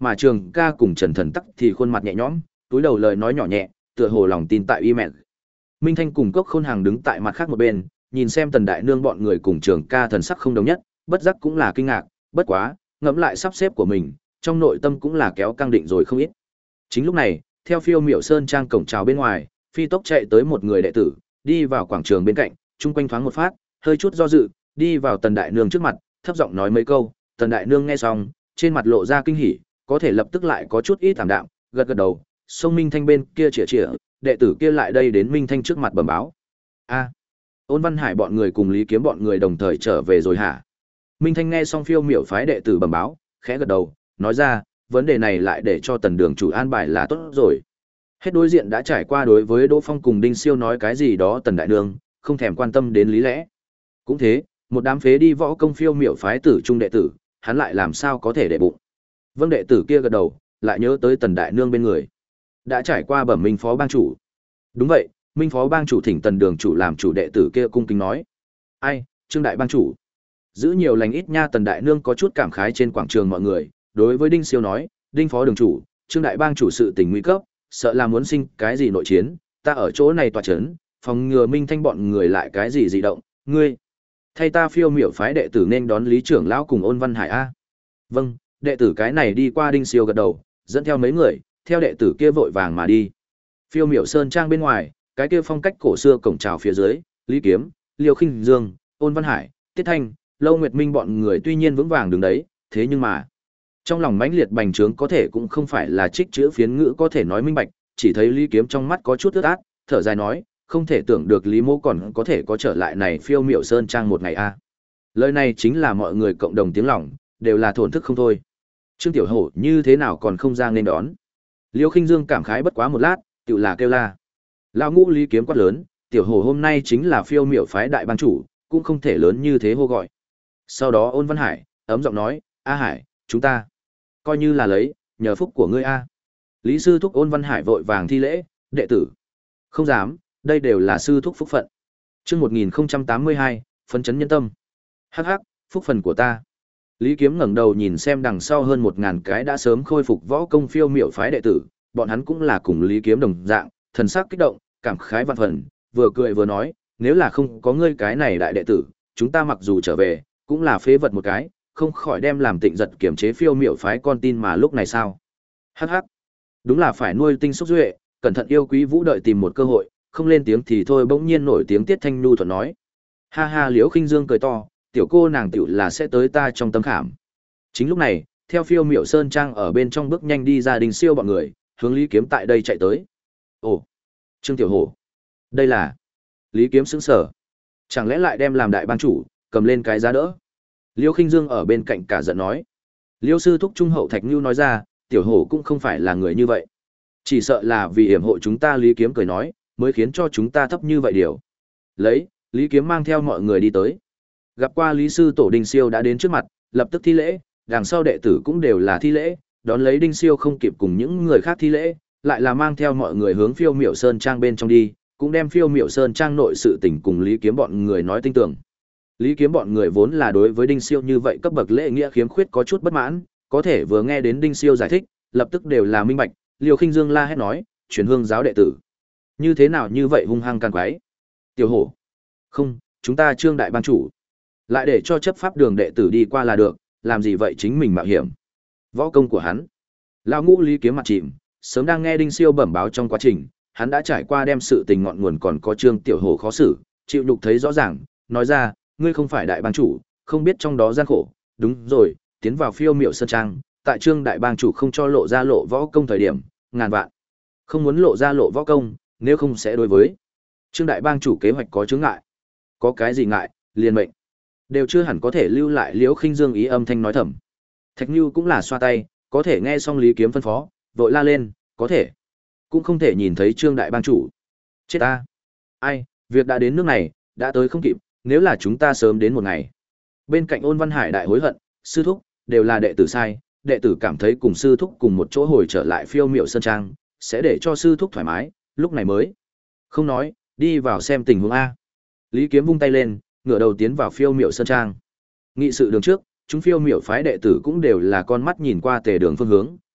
A: mà Trường Ca cùng Trần Thần Tắc thì khuôn mặt nhẹ nhõm, túi đầu lời nói nhỏ nhẹ, tựa hồ lòng tin tại y mẹ. Minh Thanh cùng Cốc Khôn Hàng đứng tại mặt khác một bên, nhìn xem Tần Đại Nương bọn người cùng Trường Ca thần sắc không đồng nhất, bất giác cũng là kinh ngạc, bất quá, ngẫm lại sắp xếp của mình, trong nội tâm cũng là kéo căng định rồi không ít. Chính lúc này, theo Phiêu Miểu Sơn trang cổng chào bên ngoài, phi tốc chạy tới một người đệ tử, đi vào quảng trường bên cạnh, chung quanh thoáng một phát, hơi chút do dự, đi vào Tần Đại Nương trước mặt, thấp giọng nói mấy câu. Tần Đại Nương nghe xong, trên mặt lộ ra kinh hỉ, có thể lập tức lại có chút ít thảm đạm, gật gật đầu. Sông Minh Thanh bên kia chĩa chĩa, đệ tử kia lại đây đến Minh Thanh trước mặt bẩm báo. A, Ôn Văn Hải bọn người cùng Lý Kiếm bọn người đồng thời trở về rồi hả? Minh Thanh nghe xong Phiêu Miểu phái đệ tử bẩm báo, khẽ gật đầu, nói ra, vấn đề này lại để cho Tần Đường chủ an bài là tốt rồi. Hết đối diện đã trải qua đối với Đỗ Phong cùng Đinh Siêu nói cái gì đó Tần Đại Nương, không thèm quan tâm đến lý lẽ. Cũng thế, một đám phế đi võ công Phiêu Miểu phái tử trung đệ tử, hắn lại làm sao có thể để bụng. Vâng, đệ tử kia gật đầu, lại nhớ tới Tần Đại Nương bên người. Đã trải qua bẩm Minh phó bang chủ. Đúng vậy, Minh phó bang chủ thỉnh Tần Đường chủ làm chủ, đệ tử kia cung kính nói. Ai, Trương đại bang chủ. Giữ nhiều lành ít nha. Tần Đại Nương có chút cảm khái trên quảng trường mọi người, đối với Đinh Siêu nói, Đinh phó đường chủ, Trương đại bang chủ sự tình nguy cấp, sợ là muốn sinh cái gì nội chiến, ta ở chỗ này tòa chấn, phòng ngừa Minh Thanh bọn người lại cái gì dị động, ngươi thay ta Phiêu Miểu phái đệ tử nên đón Lý trưởng lão cùng Ôn Văn Hải a. Vâng, đệ tử cái này đi qua. Đinh Siêu gật đầu, dẫn theo mấy người, theo đệ tử kia vội vàng mà đi. Phiêu Miểu Sơn trang bên ngoài, cái kia phong cách cổ xưa cổng chào phía dưới, Lý Kiếm, Liêu Khinh Dương, Ôn Văn Hải, Tiết Thanh, Lâu Nguyệt Minh bọn người tuy nhiên vững vàng đứng đấy, thế nhưng mà trong lòng mãnh liệt bành trướng có thể cũng không phải là trích chữ phiến ngữ có thể nói minh bạch, chỉ thấy Lý Kiếm trong mắt có chút ướt át, thở dài nói, không thể tưởng được Lý Mỗ còn có thể có trở lại này Phiêu Miểu Sơn trang một ngày a. Lời này chính là mọi người cộng đồng tiếng lòng, đều là thổn thức không thôi. Trương Tiểu Hổ như thế nào còn không ra nên đón. Liêu Khinh Dương cảm khái bất quá một lát, tự là kêu la. Lão ngũ Lý Kiếm quát lớn, Tiểu Hổ hôm nay chính là Phiêu Miểu phái đại bang chủ, cũng không thể lớn như thế hô gọi. Sau đó Ôn Văn Hải ấm giọng nói, A Hải, chúng ta coi như là lấy nhờ phúc của ngươi a. Lý sư thúc. Ôn Văn Hải vội vàng thi lễ, đệ tử không dám, đây đều là sư thúc phúc phận. Chương một nghìn tám mươi hai, phấn chấn nhân tâm. Hắc hắc, phúc phần của ta. Lý Kiếm ngẩng đầu nhìn xem đằng sau hơn một ngàn cái đã sớm khôi phục võ công Phiêu Miểu phái đệ tử, bọn hắn cũng là cùng Lý Kiếm đồng dạng, thần sắc kích động, cảm khái vạn phần, vừa cười vừa nói, nếu là không có ngươi cái này đại đệ tử, chúng ta mặc dù trở về, cũng là phế vật một cái, không khỏi đem làm Tịnh Giật kiểm chế Phiêu Miểu phái con tin mà lúc này sao? Hắc hắc, đúng là phải nuôi tinh xúc duệ, cẩn thận yêu quý vũ đợi tìm một cơ hội, không lên tiếng thì thôi. Bỗng nhiên nổi tiếng Tiết Thanh nhu thuận nói. Ha ha. Liễu Khinh Dương cười to, tiểu cô nàng tiểu là sẽ tới ta trong tâm khảm. Chính lúc này, theo Phiêu Miểu Sơn trang ở bên trong bước nhanh đi ra Đinh Siêu bọn người, hướng Lý Kiếm tại đây chạy tới. Ồ, Trương Tiểu Hổ, đây là... Lý Kiếm sững sờ, chẳng lẽ lại đem làm đại bang chủ, cầm lên cái giá đỡ. Liêu Khinh Dương ở bên cạnh cả giận nói. Liêu sư thúc trung hậu Thạch Nưu nói ra, Tiểu Hổ cũng không phải là người như vậy. Chỉ sợ là vì hiểm hộ chúng ta. Lý Kiếm cười nói, mới khiến cho chúng ta thấp như vậy điều. Lấy, Lý Kiếm mang theo mọi người đi tới. Gặp qua Lý sư tổ. Đinh Siêu đã đến trước mặt, lập tức thi lễ, đằng sau đệ tử cũng đều là thi lễ, đón lấy Đinh Siêu không kịp cùng những người khác thi lễ, lại là mang theo mọi người hướng Phiêu Miểu Sơn trang bên trong đi, cũng đem Phiêu Miểu Sơn trang nội sự tình cùng Lý Kiếm bọn người nói tinh tường. Lý Kiếm bọn người vốn là đối với Đinh Siêu như vậy cấp bậc lễ nghĩa khiếm khuyết có chút bất mãn, có thể vừa nghe đến Đinh Siêu giải thích, lập tức đều là minh bạch. Liêu Khinh Dương la hét nói, truyền hương giáo đệ tử, như thế nào như vậy hung hăng can quái. Tiểu Hổ, không, chúng ta Trương đại bang chủ, lại để cho chấp pháp đường đệ tử đi qua là được, làm gì vậy chính mình mạo hiểm. Võ công của hắn. Lão ngũ Lý Kiếm mặt chìm, sớm đang nghe Đinh Siêu bẩm báo trong quá trình, hắn đã trải qua đem sự tình ngọn nguồn còn có Trương Tiểu Hổ khó xử, chịu nhục thấy rõ ràng, nói ra, ngươi không phải đại bang chủ, không biết trong đó gian khổ. Đúng rồi, tiến vào Phiêu Miểu Sơn trang, tại Trương đại bang chủ không cho lộ ra lộ võ công thời điểm, ngàn vạn không muốn lộ ra lộ võ công, nếu không sẽ đối với Trương đại bang chủ kế hoạch có chướng ngại. Có cái gì ngại, liền mệnh đều chưa hẳn có thể lưu lại. Liễu Khinh Dương ý âm thanh nói thầm. Thạch Nưu cũng là xoa tay, có thể nghe xong Lý Kiếm phân phó, vội la lên, có thể cũng không thể nhìn thấy Trương đại bang chủ. Chết ta. Ai, việc đã đến nước này, đã tới không kịp, nếu là chúng ta sớm đến một ngày. Bên cạnh Ôn Văn Hải đại hối hận, sư thúc, đều là đệ tử sai, đệ tử cảm thấy cùng sư thúc cùng một chỗ hồi trở lại Phiêu Miểu Sơn trang, sẽ để cho sư thúc thoải mái, lúc này mới không nói, đi vào xem tình huống a. Lý Kiếm vung tay lên, ngửa đầu tiến vào Phiêu Miểu Sơn trang. Nghị sự đường trước, chúng Phiêu Miểu phái đệ tử cũng đều là con mắt nhìn qua Tề Đường phương hướng,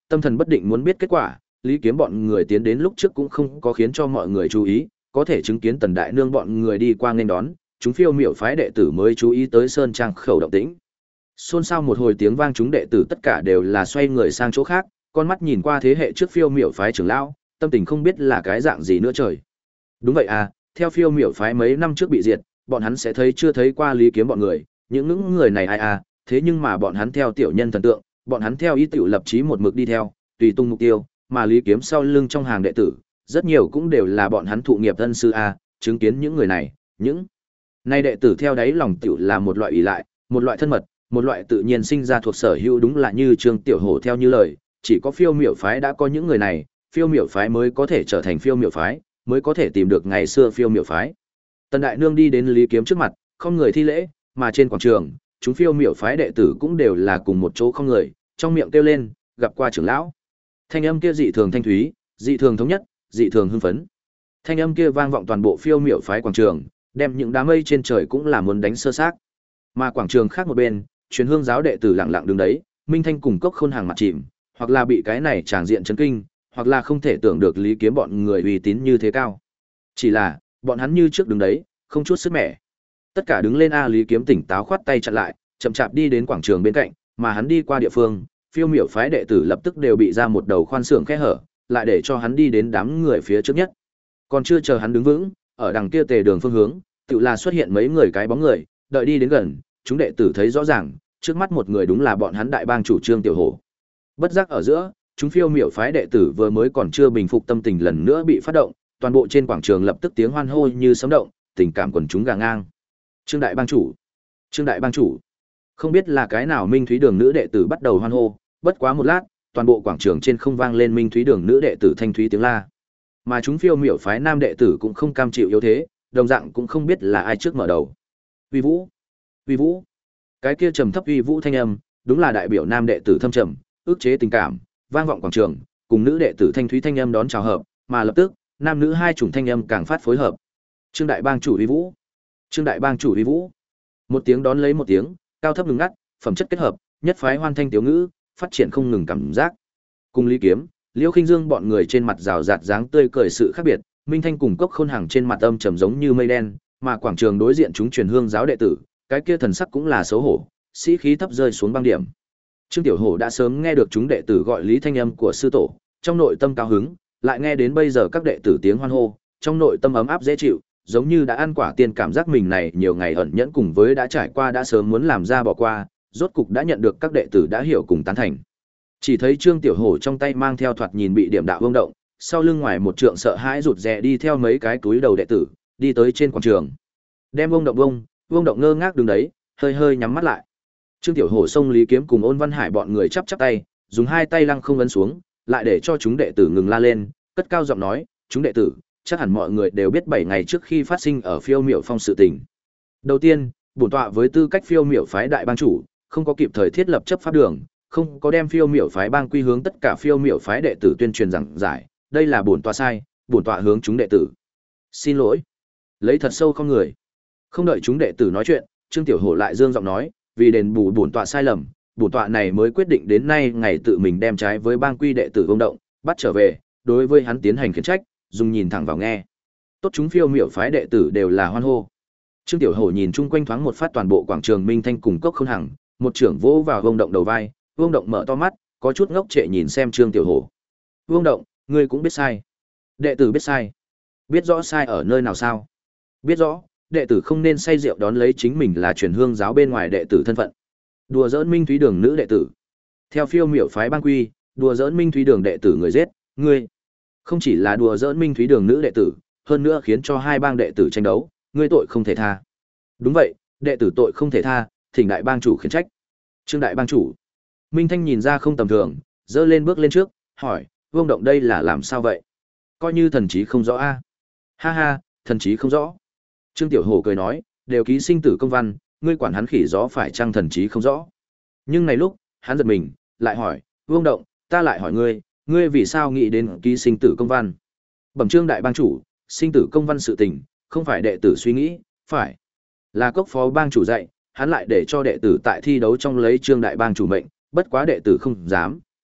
A: tâm thần bất định muốn biết kết quả, Lý Kiếm bọn người tiến đến lúc trước cũng không có khiến cho mọi người chú ý, có thể chứng kiến Tần Đại Nương bọn người đi qua nên đón, chúng phiêu miểu phái đệ tử mới chú ý tới sơn trang khẩu động tĩnh. Xôn xao một hồi tiếng vang, chúng đệ tử tất cả đều là xoay người sang chỗ khác, con mắt nhìn qua thế hệ trước phiêu miểu phái trưởng lão, tâm tình không biết là cái dạng gì nữa trời. Đúng vậy à, theo phiêu miểu phái mấy năm trước bị diệt, bọn hắn sẽ thấy chưa thấy qua Lý Kiếm bọn người, những những người này ai à, thế nhưng mà bọn hắn theo tiểu nhân thần tượng, bọn hắn theo ý tiểu lập chí một mực đi theo, tùy tung mục tiêu, mà Lý Kiếm sau lưng trong hàng đệ tử, rất nhiều cũng đều là bọn hắn thụ nghiệp thân sư a, chứng kiến những người này, những nay đệ tử theo đáy lòng tiểu là một loại ủy lại, một loại thân mật, một loại tự nhiên sinh ra thuộc sở hữu, đúng là như Trương Tiểu Hổ theo như lời, chỉ có phiêu miểu phái đã có những người này, phiêu miểu phái mới có thể trở thành phiêu miểu phái, mới có thể tìm được ngày xưa phiêu miểu phái. Tần Đại Nương đi đến Lý Kiếm trước mặt, không người thi lễ, mà trên quảng trường, chúng phiêu miểu phái đệ tử cũng đều là cùng một chỗ không người, trong miệng kêu lên, gặp qua trưởng lão. Thanh âm kia dị thường thanh thúy, dị thường thống nhất, dị thường hưng phấn. Thanh âm kia vang vọng toàn bộ phiêu miểu phái quảng trường, đem những đám mây trên trời cũng là muốn đánh sơ xác. Mà quảng trường khác một bên, Truyền Hương giáo đệ tử lặng lặng đứng đấy, Minh Thanh cùng Cốc Khôn hàng mặt chìm, hoặc là bị cái này tràng diện chấn kinh, hoặc là không thể tưởng được Lý Kiếm bọn người uy tín như thế cao. Chỉ là, bọn hắn như trước đứng đấy, không chút sức mẻ. Tất cả đứng lên a. Lý Kiếm tỉnh táo khoát tay chặn lại, chậm chạp đi đến quảng trường bên cạnh, mà hắn đi qua địa phương, phiêu miểu phái đệ tử lập tức đều bị ra một đầu khoan xưởng khe hở, lại để cho hắn đi đến đám người phía trước nhất. Còn chưa chờ hắn đứng vững, ở đằng kia tề đường phương hướng, tự là xuất hiện mấy người cái bóng người, đợi đi đến gần, chúng đệ tử thấy rõ ràng, trước mắt một người đúng là bọn hắn đại bang chủ Trương Tiểu Hổ. Bất giác ở giữa, chúng phiêu miểu phái đệ tử vừa mới còn chưa bình phục tâm tình lần nữa bị phát động, toàn bộ trên quảng trường lập tức tiếng hoan hô như sấm động, tình cảm quần chúng gà ngang. Trương đại bang chủ, Trương đại bang chủ. Không biết là cái nào Minh Thúy Đường nữ đệ tử bắt đầu hoan hô, bất quá một lát, toàn bộ quảng trường trên không vang lên Minh Thúy Đường nữ đệ tử thanh thúy tiếng la. Mà chúng phiêu miểu phái nam đệ tử cũng không cam chịu yếu thế, đồng dạng cũng không biết là ai trước mở đầu. Uy Vũ, Uy Vũ. Cái kia trầm thấp uy vũ thanh âm, đúng là đại biểu nam đệ tử thâm trầm, ức chế tình cảm, vang vọng quảng trường, cùng nữ đệ tử thanh thúy thanh âm đón chào hợp, mà lập tức, nam nữ hai chủng thanh âm càng phát phối hợp. Trương đại bang chủ Uy Vũ, Trương đại bang chủ Uy Vũ. Một tiếng đón lấy một tiếng, cao thấp ngừng ngắt, phẩm chất kết hợp, nhất phái hoan thanh tiểu ngữ, phát triển không ngừng cảm giác. Cùng Lý Kiếm, Liêu Khinh Dương bọn người trên mặt rào rạt dáng tươi cười sự khác biệt, Minh Thanh cùng Cốc Khôn Hằng trên mặt âm trầm giống như mây đen, mà quảng trường đối diện chúng Truyền Hương giáo đệ tử, cái kia thần sắc cũng là xấu hổ, sĩ khí thấp rơi xuống băng điểm. Trương Tiểu Hổ đã sớm nghe được chúng đệ tử gọi lý thanh âm của sư tổ, trong nội tâm cao hứng, lại nghe đến bây giờ các đệ tử tiếng hoan hô, trong nội tâm ấm áp dễ chịu, giống như đã ăn quả tiên, cảm giác mình này nhiều ngày ẩn nhẫn cùng với đã trải qua đã sớm muốn làm ra bỏ qua, rốt cục đã nhận được các đệ tử đã hiểu cùng tán thành. Chỉ thấy Trương Tiểu Hổ trong tay mang theo thoạt nhìn bị điểm đạo vương động, sau lưng ngoài một trượng sợ hãi rụt rè đi theo mấy cái túi đầu đệ tử, đi tới trên quảng trường. Đem vương động bông, vương động ngơ ngác đứng đấy, hơi hơi nhắm mắt lại. Trương Tiểu Hổ xông Lý Kiếm cùng Ôn Văn Hải bọn người chắp chắp tay, dùng hai tay lăng không ấn xuống, lại để cho chúng đệ tử ngừng la lên, cất cao giọng nói, "Chúng đệ tử, chắc hẳn mọi người đều biết bảy ngày trước khi phát sinh ở Phiêu Miểu Phong sự tình. Đầu tiên, bổn tọa với tư cách Phiêu Miểu phái đại bang chủ, không có kịp thời thiết lập chấp pháp đường, không có đem Phiêu Miểu phái bang quy hướng tất cả Phiêu Miểu phái đệ tử tuyên truyền giảng giải, đây là bổn tọa sai, bổn tọa hướng chúng đệ tử xin lỗi." Lấy thật sâu không người. Không đợi chúng đệ tử nói chuyện, Trương Tiểu Hổ lại dương giọng nói, "Vì đền bù bổn tọa sai lầm, bổn tọa này mới quyết định đến nay ngày tự mình đem trái với bang quy đệ tử công động, bắt trở về, đối với hắn tiến hành khiển trách, dùng nhìn thẳng vào nghe." Tốt, chúng Phiêu Miểu phái đệ tử đều là hoan hô. Trương Tiểu Hổ nhìn chung quanh thoáng một phát toàn bộ quảng trường Minh Thanh cùng Cốc Khôn Hằng, một trưởng vỗ vào Vương Động đầu vai, Vương Động mở to mắt, có chút ngốc trệ nhìn xem Trương Tiểu Hổ. "Vương Động, ngươi cũng biết sai?" "Đệ tử biết sai." "Biết rõ sai ở nơi nào sao?" "Biết rõ, đệ tử không nên say rượu đón lấy chính mình là Truyền Hương giáo bên ngoài đệ tử thân phận. Đùa giỡn Minh Thúy Đường nữ đệ tử. Theo Phiêu Miểu phái bang quy, đùa giỡn Minh Thúy Đường đệ tử người giết, ngươi không chỉ là đùa giỡn Minh Thúy Đường nữ đệ tử, hơn nữa khiến cho hai bang đệ tử tranh đấu, ngươi tội không thể tha." "Đúng vậy, đệ tử tội không thể tha, thỉnh đại bang chủ khiển trách." "Trương đại bang chủ." Minh Thanh nhìn ra không tầm thường, dơ lên bước lên trước, hỏi, "Vương Động đây là làm sao vậy? Coi như thần trí không rõ a." À? "Ha ha, thần trí không rõ." Trương Tiểu Hổ cười nói, "Đều ký sinh tử công văn, ngươi quản hắn khỉ gió phải chăng thần trí không rõ?" Nhưng này lúc, hắn giật mình, lại hỏi, "Vương Động, ta lại hỏi ngươi, ngươi vì sao nghĩ đến ký sinh tử công văn?" "Bẩm Trương đại bang chủ, sinh tử công văn sự tình, không phải đệ tử suy nghĩ, phải là Cốc phó bang chủ dạy, hắn lại để cho đệ tử tại thi đấu trong lấy Trương đại bang chủ mệnh, bất quá đệ tử không dám,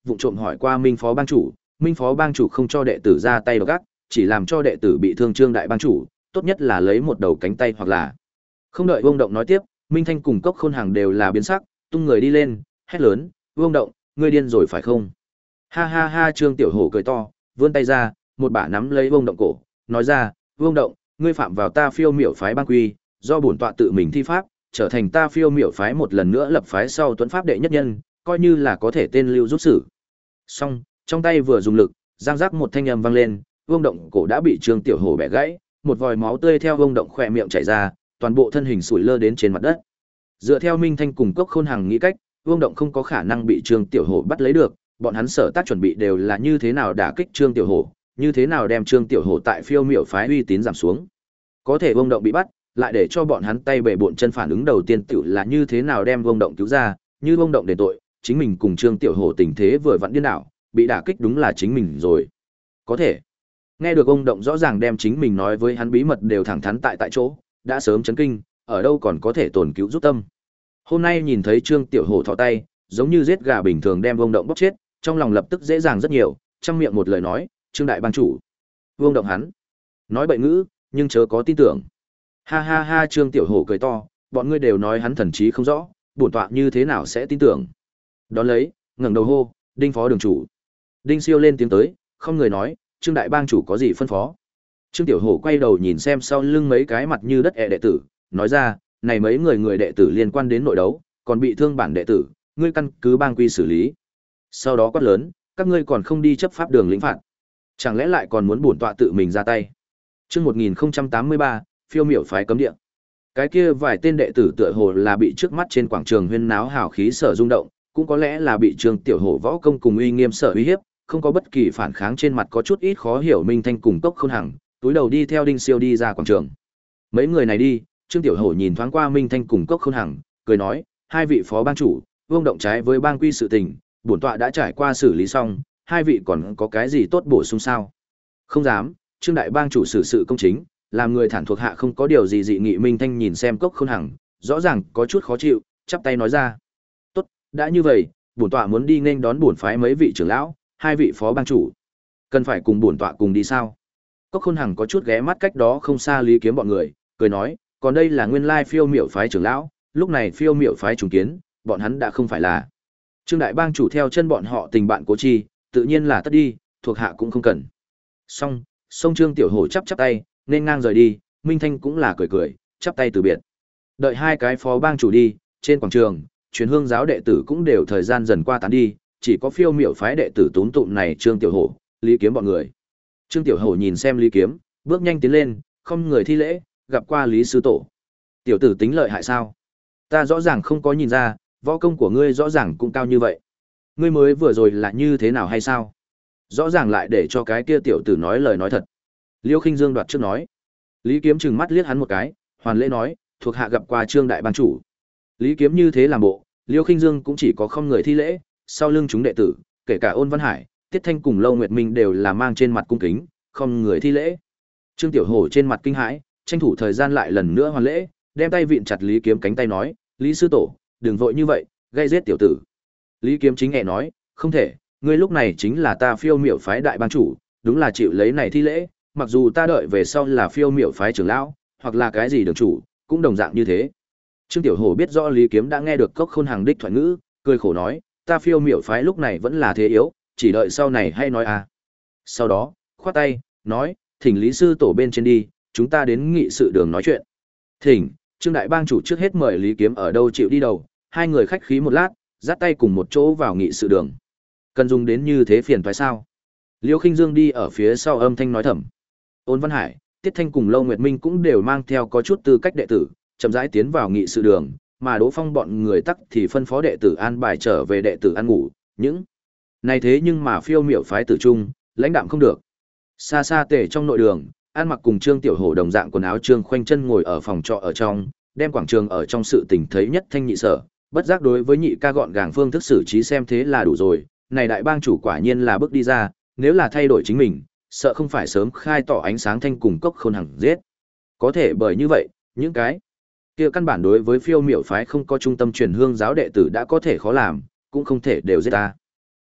A: vụ trộm hỏi qua Minh phó bang chủ, Minh phó bang chủ không cho đệ tử ra tay độc ác, chỉ làm cho đệ tử bị thương Trương đại bang chủ, tốt nhất là lấy một đầu cánh tay hoặc là. Không đợi Vương Động nói tiếp, Minh Thanh cùng Cốc Khôn Hằng đều là biến sắc, tung người đi lên, hét lớn, "Vương Động, ngươi điên rồi phải không?" Ha ha ha, Trương Tiểu Hổ cười to, vươn tay ra, một bả nắm lấy Vương Động cổ, nói ra, "Vương Động, ngươi phạm vào ta Phiêu Miểu phái bang quy, do bổn tọa tự mình thi pháp, trở thành ta Phiêu Miểu phái một lần nữa lập phái sau tuấn pháp đệ nhất nhân, coi như là có thể tên lưu rút xử." Xong, trong tay vừa dùng lực, giang giác một thanh âm vang lên, Vương Động cổ đã bị Trương Tiểu Hổ bẻ gãy, một vòi máu tươi theo Vương Động khỏe miệng chảy ra, toàn bộ thân hình sủi lơ đến trên mặt đất. Dựa theo Minh Thanh cùng Cốc Khôn Hằng nghĩ cách, Vương Động không có khả năng bị Trương Tiểu Hổ bắt lấy được, bọn hắn sở tác chuẩn bị đều là như thế nào đả kích Trương Tiểu Hổ, như thế nào đem Trương Tiểu Hổ tại Phiêu Miểu phái uy tín giảm xuống. Có thể Vương Động bị bắt, lại để cho bọn hắn tay bể bộn chân phản ứng đầu tiên tiểu là như thế nào đem Vương Động cứu ra, như Vương Động đền tội, chính mình cùng Trương Tiểu Hổ tình thế vừa vặn điên đảo, bị đả kích đúng là chính mình rồi. Có thể. Nghe được ông Động rõ ràng đem chính mình nói với hắn bí mật đều thẳng thắn tại tại chỗ, đã sớm chấn kinh, ở đâu còn có thể tổn cứu giúp tâm. Hôm nay nhìn thấy Trương Tiểu Hổ thò tay, giống như giết gà bình thường đem ông Động bóp chết, trong lòng lập tức dễ dàng rất nhiều, trong miệng một lời nói, "Trương đại bang chủ." Vương Động hắn nói bậy ngữ, nhưng chớ có tin tưởng. Ha ha ha, Trương Tiểu Hổ cười to, bọn ngươi đều nói hắn thần trí không rõ, bổn tọa như thế nào sẽ tin tưởng. Đón lấy, ngẩng đầu hô, "Đinh phó đường chủ." Đinh Siêu lên tiếng tới, không người nói, "Trương đại bang chủ có gì phân phó?" Trương Tiểu Hổ quay đầu nhìn xem sau lưng mấy cái mặt như đất ẹ đệ tử, nói ra, "Này mấy người người đệ tử liên quan đến nội đấu, còn bị thương bản đệ tử, ngươi căn cứ bang quy xử lý." Sau đó quát lớn, "Các ngươi còn không đi chấp pháp đường lĩnh phạt, chẳng lẽ lại còn muốn bổn tọa tự mình ra tay?" Chương một nghìn không trăm tám mươi ba, Phiêu Miểu phái cấm địa. Cái kia vài tên đệ tử tựa hồ là bị trước mắt trên quảng trường huyên náo hào khí sở rung động, cũng có lẽ là bị Trương Tiểu Hổ võ công cùng uy nghiêm sở uy hiếp, không có bất kỳ phản kháng, trên mặt có chút ít khó hiểu. Minh Thanh cùng Cốc Khôn Hằng, túi đầu đi theo Đinh Siêu đi ra quảng trường. Mấy người này đi, Trương Tiểu Hổ nhìn thoáng qua Minh Thanh cùng Cốc Khôn Hằng, cười nói, "Hai vị phó bang chủ, Vương Động trái với bang quy sự tình, bổn tọa đã trải qua xử lý xong, hai vị còn có cái gì tốt bổ sung sao?" "Không dám, Trương đại bang chủ xử sự công chính, làm người thản thuộc hạ không có điều gì dị nghị." Minh Thanh nhìn xem Cốc Khôn Hằng, rõ ràng có chút khó chịu, chắp tay nói ra, "Tốt, đã như vậy, bổn tọa muốn đi nghênh đón bổn phái mấy vị trưởng lão, hai vị phó bang chủ, cần phải cùng bổn tọa cùng đi sao?" Cốc Khôn Hằng có chút ghé mắt cách đó không xa Lý Kiếm bọn người, cười nói, "Còn đây là nguyên lai Phiêu Miểu phái trưởng lão, lúc này Phiêu Miểu phái trùng kiến, bọn hắn đã không phải là Trương đại bang chủ theo chân bọn họ tình bạn cố chi, tự nhiên là tất đi, thuộc hạ cũng không cần." Xong, song Trương Tiểu Hổ chắp chắp tay, nên ngang rời đi, Minh Thanh cũng là cười cười, chắp tay từ biệt. Đợi hai cái phó bang chủ đi, trên quảng trường, Truyền Hương giáo đệ tử cũng đều thời gian dần qua tán đi, chỉ có Phiêu Miểu phái đệ tử túm tụm này Trương Tiểu Hổ, Lý Kiếm bọn người. Trương Tiểu Hổ nhìn xem Lý Kiếm, bước nhanh tiến lên, không người thi lễ, gặp qua Lý sư tổ. "Tiểu tử tính lợi hại sao? Ta rõ ràng không có nhìn ra, võ công của ngươi rõ ràng cũng cao như vậy. Ngươi mới vừa rồi là như thế nào hay sao? Rõ ràng lại để cho cái kia tiểu tử nói lời nói thật." Liêu Khinh Dương đoạt trước nói. Lý Kiếm trừng mắt liếc hắn một cái, hoàn lễ nói, "Thuộc hạ gặp qua Trương đại bang chủ." Lý Kiếm như thế làm bộ, Liêu Khinh Dương cũng chỉ có không người thi lễ, sau lưng chúng đệ tử, kể cả Ôn Văn Hải, Tiết Thanh cùng Lâu Nguyệt Minh đều là mang trên mặt cung kính, không người thi lễ. Trương Tiểu Hổ trên mặt kinh hãi, tranh thủ thời gian lại lần nữa hoàn lễ, đem tay vịn chặt Lý Kiếm cánh tay nói, "Lý sư tổ, đừng vội như vậy, gây giết tiểu tử." Lý Kiếm chính nhẹ nói, "Không thể, ngươi lúc này chính là ta Phiêu Miểu phái đại bang chủ, đúng là chịu lấy này thi lễ, mặc dù ta đợi về sau là Phiêu Miểu phái trưởng lão, hoặc là cái gì đường chủ, cũng đồng dạng như thế." Trương Tiểu Hổ biết rõ Lý Kiếm đã nghe được Cốc Khôn Hằng đích thoại ngữ, cười khổ nói, "Ta Phiêu Miểu phái lúc này vẫn là thế yếu, chỉ đợi sau này hay nói à." Sau đó, khoát tay, nói, "Thỉnh Lý sư tổ bên trên đi, chúng ta đến nghị sự đường nói chuyện." "Thỉnh." Trương đại bang chủ trước hết mời Lý Kiếm ở đâu chịu đi đầu, hai người khách khí một lát, dắt tay cùng một chỗ vào nghị sự đường. "Cần dùng đến như thế phiền toái sao?" Liêu Khinh Dương đi ở phía sau âm thanh nói thầm. Ôn Văn Hải, Tiết Thanh cùng Lâu Nguyệt Minh cũng đều mang theo có chút tư cách đệ tử, chậm rãi tiến vào nghị sự đường, mà Đỗ Phong bọn người tắc thì phân phó đệ tử an bài trở về đệ tử ăn ngủ, những này thế nhưng mà Phiêu Miểu phái tử trung, lãnh đạm không được. Xa xa tề trong nội đường, An Mặc cùng Trương Tiểu Hổ đồng dạng quần áo Trương khoanh chân ngồi ở phòng trọ ở trong, đem quảng trường ở trong sự tình thấy nhất thanh nhị sở, bất giác đối với nhị ca gọn gàng phương thức xử trí xem thế là đủ rồi, này đại bang chủ quả nhiên là bước đi ra, nếu là thay đổi chính mình, sợ không phải sớm khai tỏ ánh sáng thanh cùng Cốc Khôn Hằng giết. Có thể bởi như vậy, những cái kia căn bản đối với Phiêu Miểu phái không có trung tâm Truyền Hương giáo đệ tử đã có thể khó làm, cũng không thể đều giết ta.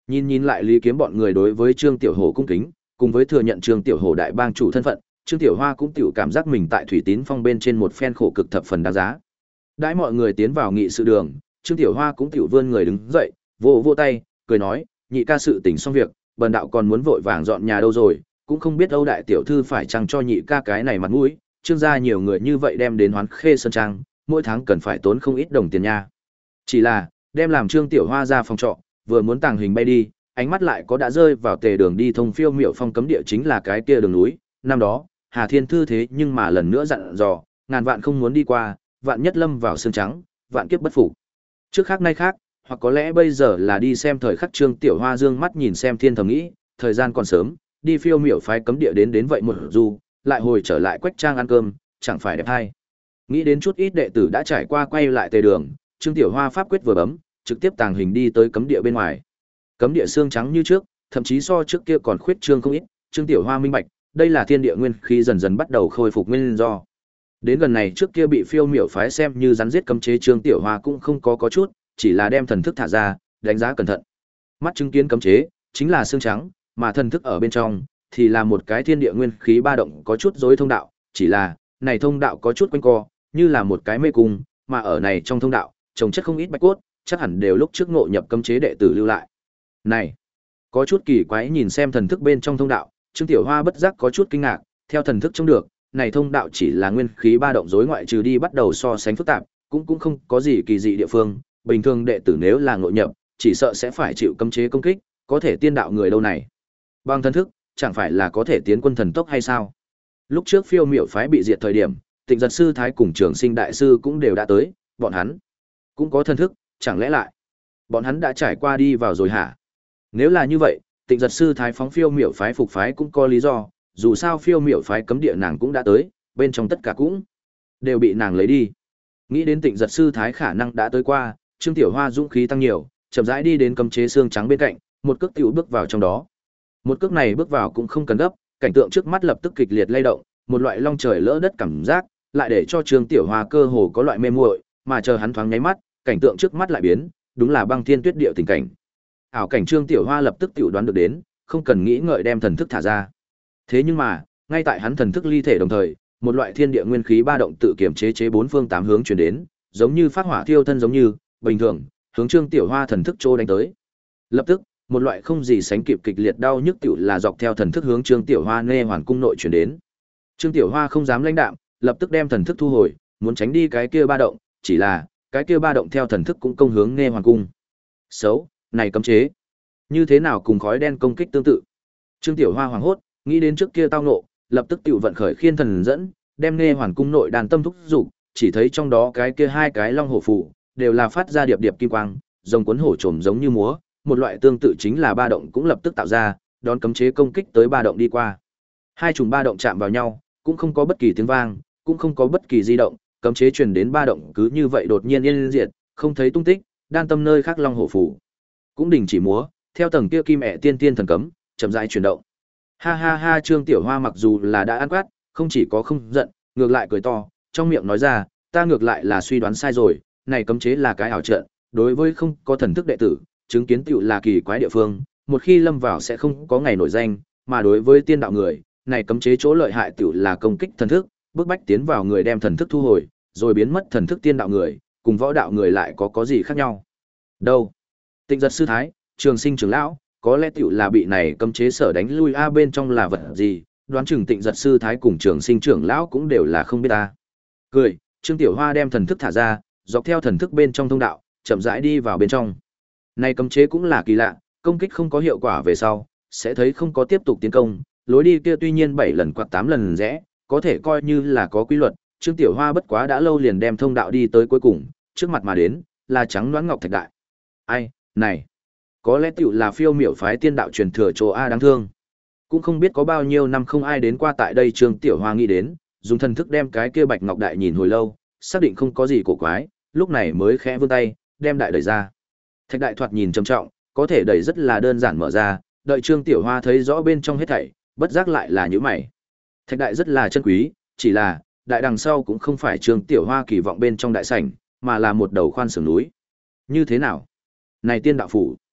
A: Nhìn nhìn lại Lý Kiếm bọn người đối với Trương Tiểu Hổ cung kính, cùng với thừa nhận Trương Tiểu Hổ đại bang chủ thân phận, Trương Tiểu Hoa cũng tiểu cảm giác mình tại Thủy Tín Phong bên trên một phen khổ cực thập phần đáng giá. Đãi mọi người tiến vào nghị sự đường, Trương Tiểu Hoa cũng tiểu vươn người đứng dậy, vỗ vỗ tay, cười nói, nhị ca sự tình xong việc, bần đạo còn muốn vội vàng dọn nhà đâu rồi, cũng không biết Âu đại tiểu thư phải chăng cho nhị ca cái này mặt mũi, Trương gia nhiều người như vậy đem đến Hoán Khê Sơn Trang, mỗi tháng cần phải tốn không ít đồng tiền nha. Chỉ là, đem làm Trương Tiểu Hoa ra phòng trọ, vừa muốn tàng hình bay đi, ánh mắt lại có đã rơi vào tề đường đi thông phiêu miểu phong cấm địa chính là cái kia đường núi, năm đó, Hà Thiên Thư thế nhưng mà lần nữa dặn dò, ngàn vạn không muốn đi qua, vạn nhất lâm vào xương trắng, vạn kiếp bất phục. Trước khác nay khác, hoặc có lẽ bây giờ là đi xem thời khắc Trương Tiểu Hoa dương mắt nhìn xem thiên thầm nghĩ, thời gian còn sớm, đi phiêu miểu phái cấm địa đến đến vậy một du, lại hồi trở lại Quách Trang ăn cơm, chẳng phải đẹp hay. Nghĩ đến chút ít đệ tử đã trải qua quay lại tề đường, Trương Tiểu Hoa pháp quyết vừa bấm, trực tiếp tàng hình đi tới cấm địa bên ngoài. Cấm địa xương trắng như trước, thậm chí so trước kia còn khuyết trương không ít, Trương Tiểu Hoa minh bạch, đây là thiên địa nguyên khí dần dần bắt đầu khôi phục nguyên do. Đến gần này trước kia bị phiêu miểu phái xem như rắn giết cấm chế Trương Tiểu Hoa cũng không có có chút, chỉ là đem thần thức thả ra, đánh giá cẩn thận. Mắt chứng kiến cấm chế, chính là xương trắng, mà thần thức ở bên trong thì là một cái thiên địa nguyên khí ba động có chút rối thông đạo, chỉ là này thông đạo có chút quanh co, như là một cái mê cung, mà ở này trong thông đạo, trồng chất không ít bạch cốt, chắc hẳn đều lúc trước ngộ nhập cấm chế đệ tử lưu lại. Này, có chút kỳ quái nhìn xem thần thức bên trong thông đạo, Trương Tiểu Hoa bất giác có chút kinh ngạc, theo thần thức trông được, này thông đạo chỉ là nguyên khí ba động rối ngoại trừ đi bắt đầu so sánh phức tạp, cũng cũng không có gì kỳ dị địa phương, bình thường đệ tử nếu là ngộ nhập, chỉ sợ sẽ phải chịu cấm chế công kích, có thể tiên đạo người đâu này. Bằng thần thức, chẳng phải là có thể tiến quân thần tốc hay sao? Lúc trước phiêu miểu phái bị diệt thời điểm, Tịnh Giật sư thái cùng Trường Sinh đại sư cũng đều đã tới, bọn hắn cũng có thần thức, chẳng lẽ lại bọn hắn đã trải qua đi vào rồi hả? Nếu là như vậy, Tịnh Giật sư thái phóng phiêu miểu phái phục phái cũng có lý do, dù sao phiêu miểu phái cấm địa nàng cũng đã tới, bên trong tất cả cũng đều bị nàng lấy đi. Nghĩ đến Tịnh Giật sư thái khả năng đã tới qua, Trương Tiểu Hoa dũng khí tăng nhiều, chậm rãi đi đến cấm chế xương trắng bên cạnh, một cước tiểu bước vào trong đó. Một cước này bước vào cũng không cần gấp, cảnh tượng trước mắt lập tức kịch liệt lay động, một loại long trời lỡ đất cảm giác, lại để cho Trương Tiểu Hoa cơ hồ có loại mê muội, mà chờ hắn thoáng nháy mắt, cảnh tượng trước mắt lại biến, đúng là băng thiên tuyết địa tình cảnh. Ảo cảnh Trương Tiểu Hoa lập tức tiểu đoán được đến, không cần nghĩ ngợi đem thần thức thả ra. Thế nhưng mà, ngay tại hắn thần thức ly thể đồng thời, một loại thiên địa nguyên khí ba động tự kiểm chế chế bốn phương tám hướng truyền đến, giống như phát hỏa thiêu thân giống như, bình thường, hướng Trương Tiểu Hoa thần thức trô đánh tới. Lập tức, một loại không gì sánh kịp kịch liệt đau nhức tiểu là dọc theo thần thức hướng Trương Tiểu Hoa nê hoàn cung nội truyền đến. Trương Tiểu Hoa không dám lãnh đạm, lập tức đem thần thức thu hồi, muốn tránh đi cái kia ba động, chỉ là, cái kia ba động theo thần thức cũng công hướng nê hoàn cung. Xấu, này cấm chế, như thế nào cùng khói đen công kích tương tự. Trương Tiểu Hoa hoảng hốt, nghĩ đến trước kia tao ngộ, lập tức tiểu vận khởi khiên thần dẫn, đem nê hoàn cung nội đàn tâm thúc dục, chỉ thấy trong đó cái kia hai cái long hổ phù đều là phát ra điệp điệp kim quang, rồng cuốn hổ trồm giống như múa, một loại tương tự chính là ba động cũng lập tức tạo ra, đón cấm chế công kích tới ba động đi qua. Hai chùm ba động chạm vào nhau, cũng không có bất kỳ tiếng vang, cũng không có bất kỳ di động, cấm chế truyền đến ba động cứ như vậy đột nhiên yên diệt, không thấy tung tích, đan tâm nơi khác long hổ phù cũng đình chỉ múa, theo tầng kia kim ẻ tiên tiên thần cấm, chậm rãi chuyển động. Ha ha ha, Trương Tiểu Hoa mặc dù là đã ăn quát, không chỉ có không giận, ngược lại cười to, trong miệng nói ra, ta ngược lại là suy đoán sai rồi, này cấm chế là cái ảo trận, đối với không có thần thức đệ tử, chứng kiến tựu là kỳ quái địa phương, một khi lâm vào sẽ không có ngày nổi danh, mà đối với tiên đạo người, này cấm chế chỗ lợi hại tựu là công kích thần thức, bức bách tiến vào người đem thần thức thu hồi, rồi biến mất thần thức tiên đạo người, cùng võ đạo người lại có có gì khác nhau. Đâu? Tịnh Giật sư thái, Trường Sinh trưởng lão, có lẽ tựu là bị này cấm chế sở đánh lui a bên trong là vật gì, đoán chừng Tịnh Giật sư thái cùng Trường Sinh trưởng lão cũng đều là không biết ta. Cười, Trương Tiểu Hoa đem thần thức thả ra, dọc theo thần thức bên trong thông đạo, chậm rãi đi vào bên trong. Này cấm chế cũng là kỳ lạ, công kích không có hiệu quả về sau, sẽ thấy không có tiếp tục tiến công, lối đi kia tuy nhiên bảy lần quạt tám lần rẽ, có thể coi như là có quy luật, Trương Tiểu Hoa bất quá đã lâu liền đem thông đạo đi tới cuối cùng, trước mặt mà đến, là trắng loãng ngọc thạch đại. Ai, này, có lẽ tiểu là phiêu miểu phái tiên đạo truyền thừa chỗ a đáng thương. Cũng không biết có bao nhiêu năm không ai đến qua tại đây, Trương Tiểu Hoa nghĩ đến, dùng thần thức đem cái kia bạch ngọc đại nhìn hồi lâu, xác định không có gì cổ quái, lúc này mới khẽ vươn tay, đem đại đẩy ra. Thạch đại thoạt nhìn trầm trọng, có thể đẩy rất là đơn giản mở ra, đợi Trương Tiểu Hoa thấy rõ bên trong hết thảy, bất giác lại là nhíu mày. Thạch đại rất là chân quý, chỉ là, đại đằng sau cũng không phải Trương Tiểu Hoa kỳ vọng bên trong đại sảnh, mà là một đầu khoan sườn núi. Như thế nào? Này tiên đạo phủ,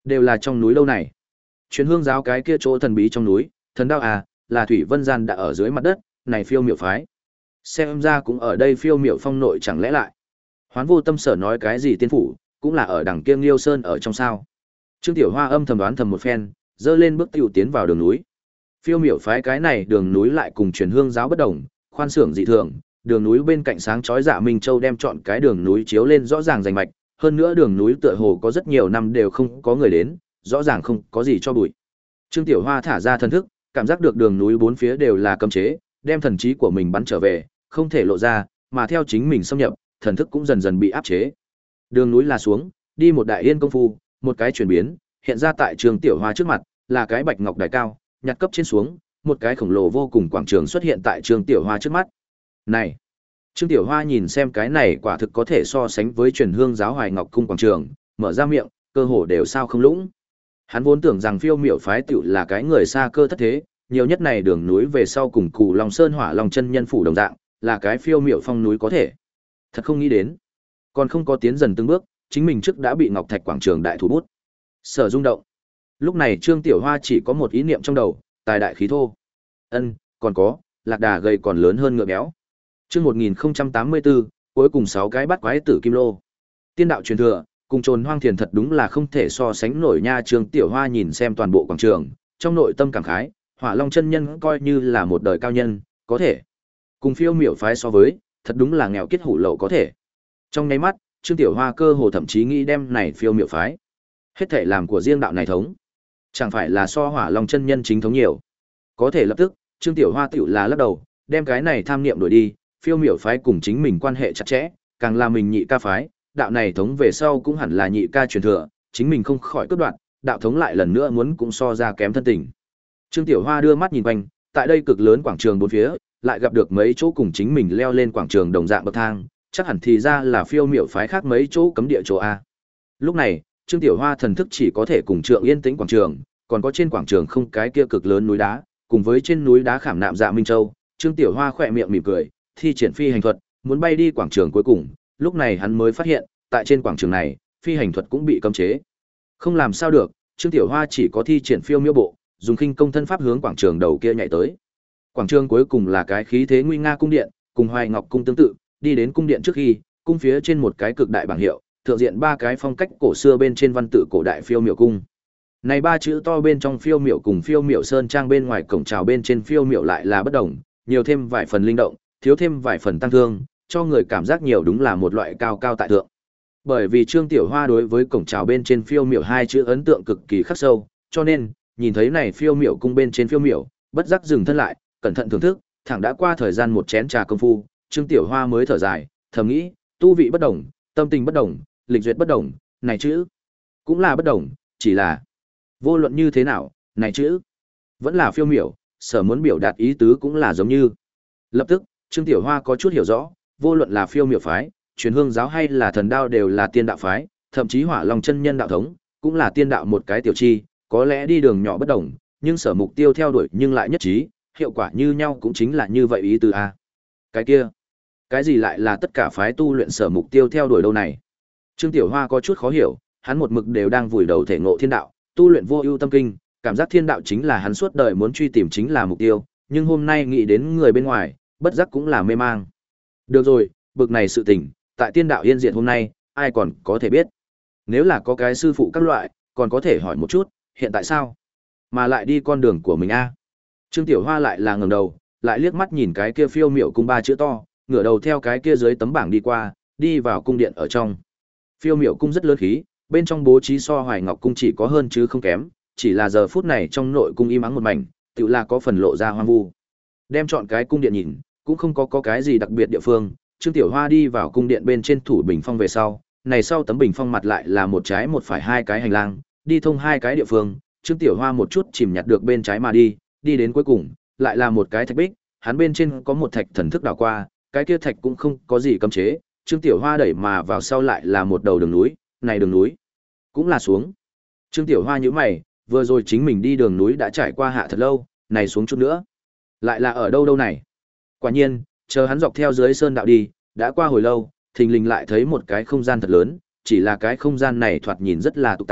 A: đều là trong núi lâu này. Truyền hương giáo cái kia chỗ thần bí trong núi, thần đạo à, là thủy vân gian đã ở dưới mặt đất, này phiêu miểu phái. Xem ra cũng ở đây phiêu miểu phong nội chẳng lẽ lại. Hoán Vô Tâm sở nói cái gì tiên phủ, cũng là ở đằng kia Liêu Sơn ở trong sao. Trương Tiểu Hoa âm thầm đoán thầm một phen, dơ lên bước tiểu tiến vào đường núi. Phiêu miểu phái cái này đường núi lại cùng truyền hương giáo bất đồng, khoan xưởng dị thường, đường núi bên cạnh sáng chói Dạ Minh Châu đem chọn cái đường núi chiếu lên rõ ràng rành mạch, hơn nữa đường núi tựa hồ có rất nhiều năm đều không có người đến, rõ ràng không có gì cho bụi. Trương Tiểu Hoa thả ra thần thức, cảm giác được đường núi bốn phía đều là cấm chế, đem thần trí của mình bắn trở về, không thể lộ ra, mà theo chính mình xâm nhập, thần thức cũng dần dần bị áp chế. Đường núi là xuống, đi một đại yên công phu, một cái chuyển biến, hiện ra tại Trương Tiểu Hoa trước mặt, là cái bạch ngọc đài cao, nhặt cấp trên xuống, một cái khổng lồ vô cùng quảng trường xuất hiện tại Trương Tiểu Hoa trước mắt. Này, Trương Tiểu Hoa nhìn xem cái này quả thực có thể so sánh với truyền hương giáo Hoài Ngọc cung quảng trường, mở ra miệng, cơ hồ đều sao không lũng. Hắn vốn tưởng rằng phiêu miểu phái tiểu là cái người xa cơ thất thế, nhiều nhất này đường núi về sau cùng Cù Long Sơn Hỏa Long chân nhân phủ đồng dạng, là cái phiêu miểu phong núi có thể. Thật không nghĩ đến, còn không có tiến dần từng bước, chính mình trước đã bị Ngọc Thạch quảng trường đại thủ bút. Sở rung động. Lúc này Trương Tiểu Hoa chỉ có một ý niệm trong đầu, tài đại khí thô. Ân, còn có, lạc đà gầy còn lớn hơn ngựa béo. Chương một nghìn không trăm tám mươi tư, cuối cùng sáu cái bắt quái tử kim lô. Tiên đạo truyền thừa, cùng trồn hoang thiền thật đúng là không thể so sánh nổi nha. Trương Tiểu Hoa nhìn xem toàn bộ quảng trường, trong nội tâm cảm khái, Hỏa Long chân nhân coi như là một đời cao nhân, có thể cùng phiêu miểu phái so với, thật đúng là nghèo kiết hủ lậu có thể. Trong nháy mắt, Trương Tiểu Hoa cơ hồ thậm chí nghĩ đem này phiêu miểu phái hết thể làm của riêng đạo này thống, chẳng phải là so Hỏa Long chân nhân chính thống nhiều. Có thể lập tức, Trương Tiểu Hoa tiểu là lắc đầu, đem cái này tham niệm đuổi đi, phiêu miểu phái cùng chính mình quan hệ chặt chẽ, càng là mình nhị ca phái, đạo này thống về sau cũng hẳn là nhị ca truyền thừa, chính mình không khỏi cướp đoạt, đạo thống lại lần nữa muốn cũng so ra kém thân tình. Trương Tiểu Hoa đưa mắt nhìn quanh, tại đây cực lớn quảng trường bốn phía, lại gặp được mấy chỗ cùng chính mình leo lên quảng trường đồng dạng bậc thang, chắc hẳn thì ra là phiêu miểu phái khác mấy chỗ cấm địa chỗ a. Lúc này, Trương Tiểu Hoa thần thức chỉ có thể cùng Trượng Yên Tĩnh quảng trường, còn có trên quảng trường không cái kia cực lớn núi đá, cùng với trên núi đá khảm nạm Dạ Minh Châu, Trương Tiểu Hoa khỏe miệng mỉm cười, thi triển phi hành thuật, muốn bay đi quảng trường cuối cùng, lúc này hắn mới phát hiện, tại trên quảng trường này, phi hành thuật cũng bị cấm chế. Không làm sao được, Trương Tiểu Hoa chỉ có thi triển phiêu miêu bộ, dùng khinh công thân pháp hướng quảng trường đầu kia nhảy tới. Quảng trường cuối cùng là cái khí thế nguy nga cung điện, cùng Hoài Ngọc cung tương tự, đi đến cung điện trước khi, cung phía trên một cái cực đại bảng hiệu, thượng diện ba cái phong cách cổ xưa bên trên văn tự cổ đại phiêu miểu cung. Này ba chữ to bên trong phiêu miểu cùng phiêu miểu sơn trang bên ngoài cổng chào bên trên phiêu miểu lại là bất đồng, nhiều thêm vài phần linh động, thiếu thêm vài phần tăng thương, cho người cảm giác nhiều đúng là một loại cao cao tại thượng. Bởi vì Trương Tiểu Hoa đối với cổng chào bên trên phiêu miểu hai chữ ấn tượng cực kỳ khắc sâu, cho nên, nhìn thấy này phiêu miểu cung bên trên phiêu miểu, bất giác dừng thân lại, cẩn thận thưởng thức, thẳng đã qua thời gian một chén trà công phu, Trương Tiểu Hoa mới thở dài, thầm nghĩ, tu vị bất đồng, tâm tình bất đồng, lịch duyệt bất đồng, này chữ cũng là bất đồng, chỉ là vô luận như thế nào, này chữ vẫn là phiêu miểu, sở muốn biểu đạt ý tứ cũng là giống như. Lập tức, Trương Tiểu Hoa có chút hiểu rõ, vô luận là phiêu miểu phái, truyền hương giáo hay là thần đao đều là tiên đạo phái, thậm chí Hỏa Long chân nhân đạo thống cũng là tiên đạo một cái tiểu chi, có lẽ đi đường nhỏ bất đồng, nhưng sở mục tiêu theo đuổi nhưng lại nhất trí, hiệu quả như nhau cũng chính là như vậy ý tứ a. Cái kia, cái gì lại là tất cả phái tu luyện sở mục tiêu theo đuổi đâu này? Trương Tiểu Hoa có chút khó hiểu, hắn một mực đều đang vùi đầu thể ngộ thiên đạo, tu luyện vô ưu tâm kinh, cảm giác thiên đạo chính là hắn suốt đời muốn truy tìm chính là mục tiêu, nhưng hôm nay nghĩ đến người bên ngoài, bất giác cũng là mê mang. Được rồi, bực này sự tình, tại tiên đạo yên diệt hôm nay, ai còn có thể biết? Nếu là có cái sư phụ các loại, còn có thể hỏi một chút, hiện tại sao? Mà lại đi con đường của mình a. Trương Tiểu Hoa lại là ngẩng đầu, lại liếc mắt nhìn cái kia phiêu miểu cung ba chữ to, ngửa đầu theo cái kia dưới tấm bảng đi qua, đi vào cung điện ở trong. Phiêu miểu cung rất lớn khí, bên trong bố trí so Hoài Ngọc cung chỉ có hơn chứ không kém, chỉ là giờ phút này trong nội cung im ắng một mảnh, tự là có phần lộ ra hoang vu. Đem chọn cái cung điện nhìn, cũng không có có cái gì đặc biệt địa phương. Trương Tiểu Hoa đi vào cung điện bên trên thủ bình phong về sau, này sau tấm bình phong mặt lại là một trái một phải hai cái hành lang, đi thông hai cái địa phương. Trương Tiểu Hoa một chút chìm nhặt được bên trái mà đi, đi đến cuối cùng, lại là một cái thạch bích, hắn bên trên có một thạch thần thức đảo qua, cái kia thạch cũng không có gì cấm chế. Trương Tiểu Hoa đẩy mà vào sau lại là một đầu đường núi, này đường núi cũng là xuống. Trương Tiểu Hoa nhíu mày, vừa rồi chính mình đi đường núi đã trải qua hạ thật lâu, này xuống chút nữa, lại là ở đâu đâu này? Quả nhiên, chờ hắn dọc theo dưới sơn đạo đi, đã qua hồi lâu, thình lình lại thấy một cái không gian thật lớn, chỉ là cái không gian này thoạt nhìn rất là tục tằng,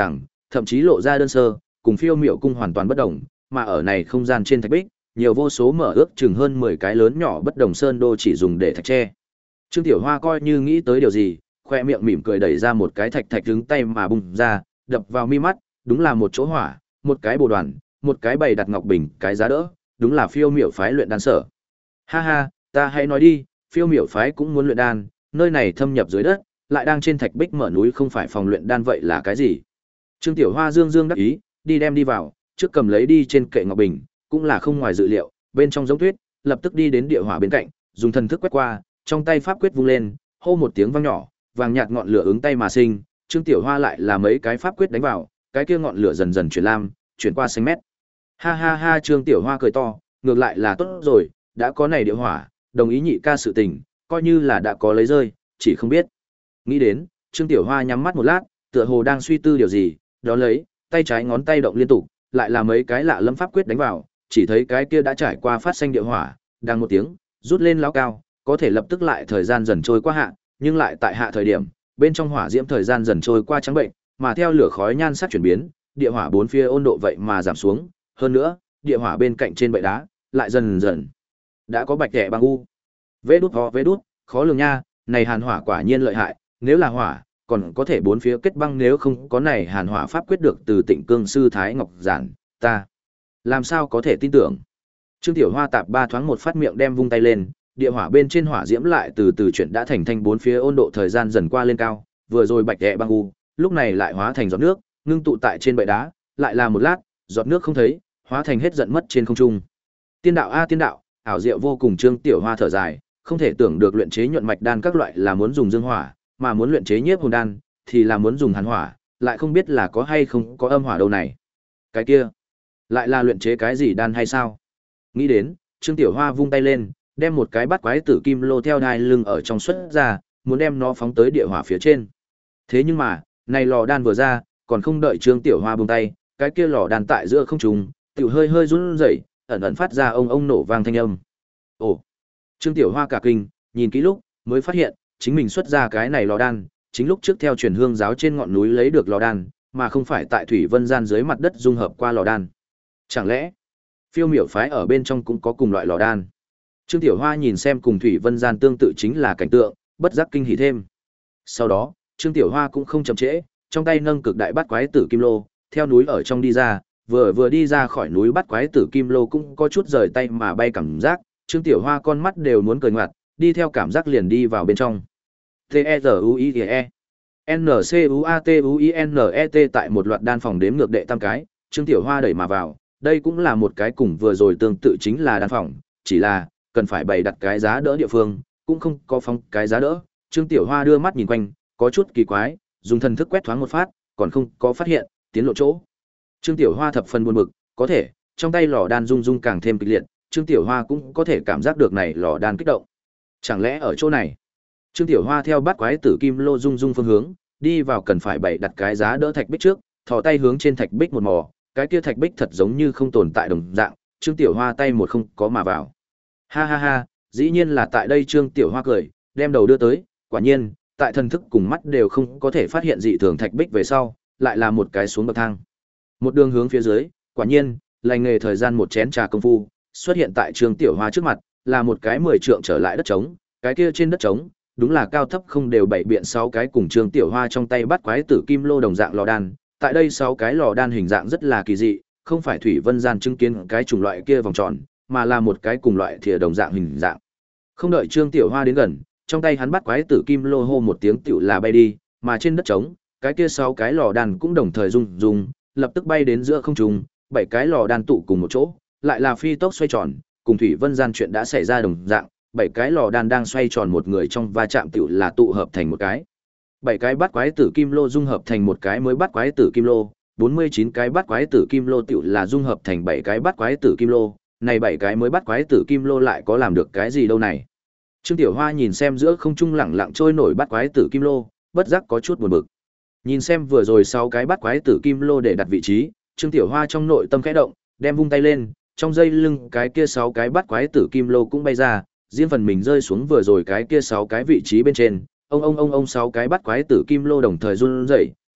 A: thậm chí lộ ra đơn sơ, cùng phiêu miểu cung hoàn toàn bất đồng, mà ở này không gian trên thạch bích, nhiều vô số mở ước chừng hơn mười cái lớn nhỏ bất đồng sơn đô chỉ dùng để thạch tre. Trương Tiểu Hoa coi như nghĩ tới điều gì, khoe miệng mỉm cười đẩy ra một cái thạch thạch đứng tay mà bung ra, đập vào mi mắt, đúng là một chỗ hỏa, một cái bồ đoàn, một cái bày đặt ngọc bình, cái giá đỡ, đúng là phiêu miểu phái luyện đan sở. Ha ha, ta hãy nói đi, phiêu miểu phái cũng muốn luyện đan, nơi này thâm nhập dưới đất, lại đang trên thạch bích mở núi không phải phòng luyện đan vậy là cái gì? Trương Tiểu Hoa dương dương đắc ý, đi đem đi vào, trước cầm lấy đi trên kệ ngọc bình, cũng là không ngoài dự liệu, bên trong giống tuyết, lập tức đi đến địa hỏa bên cạnh, dùng thần thức quét qua, trong tay pháp quyết vung lên, hô một tiếng vang nhỏ, vàng nhạt ngọn lửa ứng tay mà sinh, Trương Tiểu Hoa lại là mấy cái pháp quyết đánh vào, cái kia ngọn lửa dần dần chuyển lam, chuyển qua xanh mét. Ha ha ha, Trương Tiểu Hoa cười to, ngược lại là tốt rồi, đã có này địa hỏa, đồng ý nhị ca sự tình, coi như là đã có lấy rơi, chỉ không biết. Nghĩ đến, Trương Tiểu Hoa nhắm mắt một lát, tựa hồ đang suy tư điều gì, đó lấy, tay trái ngón tay động liên tục, lại là mấy cái lạ lâm pháp quyết đánh vào, chỉ thấy cái kia đã trải qua phát xanh địa hỏa, đang một tiếng, rút lên lão cao, có thể lập tức lại thời gian dần trôi qua hạ, nhưng lại tại hạ thời điểm, bên trong hỏa diễm thời gian dần trôi qua trắng bệnh, mà theo lửa khói nhan sắc chuyển biến, địa hỏa bốn phía ôn độ vậy mà giảm xuống, hơn nữa, địa hỏa bên cạnh trên bệ đá, lại dần dần đã có bạch đẻ băng u. Vế đút ho vế đút, khó lường nha, này hàn hỏa quả nhiên lợi hại, nếu là hỏa, còn có thể bốn phía kết băng, nếu không có này hàn hỏa pháp quyết được từ Tịnh Cương sư Thái Ngọc giản, ta làm sao có thể tin tưởng. Trương Tiểu Hoa tạp ba thoáng một phát miệng đem vung tay lên, địa hỏa bên trên hỏa diễm lại từ từ chuyển đã thành thanh bốn phía ôn độ thời gian dần qua lên cao, vừa rồi bạch đẻ băng u, lúc này lại hóa thành giọt nước, ngưng tụ tại trên bệ đá, lại là một lát, giọt nước không thấy, hóa thành hết giận mất trên không trung. Tiên đạo a tiên đạo, ảo diệu vô cùng. Trương Tiểu Hoa thở dài, không thể tưởng được luyện chế nhuận mạch đan các loại là muốn dùng dương hỏa, mà muốn luyện chế nhiếp hồn đan thì là muốn dùng hàn hỏa, lại không biết là có hay không có âm hỏa đâu này. Cái kia, lại là luyện chế cái gì đan hay sao? Nghĩ đến, Trương Tiểu Hoa vung tay lên, đem một cái bát quái tử kim lô theo đai lưng ở trong xuất ra, muốn đem nó phóng tới địa hỏa phía trên. Thế nhưng mà, này lò đan vừa ra, còn không đợi Trương Tiểu Hoa buông tay, cái kia lò đan tại giữa không trung, tiểu hơi hơi run rẩy, ẩn ẩn phát ra ông ông nổ vang thanh âm. Ồ! Trương Tiểu Hoa cả kinh, nhìn kỹ lúc, mới phát hiện, chính mình xuất ra cái này lò đan, chính lúc trước theo truyền hương giáo trên ngọn núi lấy được lò đan, mà không phải tại Thủy Vân gian dưới mặt đất dung hợp qua lò đan. Chẳng lẽ, phiêu miểu phái ở bên trong cũng có cùng loại lò đan? Trương Tiểu Hoa nhìn xem cùng Thủy Vân gian tương tự chính là cảnh tượng, bất giác kinh hỉ thêm. Sau đó, Trương Tiểu Hoa cũng không chậm trễ, trong tay nâng cực đại bát quái tử kim lô, theo núi ở trong đi ra, vừa vừa đi ra khỏi núi bát quái tử kim lô cũng có chút rời tay mà bay cảm giác, Trương Tiểu Hoa con mắt đều muốn cười ngoặt, đi theo cảm giác liền đi vào bên trong. T E Z U I E N C U A T U I N E T tại một loạt đan phòng đếm ngược đệ tam cái, Trương Tiểu Hoa đẩy mà vào, đây cũng là một cái cùng vừa rồi tương tự chính là đan phòng, chỉ là cần phải bày đặt cái giá đỡ địa phương, cũng không có phóng cái giá đỡ. Trương Tiểu Hoa đưa mắt nhìn quanh, có chút kỳ quái, dùng thần thức quét thoáng một phát, còn không có phát hiện tiến lộ chỗ. Trương Tiểu Hoa thập phần buồn bực, có thể, trong tay lò đan rung rung càng thêm kịch liệt, Trương Tiểu Hoa cũng có thể cảm giác được này lò đan kích động. Chẳng lẽ ở chỗ này? Trương Tiểu Hoa theo bát quái tử kim lô rung rung phương hướng, đi vào cần phải bày đặt cái giá đỡ thạch bích trước, thò tay hướng trên thạch bích một mò, cái kia thạch bích thật giống như không tồn tại đồng dạng, Trương Tiểu Hoa tay một không có mà vào. Ha ha ha, dĩ nhiên là tại đây. Trương Tiểu Hoa cười, đem đầu đưa tới, quả nhiên, tại thần thức cùng mắt đều không có thể phát hiện dị thường thạch bích về sau, lại là một cái xuống bậc thang. Một đường hướng phía dưới, quả nhiên, lành nghề thời gian một chén trà công phu, xuất hiện tại Trương Tiểu Hoa trước mặt, là một cái mười trượng trở lại đất trống, cái kia trên đất trống, đúng là cao thấp không đều bảy biện sáu cái cùng Trương Tiểu Hoa trong tay bắt quái tử kim lô đồng dạng lò đan, tại đây sáu cái lò đan hình dạng rất là kỳ dị, không phải Thủy Vân gian chứng kiến cái chủng loại kia vòng tròn, mà là một cái cùng loại thìa đồng dạng hình dạng. Không đợi Trương Tiểu Hoa đến gần, trong tay hắn bắt quái tử kim lô hô một tiếng tiểu là bay đi, mà trên đất trống, cái kia sáu cái lò đan cũng đồng thời rung rung, lập tức bay đến giữa không trung, bảy cái lò đan tụ cùng một chỗ, lại là phi tốc xoay tròn, cùng Thủy Vân gian chuyện đã xảy ra đồng dạng, bảy cái lò đan đang xoay tròn một người trong va chạm tiểu là tụ hợp thành một cái. Bảy cái bắt quái tử kim lô dung hợp thành một cái mới bắt quái tử kim lô, bốn mươi chín cái bắt quái tử kim lô tiểu là dung hợp thành bảy cái bắt quái tử kim lô, này bảy cái mới bắt quái tử kim lô lại có làm được cái gì đâu này. Trương Tiểu Hoa nhìn xem giữa không trung lẳng lặng trôi nổi bắt quái tử kim lô, bất giác có chút buồn bực. Nhìn xem vừa rồi sáu cái bắt quái tử kim lô để đặt vị trí, Trương Tiểu Hoa trong nội tâm khẽ động, đem vung tay lên, trong dây lưng cái kia sáu cái bắt quái tử kim lô cũng bay ra, riêng phần mình rơi xuống vừa rồi cái kia sáu cái vị trí bên trên. Ông ông ông ông sáu cái bắt quái tử kim lô đồng thời run rẩy,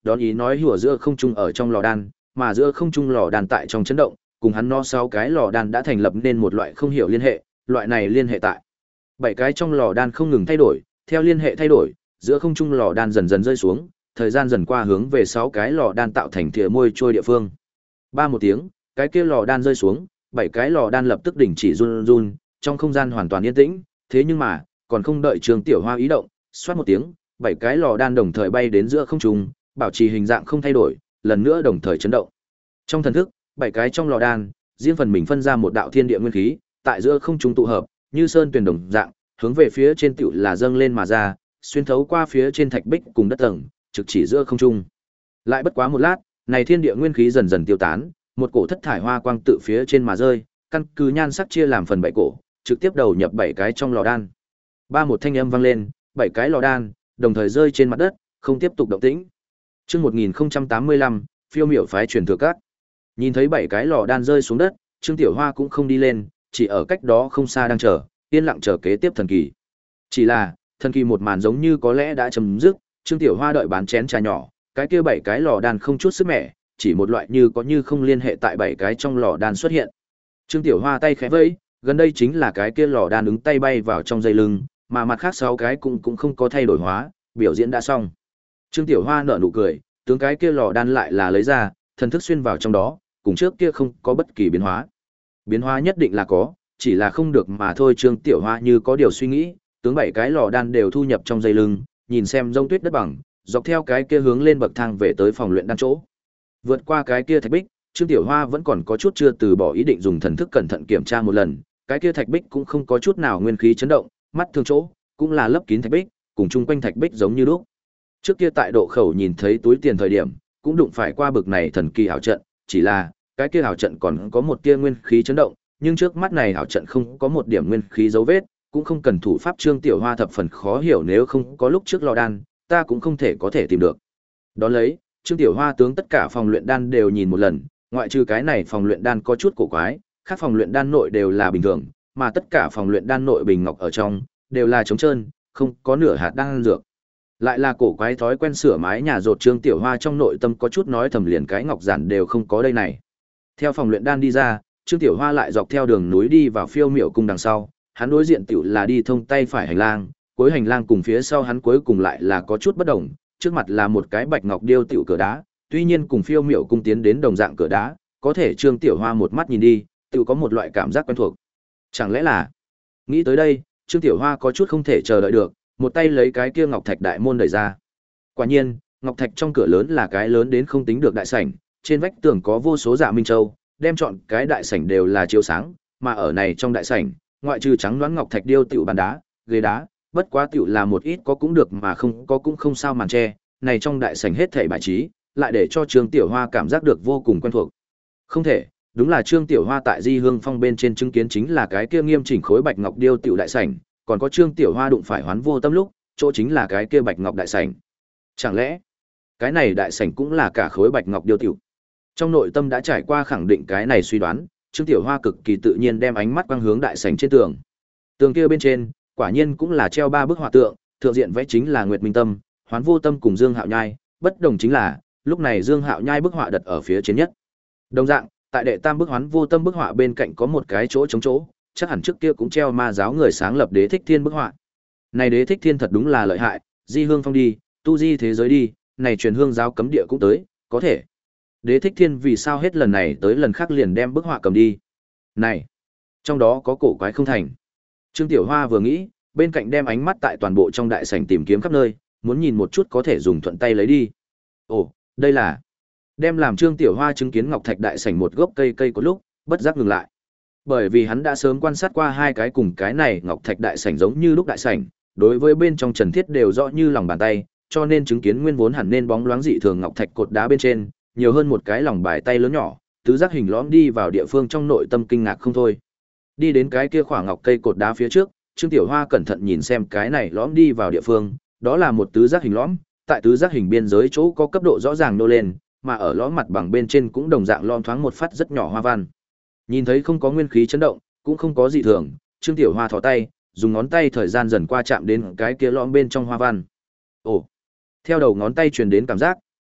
A: đón ý nói hùa giữa không trung ở trong lò đan, mà giữa không trung lò đan tại trong chấn động, cùng hắn nó sáu cái lò đan đã thành lập nên một loại không hiểu liên hệ, loại này liên hệ tại bảy cái trong lò đan không ngừng thay đổi, theo liên hệ thay đổi, giữa không trung lò đan dần dần rơi xuống, thời gian dần qua hướng về sáu cái lò đan tạo thành thìa môi trôi địa phương. Ba một tiếng, cái kia lò đan rơi xuống, bảy cái lò đan lập tức đình chỉ run run, trong không gian hoàn toàn yên tĩnh, thế nhưng mà, còn không đợi Trương Tiểu Hoa ý động, xoát một tiếng, bảy cái lò đan đồng thời bay đến giữa không trung, bảo trì hình dạng không thay đổi, lần nữa đồng thời chấn động. Trong thần thức, bảy cái trong lò đan, riêng phần mình phân ra một đạo thiên địa nguyên khí, tại giữa không trung tụ hợp, như sơn tuyền đồng dạng, hướng về phía trên tiểu là dâng lên mà ra, xuyên thấu qua phía trên thạch bích cùng đất tầng, trực chỉ giữa không trung. Lại bất quá một lát, này thiên địa nguyên khí dần dần tiêu tán, một cổ thất thải hoa quang tự phía trên mà rơi, căn cứ nhan sắc chia làm phần bảy cổ, trực tiếp đầu nhập bảy cái trong lò đan. Ba một thanh âm vang lên, bảy cái lò đan đồng thời rơi trên mặt đất, không tiếp tục động tĩnh. Chương một nghìn không trăm tám mươi lăm, phiêu miểu phái truyền thừa các. Nhìn thấy bảy cái lò đan rơi xuống đất, Trương Tiểu Hoa cũng không đi lên, chỉ ở cách đó không xa đang chờ, yên lặng chờ kế tiếp thần kỳ. Chỉ là, thần kỳ một màn giống như có lẽ đã chấm dứt, Trương Tiểu Hoa đợi bán chén trà nhỏ, cái kia bảy cái lò đan không chút sức mẻ, chỉ một loại như có như không liên hệ tại bảy cái trong lò đan xuất hiện. Trương Tiểu Hoa tay khẽ vẫy, gần đây chính là cái kia lò đan ứng tay bay vào trong dây lưng, mà mặt khác sáu cái cũng cũng không có thay đổi hóa, biểu diễn đã xong. Trương Tiểu Hoa nở nụ cười, tướng cái kia lò đan lại là lấy ra, thần thức xuyên vào trong đó, cùng trước kia không có bất kỳ biến hóa. Biến hóa nhất định là có, chỉ là không được mà thôi. Trương Tiểu Hoa như có điều suy nghĩ, tướng bảy cái lò đan đều thu nhập trong dây lưng, nhìn xem rông tuyết đất bằng, dọc theo cái kia hướng lên bậc thang về tới phòng luyện đan chỗ. Vượt qua cái kia thạch bích, Trương Tiểu Hoa vẫn còn có chút chưa từ bỏ ý định dùng thần thức cẩn thận kiểm tra một lần, cái kia thạch bích cũng không có chút nào nguyên khí chấn động, mắt thường chỗ cũng là lấp kín thạch bích, cùng chung quanh thạch bích giống như lúc. Trước kia tại độ khẩu nhìn thấy túi tiền thời điểm, cũng đụng phải qua bực này thần kỳ ảo trận, chỉ là cái kia ảo trận còn có một tia nguyên khí chấn động, nhưng trước mắt này ảo trận không có một điểm nguyên khí dấu vết, cũng không cần thủ pháp. Trương Tiểu Hoa thập phần khó hiểu, nếu không có lúc trước lò đan, ta cũng không thể có thể tìm được. Đó lấy, Trương Tiểu Hoa tướng tất cả phòng luyện đan đều nhìn một lần, ngoại trừ cái này phòng luyện đan có chút cổ quái, khác phòng luyện đan nội đều là bình thường, mà tất cả phòng luyện đan nội bình ngọc ở trong đều là trống trơn, không có nửa hạt đan dược. Lại là cổ quái thói quen sửa mái nhà rột. Trương Tiểu Hoa trong nội tâm có chút nói thầm, liền cái ngọc giản đều không có đây này. Theo phòng luyện đan đi ra, Trương Tiểu Hoa lại dọc theo đường núi đi vào phiêu miểu cung đằng sau, hắn đối diện tiểu là đi thông tay phải hành lang, cuối hành lang cùng phía sau hắn cuối cùng lại là có chút bất đồng, trước mặt là một cái bạch ngọc điêu tiểu cửa đá, tuy nhiên cùng phiêu miểu cung tiến đến đồng dạng cửa đá, có thể Trương Tiểu Hoa một mắt nhìn đi, tiểu có một loại cảm giác quen thuộc. Chẳng lẽ là... Nghĩ tới đây, Trương Tiểu Hoa có chút không thể chờ đợi được, một tay lấy cái kia ngọc thạch đại môn đẩy ra. Quả nhiên, ngọc thạch trong cửa lớn là cái lớn đến không tính được đại sảnh, trên vách tường có vô số dạ minh châu, đem chọn cái đại sảnh đều là chiếu sáng, mà ở này trong đại sảnh, ngoại trừ trắng đoán ngọc thạch điêu tiểu bàn đá, ghế đá, bất quá tiểu là một ít có cũng được mà không có cũng không sao màn che, này trong đại sảnh hết thảy bài trí, lại để cho Trương Tiểu Hoa cảm giác được vô cùng quen thuộc. Không thể, đúng là Trương Tiểu Hoa tại Di Hương Phong bên trên chứng kiến chính là cái kia nghiêm chỉnh khối bạch ngọc điêu tiểu đại sảnh, còn có Trương Tiểu Hoa đụng phải Hoán Vô Tâm lúc, chỗ chính là cái kia bạch ngọc đại sảnh. Chẳng lẽ, cái này đại sảnh cũng là cả khối bạch ngọc điêu tiểu? Trong nội tâm đã trải qua khẳng định cái này suy đoán, Trương Tiểu Hoa cực kỳ tự nhiên đem ánh mắt quang hướng đại sảnh trên tường. Tường kia bên trên, quả nhiên cũng là treo ba bức họa tượng, thượng diện vẽ chính là Nguyệt Minh Tâm, Hoán Vô Tâm cùng Dương Hạo Nhai, bất đồng chính là, lúc này Dương Hạo Nhai bức họa đặt ở phía trên nhất. Đồng dạng, tại đệ tam bức Hoán Vô Tâm bức họa bên cạnh có một cái chỗ trống chỗ, chắc hẳn trước kia cũng treo ma giáo người sáng lập Đế Thích Thiên bức họa. Này Đế Thích Thiên thật đúng là lợi hại, Di Hương Phong đi, tu di thế giới đi, này truyền hương giáo cấm địa cũng tới, có thể. Đế Thích Thiên vì sao hết lần này tới lần khác liền đem bức họa cầm đi? Này, trong đó có cổ quái không thành. Trương Tiểu Hoa vừa nghĩ, bên cạnh đem ánh mắt tại toàn bộ trong đại sảnh tìm kiếm khắp nơi, muốn nhìn một chút có thể dùng thuận tay lấy đi. Ồ, đây là... Đem làm Trương Tiểu Hoa chứng kiến ngọc thạch đại sảnh một gốc cây cây có lúc, bất giác ngừng lại. Bởi vì hắn đã sớm quan sát qua hai cái cùng cái này ngọc thạch đại sảnh giống như lúc đại sảnh, đối với bên trong trần thiết đều rõ như lòng bàn tay, cho nên chứng kiến nguyên vốn hẳn nên bóng loáng dị thường ngọc thạch cột đá bên trên, nhiều hơn một cái lòng bài tay lớn nhỏ, tứ giác hình lõm đi vào địa phương trong nội tâm kinh ngạc không thôi. Đi đến cái kia khoảng ngọc cây cột đá phía trước, Trương Tiểu Hoa cẩn thận nhìn xem cái này lõm đi vào địa phương, đó là một tứ giác hình lõm, tại tứ giác hình biên giới chỗ có cấp độ rõ ràng nô lên, mà ở lõm mặt bằng bên trên cũng đồng dạng lõm thoáng một phát rất nhỏ hoa văn. Nhìn thấy không có nguyên khí chấn động, cũng không có dị thường, Trương Tiểu Hoa thò tay, dùng ngón tay thời gian dần qua chạm đến cái kia lõm bên trong hoa văn. Ồ. Theo đầu ngón tay truyền đến cảm giác,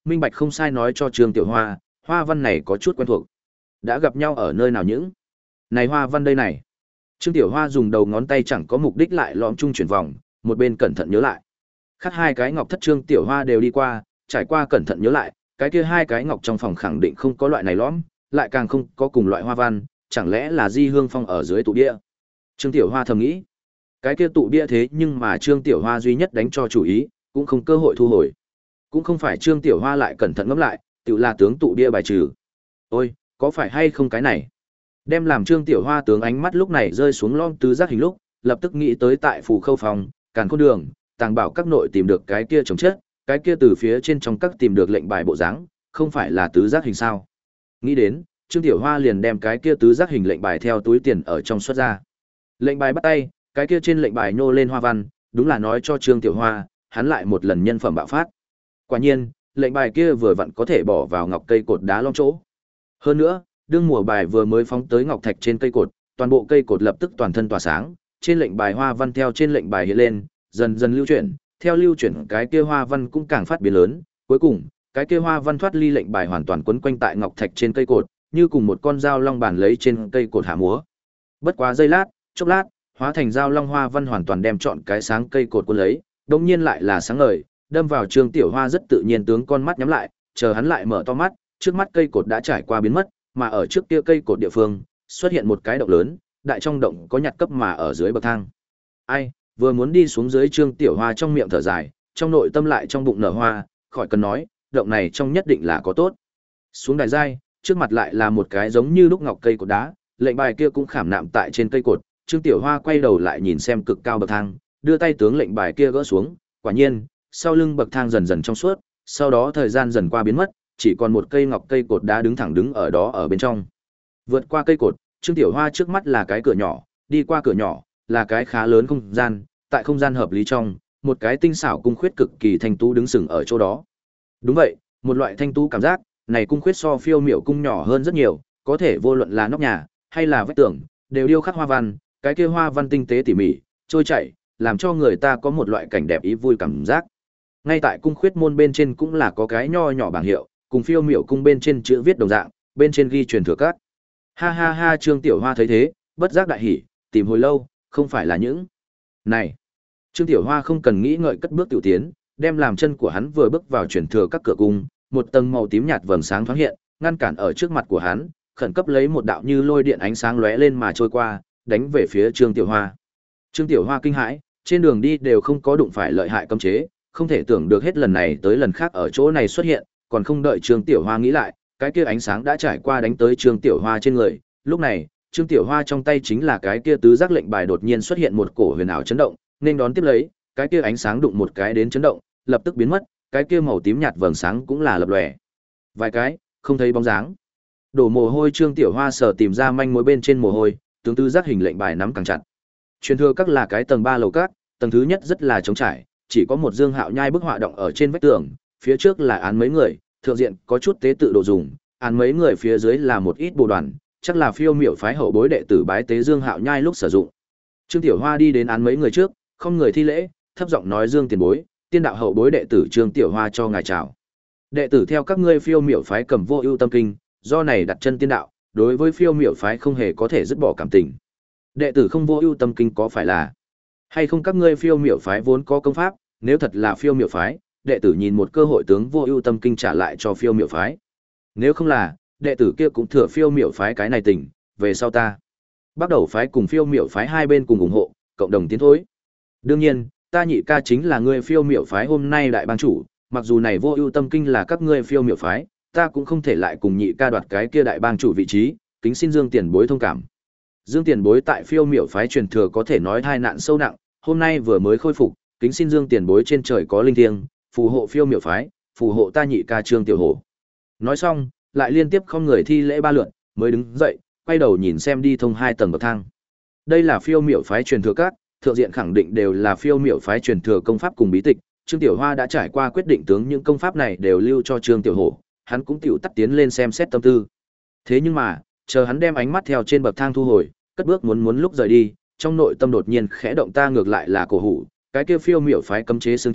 A: minh bạch không sai nói cho Trương Tiểu Hoa, hoa văn này có chút quen thuộc. Đã gặp nhau ở nơi nào những? Này hoa văn đây này. Trương Tiểu Hoa dùng đầu ngón tay chẳng có mục đích lại lõm chung chuyển vòng, một bên cẩn thận nhớ lại. Khắc hai cái ngọc thất Trương Tiểu Hoa đều đi qua, trải qua cẩn thận nhớ lại, cái kia hai cái ngọc trong phòng khẳng định không có loại này lõm, lại càng không có cùng loại hoa văn, chẳng lẽ là Di Hương Phong ở dưới tụ bia. Trương Tiểu Hoa thầm nghĩ, cái kia tụ bia thế nhưng mà Trương Tiểu Hoa duy nhất đánh cho chủ ý, cũng không cơ hội thu hồi. Cũng không phải Trương Tiểu Hoa lại cẩn thận ngẫm lại, tự là tướng tụ bia bài trừ. Ôi, có phải hay không cái này? Đem làm Trương Tiểu Hoa tướng ánh mắt lúc này rơi xuống lom tứ giác hình lúc, lập tức nghĩ tới tại Phù Khâu Phòng, Càn Khôn Đường, Tàng Bảo các nội tìm được cái kia trồng chất, cái kia từ phía trên trong các tìm được lệnh bài bộ dáng, không phải là tứ giác hình sao? Nghĩ đến, Trương Tiểu Hoa liền đem cái kia tứ giác hình lệnh bài theo túi tiền ở trong xuất ra. Lệnh bài bắt tay, cái kia trên lệnh bài nhô lên hoa văn, đúng là nói cho Trương Tiểu Hoa, hắn lại một lần nhân phẩm bạo phát. Quả nhiên, lệnh bài kia vừa vặn có thể bỏ vào ngọc cây cột đá long chỗ. Hơn nữa, đương mùa bài vừa mới phóng tới ngọc thạch trên cây cột, toàn bộ cây cột lập tức toàn thân tỏa sáng, trên lệnh bài hoa văn theo trên lệnh bài hiện lên, dần dần lưu chuyển, theo lưu chuyển cái kia hoa văn cũng càng phát biến lớn, cuối cùng, cái kia hoa văn thoát ly lệnh bài hoàn toàn quấn quanh tại ngọc thạch trên cây cột, như cùng một con dao long bản lấy trên cây cột hạ múa. Bất quá giây lát, chốc lát, hóa thành dao long hoa văn hoàn toàn đem trọn cái sáng cây cột cuốn lấy, đống nhiên lại là sáng ngời, đâm vào Trương Tiểu Hoa rất tự nhiên tướng con mắt nhắm lại, chờ hắn lại mở to mắt, trước mắt cây cột đã trải qua biến mất, mà ở trước kia cây cột địa phương, xuất hiện một cái động lớn, đại trong động có nhặt cấp mà ở dưới bậc thang. Ai, vừa muốn đi xuống dưới Trương Tiểu Hoa trong miệng thở dài, trong nội tâm lại trong bụng nở hoa, khỏi cần nói, động này trong nhất định là có tốt. Xuống đài giai, trước mặt lại là một cái giống như lúc ngọc cây cột đá, lệnh bài kia cũng khảm nạm tại trên cây cột, Trương Tiểu Hoa quay đầu lại nhìn xem cực cao bậc thang, đưa tay tướng lệnh bài kia gỡ xuống, quả nhiên, sau lưng bậc thang dần dần trong suốt, sau đó thời gian dần qua biến mất, chỉ còn một cây ngọc cây cột đá đứng thẳng đứng ở đó ở bên trong. Vượt qua cây cột, Trương Tiểu Hoa trước mắt là cái cửa nhỏ, đi qua cửa nhỏ, là cái khá lớn không gian, tại không gian hợp lý trong, một cái tinh xảo cung khuyết cực kỳ thanh tú đứng sừng ở chỗ đó. Đúng vậy, một loại thanh tú cảm giác, này cung khuyết so phiêu miểu cung nhỏ hơn rất nhiều, có thể vô luận là nóc nhà hay là vách tường, đều điêu khắc hoa văn, cái kia hoa văn tinh tế tỉ mỉ, trôi chảy, làm cho người ta có một loại cảnh đẹp ý vui cảm giác. Ngay tại cung khuyết môn bên trên cũng là có cái nho nhỏ bảng hiệu, cùng phiêu miểu cung bên trên chữ viết đồng dạng, bên trên ghi truyền thừa các. Ha ha ha, Trương Tiểu Hoa thấy thế, bất giác đại hỉ, tìm hồi lâu, không phải là những này. Trương Tiểu Hoa không cần nghĩ ngợi cất bước tiểu tiến, đem làm chân của hắn vừa bước vào truyền thừa các cửa cung, một tầng màu tím nhạt vầng sáng thoáng hiện, ngăn cản ở trước mặt của hắn, khẩn cấp lấy một đạo như lôi điện ánh sáng lóe lên mà trôi qua, đánh về phía Trương Tiểu Hoa. Trương Tiểu Hoa kinh hãi, trên đường đi đều không có đụng phải lợi hại cấm chế, không thể tưởng được hết lần này tới lần khác ở chỗ này xuất hiện, còn không đợi Trương Tiểu Hoa nghĩ lại, cái kia ánh sáng đã trải qua đánh tới Trương Tiểu Hoa trên người. Lúc này, Trương Tiểu Hoa trong tay chính là cái kia tứ giác lệnh bài đột nhiên xuất hiện một cổ huyền ảo chấn động, nên đón tiếp lấy, cái kia ánh sáng đụng một cái đến chấn động, lập tức biến mất, cái kia màu tím nhạt vầng sáng cũng là lập lòe. Vài cái, không thấy bóng dáng. Đổ mồ hôi Trương Tiểu Hoa sờ tìm ra manh mối bên trên mồ hôi, tướng tứ giác hình lệnh bài nắm càng chặt. Truyền thừa các là cái tầng ba lầu các, tầng thứ nhất rất là trống trải, chỉ có một dương hạo nhai bức họa động ở trên vách tường, phía trước là án mấy người, thượng diện có chút tế tự đồ dùng, án mấy người phía dưới là một ít bồ đoàn, chắc là phiêu miểu phái hậu bối đệ tử bái tế dương hạo nhai lúc sử dụng. Trương Tiểu Hoa đi đến án mấy người trước, không người thi lễ, thấp giọng nói: Dương tiền bối, tiên đạo hậu bối đệ tử Trương Tiểu Hoa cho ngài chào. Đệ tử theo các ngươi phiêu miểu phái cầm vô ưu tâm kinh, do này đặt chân tiên đạo, đối với phiêu miểu phái không hề có thể dứt bỏ cảm tình. Đệ tử không vô ưu tâm kinh có phải là hay không các ngươi phiêu miểu phái vốn có công pháp, nếu thật là phiêu miểu phái, đệ tử nhìn một cơ hội tướng vô ưu tâm kinh trả lại cho phiêu miểu phái. Nếu không là, đệ tử kia cũng thừa phiêu miểu phái cái này tình, về sau ta bắt đầu phái cùng phiêu miểu phái hai bên cùng ủng hộ, cộng đồng tiến thối. Đương nhiên, ta nhị ca chính là ngươi phiêu miểu phái hôm nay đại bang chủ, mặc dù này vô ưu tâm kinh là các ngươi phiêu miểu phái, ta cũng không thể lại cùng nhị ca đoạt cái kia đại bang chủ vị trí, kính xin Dương tiền bối thông cảm. Dương tiền bối tại phiêu miểu phái truyền thừa có thể nói tai nạn sâu nặng, hôm nay vừa mới khôi phục, kính xin Dương tiền bối trên trời có linh thiêng, phù hộ phiêu miểu phái, phù hộ ta nhị ca Trương Tiểu Hổ. Nói xong, lại liên tiếp không người thi lễ ba lượt, mới đứng dậy, quay đầu nhìn xem đi thông hai tầng bậc thang. Đây là phiêu miểu phái truyền thừa các, thượng diện khẳng định đều là phiêu miểu phái truyền thừa công pháp cùng bí tịch. Trương Tiểu Hoa đã trải qua quyết định tướng những công pháp này đều lưu cho Trương Tiểu Hổ, hắn cũng tiểu tắt tiến lên xem xét tâm tư. Thế nhưng mà, chờ hắn đem ánh mắt theo trên bậc thang thu hồi, cất bước muốn muốn lúc rời đi, trong nội tâm đột nhiên khẽ động, ta ngược lại là cổ hủ, cái kia phiêu miểu phái cấm chế xương trắng,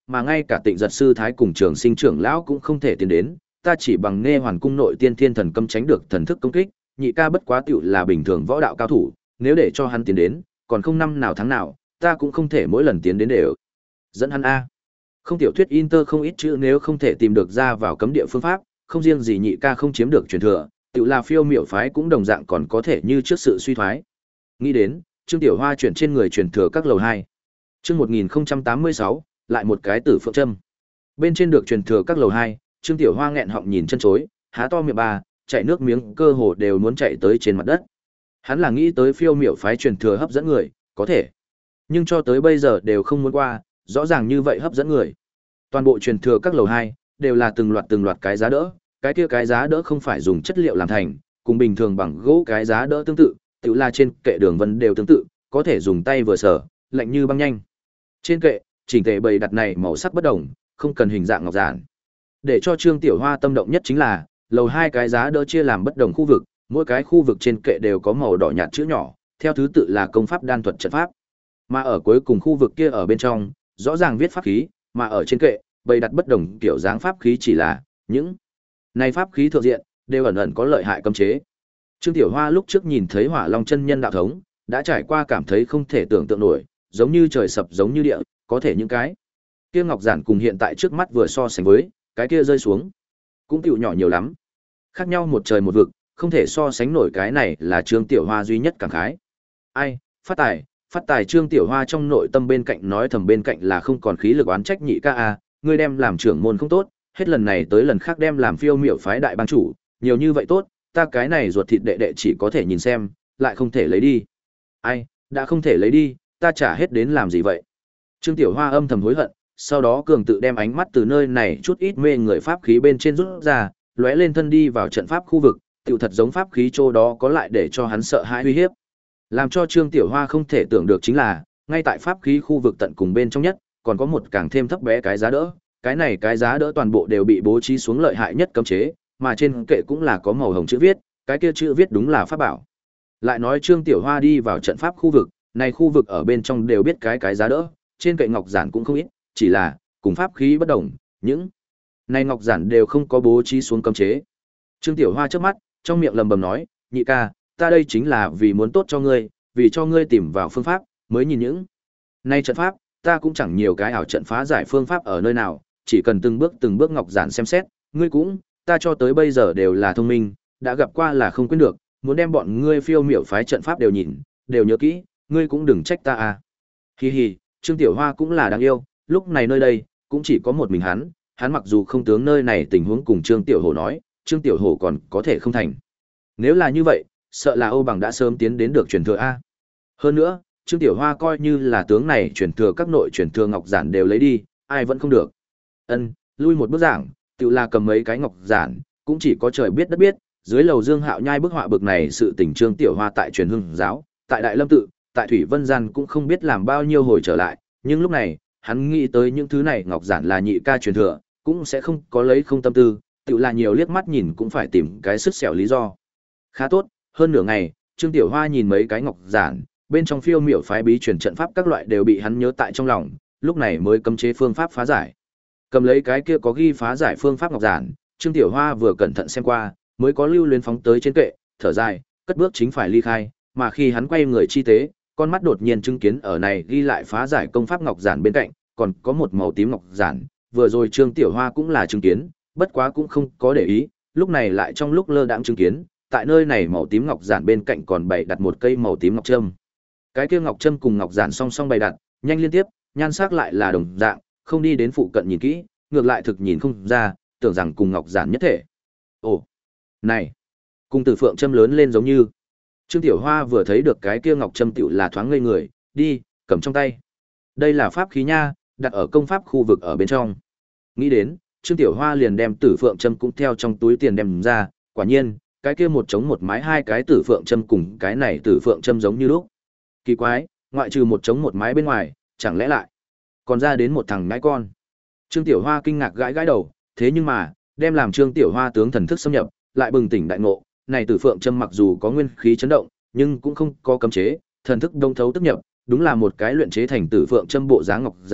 A: mà ngay cả Tịnh Giật sư thái cùng Trường Sinh trưởng lão cũng không thể tiến đến, ta chỉ bằng Nghe Hoàn cung nội tiên thiên thần cấm tránh được thần thức công kích, nhị ca bất quá tựu là bình thường võ đạo cao thủ, nếu để cho hắn tiến đến, còn không năm nào tháng nào, ta cũng không thể mỗi lần tiến đến đều dẫn hắn a. Không tiểu thuyết Inter không ít chữ nếu không thể tìm được ra vào cấm địa phương pháp, không riêng gì nhị ca không chiếm được truyền thừa, tựu là phiêu miểu phái cũng đồng dạng còn có thể như trước sự suy thoái. Nghĩ đến, Trương Tiểu Hoa chuyển trên người truyền thừa các lầu hai. Chương một nghìn không trăm tám mươi sáu, lại một cái tử phượng châm. Bên trên được truyền thừa các lầu hai, Trương Tiểu Hoa nghẹn họng nhìn chân chối, há to miệng ba, chạy nước miếng cơ hồ đều muốn chạy tới trên mặt đất. Hắn là nghĩ tới phiêu miểu phái truyền thừa hấp dẫn người, có thể, nhưng cho tới bây giờ đều không muốn qua, rõ ràng như vậy hấp dẫn người. Toàn bộ truyền thừa các lầu hai đều là từng loạt từng loạt cái giá đỡ, cái kia cái giá đỡ không phải dùng chất liệu làm thành, cùng bình thường bằng gỗ cái giá đỡ tương tự, tự là trên kệ đường vân đều tương tự, có thể dùng tay vừa sở, lạnh như băng nhanh. Trên kệ, chỉnh tề bày đặt này màu sắc bất đồng, không cần hình dạng ngọc giản. Để cho Trương Tiểu Hoa tâm động nhất chính là, lầu hai cái giá đỡ chia làm bất đồng khu vực, mỗi cái khu vực trên kệ đều có màu đỏ nhạt chữ nhỏ, theo thứ tự là công pháp đan thuật trận pháp. Mà ở cuối cùng khu vực kia ở bên trong, rõ ràng viết pháp khí, mà ở trên kệ, bày đặt bất đồng kiểu dáng pháp khí chỉ là những này pháp khí thượng diện đều ẩn ẩn có lợi hại cấm chế. Trương Tiểu Hoa lúc trước nhìn thấy Hỏa Long chân nhân đạo thống, đã trải qua cảm thấy không thể tưởng tượng nổi, giống như trời sập giống như địa, có thể những cái kia ngọc giản cùng hiện tại trước mắt vừa so sánh với, cái kia rơi xuống, cũng tiểu nhỏ nhiều lắm. Khác nhau một trời một vực, không thể so sánh nổi, cái này là Trương Tiểu Hoa duy nhất cảm khái. Ai, phát tài, phát tài. Trương Tiểu Hoa trong nội tâm bên cạnh nói thầm bên cạnh là không còn khí lực oán trách nhị ca a, ngươi đem làm trưởng môn không tốt, hết lần này tới lần khác đem làm phiêu miểu phái đại bang chủ, nhiều như vậy tốt, ta cái này ruột thịt đệ đệ chỉ có thể nhìn xem, lại không thể lấy đi. Ai, đã không thể lấy đi, ta trả hết đến làm gì vậy? Trương Tiểu Hoa âm thầm hối hận, sau đó cường tự đem ánh mắt từ nơi này chút ít mê người pháp khí bên trên rút ra, lóe lên thân đi vào trận pháp khu vực, tựu thật giống pháp khí chỗ đó có lại để cho hắn sợ hãi uy hiếp. Làm cho Trương Tiểu Hoa không thể tưởng được chính là, ngay tại pháp khí khu vực tận cùng bên trong nhất, còn có một càng thêm thấp bé cái giá đỡ, cái này cái giá đỡ toàn bộ đều bị bố trí xuống lợi hại nhất cấm chế, mà trên kệ cũng là có màu hồng chữ viết, cái kia chữ viết đúng là pháp bảo. Lại nói Trương Tiểu Hoa đi vào trận pháp khu vực, này khu vực ở bên trong đều biết cái cái giá đỡ, trên kệ ngọc giản cũng không ít, chỉ là cùng pháp khí bất đồng, những này ngọc giản đều không có bố trí xuống cấm chế. Trương Tiểu Hoa chớp mắt, trong miệng lầm bầm nói, nhị ca, ta đây chính là vì muốn tốt cho ngươi, vì cho ngươi tìm vào phương pháp, mới nhìn những này trận pháp, ta cũng chẳng nhiều cái ảo trận phá giải phương pháp ở nơi nào, chỉ cần từng bước từng bước ngọc giản xem xét, ngươi cũng, ta cho tới bây giờ đều là thông minh, đã gặp qua là không quên được, muốn đem bọn ngươi phiêu miểu phái trận pháp đều nhìn, đều nhớ kỹ, ngươi cũng đừng trách ta à. Hi hi, Trương Tiểu Hoa cũng là đáng yêu, lúc này nơi đây, cũng chỉ có một mình hắn, hắn mặc dù không tướng nơi này tình huống cùng Trương Tiểu Hổ nói, Trương Tiểu Hổ còn có thể không thành. Nếu là như vậy, sợ là Âu Bằng đã sớm tiến đến được truyền thừa a. Hơn nữa, Trương Tiểu Hoa coi như là tướng này truyền thừa các nội truyền thừa ngọc giản đều lấy đi, ai vẫn không được. Ân, lui một bước giảng, tự là cầm mấy cái ngọc giản, cũng chỉ có trời biết đất biết, dưới lầu Dương Hạo nhai bức họa bực này sự tình Trương Tiểu Hoa tại truyền hưng giáo, tại Đại Lâm tự, tại Thủy Vân Gian cũng không biết làm bao nhiêu hồi trở lại, nhưng lúc này, hắn nghĩ tới những thứ này ngọc giản là nhị ca truyền thừa, cũng sẽ không có lấy không tâm tư, tự là nhiều liếc mắt nhìn cũng phải tìm cái sứt xẻo lý do. Khá tốt, hơn nửa ngày, Trương Tiểu Hoa nhìn mấy cái ngọc giản, bên trong phiêu miểu phái bí truyền trận pháp các loại đều bị hắn nhớ tại trong lòng, lúc này mới cấm chế phương pháp phá giải. Cầm lấy cái kia có ghi phá giải phương pháp ngọc giản, Trương Tiểu Hoa vừa cẩn thận xem qua, mới có lưu luyến phóng tới trên kệ, thở dài, cất bước chính phải ly khai, mà khi hắn quay người chi tế, con mắt đột nhiên chứng kiến ở này ghi lại phá giải công pháp ngọc giản bên cạnh, còn có một màu tím ngọc giản, vừa rồi Trương Tiểu Hoa cũng là chứng kiến, bất quá cũng không có để ý, lúc này lại trong lúc lơ đãng chứng kiến, tại nơi này màu tím ngọc giản bên cạnh còn bày đặt một cây màu tím ngọc trâm. Cái kia ngọc trâm cùng ngọc giản song song bày đặt, nhanh liên tiếp, nhan sắc lại là đồng dạng, không đi đến phụ cận nhìn kỹ, ngược lại thực nhìn không ra, tưởng rằng cùng ngọc giản nhất thể. Ồ, này, cùng Tử Phượng trâm lớn lên giống như. Trương Tiểu Hoa vừa thấy được cái kia ngọc trâm tựu là thoáng ngây người, đi, cầm trong tay. Đây là pháp khí nha, đặt ở công pháp khu vực ở bên trong. Nghĩ đến, Trương Tiểu Hoa liền đem Tử Phượng trâm cũng theo trong túi tiền đem ra, quả nhiên, cái kia một trống một mái hai cái Tử Phượng trâm cùng cái này Tử Phượng trâm giống như lúc. Kỳ quái, ngoại trừ một trống một mái bên ngoài, chẳng lẽ lại còn ra đến một thằng nhãi con. Trương Tiểu Hoa kinh ngạc gãi gãi đầu, thế nhưng mà, đem làm Trương Tiểu Hoa tướng thần thức xâm nhập, lại bừng tỉnh đại ngộ, này Tử Phượng trâm mặc dù có nguyên khí chấn động, nhưng cũng không có cấm chế, thần thức đông thấu tức nhập, đúng là một cái luyện chế thành Tử Phượng trâm bộ dáng ngọc giản,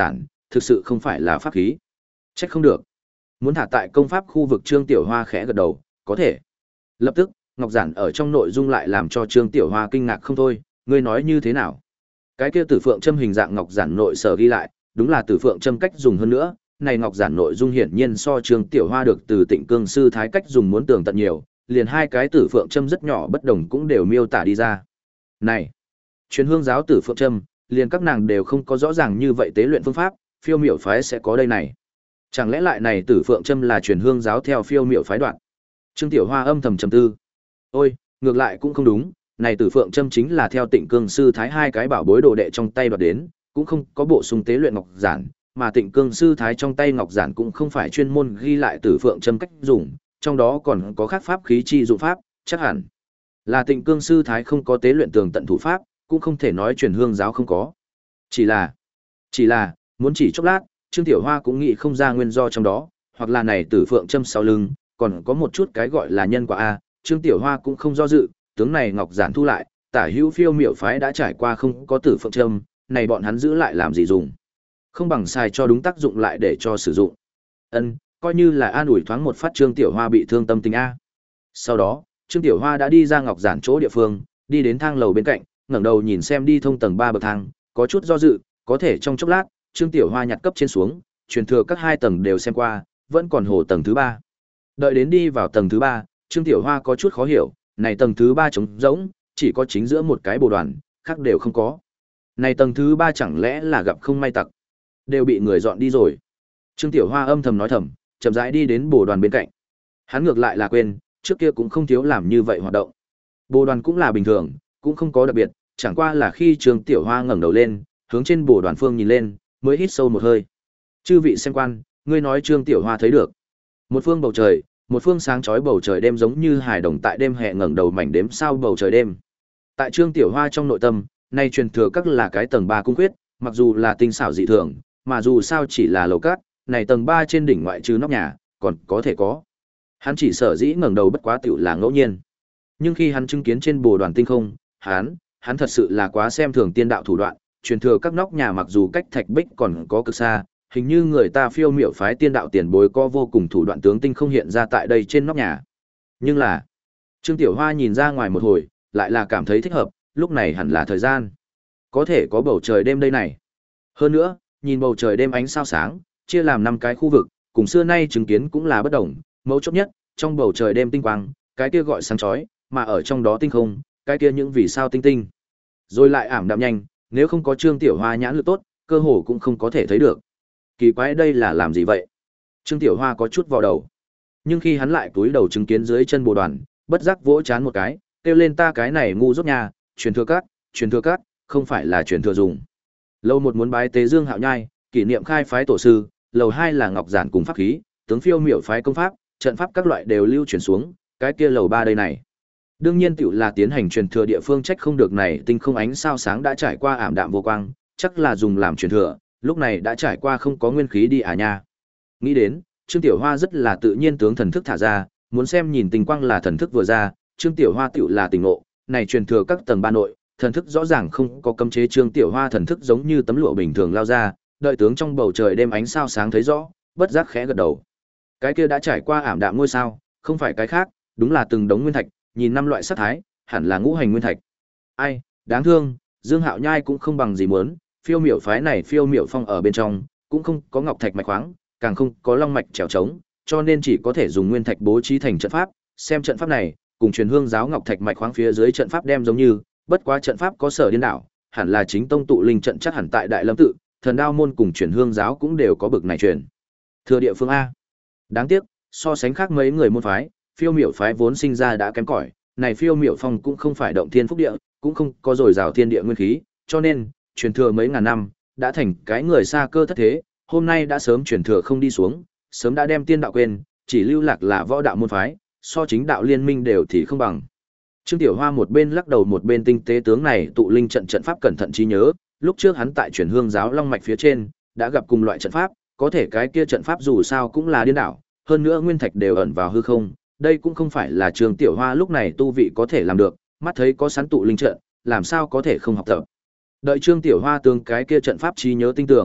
A: thực sự không phải là pháp khí. Trách không được. Muốn thả tại công pháp khu vực Trương Tiểu Hoa khẽ gật đầu, có thể. Lập tức, ngọc giản ở trong nội dung lại làm cho Trương Tiểu Hoa kinh ngạc không thôi, ngươi nói như thế nào? Cái kia tử phượng châm hình dạng ngọc giản nội sở ghi lại, đúng là tử phượng châm cách dùng hơn nữa, này ngọc giản nội dung hiển nhiên so Trương Tiểu Hoa được từ Tịnh Cương sư thái cách dùng muốn tường tận nhiều, liền hai cái tử phượng châm rất nhỏ bất đồng cũng đều miêu tả đi ra. Này, truyền hương giáo tử phượng châm, liền các nàng đều không có rõ ràng như vậy tế luyện phương pháp, phiêu miểu phái sẽ có đây này. Chẳng lẽ lại này tử phượng châm là truyền hương giáo theo phiêu miểu phái đoạn? Trương Tiểu Hoa âm thầm trầm tư. Ôi, ngược lại cũng không đúng, này tử phượng châm chính là theo Tịnh Cương sư thái hai cái bảo bối đồ đệ trong tay đoạt đến, cũng không có bộ sung tế luyện ngọc giản, mà Tịnh Cương sư thái trong tay ngọc giản cũng không phải chuyên môn ghi lại tử phượng châm cách dùng, trong đó còn có khác pháp khí chi dụng pháp, chắc hẳn là Tịnh Cương sư thái không có tế luyện tường tận thủ pháp, cũng không thể nói truyền hương giáo không có. Chỉ là, chỉ là, muốn chỉ chốc lát, Trương Tiểu Hoa cũng nghĩ không ra nguyên do trong đó, hoặc là này tử phượng châm sau lưng, còn có một chút cái gọi là nhân quả a, Trương Tiểu Hoa cũng không do dự, tướng này ngọc giản thu lại, tả hữu phiêu miểu phái đã trải qua không có tử phượng châm, này bọn hắn giữ lại làm gì dùng? Không bằng xài cho đúng tác dụng lại để cho sử dụng. Ân, coi như là an ủi thoáng một phát Trương Tiểu Hoa bị thương tâm tình a. Sau đó, Trương Tiểu Hoa đã đi ra ngọc giản chỗ địa phương, đi đến thang lầu bên cạnh, ngẩng đầu nhìn xem đi thông tầng ba bậc thang, có chút do dự, có thể trong chốc lát, Trương Tiểu Hoa nhặt cấp trên xuống, truyền thừa các hai tầng đều xem qua, vẫn còn hồ tầng thứ ba. Đợi đến đi vào tầng thứ ba, Trương Tiểu Hoa có chút khó hiểu, này tầng thứ ba trống rỗng, chỉ có chính giữa một cái bồ đoàn, khác đều không có. Này tầng thứ ba chẳng lẽ là gặp không may tặc, đều bị người dọn đi rồi. Trương Tiểu Hoa âm thầm nói thầm, chậm rãi đi đến bồ đoàn bên cạnh. Hắn ngược lại là quên, trước kia cũng không thiếu làm như vậy hoạt động. Bồ đoàn cũng là bình thường, cũng không có đặc biệt, chẳng qua là khi Trương Tiểu Hoa ngẩng đầu lên, hướng trên bồ đoàn phương nhìn lên, mới hít sâu một hơi. Chư vị xem quan, ngươi nói Trương Tiểu Hoa thấy được. Một phương bầu trời, một phương sáng chói bầu trời đêm giống như hài đồng tại đêm hè ngẩng đầu mảnh đếm sao bầu trời đêm. Tại Trương Tiểu Hoa trong nội tâm, nay truyền thừa các là cái tầng ba cung quyết, mặc dù là tinh xảo dị thường, mà dù sao chỉ là lầu cát, này tầng ba trên đỉnh ngoại trừ nóc nhà, còn có thể có. Hắn chỉ sở dĩ ngẩng đầu bất quá tiểu là ngẫu nhiên. Nhưng khi hắn chứng kiến trên bồ đoàn tinh không, hắn, hắn thật sự là quá xem thường tiên đạo thủ đoạn, truyền thừa các nóc nhà mặc dù cách thạch bích còn có cực xa, hình như người ta phiêu miểu phái tiên đạo tiền bối có vô cùng thủ đoạn tướng tinh không hiện ra tại đây trên nóc nhà. Nhưng là, Trương Tiểu Hoa nhìn ra ngoài một hồi, lại là cảm thấy thích hợp, lúc này hẳn là thời gian. Có thể có bầu trời đêm đây này. Hơn nữa, nhìn bầu trời đêm ánh sao sáng, chia làm năm cái khu vực, cùng xưa nay chứng kiến cũng là bất đồng, mấu chốt nhất, trong bầu trời đêm tinh quang, cái kia gọi sáng chói, mà ở trong đó tinh không, cái kia những vì sao tinh tinh. Rồi lại ảm đạm nhanh, nếu không có Trương Tiểu Hoa nhãn lực tốt, cơ hồ cũng không có thể thấy được. Kỳ quái đây là làm gì vậy? Trương Tiểu Hoa có chút vào đầu. Nhưng khi hắn lại cúi đầu chứng kiến dưới chân bồ đoàn, bất giác vỗ chán một cái, kêu lên ta cái này ngu dốt nhà, truyền thừa cát, truyền thừa cát, không phải là truyền thừa dùng. Lầu một muốn bái tế Dương Hạo Nhai, kỷ niệm khai phái tổ sư, lầu hai là ngọc giản cùng pháp khí, tướng phiêu miểu phái công pháp, trận pháp các loại đều lưu truyền xuống, cái kia lầu ba đây này. Đương nhiên tiểu là tiến hành truyền thừa địa phương trách không được này tinh không ánh sao sáng đã trải qua ảm đạm vô quang, chắc là dùng làm truyền thừa, lúc này đã trải qua không có nguyên khí đi à nha. Nghĩ đến, Trương Tiểu Hoa rất là tự nhiên tướng thần thức thả ra, muốn xem nhìn tình quang là thần thức vừa ra, Trương Tiểu Hoa tiểu là tình ngộ, này truyền thừa các tầng ba nội, thần thức rõ ràng không có cấm chế Trương Tiểu Hoa thần thức giống như tấm lụa bình thường lao ra, đợi tướng trong bầu trời đêm ánh sao sáng thấy rõ, bất giác khẽ gật đầu. Cái kia đã trải qua ảm đạm ngôi sao, không phải cái khác, đúng là từng đống nguyên thạch, nhìn năm loại sắc thái, hẳn là ngũ hành nguyên thạch. Ai, đáng thương, Dương Hạo Nhai cũng không bằng gì muốn, phiêu miểu phái này phiêu miểu phong ở bên trong, cũng không có ngọc thạch mạch khoáng, càng không có long mạch trèo trống, cho nên chỉ có thể dùng nguyên thạch bố trí thành trận pháp, xem trận pháp này, cùng truyền hương giáo ngọc thạch mạch khoáng phía dưới trận pháp đem giống như, bất quá trận pháp có sở điên đảo, hẳn là chính tông tụ linh trận chắc hẳn tại Đại Lâm tự, Thần Đao môn cùng truyền hương giáo cũng đều có bực này truyền. Thừa địa phương a. Đáng tiếc, so sánh khác mấy người môn phái, phiêu miểu phái vốn sinh ra đã kém cỏi, này phiêu miểu phong cũng không phải động thiên phúc địa, cũng không có dồi dào thiên địa nguyên khí, cho nên truyền thừa mấy ngàn năm, đã thành cái người xa cơ thất thế, hôm nay đã sớm truyền thừa không đi xuống, sớm đã đem tiên đạo quên, chỉ lưu lạc là võ đạo môn phái, so chính đạo liên minh đều thì không bằng. Trương Tiểu Hoa một bên lắc đầu một bên tinh tế tướng này tụ linh trận trận pháp cẩn thận trí nhớ, lúc trước hắn tại truyền hương giáo long mạch phía trên, đã gặp cùng loại trận pháp, có thể cái kia trận pháp dù sao cũng là điên đảo, hơn nữa nguyên thạch đều ẩn vào hư không, đây cũng không phải là Trương Tiểu Hoa lúc này tu vị có thể làm được, mắt thấy có sẵn tụ linh trận, làm sao có thể không học tập. Đợi Trương Tiểu Hoa tướng cái kia trận pháp trí nhớ tinh tưởng,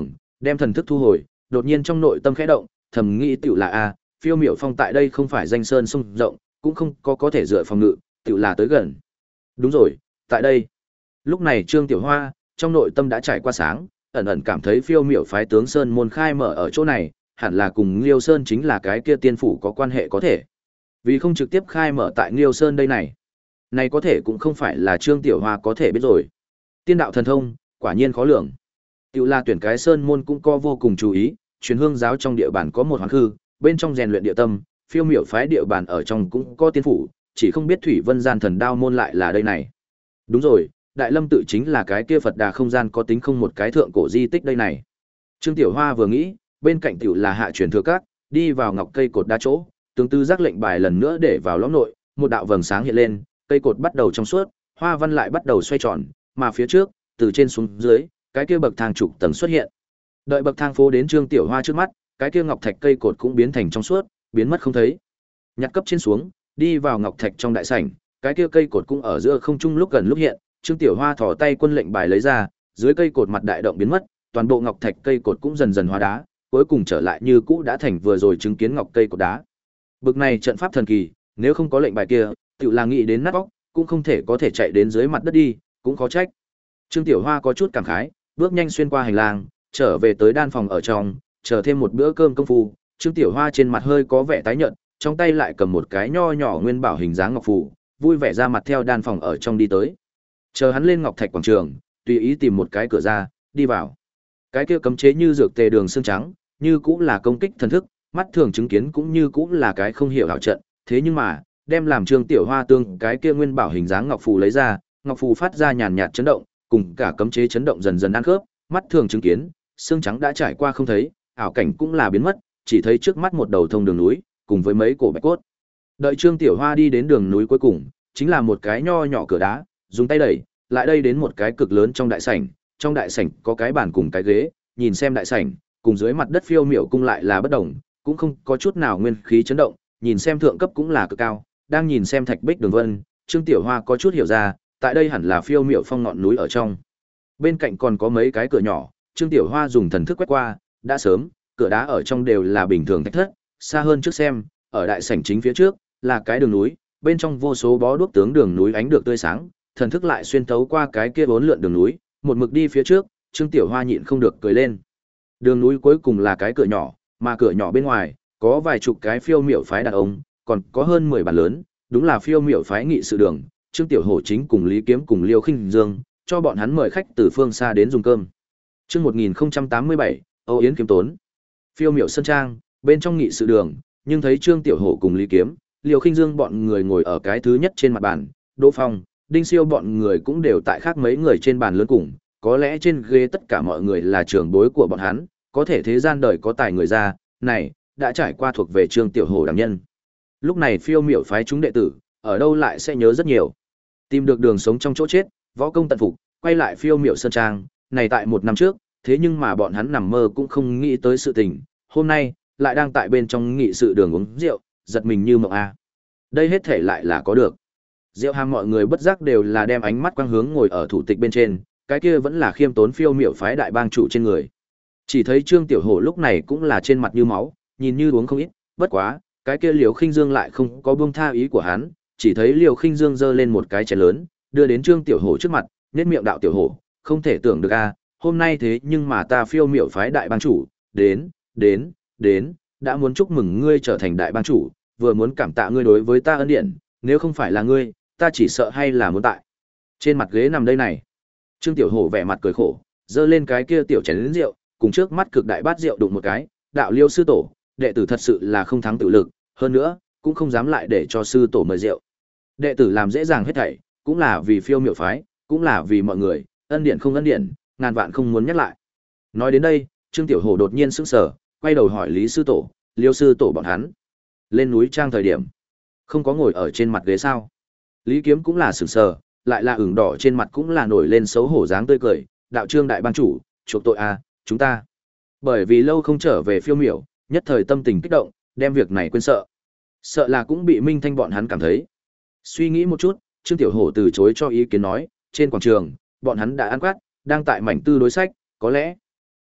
A: Đem thần thức thu hồi, đột nhiên trong nội tâm khẽ động, thầm nghĩ tiểu là a, Phiêu Miểu Phong tại đây không phải danh sơn sông rộng, cũng không có có thể dựa phòng ngự, tiểu là tới gần. Đúng rồi, tại đây. Lúc này Trương Tiểu Hoa, trong nội tâm đã trải qua sáng, ẩn ẩn cảm thấy Phiêu Miểu phái tướng sơn môn khai mở ở chỗ này, hẳn là cùng Liêu Sơn chính là cái kia tiên phủ có quan hệ có thể. Vì không trực tiếp khai mở tại Liêu Sơn đây này. Này có thể cũng không phải là Trương Tiểu Hoa có thể biết rồi. Tiên đạo thần thông, quả nhiên khó lường. Tiểu là tuyển cái sơn môn cũng có vô cùng chú ý, truyền hương giáo trong địa bàn có một hoàng khư, bên trong rèn luyện địa tâm, Phiêu Miểu phái địa bàn ở trong cũng có tiên phủ, chỉ không biết Thủy Vân Gian Thần Đao môn lại là đây này. Đúng rồi, Đại Lâm tự chính là cái kia Phật Đà không gian có tính không một cái thượng cổ di tích đây này. Trương Tiểu Hoa vừa nghĩ, bên cạnh tiểu là hạ truyền thừa các, đi vào ngọc cây cột đá chỗ, tướng tư giác lệnh bài lần nữa để vào lõm nội, một đạo vầng sáng hiện lên, cây cột bắt đầu trong suốt, hoa văn lại bắt đầu xoay tròn, mà phía trước, từ trên xuống dưới, cái kia bậc thang trục tầng xuất hiện. Đợi bậc thang phố đến Trương Tiểu Hoa trước mắt, cái kia ngọc thạch cây cột cũng biến thành trong suốt, biến mất không thấy. Nhặt cấp trên xuống, đi vào ngọc thạch trong đại sảnh, cái kia cây cột cũng ở giữa không trung lúc gần lúc hiện, Trương Tiểu Hoa thò tay quân lệnh bài lấy ra, dưới cây cột mặt đại động biến mất, toàn bộ ngọc thạch cây cột cũng dần dần hóa đá, cuối cùng trở lại như cũ đã thành vừa rồi chứng kiến ngọc cây cột đá. Bực này trận pháp thần kỳ, nếu không có lệnh bài kia, tiểu là nghĩ đến nát óc, cũng không thể có thể chạy đến dưới mặt đất đi, cũng khó trách. Trương Tiểu Hoa có chút cảm khái, bước nhanh xuyên qua hành lang, trở về tới đan phòng ở trong, chờ thêm một bữa cơm công phu, Trương Tiểu Hoa trên mặt hơi có vẻ tái nhợt, trong tay lại cầm một cái nho nhỏ nguyên bảo hình dáng ngọc phù, vui vẻ ra mặt theo đan phòng ở trong đi tới. Chờ hắn lên ngọc thạch quảng trường, tùy ý tìm một cái cửa ra, đi vào. Cái kia cấm chế như dược tề đường xương trắng, như cũng là công kích thần thức, mắt thường chứng kiến cũng như cũng là cái không hiểu ảo trận, thế nhưng mà, đem làm Trương Tiểu Hoa tương cái kia nguyên bảo hình dáng ngọc phù lấy ra, ngọc phù phát ra nhàn nhạt chấn động, cùng cả cấm chế chấn động dần dần ăn khớp, mắt thường chứng kiến, xương trắng đã trải qua không thấy, ảo cảnh cũng là biến mất, chỉ thấy trước mắt một đầu thông đường núi, cùng với mấy cổ bạch cốt. Đợi Trương Tiểu Hoa đi đến đường núi cuối cùng, chính là một cái nho nhỏ cửa đá, dùng tay đẩy, lại đây đến một cái cực lớn trong đại sảnh, trong đại sảnh có cái bàn cùng cái ghế, nhìn xem đại sảnh, cùng dưới mặt đất phiêu miểu cung lại là bất động, cũng không có chút nào nguyên khí chấn động, nhìn xem thượng cấp cũng là cực cao, đang nhìn xem thạch bích đường vân, Trương Tiểu Hoa có chút hiểu ra, tại đây hẳn là phiêu miểu phong ngọn núi ở trong. Bên cạnh còn có mấy cái cửa nhỏ, Trương Tiểu Hoa dùng thần thức quét qua, đã sớm, cửa đá ở trong đều là bình thường thạch thất, xa hơn trước xem, ở đại sảnh chính phía trước là cái đường núi, bên trong vô số bó đuốc tướng đường núi ánh được tươi sáng, thần thức lại xuyên thấu qua cái kia bốn lượn đường núi, một mực đi phía trước, Trương Tiểu Hoa nhịn không được cười lên. Đường núi cuối cùng là cái cửa nhỏ, mà cửa nhỏ bên ngoài có vài chục cái phiêu miểu phái đàn ông, còn có hơn mười bàn lớn, đúng là phiêu miểu phái nghị sự đường. Trương Tiểu Hổ chính cùng Lý Kiếm cùng Liêu Khinh Dương, cho bọn hắn mời khách từ phương xa đến dùng cơm. Chương một nghìn không trăm tám mươi bảy, Âu Yến Kiếm Tốn. Phiêu miểu sơn trang, bên trong nghị sự đường, nhưng thấy Trương Tiểu Hổ cùng Lý Kiếm, Liêu Khinh Dương bọn người ngồi ở cái thứ nhất trên mặt bàn, Đỗ Phong, Đinh Siêu bọn người cũng đều tại khác mấy người trên bàn lớn cùng, có lẽ trên ghế tất cả mọi người là trưởng bối của bọn hắn, có thể thế gian đời có tài người ra, này, đã trải qua thuộc về Trương Tiểu Hổ đảm nhân. Lúc này phiêu miểu phái chúng đệ tử, ở đâu lại sẽ nhớ rất nhiều. Tìm được đường sống trong chỗ chết, võ công tận phục, quay lại phiêu miểu sơn trang, này tại một năm trước, thế nhưng mà bọn hắn nằm mơ cũng không nghĩ tới sự tình, hôm nay, lại đang tại bên trong nghị sự đường uống rượu, giật mình như mộng a. Đây hết thể lại là có được. Rượu ham mọi người bất giác đều là đem ánh mắt quang hướng ngồi ở thủ tịch bên trên, cái kia vẫn là khiêm tốn phiêu miểu phái đại bang chủ trên người. Chỉ thấy Trương Tiểu Hổ lúc này cũng là trên mặt như máu, nhìn như uống không ít, bất quá, cái kia Liều Khinh Dương lại không có buông tha ý của hắn, chỉ thấy Liều Khinh Dương giơ lên một cái chén lớn, đưa đến Trương Tiểu Hổ trước mặt, nhếch miệng đạo Tiểu Hổ, không thể tưởng được a, hôm nay thế nhưng mà ta phiêu miểu phái đại bang chủ, đến, đến, đến, đã muốn chúc mừng ngươi trở thành đại bang chủ, vừa muốn cảm tạ ngươi đối với ta ân điển, nếu không phải là ngươi, ta chỉ sợ hay là muốn tại. Trên mặt ghế nằm đây này. Trương Tiểu Hổ vẻ mặt cười khổ, giơ lên cái kia tiểu chén lớn rượu, cùng trước mắt cực đại bát rượu đụng một cái, đạo Liêu sư tổ, đệ tử thật sự là không thắng tự lực, hơn nữa, cũng không dám lại để cho sư tổ mời rượu. Đệ tử làm dễ dàng hết thảy, cũng là vì phiêu miểu phái, cũng là vì mọi người, ân điển không ân điển, ngàn vạn không muốn nhắc lại. Nói đến đây, Trương Tiểu Hổ đột nhiên sững sờ, quay đầu hỏi Lý sư tổ, Liêu sư tổ bọn hắn lên núi trang thời điểm, không có ngồi ở trên mặt ghế sao? Lý Kiếm cũng là sững sờ, lại là ửng đỏ trên mặt cũng là nổi lên xấu hổ dáng tươi cười, đạo Trương đại bang chủ, chuộc tội a, chúng ta bởi vì lâu không trở về phiêu miểu, nhất thời tâm tình kích động, đem việc này quên sợ. Sợ là cũng bị Minh Thanh bọn hắn cảm thấy. Suy nghĩ một chút, Trương Tiểu Hổ từ chối cho ý kiến nói, trên quảng trường, bọn hắn đã ăn quát, đang tại mảnh tư đối sách, có lẽ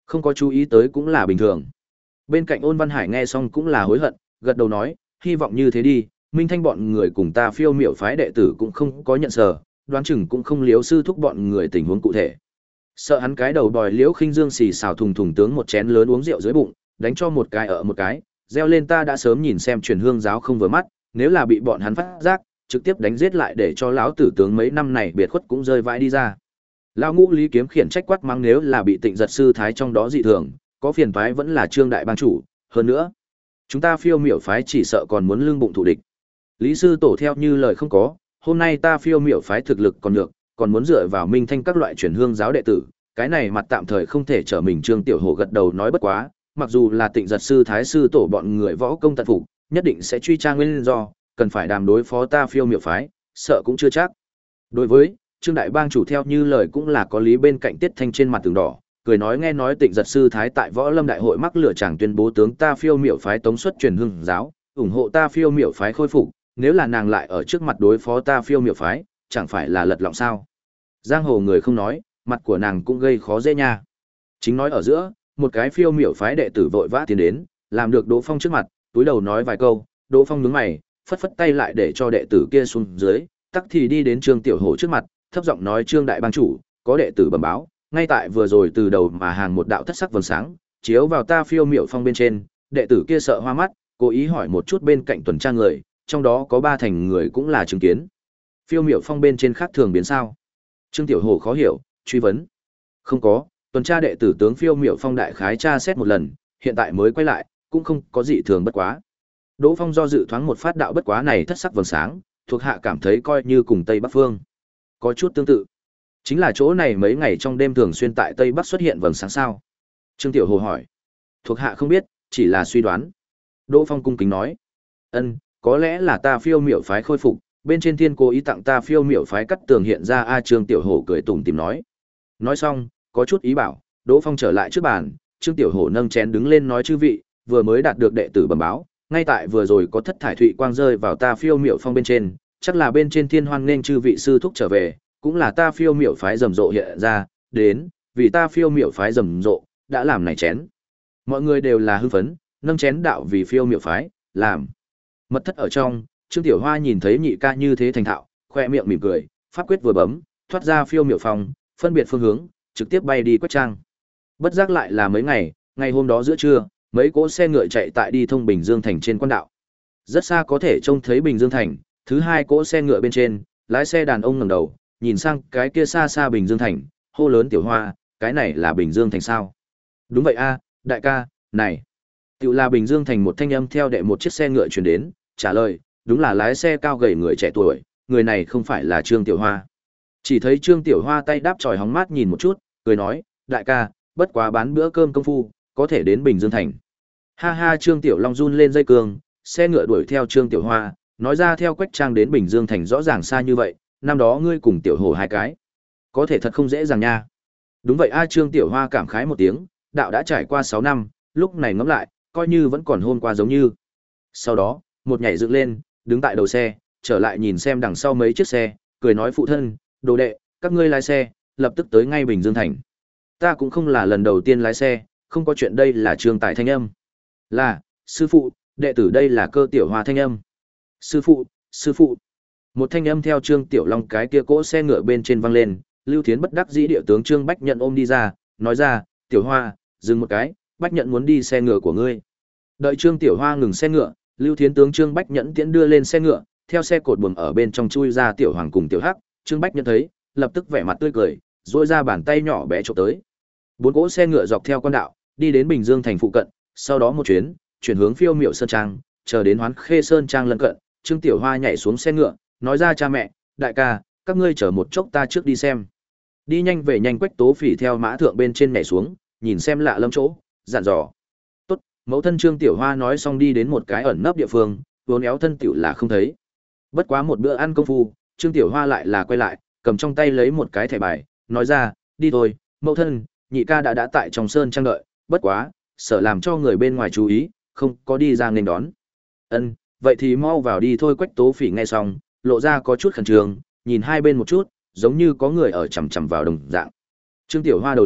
A: Không có chú ý tới cũng là bình thường. Bên cạnh Ôn Văn Hải nghe xong cũng là hối hận, gật đầu nói, hy vọng như thế đi, Minh Thanh bọn người cùng ta phiêu miểu phái đệ tử cũng không có nhận sờ, đoán chừng cũng không liếu sư thúc bọn người tình huống cụ thể. Sợ hắn cái đầu bòi liễu khinh dương xì xào thùng thùng tướng một chén lớn uống rượu dưới bụng, đánh cho một cái ở một cái, reo lên ta đã sớm nhìn xem truyền hương giáo không vừa mắt, nếu là bị bọn hắn phát giác, trực tiếp đánh giết lại để cho lão tử tướng mấy năm này biệt khuất cũng rơi vãi đi ra. Lão Ngũ Lý Kiếm khiển trách quát mắng nếu là bị Tịnh Giật sư thái trong đó dị thường, có phiền toái vẫn là Trương đại bang chủ, hơn nữa, chúng ta phiêu miểu phái chỉ sợ còn muốn lương bụng thủ địch. Lý sư tổ theo như lời không có, hôm nay ta phiêu miểu phái thực lực còn được, còn muốn dựa vào Minh Thanh các loại truyền hương giáo đệ tử, cái này mặt tạm thời không thể trở mình. Trương Tiểu Hổ gật đầu nói bất quá, mặc dù là Tịnh Giật sư thái sư tổ bọn người võ công tận phục, nhất định sẽ truy tra nguyên do, cần phải đàm đối phó ta phiêu miểu phái, sợ cũng chưa chắc. Đối với Trương đại bang chủ theo như lời cũng là có lý. Bên cạnh Tiết Thanh trên mặt tường đỏ, cười nói nghe nói Tịnh Giật sư thái tại Võ Lâm đại hội mắc lửa chàng tuyên bố tướng ta phiêu miểu phái tống xuất truyền hương giáo, ủng hộ ta phiêu miểu phái khôi phục, nếu là nàng lại ở trước mặt đối phó ta phiêu miểu phái, chẳng phải là lật lọng sao? Giang hồ người không nói, mặt của nàng cũng gây khó dễ nha. Chính nói ở giữa, một cái phiêu miểu phái đệ tử vội vã tiến đến, làm được Đỗ Phong trước mặt, túi đầu nói vài câu, Đỗ Phong nhướng mày, phất phất tay lại để cho đệ tử kia xuống dưới, tắc thì đi đến Trương Tiểu Hổ trước mặt, thấp giọng nói Trương đại bang chủ, có đệ tử bẩm báo, ngay tại vừa rồi từ đầu mà hàng một đạo thất sắc vầng sáng, chiếu vào ta phiêu miểu phong bên trên, đệ tử kia sợ hoa mắt, cố ý hỏi một chút bên cạnh tuần tra người, trong đó có ba thành người cũng là chứng kiến. Phiêu miểu phong bên trên khác thường biến sao? Trương Tiểu Hổ khó hiểu, truy vấn. Không có, tuần tra đệ tử tướng phiêu miểu phong đại khái tra xét một lần, hiện tại mới quay lại, cũng không có gì thường bất quá. Đỗ Phong do dự thoáng một phát đạo bất quá này thất sắc vầng sáng, thuộc hạ cảm thấy coi như cùng Tây Bắc phương có chút tương tự. Chính là chỗ này mấy ngày trong đêm thường xuyên tại Tây Bắc xuất hiện vầng sáng sao? Trương Tiểu Hồ hỏi. Thuộc hạ không biết, chỉ là suy đoán. Đỗ Phong cung kính nói. Ân, có lẽ là ta phiêu miểu phái khôi phục, bên trên thiên cố ý tặng ta phiêu miểu phái cắt tường hiện ra. A Trương Tiểu Hổ cười tủm tỉm nói. Nói xong, có chút ý bảo, Đỗ Phong trở lại trước bàn, Trương Tiểu Hổ nâng chén đứng lên nói chư vị, vừa mới đạt được đệ tử bẩm báo, ngay tại vừa rồi có thất thải thụy quang rơi vào ta phiêu miểu phong bên trên, chắc là bên trên thiên hoan nên chư vị sư thúc trở về, cũng là ta phiêu miểu phái rầm rộ hiện ra, đến, vì ta phiêu miểu phái rầm rộ, đã làm này chén. Mọi người đều là hưng phấn, nâng chén đạo vì phiêu miểu phái, làm. Mật thất ở trong, Trương Tiểu Hoa nhìn thấy nhị ca như thế thành thạo, khoe miệng mỉm cười, pháp quyết vừa bấm, thoát ra phiêu miểu phòng, phân biệt phương hướng, trực tiếp bay đi Quách Trang. Bất giác lại là mấy ngày, ngày hôm đó giữa trưa, mấy cỗ xe ngựa chạy tại đi thông Bình Dương thành trên quan đạo. Rất xa có thể trông thấy Bình Dương thành, thứ hai cỗ xe ngựa bên trên, lái xe đàn ông ngẩng đầu, nhìn sang cái kia xa xa Bình Dương thành, hô lớn Tiểu Hoa, cái này là Bình Dương thành sao? Đúng vậy a, đại ca, này. Tiểu là Bình Dương thành một thanh âm theo đệ một chiếc xe ngựa truyền đến, trả lời, đúng là lái xe cao gầy người trẻ tuổi, người này không phải là Trương Tiểu Hoa. Chỉ thấy Trương Tiểu Hoa tay đáp chòi hóng mát nhìn một chút, cười nói, đại ca, bất quá bán bữa cơm công phu, có thể đến Bình Dương thành. Ha ha, Trương Tiểu Long run lên dây cương, xe ngựa đuổi theo Trương Tiểu Hoa, nói ra theo Quách Trang đến Bình Dương thành rõ ràng xa như vậy, năm đó ngươi cùng Tiểu Hổ hai cái, có thể thật không dễ dàng nha. Đúng vậy a, Trương Tiểu Hoa cảm khái một tiếng, đạo đã trải qua sáu năm, lúc này ngẫm lại, coi như vẫn còn hôm qua giống như. Sau đó, một nhảy dựng lên, đứng tại đầu xe, trở lại nhìn xem đằng sau mấy chiếc xe, cười nói phụ thân, đồ đệ, các ngươi lái xe, lập tức tới ngay Bình Dương thành. Ta cũng không là lần đầu tiên lái xe, không có chuyện. Đây là Trương Tài thanh âm. Là, sư phụ, đệ tử đây là Cơ Tiểu Hoa thanh âm. Sư phụ, sư phụ. Một thanh âm theo Trương Tiểu Long cái kia cỗ xe ngựa bên trên vang lên, Lưu Thiến bất đắc dĩ địa tướng Trương Bách Nhận ôm đi ra, nói ra, Tiểu Hoa, dừng một cái, Bách Nhận muốn đi xe ngựa của ngươi. Đợi Trương Tiểu Hoa ngừng xe ngựa, Lưu Thiến tướng Trương Bách Nhẫn tiễn đưa lên xe ngựa, theo xe cột buồm ở bên trong chui ra Tiểu Hoàng cùng Tiểu Hắc, Trương Bách Nhẫn thấy, lập tức vẻ mặt tươi cười, duỗi ra bàn tay nhỏ bé chụp tới. Bốn cỗ xe ngựa dọc theo con đạo, đi đến Bình Dương thành phụ cận, sau đó một chuyến, chuyển hướng Phiêu Miểu Sơn Trang, chờ đến Hoán Khê Sơn Trang lân cận, Trương Tiểu Hoa nhảy xuống xe ngựa, nói ra cha mẹ, đại ca, các ngươi chờ một chốc ta trước đi xem. Đi nhanh về nhanh. Quách Tố Phỉ theo mã thượng bên trên nhảy xuống, nhìn xem lạ lâm chỗ, dặn dò. Tốt, mẫu thân. Trương Tiểu Hoa nói xong đi đến một cái ẩn nấp địa phương, vốn éo thân tiểu là không thấy. Bất quá một bữa ăn công phu, Trương Tiểu Hoa lại là quay lại, cầm trong tay lấy một cái thẻ bài, nói ra, đi thôi, mẫu thân, nhị ca đã đã tại trong sơn trang đợi, bất quá, sợ làm cho người bên ngoài chú ý, không có đi ra nên đón. Ân, vậy thì mau vào đi thôi. Quách Tố Phỉ nghe xong, lộ ra có chút khẩn trương, nhìn hai bên một chút, giống như có người ở chằm chằm vào đồng dạng. Trương Tiểu Hoa đầu lĩnh,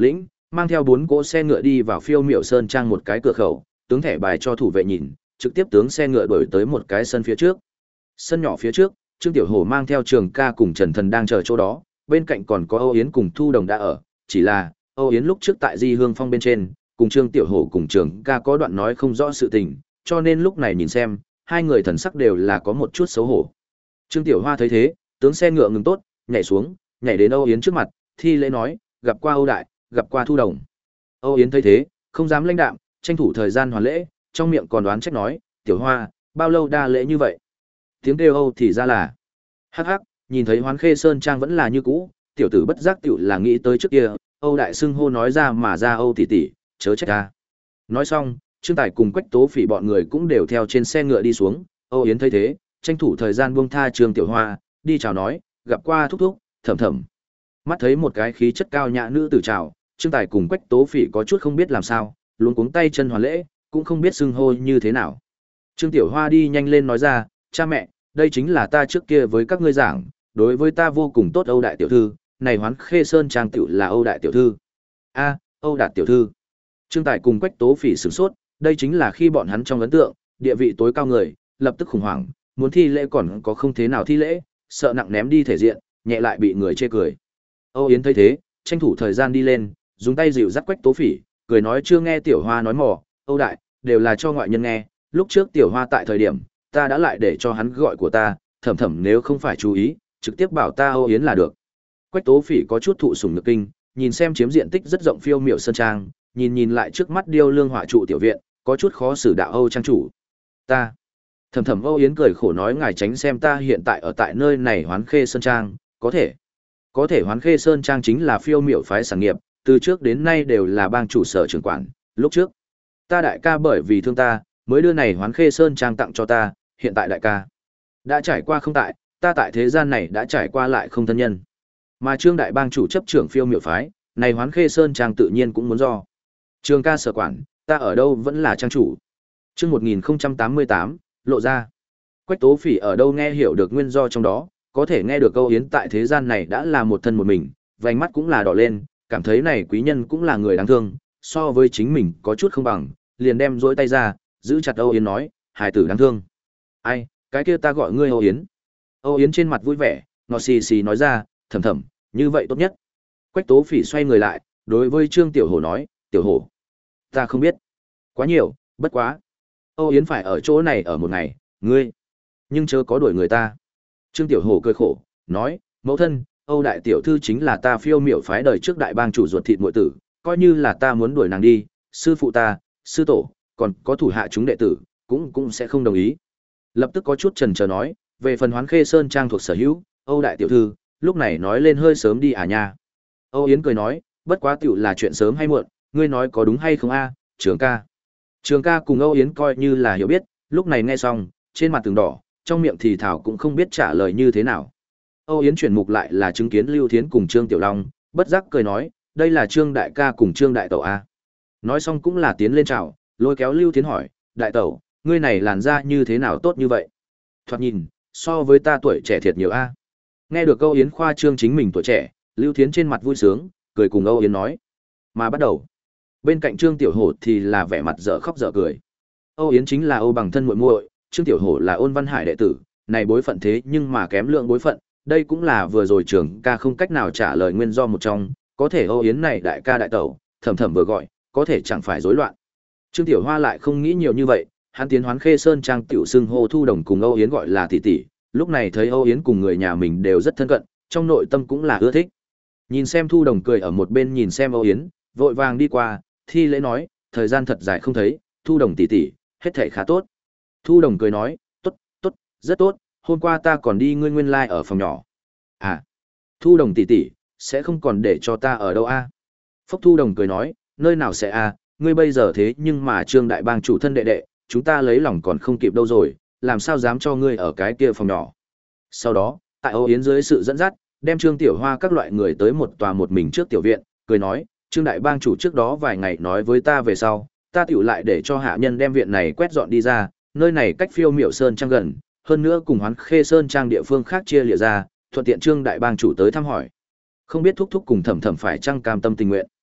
A: mang theo bốn cỗ xe ngựa đi vào Phiêu Miểu Sơn Trang một cái cửa khẩu, tướng thẻ bài cho thủ vệ nhìn, trực tiếp tướng xe ngựa đuổi tới một cái sân phía trước. Sân nhỏ phía trước, Trương Tiểu Hổ mang theo Trường Ca cùng Trần Thần đang chờ chỗ đó, bên cạnh còn có Âu Yến cùng Thu Đồng đã ở, chỉ là Âu Yến lúc trước tại Di Hương Phong bên trên, cùng Trương Tiểu Hổ cùng Trường Ca có đoạn nói không rõ sự tình, cho nên lúc này nhìn xem, hai người thần sắc đều là có một chút xấu hổ. Trương Tiểu Hoa thấy thế, tướng xe ngựa ngừng tốt, nhảy xuống, nhảy đến Âu Yến trước mặt, thi lễ nói, gặp qua Âu đại, gặp qua Thu Đồng. Âu Yến thấy thế, không dám lãnh đạm, tranh thủ thời gian hoàn lễ, trong miệng còn đoán trách nói, Tiểu Hoa, bao lâu đa lễ như vậy? Tiếng kêu Âu thì ra là, hắc hắc, nhìn thấy Hoán Khê Sơn Trang vẫn là như cũ, tiểu tử bất giác tiểu là nghĩ tới trước kia, Âu đại xưng hô nói ra mà ra Âu tỷ tỷ, chớ trách ta. Nói xong, Trương Tài cùng Quách Tố Phỉ bọn người cũng đều theo trên xe ngựa đi xuống, Âu Yến thấy thế, tranh thủ thời gian buông tha Trương Tiểu Hoa, đi chào nói, gặp qua thúc thúc, thầm thầm. Mắt thấy một cái khí chất cao nhã nữ tử chào, Trương Tài cùng Quách Tố Phỉ có chút không biết làm sao, luống cuống tay chân hoàn lễ, cũng không biết xưng hô như thế nào. Trương Tiểu Hoa đi nhanh lên nói ra, cha mẹ, đây chính là ta trước kia với các ngươi giảng, đối với ta vô cùng tốt Âu đại tiểu thư, này Hoán Khê Sơn Trang tiểu là Âu đại tiểu thư. A, Âu đạt tiểu thư. Trương Tài cùng Quách Tố Phỉ sửng sốt, đây chính là khi bọn hắn trong ấn tượng, địa vị tối cao người, lập tức khủng hoảng, muốn thi lễ còn có không thế nào thi lễ, sợ nặng ném đi thể diện, nhẹ lại bị người chê cười. Âu Yến thấy thế, tranh thủ thời gian đi lên, dùng tay dịu dắt Quách Tố Phỉ, cười nói chưa nghe Tiểu Hoa nói mò, Âu đại, đều là cho ngoại nhân nghe, lúc trước Tiểu Hoa tại thời điểm, ta đã lại để cho hắn gọi của ta, thầm thầm nếu không phải chú ý, trực tiếp bảo ta Âu Yến là được. Quách Tố Phỉ có chút thụ sủng nhược kinh, nhìn xem chiếm diện tích rất rộng Phiêu Miểu Sơn Trang, nhìn nhìn lại trước mắt điêu lương họa trụ tiểu viện, có chút khó xử đạo Âu trang chủ. Ta. Thầm thầm Âu Yến cười khổ nói ngài tránh xem ta hiện tại ở tại nơi này Hoán Khê Sơn Trang, có thể. Có thể Hoán Khê Sơn Trang chính là Phiêu Miểu phái sản nghiệp, từ trước đến nay đều là bang chủ sở trưởng quản, lúc trước ta đại ca bởi vì thương ta, mới đưa này Hoán Khê Sơn Trang tặng cho ta, hiện tại đại ca đã trải qua không tại, ta tại thế gian này đã trải qua lại không thân nhân. Mà Trương đại bang chủ chấp trưởng Phiêu Miểu phái, này Hoán Khê Sơn Trang tự nhiên cũng muốn do Trường Ca sở quản, ta ở đâu vẫn là trang chủ. Chương một nghìn tám mươi tám, lộ ra. Quách Tố Phỉ ở đâu nghe hiểu được nguyên do trong đó, có thể nghe được Âu Yến tại thế gian này đã là một thân một mình, vành mắt cũng là đỏ lên, cảm thấy này quý nhân cũng là người đáng thương, so với chính mình có chút không bằng, liền đem dỗi tay ra, giữ chặt Âu Yến nói, hài tử đáng thương. Ai, cái kia ta gọi ngươi Âu Yến. Âu Yến trên mặt vui vẻ, ngọt xì xì nói ra, thầm thầm, như vậy tốt nhất. Quách Tố Phỉ xoay người lại, đối với Trương Tiểu Hổ nói, Tiểu Hổ, ta không biết. Quá nhiều, bất quá. Âu Yến phải ở chỗ này ở một ngày, ngươi, nhưng chớ có đuổi người ta. Trương Tiểu Hổ cười khổ, nói, mẫu thân, Âu đại tiểu thư chính là ta Phiêu Miểu phái đời trước đại bang chủ ruột thịt muội tử, coi như là ta muốn đuổi nàng đi, sư phụ ta, sư tổ, còn có thủ hạ chúng đệ tử, cũng cũng sẽ không đồng ý. Lập tức có chút chần chờ nói, về phần Hoán Khê Sơn Trang thuộc sở hữu, Âu đại tiểu thư, lúc này nói lên hơi sớm đi à nha. Âu Yến cười nói, bất quá tiểu là chuyện sớm hay muộn, ngươi nói có đúng hay không a, Trường Ca. Trường Ca cùng Âu Yến coi như là hiểu biết, lúc này nghe xong, trên mặt từng đỏ, trong miệng thì thảo cũng không biết trả lời như thế nào. Âu Yến chuyển mục lại là chứng kiến Lưu Thiến cùng Trương Tiểu Long, bất giác cười nói, đây là Trương đại ca cùng Trương đại tẩu a. Nói xong cũng là tiến lên chào, lôi kéo Lưu Thiến hỏi, đại tẩu, ngươi này làn da như thế nào tốt như vậy? Thoạt nhìn, so với ta tuổi trẻ thiệt nhiều a. Nghe được Âu Yến khoa trương chính mình tuổi trẻ, Lưu Thiến trên mặt vui sướng, cười cùng Âu Yến nói. Mà bắt đầu, bên cạnh Trương Tiểu Hổ thì là vẻ mặt dở khóc dở cười. Âu Yến chính là Âu bằng thân muội muội, Trương Tiểu Hổ là Ôn Văn Hải đệ tử, này bối phận thế nhưng mà kém lượng bối phận, đây cũng là vừa rồi Trường Ca không cách nào trả lời nguyên do một trong, có thể Âu Yến này đại ca đại tẩu, thầm thầm vừa gọi, có thể chẳng phải rối loạn. Trương Tiểu Hoa lại không nghĩ nhiều như vậy, hắn tiến Hoán Khê Sơn Trang tiểu xưng hô Thu Đồng cùng Âu Yến gọi là tỷ tỷ, lúc này thấy Âu Yến cùng người nhà mình đều rất thân cận, trong nội tâm cũng là ưa thích. Nhìn xem Thu Đồng cười ở một bên nhìn xem Âu Yến, vội vàng đi qua, thi lễ nói, thời gian thật dài không thấy, Thu Đồng tỷ tỷ, hết thảy khá tốt. Thu Đồng cười nói, tốt, tốt, rất tốt, hôm qua ta còn đi ngươi nguyên lai like ở phòng nhỏ. À, Thu Đồng tỷ tỷ, sẽ không còn để cho ta ở đâu a? À? Phúc Thu Đồng cười nói, nơi nào sẽ a, à? Ngươi bây giờ thế nhưng mà Trương đại bang chủ thân đệ đệ, chúng ta lấy lòng còn không kịp đâu rồi, làm sao dám cho ngươi ở cái kia phòng nhỏ. Sau đó, tại Âu Yến dưới sự dẫn dắt, đem Trương Tiểu Hoa các loại người tới một tòa một mình trước tiểu viện, cười nói, Trương đại bang chủ trước đó vài ngày nói với ta về sau, ta tiểu lại để cho hạ nhân đem viện này quét dọn đi ra, nơi này cách Phiêu Miểu Sơn Trang gần, hơn nữa cùng Hoán Khê Sơn Trang địa phương khác chia lìa ra, thuận tiện Trương đại bang chủ tới thăm hỏi. Không biết thúc thúc cùng thẩm thẩm phải chăng cam tâm tình nguyện.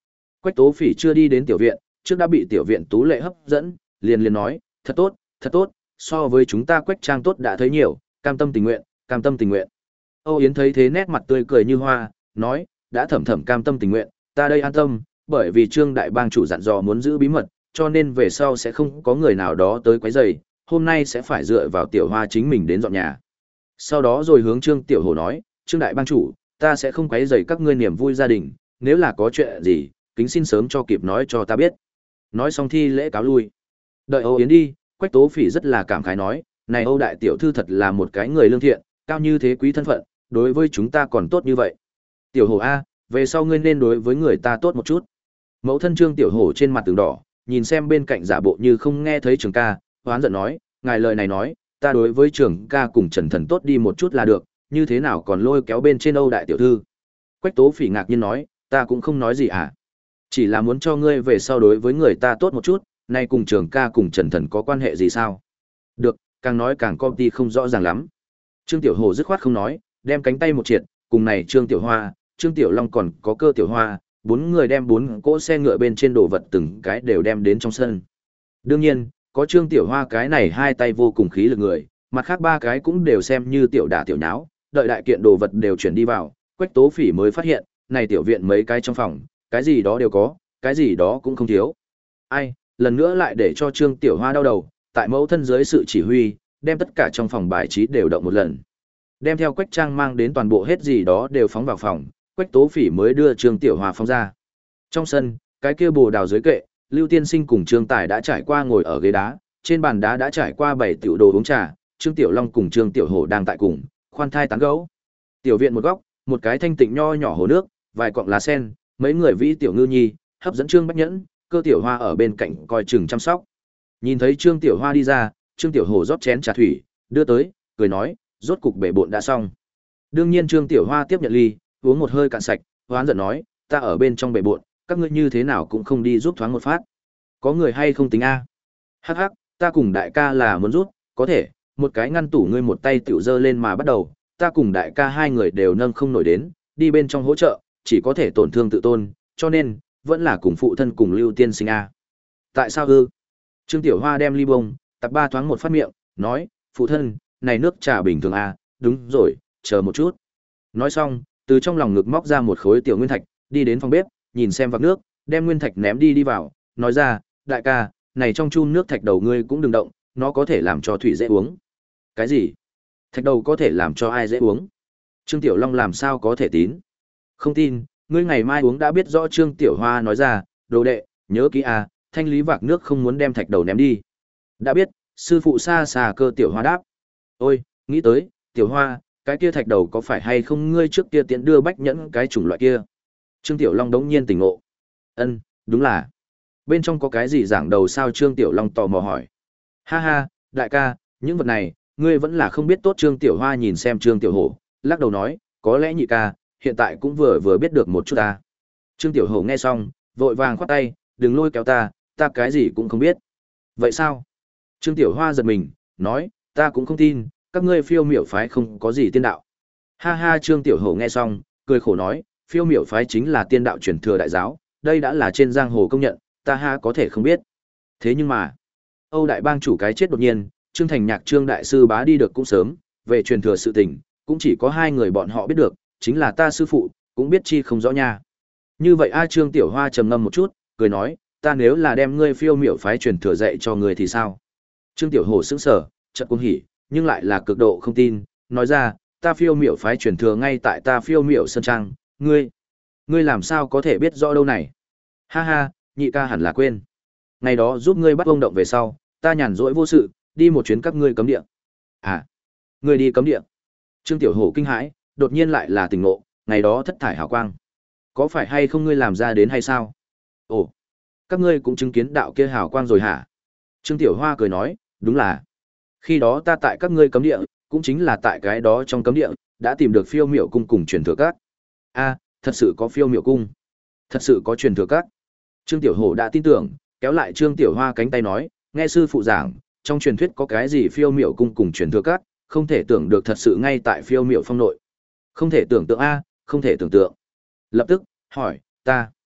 A: Quách Tố Phỉ chưa đi đến tiểu viện, trước đã bị tiểu viện Tú Lệ hấp dẫn, liền liền nói, thật tốt, thật tốt, so với chúng ta Quách Trang tốt đã thấy nhiều, cam tâm tình nguyện, cam tâm tình nguyện. Âu Yến thấy thế nét mặt tươi cười như hoa, nói, đã thầm thầm cam tâm tình nguyện, ta đây an tâm, bởi vì Trương đại bang chủ dặn dò muốn giữ bí mật, cho nên về sau sẽ không có người nào đó tới quấy rầy, hôm nay sẽ phải dựa vào tiểu hoa chính mình đến dọn nhà. Sau đó rồi hướng Trương Tiểu Hổ nói, Trương đại bang chủ, ta sẽ không quấy rầy các ngươi niềm vui gia đình, nếu là có chuyện gì, kính xin sớm cho kịp nói cho ta biết. Nói xong thi lễ cáo lui. Đợi Âu Yến đi, Quách Tố Phỉ rất là cảm khái nói, này Âu đại tiểu thư thật là một cái người lương thiện, cao như thế quý thân phận, đối với chúng ta còn tốt như vậy. Tiểu Hổ a, về sau ngươi nên đối với người ta tốt một chút. Mẫu thân Trương Tiểu Hổ trên mặt tường đỏ, nhìn xem bên cạnh giả bộ như không nghe thấy Trường ca, hoán giận nói, ngài lời này nói, ta đối với Trường ca cùng Trần Thần tốt đi một chút là được, như thế nào còn lôi kéo bên trên Âu đại tiểu thư. Quách Tố Phỉ ngạc nhiên nói, ta cũng không nói gì à. Chỉ là muốn cho ngươi về sau đối với người ta tốt một chút, nay cùng Trường ca cùng Trần Thần có quan hệ gì sao? Được, càng nói càng công ty không rõ ràng lắm. Trương Tiểu Hồ dứt khoát không nói, đem cánh tay một triệt, cùng này Trương Tiểu Hoa, Trương Tiểu Long còn có Cơ Tiểu Hoa, bốn người đem bốn cỗ xe ngựa bên trên đồ vật từng cái đều đem đến trong sân. Đương nhiên, có Trương Tiểu Hoa cái này hai tay vô cùng khí lực người, mặt khác ba cái cũng đều xem như tiểu đả tiểu nháo, đợi đại kiện đồ vật đều chuyển đi vào, Quách Tố Phỉ mới phát hiện, này tiểu viện mấy cái trong phòng, cái gì đó đều có, cái gì đó cũng không thiếu. Ai, lần nữa lại để cho Trương Tiểu Hoa đau đầu, tại mẫu thân dưới sự chỉ huy, đem tất cả trong phòng bài trí đều động một lần. Đem theo Quách Trang mang đến toàn bộ hết gì đó đều phóng vào phòng, Quách Tố Phỉ mới đưa Trương Tiểu Hoa phóng ra. Trong sân, cái kia bồ đào dưới kệ, Lưu Tiên Sinh cùng Trương Tài đã trải qua ngồi ở ghế đá, trên bàn đá đã trải qua bảy tiểu đồ uống trà, Trương Tiểu Long cùng Trương Tiểu Hổ đang tại cùng, khoan thai tán gẫu. Tiểu viện một góc, một cái thanh tịnh nho nhỏ hồ nước, vài cọng lá sen, mấy người vĩ tiểu ngư nhi, hấp dẫn Trương Bách Nhẫn, Cơ Tiểu Hoa ở bên cạnh coi chừng chăm sóc. Nhìn thấy Trương Tiểu Hoa đi ra, Trương Tiểu Hổ rót chén trà thủy, đưa tới, cười nói, rốt cục bể bộn đã xong. Đương nhiên Trương Tiểu Hoa tiếp nhận ly, uống một hơi cạn sạch, hoán giận nói, ta ở bên trong bể bộn, các ngươi như thế nào cũng không đi giúp thoáng một phát. Có người hay không tính a? Hắc hắc, ta cùng đại ca là muốn rút, có thể, một cái ngăn tủ ngươi một tay tiểu dơ lên mà bắt đầu, ta cùng đại ca hai người đều nâng không nổi đến, đi bên trong hỗ trợ, chỉ có thể tổn thương tự tôn, cho nên, vẫn là cùng phụ thân cùng Lưu Tiên Sinh a. Tại sao ư? Trương Tiểu Hoa đem ly bông, tập ba thoáng một phát miệng, nói, phụ thân, này nước trà bình thường a, đúng rồi, chờ một chút. Nói xong, từ trong lòng ngực móc ra một khối tiểu nguyên thạch, đi đến phòng bếp, nhìn xem vạc nước, đem nguyên thạch ném đi đi vào, nói ra, đại ca, này trong chum nước thạch đầu ngươi cũng đừng động, nó có thể làm cho thủy dễ uống. Cái gì? Thạch đầu có thể làm cho ai dễ uống? Trương Tiểu Long làm sao có thể tín? Không tin, ngươi ngày mai uống đã biết rõ. Trương Tiểu Hoa nói ra, đồ đệ, nhớ kỹ à, thanh lý vạc nước không muốn đem thạch đầu ném đi. Đã biết, sư phụ xa xa. Cơ Tiểu Hoa đáp. Ôi, nghĩ tới, Tiểu Hoa, cái kia thạch đầu có phải hay không ngươi trước kia tiện đưa Bách Nhẫn cái chủng loại kia? Trương Tiểu Long đống nhiên tỉnh ngộ. Ân, đúng là. Bên trong có cái gì giảng đầu sao? Trương Tiểu Long tò mò hỏi. Ha ha, đại ca, những vật này, ngươi vẫn là không biết tốt. Trương Tiểu Hoa nhìn xem Trương Tiểu Hổ, lắc đầu nói, có lẽ nhị ca, hiện tại cũng vừa vừa biết được một chút ta. Trương Tiểu Hổ nghe xong, vội vàng khoát tay, đừng lôi kéo ta, ta cái gì cũng không biết. Vậy sao? Trương Tiểu Hoa giật mình, nói, ta cũng không tin, các ngươi phiêu miểu phái không có gì tiên đạo. Ha ha. Trương Tiểu Hổ nghe xong, cười khổ nói, phiêu miểu phái chính là tiên đạo truyền thừa đại giáo, đây đã là trên giang hồ công nhận, ta ha có thể không biết. Thế nhưng mà, Âu đại bang chủ cái chết đột nhiên, Trương Thành Nhạc Trương đại sư bá đi được cũng sớm, về truyền thừa sự tình, cũng chỉ có hai người bọn họ biết được, chính là ta sư phụ, cũng biết chi không rõ nha. Như vậy a. Trương Tiểu Hoa trầm ngâm một chút, cười nói, ta nếu là đem ngươi phiêu miểu phái truyền thừa dạy cho ngươi thì sao? Trương Tiểu Hổ sững sờ, chợt cuồng hỉ, nhưng lại là cực độ không tin, nói ra, ta phiêu miểu phái truyền thừa ngay tại ta phiêu miểu sơn trang, ngươi, ngươi làm sao có thể biết rõ đâu này? Ha ha, nhị ca hẳn là quên. Ngày đó giúp ngươi bắt ông động về sau, ta nhàn rỗi vô sự, đi một chuyến các ngươi cấm địa. À, ngươi đi cấm địa? Trương Tiểu Hổ kinh hãi, đột nhiên lại là tỉnh ngộ, ngày đó thất thải hào quang, có phải hay không ngươi làm ra đến hay sao? Ồ, các ngươi cũng chứng kiến đạo kia hào quang rồi hả? Trương Tiểu Hoa cười nói, đúng là. Khi đó ta tại các ngươi cấm địa, cũng chính là tại cái đó trong cấm địa, đã tìm được phiêu miểu cung cùng truyền thừa các. A, thật sự có phiêu miểu cung, thật sự có truyền thừa các. Trương Tiểu Hổ đã tin tưởng, kéo lại Trương Tiểu Hoa cánh tay nói, nghe sư phụ giảng, trong truyền thuyết có cái gì phiêu miểu cung cùng truyền thừa các, không thể tưởng được thật sự ngay tại phiêu miểu phong nội. Không thể tưởng tượng a, không thể tưởng tượng. Lập tức hỏi, ta,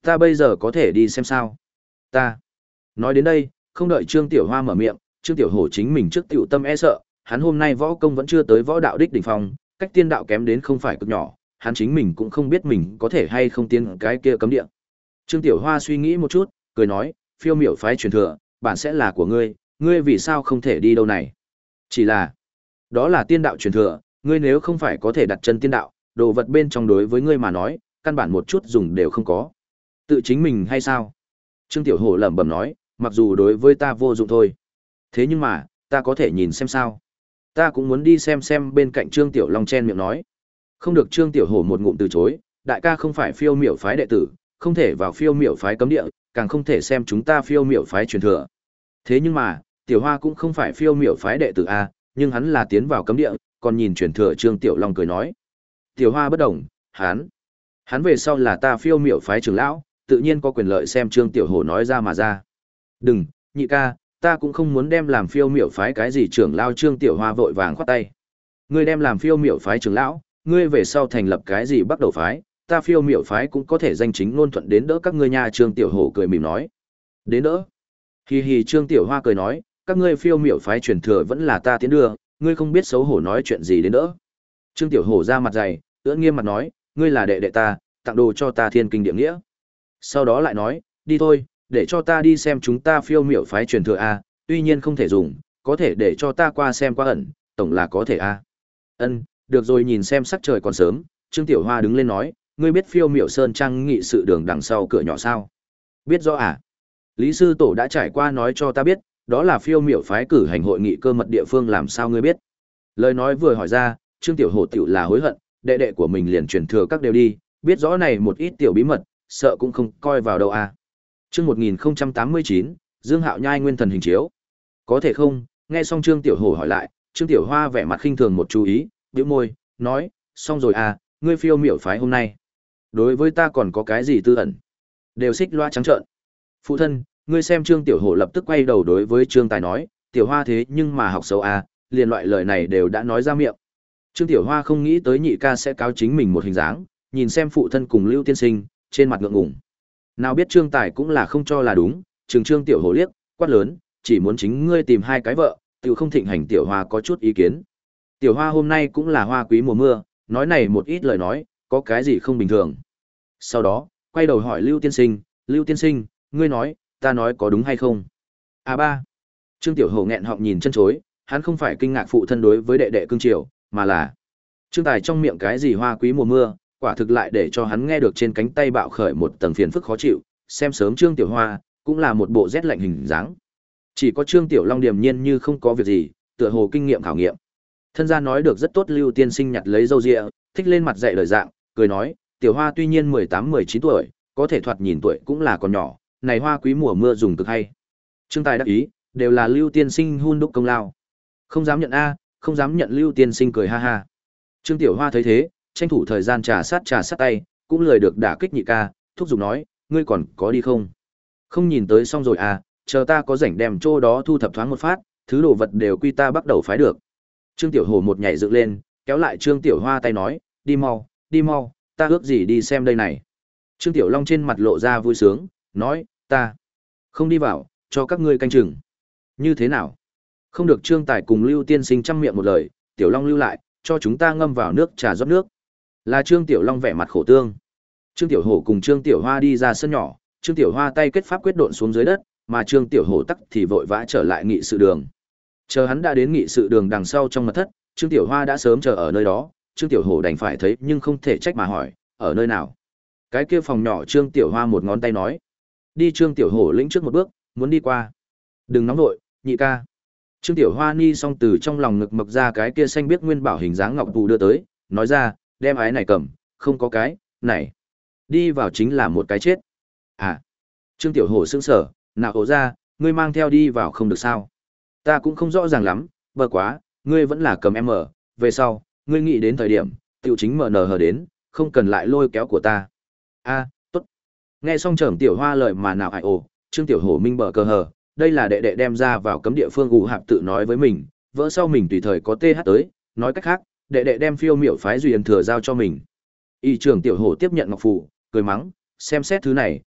A: Ta bây giờ có thể đi xem sao? Ta. Nói đến đây, không đợi Trương Tiểu Hoa mở miệng, Trương Tiểu Hổ chính mình trước tiểu tâm e sợ, hắn hôm nay võ công vẫn chưa tới võ đạo đích đỉnh phong, cách tiên đạo kém đến không phải cực nhỏ, hắn chính mình cũng không biết mình có thể hay không tiến cái kia cấm địa. Trương Tiểu Hoa suy nghĩ một chút, cười nói, phiêu miểu phái truyền thừa, bản sẽ là của ngươi, ngươi vì sao không thể đi đâu này? Chỉ là, đó là tiên đạo truyền thừa, ngươi nếu không phải có thể đặt chân tiên đạo, đồ vật bên trong đối với ngươi mà nói, căn bản một chút dùng đều không có. Tự chính mình hay sao? Trương Tiểu Hổ lẩm bẩm nói, mặc dù đối với ta vô dụng thôi. Thế nhưng mà, ta có thể nhìn xem sao? Ta cũng muốn đi xem xem. Bên cạnh Trương Tiểu Long chen miệng nói. Không được. Trương Tiểu Hổ một ngụm từ chối, đại ca không phải phiêu miểu phái đệ tử, không thể vào phiêu miểu phái cấm địa, càng không thể xem chúng ta phiêu miểu phái truyền thừa. Thế nhưng mà, Tiểu Hoa cũng không phải phiêu miểu phái đệ tử a, nhưng hắn là tiến vào cấm địa, còn nhìn truyền thừa. Trương Tiểu Long cười nói. Tiểu Hoa bất đồng, hắn, hắn về sau là ta phiêu miểu phái trưởng lão, tự nhiên có quyền lợi xem. Trương Tiểu Hổ nói ra mà ra. Đừng, nhị ca, ta cũng không muốn đem làm phiêu miểu phái cái gì trưởng lão. Trương Tiểu Hoa vội vàng khoát tay. Ngươi đem làm phiêu miểu phái trưởng lão, ngươi về sau thành lập cái gì bắt đầu phái, ta phiêu miểu phái cũng có thể danh chính ngôn thuận đến đỡ các ngươi nha. Trương Tiểu Hổ cười mỉm nói. Đến đỡ? Hi hi. Trương Tiểu Hoa cười nói, các ngươi phiêu miểu phái truyền thừa vẫn là ta tiến đưa, ngươi không biết xấu hổ nói chuyện gì đến đỡ. Trương Tiểu Hổ ra mặt dày, ưỡn nghiêm mặt nói, ngươi là đệ đệ ta, tặng đồ cho ta thiên kinh địa nghĩa. Sau đó lại nói, đi thôi, để cho ta đi xem chúng ta phiêu miểu phái truyền thừa a, tuy nhiên không thể dùng, có thể để cho ta qua xem qua ẩn, tổng là có thể a. Ân, được rồi. Nhìn xem sắc trời còn sớm, Trương Tiểu Hoa đứng lên nói, ngươi biết phiêu miểu sơn trang nghị sự đường đằng sau cửa nhỏ sao? Biết rõ à? Lý sư tổ đã trải qua nói cho ta biết, đó là phiêu miểu phái cử hành hội nghị cơ mật địa phương. Làm sao ngươi biết? Lời nói vừa hỏi ra, Trương Tiểu Hổ tiểu là hối hận, đệ đệ của mình liền truyền thừa các đều đi, biết rõ này một ít tiểu bí mật, sợ cũng không coi vào đâu à. Chương một nghìn tám mươi chín, Dương Hạo nhai nguyên thần hình chiếu. Có thể không? Nghe xong Trương Tiểu Hổ hỏi lại, Trương Tiểu Hoa vẻ mặt khinh thường một chú ý, bĩu môi, nói, xong rồi à, ngươi phiêu miểu phái hôm nay. Đối với ta còn có cái gì tư ẩn? Đều xích loa trắng trợn. Phụ thân, ngươi xem. Trương Tiểu Hổ lập tức quay đầu đối với Trương Tài nói, Tiểu Hoa thế nhưng mà học xấu à, liền loại lời này đều đã nói ra miệng. Trương Tiểu Hoa không nghĩ tới nhị ca sẽ cáo chính mình một hình dáng, nhìn xem phụ thân cùng Lưu Tiên Sinh, trên mặt ngượng ngùng. Nào biết Trương Tài cũng là không cho là đúng, trừng Trương Tiểu Hổ liếc, quát lớn, chỉ muốn chính ngươi tìm hai cái vợ, tiểu không thịnh hành. Tiểu Hoa có chút ý kiến. Tiểu Hoa hôm nay cũng là hoa quý mùa mưa, nói này một ít lời nói, có cái gì không bình thường. Sau đó, quay đầu hỏi Lưu Tiên Sinh, Lưu Tiên Sinh, ngươi nói, ta nói có đúng hay không? À ba. Trương Tiểu Hổ nghẹn họng nhìn chân chối, hắn không phải kinh ngạc phụ thân đối với đệ đệ cương triều, mà là Trương Tài trong miệng cái gì hoa quý mùa mưa, quả thực lại để cho hắn nghe được trên cánh tay bạo khởi một tầng phiền phức khó chịu. Xem sớm Trương Tiểu Hoa cũng là một bộ rét lạnh hình dáng, chỉ có Trương Tiểu Long điềm nhiên như không có việc gì, tựa hồ kinh nghiệm khảo nghiệm. Thân gia nói được rất tốt. Lưu Tiên Sinh nhặt lấy râu ria, thích lên mặt dạy lời dạng, cười nói, Tiểu Hoa tuy nhiên mười tám mười chín tuổi, có thể thoạt nhìn tuổi cũng là còn nhỏ, này hoa quý mùa mưa dùng cực hay. Trương Tài đắc ý, đều là Lưu Tiên Sinh hun đúc công lao. Không dám nhận a, không dám nhận. Lưu Tiên Sinh cười ha ha. Trương Tiểu Hoa thấy thế, tranh thủ thời gian trà sát trà sát tay, cũng lười được đả kích nhị ca, thúc giục nói, ngươi còn có đi không? Không nhìn tới xong rồi à, chờ ta có rảnh đem chỗ đó thu thập thoáng một phát, thứ đồ vật đều quy ta bắt đầu phái được. Trương Tiểu Hổ một nhảy dựng lên, kéo lại Trương Tiểu Hoa tay nói, đi mau, đi mau, ta ước gì đi xem đây này. Trương Tiểu Long trên mặt lộ ra vui sướng, nói, ta không đi vào, cho các ngươi canh chừng. Như thế nào? Không được. Trương Tài cùng Lưu Tiên Sinh chăm miệng một lời, Tiểu Long lưu lại, cho chúng ta ngâm vào nước trà rót nước. Là Trương Tiểu Long vẻ mặt khổ tương. Trương Tiểu Hổ cùng Trương Tiểu Hoa đi ra sân nhỏ, Trương Tiểu Hoa tay kết pháp quyết độn xuống dưới đất, mà Trương Tiểu Hổ tắc thì vội vã trở lại nghị sự đường. Chờ hắn đã đến nghị sự đường đằng sau trong mật thất, Trương Tiểu Hoa đã sớm chờ ở nơi đó, Trương Tiểu Hổ đành phải thấy nhưng không thể trách mà hỏi, ở nơi nào? Cái kia phòng nhỏ. Trương Tiểu Hoa một ngón tay nói. Đi. Trương Tiểu Hổ lĩnh trước một bước, muốn đi qua. Đừng nóng nội, nhị ca. Trương Tiểu Hoa ni xong từ trong lòng ngực mực ra cái kia xanh biếc nguyên bảo hình dáng ngọc tù đưa tới, nói ra, đem ái này cầm, không có cái, này. Đi vào chính là một cái chết. À. Trương Tiểu Hổ sững sờ, nào ổ ra, ngươi mang theo đi vào không được sao? Ta cũng không rõ ràng lắm, bờ quá, ngươi vẫn là cầm em ở, về sau, ngươi nghĩ đến thời điểm, tiểu chính mở nờ hờ đến, không cần lại lôi kéo của ta. A, tốt. Nghe xong Trầm Tiểu Hoa lời mà nào ai ồ, Trương Tiểu Hổ minh bờ cờ hờ, đây là đệ đệ đem ra vào cấm địa phương ủ hạp tự nói với mình, vỡ sau mình tùy thời có tê hát tới, nói cách khác, đệ đệ đem phiêu miểu phái duyên thừa giao cho mình. Y trưởng Tiểu Hổ tiếp nhận ngọc phù, cười mắng, xem xét thứ này,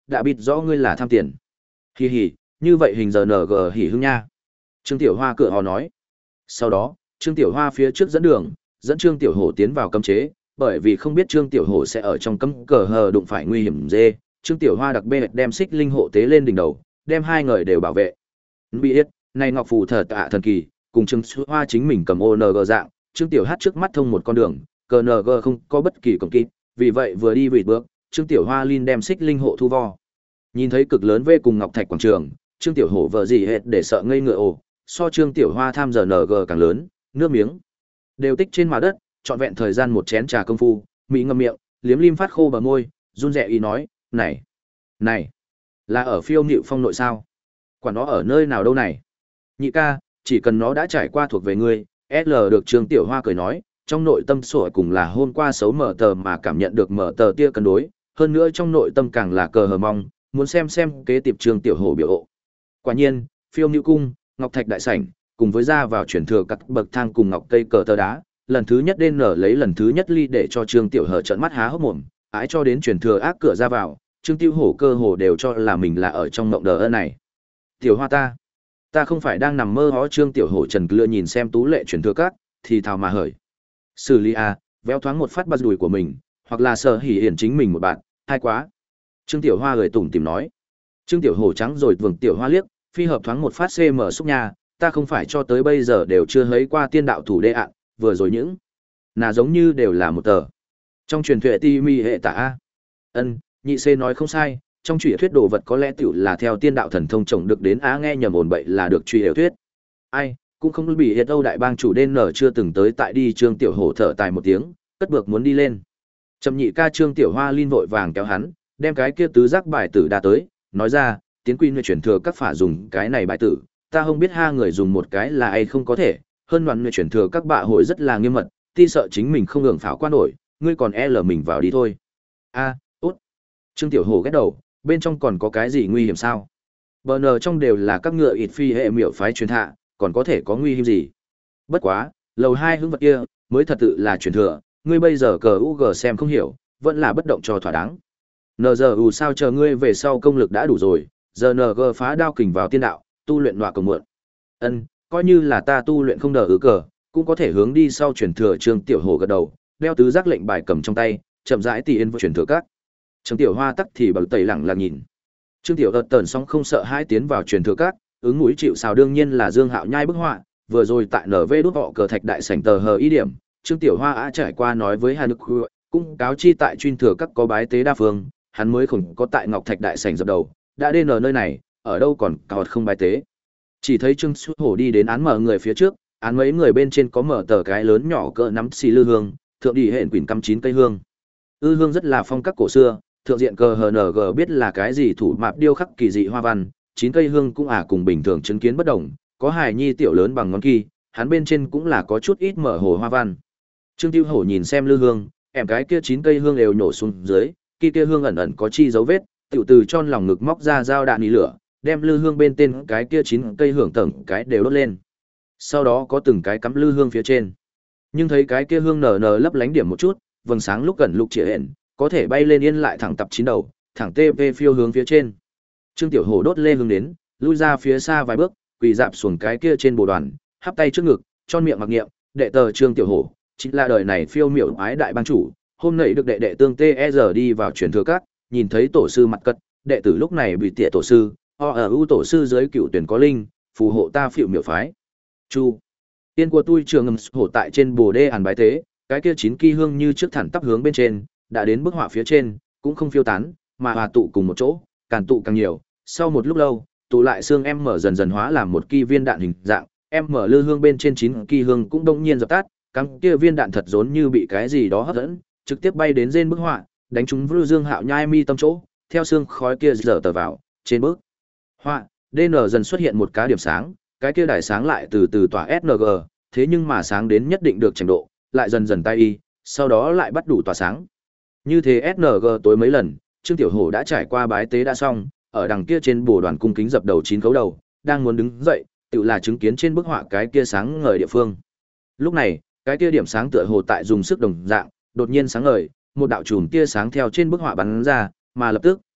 A: đã biết rõ ngươi là tham tiền. Hì hì, như vậy hình giờ en giê hỉ hưng nha. Trương Tiểu Hoa cửa hò nói. Sau đó, Trương Tiểu Hoa phía trước dẫn đường, dẫn Trương Tiểu Hổ tiến vào cấm chế, bởi vì không biết Trương Tiểu Hổ sẽ ở trong cấm cờ hờ đụng phải nguy hiểm dê, Trương Tiểu Hoa đặc biệt đem xích linh hộ tế lên đỉnh đầu, đem hai người đều bảo vệ. Biết, này ngọc phù thờ tạ thần kỳ, cùng Trương Hoa chính mình cầm o en giê dạng, Trương Tiểu Hát trước mắt thông một con đường, cờ en giê không có bất kỳ cổng kịp, vì vậy vừa đi vịt bước, Trương Tiểu Hoa linh đem xích linh hộ thu vo. Nhìn thấy cực lớn vê cùng ngọc thạch quảng trường, Trương Tiểu Hổ vợ gì hết để sợ ngây ngựa ồ, so Trương Tiểu Hoa tham giờ en giê càng lớn, nước miếng đều tích trên mặt đất, trọn vẹn thời gian một chén trà công phu, mỹ ngậm miệng, liếm lim phát khô bờ môi, run rẹ ý nói, này, này, là ở phiêu nhịu phong nội sao? Quả nó ở nơi nào đâu này? Nhị ca, chỉ cần nó đã trải qua thuộc về ngươi, ét lờ được Trương Tiểu Hoa cười nói, trong nội tâm sủa cùng là hôm qua xấu mở tờ mà cảm nhận được mở tờ tia cân đối, hơn nữa trong nội tâm càng là cờ hờ mong, muốn xem xem kế tiếp Trương Tiểu Hổ biểu hộ. Quả nhiên, phiêu nhịu cung, ngọc thạch đại sảnh, cùng với ra vào chuyển thừa các bậc thang cùng ngọc cây cờ tơ đá, lần thứ nhất đen nở lấy lần thứ nhất ly để cho Trương Tiểu Hở trợn mắt há hốc mồm, ái cho đến chuyển thừa ác cửa ra vào, Trương Tiểu Hổ cơ hồ đều cho là mình là ở trong mộng đờ ơ này. Tiểu Hoa ta, ta không phải đang nằm mơ hó. Trương Tiểu Hổ trần lựa nhìn xem tú lệ chuyển thừa các, thì thào mà hởi. Xử lý a, véo thoáng một phát bắt đùi của mình, hoặc là sợ hỉ hiển chính mình một bạn, hay quá. Trương Tiểu Hoa cười tủm tìm nói. Trương Tiểu Hổ trắng rồi vừng Tiểu Hoa liếc, phi hợp thoáng một phát cm xúc nha, ta không phải cho tới bây giờ đều chưa thấy qua tiên đạo thủ đê ạ, vừa rồi những nà giống như đều là một tờ. Trong truyền thuyết ti mi hệ tả a. Ân, nhị c nói không sai, trong truyền thuyết đồ vật có lẽ tiểu là theo tiên đạo thần thông trồng được đến á, nghe nhầm ồn bậy là được truy hiểu thuyết. Ai, cũng không bị hiệt Âu đại bang chủ đen nở chưa từng tới tại đi. Trương Tiểu Hổ thở tài một tiếng, cất bước muốn đi lên. Trầm nhị ca Trương Tiểu Hoa linh vội vàng kéo hắn, đem cái kia tứ giác bài tử đa tới, nói ra, tiến quy người truyền thừa các phả dùng cái này bài tử, ta không biết ha người dùng một cái là ai không có thể, hơn loạn người truyền thừa các bạ hội rất là nghiêm mật, ti sợ chính mình không ngừng pháo qua nổi, ngươi còn e lờ mình vào đi thôi. A, à, út. Trương Tiểu Hổ ghét đầu, bên trong còn có cái gì nguy hiểm sao? Bờ nờ trong đều là các ngựa ít phi hệ miểu phái truyền hạ, còn có thể có nguy hiểm gì? Bất quá, lầu hai hướng vật kia, mới thật sự là truyền thừa, ngươi bây giờ cờ u g xem không hiểu, vẫn là bất động cho thỏa đáng. N giờ u sao chờ ngươi về sau công lực đã đủ rồi, giờ en giê phá đao kình vào tiên đạo, tu luyện nọa cầu mượn. Ân, coi như là ta tu luyện không đờ ứ cờ, cũng có thể hướng đi sau truyền thừa. Trương Tiểu Hổ gật đầu, đeo tứ giác lệnh bài cầm trong tay, chậm rãi tỉ yên với truyền thừa các. Trương Tiểu Hoa tắc thì bằng tẩy lẳng là nhìn. Trương Tiểu ợt tờn xong không sợ hãi tiến vào truyền thừa các, ứng mũi chịu sào đương nhiên là Dương Hạo nhai bức họa, vừa rồi tại en vê đút họ cờ thạch đại sảnh tờ hờ ý điểm, Trương Tiểu Hoa đã trải qua nói với Hà Nước cũng cáo chi tại truyền thừa các có bái tế đa phương, hắn mới khủng có tại Ngọc Thạch đại sảnh dập đầu, đã đến ở nơi này, ở đâu còn cọt không bái tế. Chỉ thấy Trương Xuất Hổ đi đến án mở người phía trước, án mấy người bên trên có mở tờ cái lớn nhỏ cỡ nắm xì lư hương, thượng đi hẹn quỷ cắm chín cây hương. Ư hương rất là phong cách cổ xưa, thượng diện cờ hờ en giê biết là cái gì thủ mạp điêu khắc kỳ dị hoa văn, chín cây hương cũng à cùng bình thường chứng kiến bất đồng, có hài nhi tiểu lớn bằng ngón kỳ, hắn bên trên cũng là có chút ít mở hồ hoa văn. Trương Tiêu Hổ nhìn xem lư hương, em cái kia chín cây hương đều nổ xuống dưới, kia kia hương ẩn ẩn có chi dấu vết, tiểu từ tròn lòng ngực móc ra dao đạn đi lửa, đem lư hương bên tên cái kia chín cây hưởng tầng cái đều đốt lên. Sau đó có từng cái cắm lư hương phía trên. Nhưng thấy cái kia hương nở nở lấp lánh điểm một chút, vầng sáng lúc gần lúc chĩa hẹn, có thể bay lên yên lại thẳng tập chín đầu, thẳng tê vê phiêu hướng phía trên. Trương Tiểu Hổ đốt lê hương đến, lui ra phía xa vài bước, quỳ dạp xuống cái kia trên bồ đoàn, hắp tay trước ngực, tròn miệng mặc niệm, đệ tờ Trương Tiểu Hổ, chính là đời này phiêu miểu ái đại bang chủ, hôm nay được đệ đệ tương tê giờ đi vào truyền thừa các, nhìn thấy tổ sư mặt cật, đệ tử lúc này bị tỉa tổ sư, o ở ưu tổ sư dưới cựu tuyển có linh, phù hộ ta phiệu miểu phái. Chu tiên của tôi trường ngầm hổ tại trên bồ đê àn bái tế, cái kia chín kỳ hương như trước thẳng tắp hướng bên trên, đã đến bức họa phía trên, cũng không phiêu tán, mà hòa tụ cùng một chỗ, càng tụ càng nhiều. Sau một lúc lâu, tụ lại xương em mở dần dần hóa làm một kỳ viên đạn hình dạng, em mở lư hương bên trên chín kỳ hương cũng đông nhiên dập tắt, cắm kia viên đạn thật giống như bị cái gì đó hấp dẫn, trực tiếp bay đến trên bức họa, đánh trúng Vưu Dương Hạo nhai mi tâm chỗ, theo xương khói kia dở tờ vào, trên bức họa, đê en dần xuất hiện một cái điểm sáng, cái kia đài sáng lại từ từ tỏa ét en giê, thế nhưng mà sáng đến nhất định được trình độ, lại dần dần tay y, sau đó lại bắt đủ tỏa sáng. Như thế ét en giê tối mấy lần, Trương Tiểu Hổ đã trải qua bái tế đã xong, ở đằng kia trên bồ đoàn cung kính dập đầu chín cấu đầu, đang muốn đứng dậy, tự là chứng kiến trên bức họa cái kia sáng ngời địa phương. Lúc này, cái kia điểm sáng tựa hồ tại dùng sức đồng dạng, đột nhiên sáng ngời, một đạo chùm tia sáng theo trên bức họa bắn ra, mà lập tức,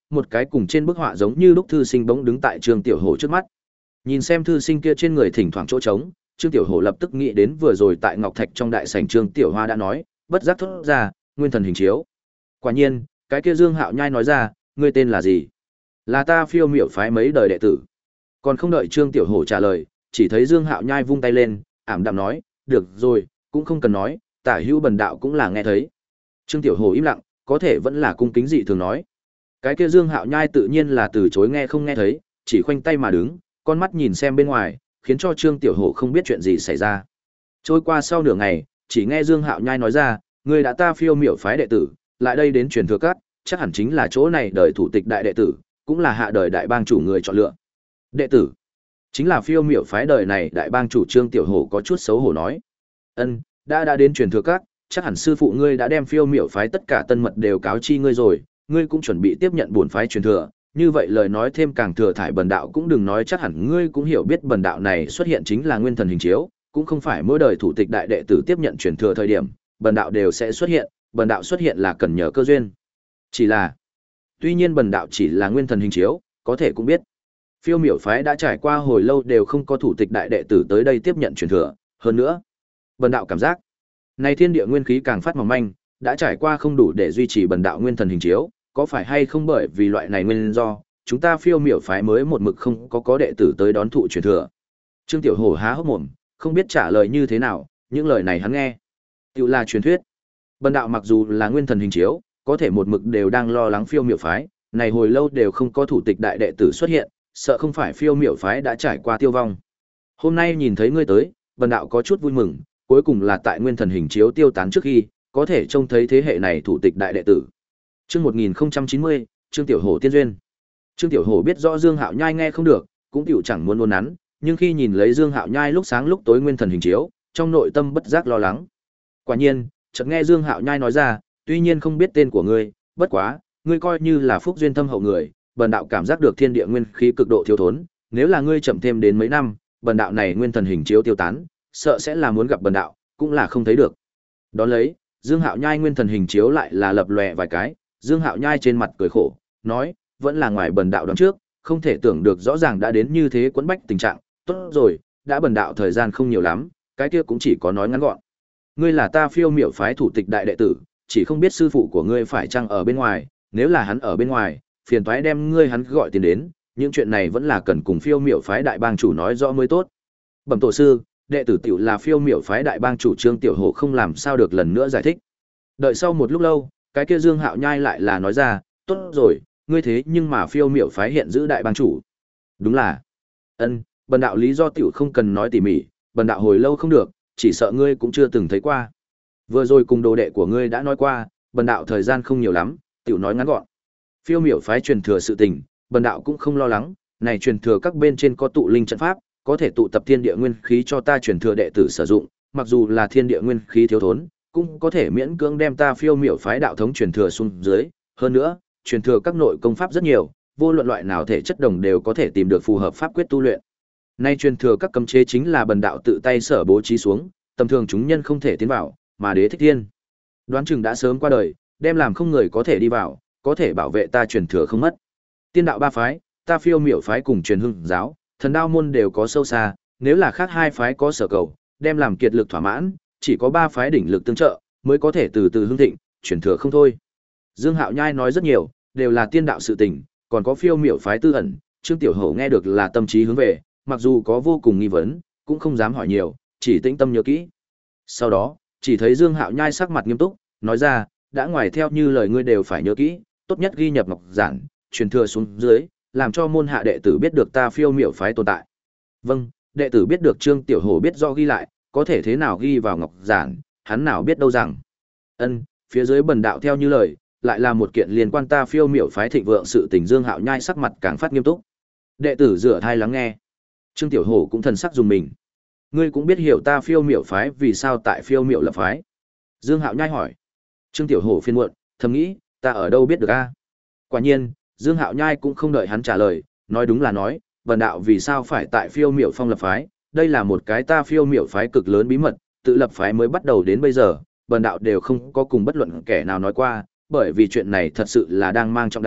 A: một cái cùng trên bức họa giống như lúc thư sinh bỗng đứng tại Trương Tiểu Hổ trước mắt. Nhìn xem thư sinh kia trên người thỉnh thoảng chỗ trống, Trương Tiểu Hổ lập tức nghĩ đến vừa rồi tại Ngọc Thạch trong đại sảnh Trương Tiểu Hoa đã nói, bất giác thốt ra, nguyên thần hình chiếu. Quả nhiên, cái kia Dương Hạo Nhai nói ra, ngươi tên là gì? Là ta Phiêu Miểu phái mấy đời đệ tử. Còn không đợi Trương Tiểu Hổ trả lời, chỉ thấy Dương Hạo Nhai vung tay lên, ảm đạm nói, được rồi, cũng không cần nói, tả hữu bần đạo cũng là nghe thấy. Trương Tiểu Hổ im lặng, có thể vẫn là cung kính dị thường nói. Cái kia Dương Hạo Nhai tự nhiên là từ chối nghe không nghe thấy, chỉ khoanh tay mà đứng, con mắt nhìn xem bên ngoài, khiến cho Trương Tiểu Hổ không biết chuyện gì xảy ra. Trôi qua sau nửa ngày, chỉ nghe Dương Hạo Nhai nói ra, người đã ta Phiêu Miểu phái đệ tử, lại đây đến truyền thừa các, chắc hẳn chính là chỗ này đời thủ tịch đại đệ tử, cũng là hạ đời đại bang chủ người chọn lựa. Đệ tử, chính là Phiêu Miểu phái đời này đại bang chủ. Trương Tiểu Hổ có chút xấu hổ nói. Ân, đã đã đến truyền thừa các, chắc hẳn sư phụ ngươi đã đem Phiêu Miểu phái tất cả tân mật đều cáo chi ngươi rồi, ngươi cũng chuẩn bị tiếp nhận bổn phái truyền thừa. Như vậy lời nói thêm càng thừa thải bần đạo cũng đừng nói, chắc hẳn ngươi cũng hiểu biết bần đạo này xuất hiện chính là nguyên thần hình chiếu, cũng không phải mỗi đời thủ tịch đại đệ tử tiếp nhận truyền thừa thời điểm, bần đạo đều sẽ xuất hiện, bần đạo xuất hiện là cần nhờ cơ duyên. Chỉ là, tuy nhiên bần đạo chỉ là nguyên thần hình chiếu, có thể cũng biết, Phiêu Miểu phái đã trải qua hồi lâu đều không có thủ tịch đại đệ tử tới đây tiếp nhận truyền thừa, hơn nữa, bần đạo cảm giác, này thiên địa nguyên khí càng phát mỏng manh, đã trải qua không đủ để duy trì bần đạo nguyên thần hình chiếu, có phải hay không bởi vì loại này nguyên do, chúng ta Phiêu Miểu phái mới một mực không có có đệ tử tới đón thụ truyền thừa. Trương Tiểu Hổ há hốc mồm, không biết trả lời như thế nào, những lời này hắn nghe, tựu là truyền thuyết. Bần đạo mặc dù là nguyên thần hình chiếu, có thể một mực đều đang lo lắng Phiêu Miểu phái, này hồi lâu đều không có thủ tịch đại đệ tử xuất hiện, sợ không phải Phiêu Miểu phái đã trải qua tiêu vong. Hôm nay nhìn thấy ngươi tới, bần đạo có chút vui mừng, cuối cùng là tại nguyên thần hình chiếu tiêu tán trước khi, có thể trông thấy thế hệ này thủ tịch đại đệ tử. Chương một nghìn không trăm chín mươi, Trương Tiểu Hổ tiên duyên. Trương Tiểu Hổ biết rõ Dương Hạo Nhai nghe không được, cũng tiểu chẳng muốn nôn nắn, nhưng khi nhìn lấy Dương Hạo Nhai lúc sáng lúc tối nguyên thần hình chiếu, trong nội tâm bất giác lo lắng. Quả nhiên, chợt nghe Dương Hạo Nhai nói ra, tuy nhiên không biết tên của ngươi, bất quá, ngươi coi như là phúc duyên thâm hậu người, bần đạo cảm giác được thiên địa nguyên khí cực độ thiếu thốn, nếu là ngươi chậm thêm đến mấy năm, bần đạo này nguyên thần hình chiếu tiêu tán, sợ sẽ là muốn gặp bần đạo, cũng là không thấy được. Đón lấy, Dương Hạo Nhai nguyên thần hình chiếu lại là lập lòe vài cái, Dương Hạo Nhai trên mặt cười khổ, nói, vẫn là ngoài bần đạo đoán trước, không thể tưởng được rõ ràng đã đến như thế quẫn bách tình trạng, tốt rồi, đã bần đạo thời gian không nhiều lắm, cái kia cũng chỉ có nói ngắn gọn. Ngươi là ta Phiêu Miểu phái thủ tịch đại đệ tử, chỉ không biết sư phụ của ngươi phải chăng ở bên ngoài, nếu là hắn ở bên ngoài, phiền toái đem ngươi hắn gọi tiền đến, những chuyện này vẫn là cần cùng Phiêu Miểu phái đại bang chủ nói rõ mới tốt. Bẩm tổ sư, đệ tử tiểu là Phiêu Miểu phái đại bang chủ Trương Tiểu Hổ không làm sao được lần nữa giải thích. Đợi sau một lúc lâu, cái kia Dương Hạo Nhai lại là nói ra, tốt rồi, ngươi thế nhưng mà Phiêu Miểu phái hiện giữ đại bang chủ. Đúng là. Ân, bần đạo lý do tiểu không cần nói tỉ mỉ, bần đạo hồi lâu không được, chỉ sợ ngươi cũng chưa từng thấy qua. Vừa rồi cùng đồ đệ của ngươi đã nói qua, bần đạo thời gian không nhiều lắm, tiểu nói ngắn gọn. Phiêu Miểu phái truyền thừa sự tình, bần đạo cũng không lo lắng, này truyền thừa các bên trên có tụ linh trận pháp, có thể tụ tập thiên địa nguyên khí cho ta truyền thừa đệ tử sử dụng, mặc dù là thiên địa nguyên khí thiếu thốn, cũng có thể miễn cưỡng đem ta Phiêu Miểu phái đạo thống truyền thừa xuống dưới, hơn nữa, truyền thừa các nội công pháp rất nhiều, vô luận loại nào thể chất đồng đều có thể tìm được phù hợp pháp quyết tu luyện. Nay truyền thừa các cấm chế chính là bần đạo tự tay sở bố trí xuống, tầm thường chúng nhân không thể tiến vào, mà Đế Thích Thiên đoán chừng đã sớm qua đời, đem làm không người có thể đi vào, có thể bảo vệ ta truyền thừa không mất. Tiên đạo ba phái, ta Phiêu Miểu phái cùng Truyền Hưng giáo, Thần Đao môn đều có sâu xa, nếu là khác hai phái có sở cầu, đem làm kiệt lực thỏa mãn, chỉ có ba phái đỉnh lực tương trợ, mới có thể từ từ hưng thịnh, truyền thừa không thôi. Dương Hạo Nhai nói rất nhiều, đều là tiên đạo sự tình, còn có Phiêu Miểu phái tư ẩn, Trương Tiểu Hổ nghe được là tâm trí hướng về, mặc dù có vô cùng nghi vấn, cũng không dám hỏi nhiều, chỉ tĩnh tâm nhớ kỹ. Sau đó, chỉ thấy Dương Hạo Nhai sắc mặt nghiêm túc, nói ra, đã ngoài theo như lời ngươi đều phải nhớ kỹ, tốt nhất ghi nhập ngọc giản, truyền thừa xuống dưới, làm cho môn hạ đệ tử biết được ta Phiêu Miểu phái tồn tại. Vâng, đệ tử biết được. Trương Tiểu Hổ biết rõ ghi lại, có thể thế nào ghi vào ngọc giản, hắn nào biết đâu rằng. Ân, phía dưới bần đạo theo như lời, lại là một kiện liên quan ta Phiêu Miểu phái thịnh vượng sự tình. Dương Hạo Nhai sắc mặt càng phát nghiêm túc. Đệ tử dựa thai lắng nghe. Trương Tiểu Hổ cũng thần sắc dùng mình. Ngươi cũng biết hiểu ta Phiêu Miểu phái vì sao tại Phiêu Miểu lập phái? Dương Hạo Nhai hỏi. Trương Tiểu Hổ phiền muộn, thầm nghĩ, ta ở đâu biết được a? Quả nhiên, Dương Hạo Nhai cũng không đợi hắn trả lời, nói đúng là nói, bần đạo vì sao phải tại Phiêu Miểu phong lập phái, đây là một cái ta Phiêu Miểu phái cực lớn bí mật, tự lập phái mới bắt đầu đến bây giờ, bần đạo đều không có cùng bất luận kẻ nào nói qua, bởi vì chuyện này thật sự là đang mang trọng đại,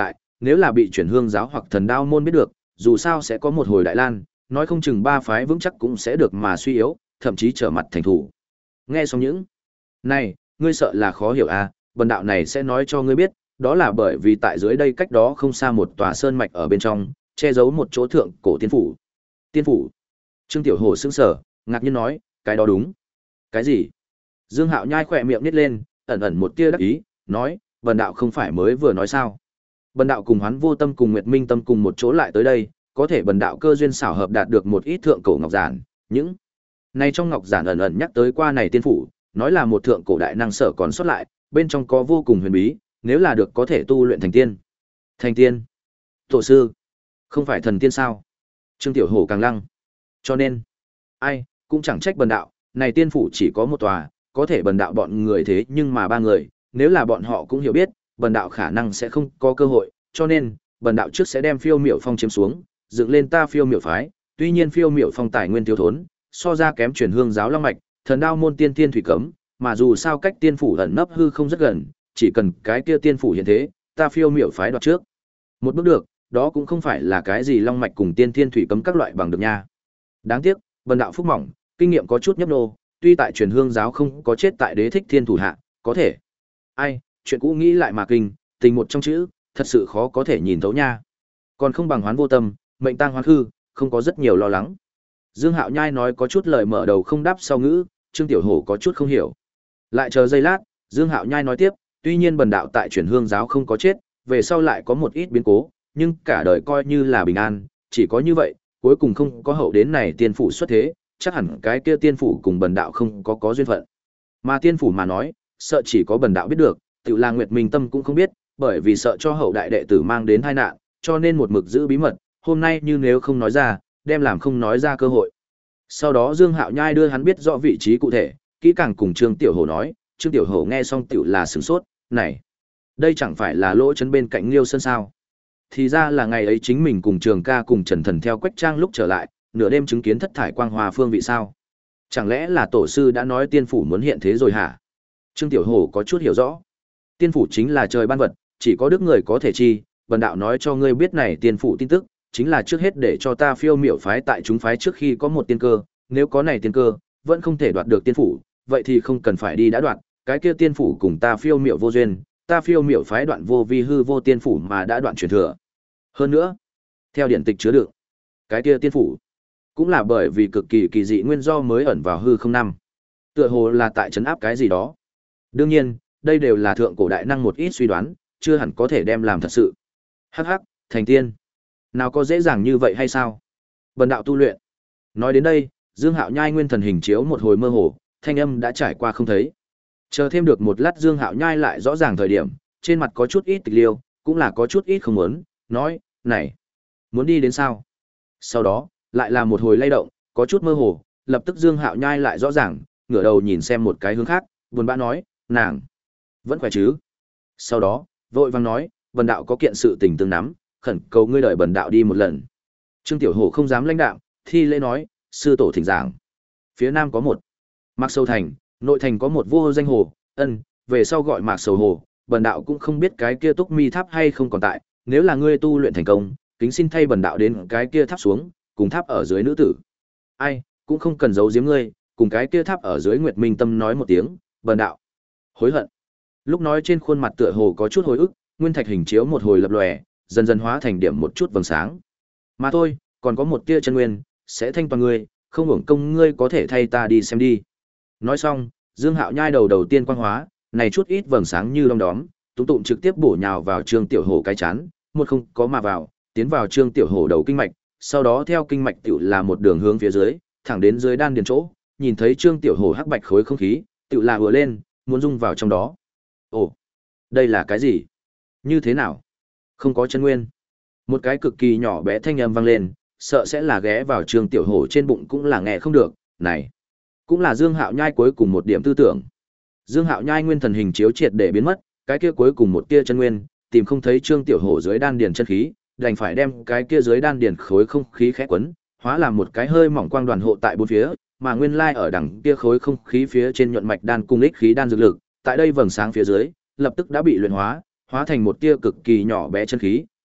A: nếu là bị chuyển hương giáo hoặc thần đao môn biết được, dù sao sẽ có một hồi đại lan, nói không chừng ba phái vững chắc cũng sẽ được mà suy yếu, thậm chí trở mặt thành thủ. Nghe xong những này, ngươi sợ là khó hiểu à, bần đạo này sẽ nói cho ngươi biết, đó là bởi vì tại dưới đây cách đó không xa một tòa sơn mạch ở bên trong, che giấu một chỗ thượng cổ tiên phủ. Tiên phủ? Trương Tiểu Hổ sững sờ, ngạc nhiên nói, cái đó đúng. Cái gì? Dương Hạo nhai khỏe miệng nhếch lên, ẩn ẩn một tia đắc ý, nói, bần đạo không phải mới vừa nói sao? Bần đạo cùng Hoán Vô Tâm cùng Nguyệt Minh Tâm cùng một chỗ lại tới đây, có thể bần đạo cơ duyên xảo hợp đạt được một ít thượng cổ ngọc giản, những này trong ngọc giản ẩn ẩn nhắc tới qua này tiên phủ, nói là một thượng cổ đại năng sở còn sót lại, bên trong có vô cùng huyền bí, nếu là được có thể tu luyện thành tiên. Thành tiên? Tổ sư, không phải thần tiên sao? Trương Tiểu Hổ càng lăng. Cho nên, ai cũng chẳng trách bần đạo, này tiên phủ chỉ có một tòa, có thể bần đạo bọn người thế nhưng mà ba người, nếu là bọn họ cũng hiểu biết, bần đạo khả năng sẽ không có cơ hội, cho nên, bần đạo trước sẽ đem Phiêu Miểu Phong chiếm xuống, dựng lên ta Phiêu Miểu phái, tuy nhiên Phiêu Miểu Phong tài nguyên thiếu thốn, so ra kém truyền hương giáo long mạch, thần đao môn tiên tiên thủy cấm, mà dù sao cách tiên phủ ẩn nấp hư không rất gần, chỉ cần cái kia tiên phủ hiện thế, ta Phiêu Miểu phái đoạt trước. Một bước được, đó cũng không phải là cái gì long mạch cùng tiên tiên thủy cấm các loại bằng được nha. Đáng tiếc, bần đạo phúc mỏng, kinh nghiệm có chút nhấp nô, tuy tại truyền hương giáo không có chết tại đế thích thiên thủ hạ, có thể. Ai, chuyện cũ nghĩ lại mà kinh, tình một trong chữ, thật sự khó có thể nhìn thấu nha. Còn không bằng Hoán Vô Tâm, mệnh tang hoán hư, không có rất nhiều lo lắng. Dương Hạo Nhai nói có chút lời mở đầu không đáp sau ngữ, Trương Tiểu Hổ có chút không hiểu. Lại chờ giây lát, Dương Hạo Nhai nói tiếp, tuy nhiên bần đạo tại truyền hương giáo không có chết, về sau lại có một ít biến cố, nhưng cả đời coi như là bình an, chỉ có như vậy, cuối cùng không có hậu đến này tiên phủ xuất thế, chắc hẳn cái kia tiên phủ cùng bần đạo không có có duyên phận. Mà tiên phủ mà nói, sợ chỉ có bần đạo biết được, Tiểu là Nguyệt Minh Tâm cũng không biết, bởi vì sợ cho hậu đại đệ tử mang đến tai nạn, cho nên một mực giữ bí mật, hôm nay như nếu không nói ra, đem làm không nói ra cơ hội. Sau đó Dương Hạo Nhai đưa hắn biết rõ vị trí cụ thể, kỹ càng cùng Trương Tiểu Hổ nói, Trương Tiểu Hổ nghe xong tiểu là sửng sốt, này, đây chẳng phải là lỗ trấn bên cạnh Liêu Sơn sao? Thì ra là ngày ấy chính mình cùng Trường Ca cùng Trần Thần theo Quách Trang lúc trở lại, nửa đêm chứng kiến thất thải quang hòa phương vị sao? Chẳng lẽ là tổ sư đã nói tiên phủ muốn hiện thế rồi hả? Trương Tiểu Hổ có chút hiểu rõ. Tiên phủ chính là trời ban vật, chỉ có đức người có thể chi, bần đạo nói cho ngươi biết này tiên phủ tin tức, chính là trước hết để cho ta Phiêu Miểu phái tại chúng phái trước khi có một tiên cơ, nếu có này tiên cơ, vẫn không thể đoạt được tiên phủ, vậy thì không cần phải đi đã đoạt, cái kia tiên phủ cùng ta Phiêu Miểu vô duyên, ta Phiêu Miểu phái đoạn vô vi hư vô tiên phủ mà đã đoạn truyền thừa. Hơn nữa, theo điển tịch chứa đựng, cái kia tiên phủ cũng là bởi vì cực kỳ kỳ dị nguyên do mới ẩn vào hư không năm. Tựa hồ là tại trấn áp cái gì đó. Đương nhiên, đây đều là thượng cổ đại năng một ít suy đoán, chưa hẳn có thể đem làm thật sự. Hắc hắc, thành tiên. Nào có dễ dàng như vậy hay sao? Bần đạo tu luyện. Nói đến đây, Dương Hạo Nhai nguyên thần hình chiếu một hồi mơ hồ, thanh âm đã trải qua không thấy. Chờ thêm được một lát Dương Hạo Nhai lại rõ ràng thời điểm, trên mặt có chút ít tịch liêu, cũng là có chút ít không muốn, nói, này, muốn đi đến sao? Sau đó, lại là một hồi lay động, có chút mơ hồ, lập tức Dương Hạo Nhai lại rõ ràng, ngửa đầu nhìn xem một cái hướng khác, buồn bã nói, nàng, vẫn khỏe chứ? Sau đó, vội vàng nói, bần đạo có kiện sự tình tương nắm, khẩn cầu ngươi đợi bần đạo đi một lần. Trương Tiểu Hổ không dám lãnh đạm, thi lễ nói, sư tổ thỉnh giảng. Phía nam có một Mạc Sầu Thành, nội thành có một vô danh hồ, ân, về sau gọi Mạc Sầu Hồ, bần đạo cũng không biết cái kia Túc Mi tháp hay không còn tại, nếu là ngươi tu luyện thành công, kính xin thay bần đạo đến cái kia tháp xuống, cùng tháp ở dưới nữ tử. Ai, cũng không cần giấu giếm ngươi, cùng cái kia tháp ở dưới Nguyệt Minh Tâm nói một tiếng, bần đạo hối hận. Lúc nói trên khuôn mặt tựa hồ có chút hồi ức, nguyên thạch hình chiếu một hồi lập lòe, dần dần hóa thành điểm một chút vầng sáng. Mà thôi, còn có một tia chân nguyên, sẽ thanh toàn ngươi, không hưởng công ngươi có thể thay ta đi xem đi. Nói xong, Dương Hạo Nhai đầu đầu tiên quang hóa, này chút ít vầng sáng như đom đóm, tụng tụng trực tiếp bổ nhào vào Trương Tiểu Hổ cái chán, một không có mà vào, tiến vào Trương Tiểu Hổ đầu kinh mạch, sau đó theo kinh mạch tiểu là một đường hướng phía dưới, thẳng đến dưới đan điền chỗ, nhìn thấy Trương Tiểu Hổ hắc bạch khối không khí, tiểu là ùa lên, muốn dung vào trong đó. Ồ, đây là cái gì? Như thế nào? Không có chân nguyên. Một cái cực kỳ nhỏ bé thanh âm vang lên, sợ sẽ là ghé vào Trương Tiểu Hổ trên bụng cũng là nghe không được, này, cũng là Dương Hạo Nhai cuối cùng một điểm tư tưởng. Dương Hạo Nhai nguyên thần hình chiếu triệt để biến mất, cái kia cuối cùng một tia chân nguyên, tìm không thấy Trương Tiểu Hổ dưới đan điền chân khí, đành phải đem cái kia dưới đan điền khối không khí khẽ quấn, hóa làm một cái hơi mỏng quang đoàn hộ tại bốn phía, mà nguyên lai ở đằng kia khối không khí phía trên nhuận mạch đan cung ích khí đan dược lực, tại đây vầng sáng phía dưới, lập tức đã bị luyện hóa, hóa thành một tia cực kỳ nhỏ bé chân khí,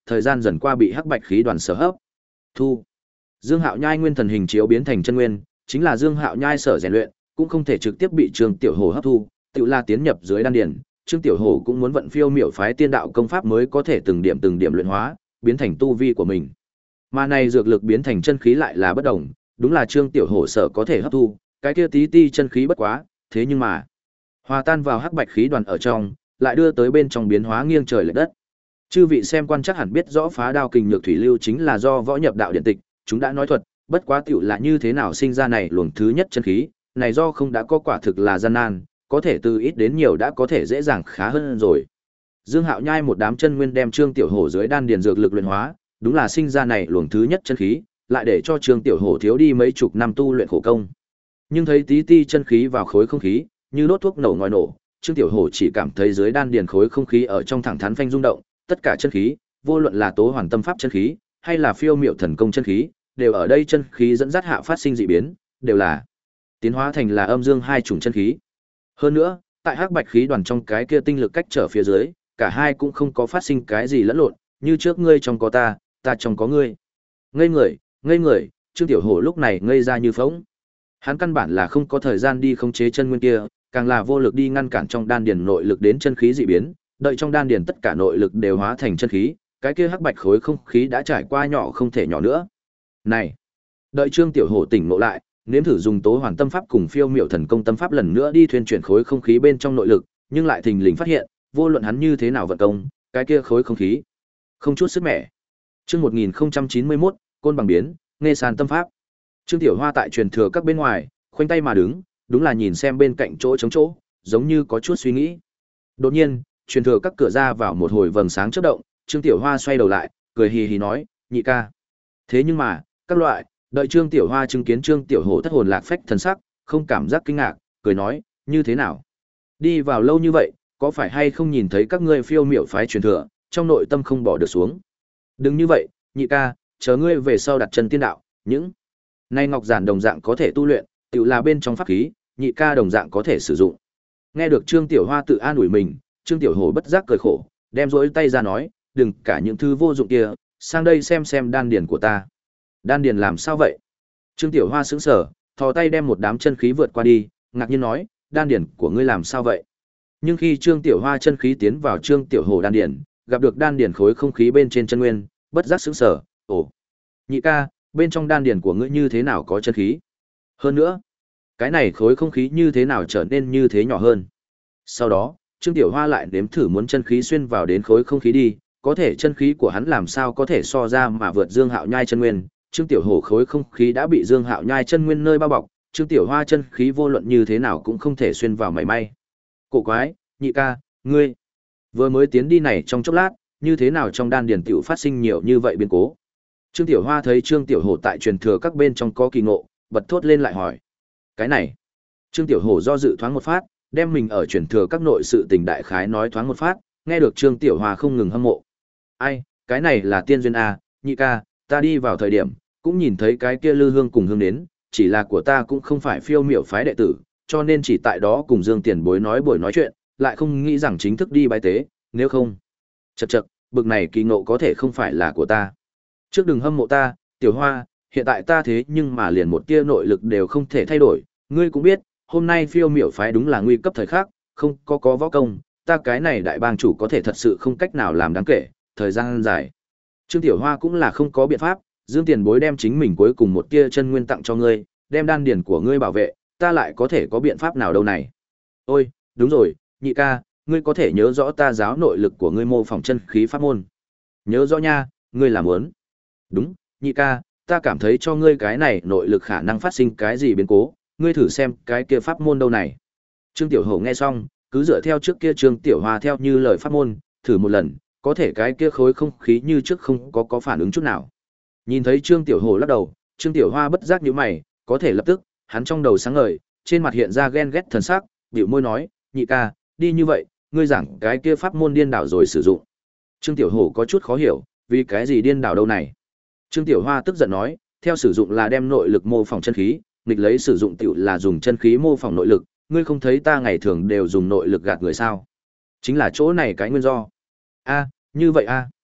A: thời gian dần qua bị hắc bạch khí đoàn sở hấp thu. Dương Hạo Nhai nguyên thần hình chiếu biến thành chân nguyên, chính là Dương Hạo Nhai sở rèn luyện, cũng không thể trực tiếp bị Trương Tiểu Hổ hấp thu, tự là tiến nhập dưới đan điền, Trương Tiểu Hổ cũng muốn vận phiêu miểu phái tiên đạo công pháp mới có thể từng điểm từng điểm luyện hóa, biến thành tu vi của mình. Mà này dược lực biến thành chân khí lại là bất đồng, đúng là Trương Tiểu Hổ sở có thể hấp thu, cái kia tí ti chân khí bất quá, thế nhưng mà hòa tan vào hắc bạch khí đoàn ở trong, lại đưa tới bên trong biến hóa nghiêng trời lệch đất. Chư vị xem quan chắc hẳn biết rõ phá đao kình nhược thủy lưu chính là do võ nhập đạo điện tịch, chúng đã nói thuật, bất quá tiểu là như thế nào sinh ra này luồng thứ nhất chân khí, này do không đã có quả thực là gian nan, có thể từ ít đến nhiều đã có thể dễ dàng khá hơn rồi. Dương Hạo Nhai một đám chân nguyên đem Trương Tiểu Hổ dưới đan điền dược lực luyện hóa, đúng là sinh ra này luồng thứ nhất chân khí, lại để cho Trương Tiểu Hổ thiếu đi mấy chục năm tu luyện khổ công. Nhưng thấy tí ti chân khí vào khối không khí, như đốt thuốc nổ ngòi nổ, Trương Tiểu Hổ chỉ cảm thấy dưới đan điền khối không khí ở trong thẳng thắn phanh rung động, tất cả chân khí, vô luận là tố hoàn tâm pháp chân khí, hay là phiêu miệu thần công chân khí, đều ở đây chân khí dẫn dắt hạ phát sinh dị biến, đều là tiến hóa thành là âm dương hai chủng chân khí. Hơn nữa, tại hắc bạch khí đoàn trong cái kia tinh lực cách trở phía dưới, cả hai cũng không có phát sinh cái gì lẫn lộn, như trước ngươi trong có ta, ta trong có ngươi. Ngây người, ngây người, Trương Tiểu Hổ lúc này ngây ra như phỗng. Hắn căn bản là không có thời gian đi khống chế chân nguyên kia, càng là vô lực đi ngăn cản trong đan điền nội lực đến chân khí dị biến, đợi trong đan điền tất cả nội lực đều hóa thành chân khí, cái kia hắc bạch khối không khí đã trải qua nhỏ không thể nhỏ nữa. Này, đợi Trương Tiểu Hổ tỉnh ngộ lại, nếm thử dùng tố hoàn tâm pháp cùng phiêu miệu thần công tâm pháp lần nữa đi thuyên chuyển khối không khí bên trong nội lực, nhưng lại thình lình phát hiện, vô luận hắn như thế nào vận công, cái kia khối không khí không chút sức mẻ. Chương một nghìn không trăm chín mươi mốt, côn bằng biến, nghe sàn tâm pháp. Trương Tiểu Hoa tại truyền thừa các bên ngoài, khoanh tay mà đứng, đúng là nhìn xem bên cạnh chỗ trống chỗ, giống như có chút suy nghĩ. Đột nhiên, truyền thừa các cửa ra vào một hồi vầng sáng chớp động, Trương Tiểu Hoa xoay đầu lại, cười hì hì nói, nhị ca. Thế nhưng mà, các loại, đợi Trương Tiểu Hoa chứng kiến Trương Tiểu Hổ thất hồn lạc phách thần sắc, không cảm giác kinh ngạc, cười nói, như thế nào? Đi vào lâu như vậy, có phải hay không nhìn thấy các ngươi phiêu miểu phái truyền thừa, trong nội tâm không bỏ được xuống? Đừng như vậy, nhị ca, chờ ngươi về sau đặt chân tiên đạo, những nay ngọc giản đồng dạng có thể tu luyện, tự là bên trong pháp khí, nhị ca đồng dạng có thể sử dụng. Nghe được Trương Tiểu Hoa tự an ủi mình, Trương Tiểu Hổ bất giác cười khổ, đem rỗi tay ra nói, đừng cả những thứ vô dụng kia, sang đây xem xem đan điền của ta. Đan điền làm sao vậy? Trương Tiểu Hoa sững sờ, thò tay đem một đám chân khí vượt qua đi, ngạc nhiên nói, đan điền của ngươi làm sao vậy? Nhưng khi Trương Tiểu Hoa chân khí tiến vào Trương Tiểu Hổ đan điền, gặp được đan điền khối không khí bên trên chân nguyên, bất giác sững sờ, ồ, nhị ca, bên trong đan điền của ngươi như thế nào có chân khí? Hơn nữa, cái này khối không khí như thế nào trở nên như thế nhỏ hơn? Sau đó, Trương Tiểu Hoa lại nếm thử muốn chân khí xuyên vào đến khối không khí đi, có thể chân khí của hắn làm sao có thể so ra mà vượt Dương Hạo Nhai chân nguyên, Trương Tiểu Hổ khối không khí đã bị Dương Hạo Nhai chân nguyên nơi bao bọc, Trương Tiểu Hoa chân khí vô luận như thế nào cũng không thể xuyên vào mảy may. Cổ quái, nhị ca, ngươi vừa mới tiến đi này trong chốc lát, như thế nào trong đan điền tiểu phát sinh nhiều như vậy biến cố? Trương Tiểu Hoa thấy Trương Tiểu Hổ tại truyền thừa các bên trong có kỳ ngộ, bật thốt lên lại hỏi. Cái này, Trương Tiểu Hổ do dự thoáng một phát, đem mình ở truyền thừa các nội sự tình đại khái nói thoáng một phát, nghe được Trương Tiểu Hoa không ngừng hâm mộ. Ai, cái này là tiên duyên à, nhị ca, ta đi vào thời điểm, cũng nhìn thấy cái kia lư hương cùng hương đến, chỉ là của ta cũng không phải phiêu miểu phái đệ tử, cho nên chỉ tại đó cùng Dương Tiền Bối nói buổi nói chuyện, lại không nghĩ rằng chính thức đi bái tế, nếu không. Chậc chậc, bực này kỳ ngộ có thể không phải là của ta. Trước đừng hâm mộ ta, Tiểu Hoa, hiện tại ta thế nhưng mà liền một tia nội lực đều không thể thay đổi, ngươi cũng biết, hôm nay phiêu miểu phái đúng là nguy cấp thời khắc, không có có võ công, ta cái này đại bang chủ có thể thật sự không cách nào làm đáng kể, thời gian dài. Trương Tiểu Hoa cũng là không có biện pháp, Dương Tiền Bối đem chính mình cuối cùng một tia chân nguyên tặng cho ngươi, đem đan điền của ngươi bảo vệ, ta lại có thể có biện pháp nào đâu này. Ôi, đúng rồi, nhị ca, ngươi có thể nhớ rõ ta giáo nội lực của ngươi mô phỏng chân khí pháp môn. Nhớ rõ nha, ngươi làm muốn. Đúng, nhị ca, ta cảm thấy cho ngươi cái này nội lực khả năng phát sinh cái gì biến cố, ngươi thử xem cái kia pháp môn đâu này. Trương Tiểu Hổ nghe xong, cứ dựa theo trước kia Trương Tiểu Hoa theo như lời pháp môn, thử một lần, có thể cái kia khối không khí như trước không có có phản ứng chút nào. Nhìn thấy Trương Tiểu Hổ lắc đầu, Trương Tiểu Hoa bất giác nhíu mày, có thể lập tức, hắn trong đầu sáng ngời, trên mặt hiện ra ghen ghét thần sắc, bĩu môi nói, nhị ca, đi như vậy, ngươi giảng cái kia pháp môn điên đảo rồi sử dụng. Trương Tiểu Hổ có chút khó hiểu, vì cái gì điên đảo đâu này. Trương Tiểu Hoa tức giận nói, theo sử dụng là đem nội lực mô phỏng chân khí, nghịch lấy sử dụng tiểu là dùng chân khí mô phỏng nội lực, ngươi không thấy ta ngày thường đều dùng nội lực gạt người sao? Chính là chỗ này cái nguyên do. A, như vậy a.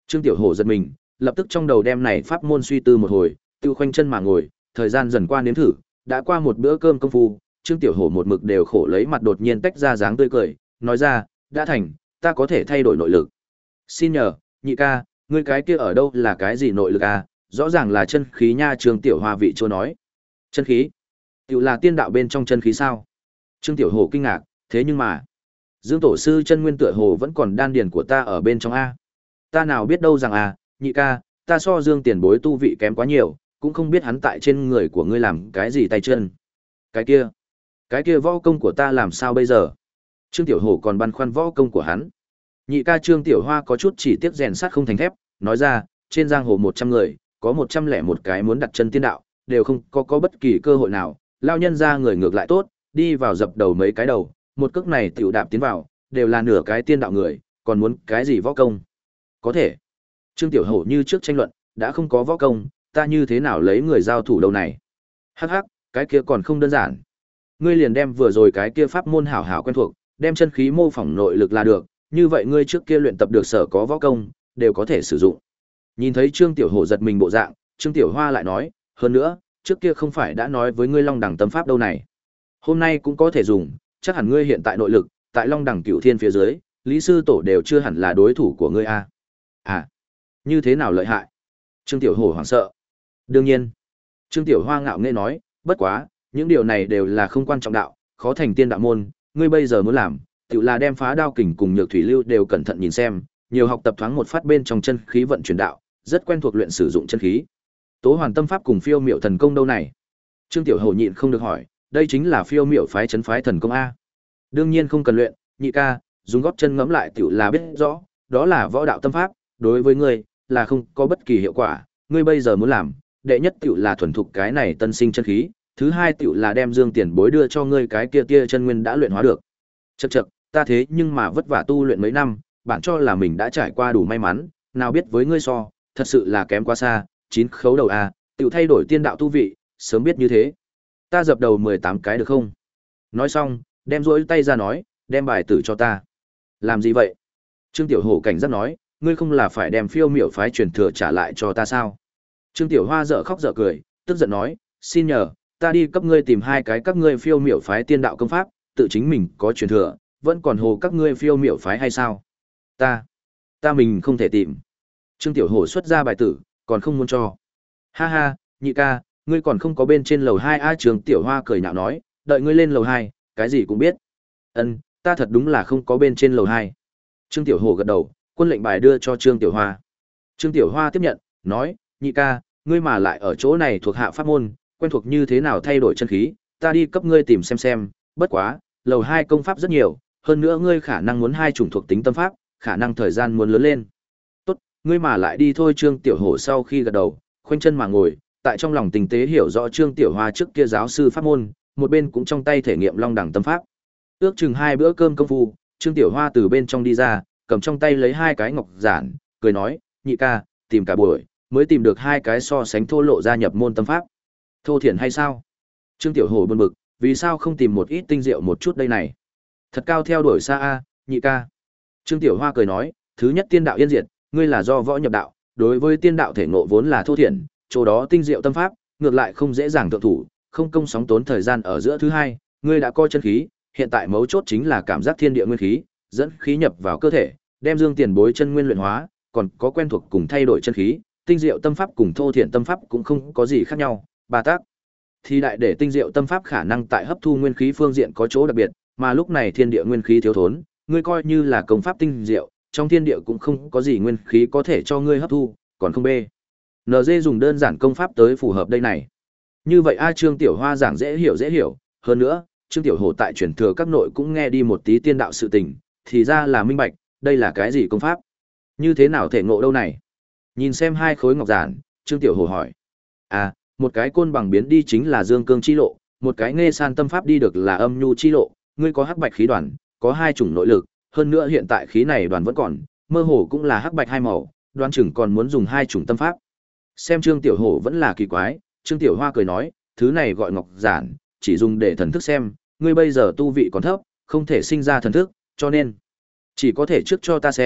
A: Trương Tiểu Hổ giật mình, lập tức trong đầu đem này pháp môn suy tư một hồi, tiêu khoanh chân mà ngồi, thời gian dần qua nếm thử, đã qua một bữa cơm công phu, Trương Tiểu Hổ một mực đều khổ lấy mặt đột nhiên tách ra dáng tươi cười, nói ra, đã thành, ta có thể thay đổi nội lực. Xin nhờ, nhị ca, ngươi cái kia ở đâu là cái gì nội lực à, rõ ràng là chân khí nha. Trương Tiểu Hoa vị chua nói. Chân khí? Tiểu là tiên đạo bên trong chân khí sao? Trương Tiểu Hổ kinh ngạc, thế nhưng mà, Dương tổ sư chân nguyên tựa hồ vẫn còn đan điền của ta ở bên trong a. Ta nào biết đâu rằng à, nhị ca, ta so Dương tiền bối tu vị kém quá nhiều, cũng không biết hắn tại trên người của ngươi làm cái gì tay chân. Cái kia, cái kia võ công của ta làm sao bây giờ? Trương Tiểu Hổ còn băn khoăn võ công của hắn. Nhị ca Trương Tiểu Hoa có chút chỉ tiếc rèn sắt không thành thép, nói ra, trên giang hồ một trăm người, có một trăm lẻ một cái muốn đặt chân tiên đạo, đều không có có bất kỳ cơ hội nào, lao nhân ra người ngược lại tốt, đi vào dập đầu mấy cái đầu, một cước này tiểu đạp tiến vào, đều là nửa cái tiên đạo người, còn muốn cái gì võ công? Có thể. Trương Tiểu Hổ như trước tranh luận, đã không có võ công, ta như thế nào lấy người giao thủ đâu này? Hắc hắc, cái kia còn không đơn giản. Ngươi liền đem vừa rồi cái kia pháp môn hảo hảo quen thuộc, đem chân khí mô phỏng nội lực là được, như vậy ngươi trước kia luyện tập được sở có võ công, đều có thể sử dụng. Nhìn thấy Trương Tiểu Hổ giật mình bộ dạng, Trương Tiểu Hoa lại nói, hơn nữa, trước kia không phải đã nói với ngươi Long Đẳng tâm pháp đâu này. Hôm nay cũng có thể dùng, chắc hẳn ngươi hiện tại nội lực, tại Long Đẳng Cửu Thiên phía dưới, Lý sư tổ đều chưa hẳn là đối thủ của ngươi a. À, như thế nào lợi hại? Trương Tiểu Hổ hoảng sợ. Đương nhiên, Trương Tiểu Hoa ngạo nghễ nói, bất quá, những điều này đều là không quan trọng đạo, khó thành tiên đạo môn, ngươi bây giờ muốn làm, tự là đem phá đao kình cùng nhược thủy lưu đều cẩn thận nhìn xem, nhiều học tập thoáng một phát bên trong chân khí vận chuyển đạo, rất quen thuộc luyện sử dụng chân khí. Tố Hoàn tâm pháp cùng phiêu miệu thần công đâu này? Trương Tiểu Hổ nhịn không được hỏi, đây chính là phiêu miệu phái trấn phái thần công a. Đương nhiên không cần luyện, nhị ca, dùng gót chân ngẫm lại tiểu là biết rõ, đó là võ đạo tâm pháp, đối với ngươi là không có bất kỳ hiệu quả, ngươi bây giờ muốn làm, đệ nhất tiểu là thuần thục cái này tân sinh chân khí, thứ hai tiểu là đem Dương tiền bối đưa cho ngươi cái kia tia chân nguyên đã luyện hóa được. Chậc chậc, ta thế nhưng mà vất vả tu luyện mấy năm, bạn cho là mình đã trải qua đủ may mắn, nào biết với ngươi so, thật sự là kém quá xa, chín khấu đầu a, tiểu thay đổi tiên đạo tu vị, sớm biết như thế. Ta dập đầu mười tám cái được không? Nói xong, đem rỗi tay ra nói, đem bài tử cho ta. Làm gì vậy? Trương Tiểu Hổ cảnh giác nói, ngươi không là phải đem phiêu miểu phái truyền thừa trả lại cho ta sao? Trương Tiểu Hoa dở khóc dở cười, tức giận nói, xin nhờ, ta đi cấp ngươi tìm hai cái các ngươi phiêu miểu phái tiên đạo công pháp, tự chính mình có truyền thừa, vẫn còn hồ các ngươi phiêu miểu phái hay sao? Ta, ta mình không thể tìm. Trương Tiểu Hổ xuất ra bài tử, còn không muốn cho. Ha ha, nhị ca, ngươi còn không có bên trên lầu hai a. Trương Tiểu Hoa cười nhạo nói, đợi ngươi lên lầu hai, cái gì cũng biết. Ân, ta thật đúng là không có bên trên lầu hai. Trương Tiểu Hổ gật đầu, quân lệnh bài đưa cho Trương Tiểu Hoa. Trương Tiểu Hoa tiếp nhận, nói, nhị ca, ngươi mà lại ở chỗ này thuộc hạ pháp môn, quen thuộc như thế nào thay đổi chân khí, ta đi cấp ngươi tìm xem xem, bất quá, lầu hai công pháp rất nhiều, hơn nữa ngươi khả năng muốn hai chủng thuộc tính tâm pháp, khả năng thời gian muốn lớn lên. Tốt, ngươi mà lại đi thôi. Trương Tiểu Hổ sau khi gật đầu, khoanh chân mà ngồi, tại trong lòng tình tế hiểu rõ Trương Tiểu Hoa trước kia giáo sư pháp môn, một bên cũng trong tay thể nghiệm Long Đẳng tâm pháp. Ước chừng hai bữa cơm công phu, Trương Tiểu Hoa từ bên trong đi ra, cầm trong tay lấy hai cái ngọc giản, cười nói, nhị ca, tìm cả buổi, mới tìm được hai cái so sánh thô lộ gia nhập môn tâm pháp. Thô thiển hay sao? Trương Tiểu Hổ buồn bực, vì sao không tìm một ít tinh diệu một chút đây này? Thật cao theo đuổi xa a, nhị ca. Trương Tiểu Hoa cười nói, thứ nhất tiên đạo yên diệt, ngươi là do võ nhập đạo, đối với tiên đạo thể ngộ vốn là thô thiển, chỗ đó tinh diệu tâm pháp, ngược lại không dễ dàng thượng thủ, không công sóng tốn thời gian ở giữa. Thứ hai, ngươi đã coi chân khí, hiện tại mấu chốt chính là cảm giác thiên địa nguyên khí, dẫn khí nhập vào cơ thể, đem Dương tiền bối chân nguyên luyện hóa, còn có quen thuộc cùng thay đổi chân khí, tinh diệu tâm pháp cùng thô thiển tâm pháp cũng không có gì khác nhau. Ba tác thì đại để tinh diệu tâm pháp khả năng tại hấp thu nguyên khí phương diện có chỗ đặc biệt, mà lúc này thiên địa nguyên khí thiếu thốn, ngươi coi như là công pháp tinh diệu, trong thiên địa cũng không có gì nguyên khí có thể cho ngươi hấp thu, còn không bê. en giê dùng đơn giản công pháp tới phù hợp đây này. Như vậy a. Trương Tiểu Hoa giảng dễ hiểu dễ hiểu, hơn nữa, Trương Tiểu Hổ tại truyền thừa các nội cũng nghe đi một tí tiên đạo sự tình, thì ra là minh bạch, đây là cái gì công pháp? Như thế nào thể ngộ đâu này? Nhìn xem hai khối ngọc giản, Trương Tiểu Hổ hỏi. À, một cái côn bằng biến đi chính là dương cương chi lộ, một cái nghe san tâm pháp đi được là âm nhu chi lộ, ngươi có hắc bạch khí đoàn, có hai chủng nội lực, hơn nữa hiện tại khí này đoàn vẫn còn, mơ hồ cũng là hắc bạch hai màu, đoán chừng còn muốn dùng hai chủng tâm pháp. Xem Trương Tiểu Hổ vẫn là kỳ quái, Trương Tiểu Hoa cười nói, thứ này gọi ngọc giản, chỉ dùng để thần thức xem, ngươi bây giờ tu vị còn thấp, không thể sinh ra thần thức, cho nên chỉ có thể trước cho ta xem,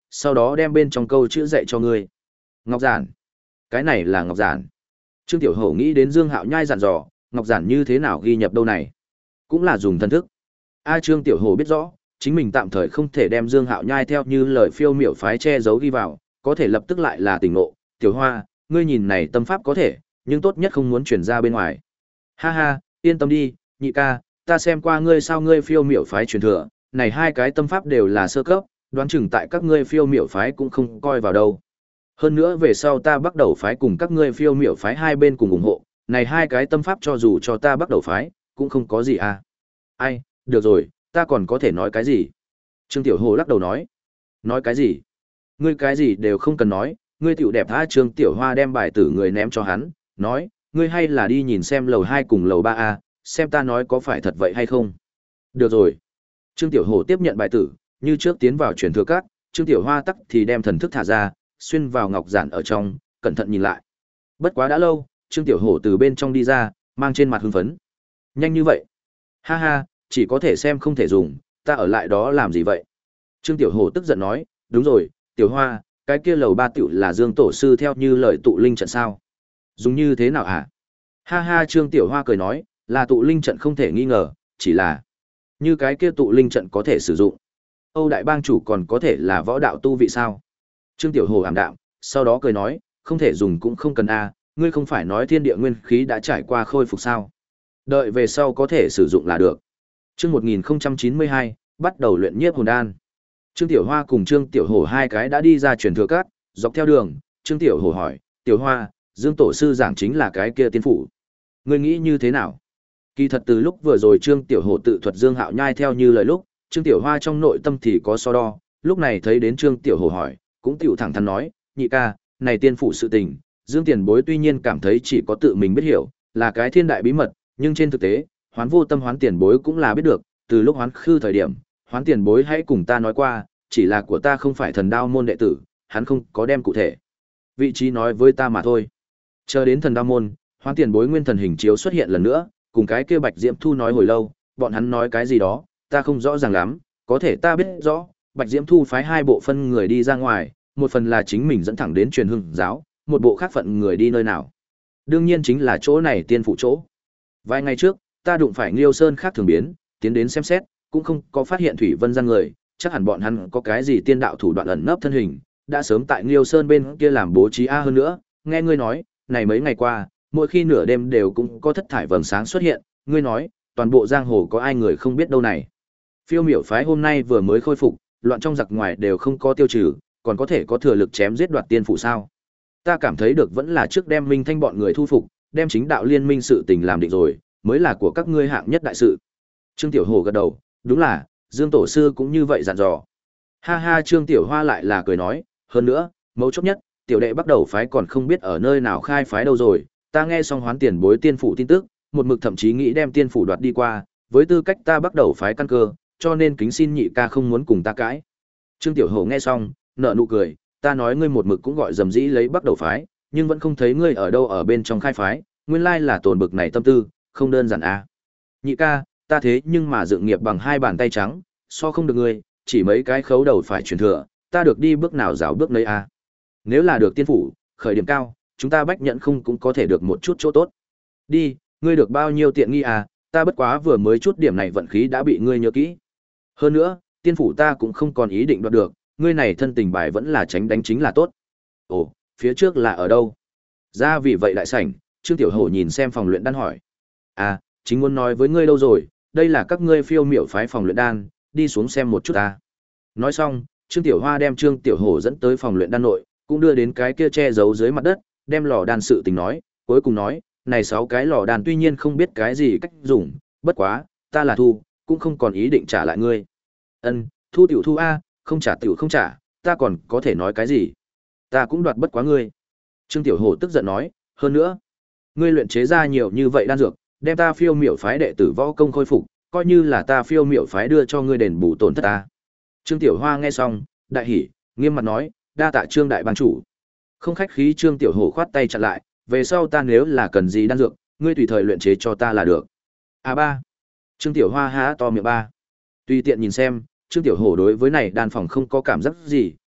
A: sau đó đem bên trong câu chữ dạy cho ngươi. Ngọc giản. Cái này là ngọc giản. Trương Tiểu Hổ nghĩ đến Dương Hạo Nhai dặn dò, ngọc giản như thế nào ghi nhập đâu này? Cũng là dùng thân thức. A Trương Tiểu Hổ biết rõ, chính mình tạm thời không thể đem Dương Hạo Nhai theo như lời phiêu miểu phái che giấu ghi vào, có thể lập tức lại là tỉnh ngộ. Tiểu Hoa, ngươi nhìn này tâm pháp có thể, nhưng tốt nhất không muốn truyền ra bên ngoài. Ha ha, yên tâm đi, nhị ca, ta xem qua ngươi sao ngươi phiêu miểu phái truyền thừa, này hai cái tâm pháp đều là sơ cấp, đoán chừng tại các ngươi phiêu miểu phái cũng không coi vào đâu. Hơn nữa về sau ta bắt đầu phái cùng các ngươi phiêu miểu phái hai bên cùng ủng hộ, này hai cái tâm pháp cho dù cho ta bắt đầu phái, cũng không có gì à. Ai, được rồi, ta còn có thể nói cái gì? Trương Tiểu Hồ lắc đầu nói. Nói cái gì? Ngươi cái gì đều không cần nói, ngươi tiểu đẹp tha. Trương Tiểu Hoa đem bài tử người ném cho hắn, nói, ngươi hay là đi nhìn xem lầu hai cùng lầu ba a, xem ta nói có phải thật vậy hay không. Được rồi. Trương Tiểu Hồ tiếp nhận bài tử, như trước tiến vào truyền thừa các, Trương Tiểu Hoa tắc thì đem thần thức thả ra, xuyên vào ngọc giản ở trong, cẩn thận nhìn lại. Bất quá đã lâu, Trương Tiểu Hổ từ bên trong đi ra, mang trên mặt hưng phấn. Nhanh như vậy? Ha ha, chỉ có thể xem không thể dùng, ta ở lại đó làm gì vậy? Trương Tiểu Hổ tức giận nói, đúng rồi, Tiểu Hoa, cái kia lầu ba tiểu là Dương tổ sư theo như lời tụ linh trận sao? Dùng như thế nào hả? Ha ha, Trương Tiểu Hoa cười nói, là tụ linh trận không thể nghi ngờ, chỉ là như cái kia tụ linh trận có thể sử dụng. Âu đại bang chủ còn có thể là võ đạo tu vị sao? Trương Tiểu Hồ ảm đạm, sau đó cười nói, không thể dùng cũng không cần a, ngươi không phải nói thiên địa nguyên khí đã trải qua khôi phục sao? Đợi về sau có thể sử dụng là được. Chương một nghìn chín mươi hai, bắt đầu luyện nhiếp hồn đan. Trương Tiểu Hoa cùng Trương Tiểu Hổ hai cái đã đi ra truyền thừa các, dọc theo đường, Trương Tiểu Hổ hỏi, Tiểu Hoa, Dương tổ sư giảng chính là cái kia tiên phủ. Ngươi nghĩ như thế nào? Kỳ thật từ lúc vừa rồi Trương Tiểu Hổ tự thuật Dương Hạo Nhai theo như lời lúc, Trương Tiểu Hoa trong nội tâm thì có so đo, lúc này thấy đến Trương Tiểu Hổ hỏi, cũng tiểu thẳng thắn nói, nhị ca, này tiên phủ sự tình, Dương tiền bối tuy nhiên cảm thấy chỉ có tự mình biết hiểu, là cái thiên đại bí mật, nhưng trên thực tế, Hoán Vô Tâm Hoán tiền bối cũng là biết được, từ lúc Hoán Khư thời điểm, Hoán tiền bối hãy cùng ta nói qua, chỉ là của ta không phải thần đao môn đệ tử, hắn không có đem cụ thể vị trí nói với ta mà thôi. Chờ đến thần đao môn, Hoán tiền bối nguyên thần hình chiếu xuất hiện lần nữa, cùng cái kia Bạch Diễm Thu nói hồi lâu, bọn hắn nói cái gì đó, ta không rõ ràng lắm, có thể ta biết rõ, Bạch Diễm Thu phái hai bộ phân người đi ra ngoài, một phần là chính mình dẫn thẳng đến truyền hưng giáo, một bộ khác phận người đi nơi nào. Đương nhiên chính là chỗ này tiên phụ chỗ. Vài ngày trước, ta đụng phải Nghiêu Sơn khác thường biến, tiến đến xem xét, cũng không có phát hiện Thủy Vân gian người, chắc hẳn bọn hắn có cái gì tiên đạo thủ đoạn ẩn nấp thân hình, đã sớm tại Nghiêu Sơn bên kia làm bố trí a hơn nữa, nghe ngươi nói, này mấy ngày qua, mỗi khi nửa đêm đều cũng có thất thải vầng sáng xuất hiện, ngươi nói, toàn bộ giang hồ có ai người không biết đâu này. Phiêu Miểu phái hôm nay vừa mới khôi phục, loạn trong giặc ngoài đều không có tiêu trừ, còn có thể có thừa lực chém giết đoạt tiên phụ sao? Ta cảm thấy được vẫn là trước đem Minh Thanh bọn người thu phục, đem chính đạo liên minh sự tình làm định rồi, mới là của các ngươi hạng nhất đại sự. Trương Tiểu Hồ gật đầu, đúng là, Dương tổ sư cũng như vậy dặn dò. Ha ha, Trương Tiểu Hoa lại là cười nói, hơn nữa, mấu chốt nhất, tiểu đệ bắt đầu phái còn không biết ở nơi nào khai phái đâu rồi, ta nghe xong Hoán tiền bối tiên phụ tin tức, một mực thậm chí nghĩ đem tiên phủ đoạt đi qua, với tư cách ta bắt đầu phái căn cơ, cho nên kính xin nhị ca không muốn cùng ta cãi. Trương Tiểu Hổ nghe xong, nở nụ cười, ta nói ngươi một mực cũng gọi dầm dĩ lấy bắt đầu phái, nhưng vẫn không thấy ngươi ở đâu ở bên trong khai phái, nguyên lai là tồn bực này tâm tư, không đơn giản à. Nhị ca, ta thế nhưng mà dựng nghiệp bằng hai bàn tay trắng, so không được ngươi, chỉ mấy cái khấu đầu phải truyền thừa, ta được đi bước nào rào bước nấy à. Nếu là được tiên phủ, khởi điểm cao, chúng ta bách nhận không cũng có thể được một chút chỗ tốt. Đi, ngươi được bao nhiêu tiện nghi à, ta bất quá vừa mới chút điểm này vận khí đã bị ngươi nhớ kỹ. Hơn nữa, tiên phủ ta cũng không còn ý định đoạt được, ngươi này thân tình bài vẫn là tránh đánh chính là tốt. Ồ, phía trước là ở đâu? Ra vì vậy đại sảnh, Trương Tiểu Hổ nhìn xem phòng luyện đan hỏi. À, chính muốn nói với ngươi đâu rồi, đây là các ngươi Phiêu Miểu phái phòng luyện đan, đi xuống xem một chút ta. Nói xong, Trương Tiểu Hoa đem Trương Tiểu Hổ dẫn tới phòng luyện đan nội, cũng đưa đến cái kia che giấu dưới mặt đất, đem lò đan sự tình nói, cuối cùng nói, này sáu cái lò đan tuy nhiên không biết cái gì cách dùng, bất quá, ta là thu, cũng không còn ý định trả lại ngươi. Ân, thu tiểu thu a, không trả tiểu không trả, ta còn có thể nói cái gì? Ta cũng đoạt bất quá ngươi. Trương Tiểu Hổ tức giận nói, hơn nữa, ngươi luyện chế ra nhiều như vậy đan dược, đem ta Phiêu Miểu phái đệ tử võ công khôi phục, coi như là ta Phiêu Miểu phái đưa cho ngươi đền bù tổn thất ta. Trương Tiểu Hoa nghe xong, đại hỉ, nghiêm mặt nói, đa tạ Trương đại bang chủ. Không khách khí, Trương Tiểu Hổ khoát tay chặn lại, về sau ta nếu là cần gì đan dược, ngươi tùy thời luyện chế cho ta là được. A ba. Trương Tiểu Hoa há to miệng ba. Tùy tiện nhìn xem, Trương Tiểu Hổ đối với này đan phòng không có cảm giác gì,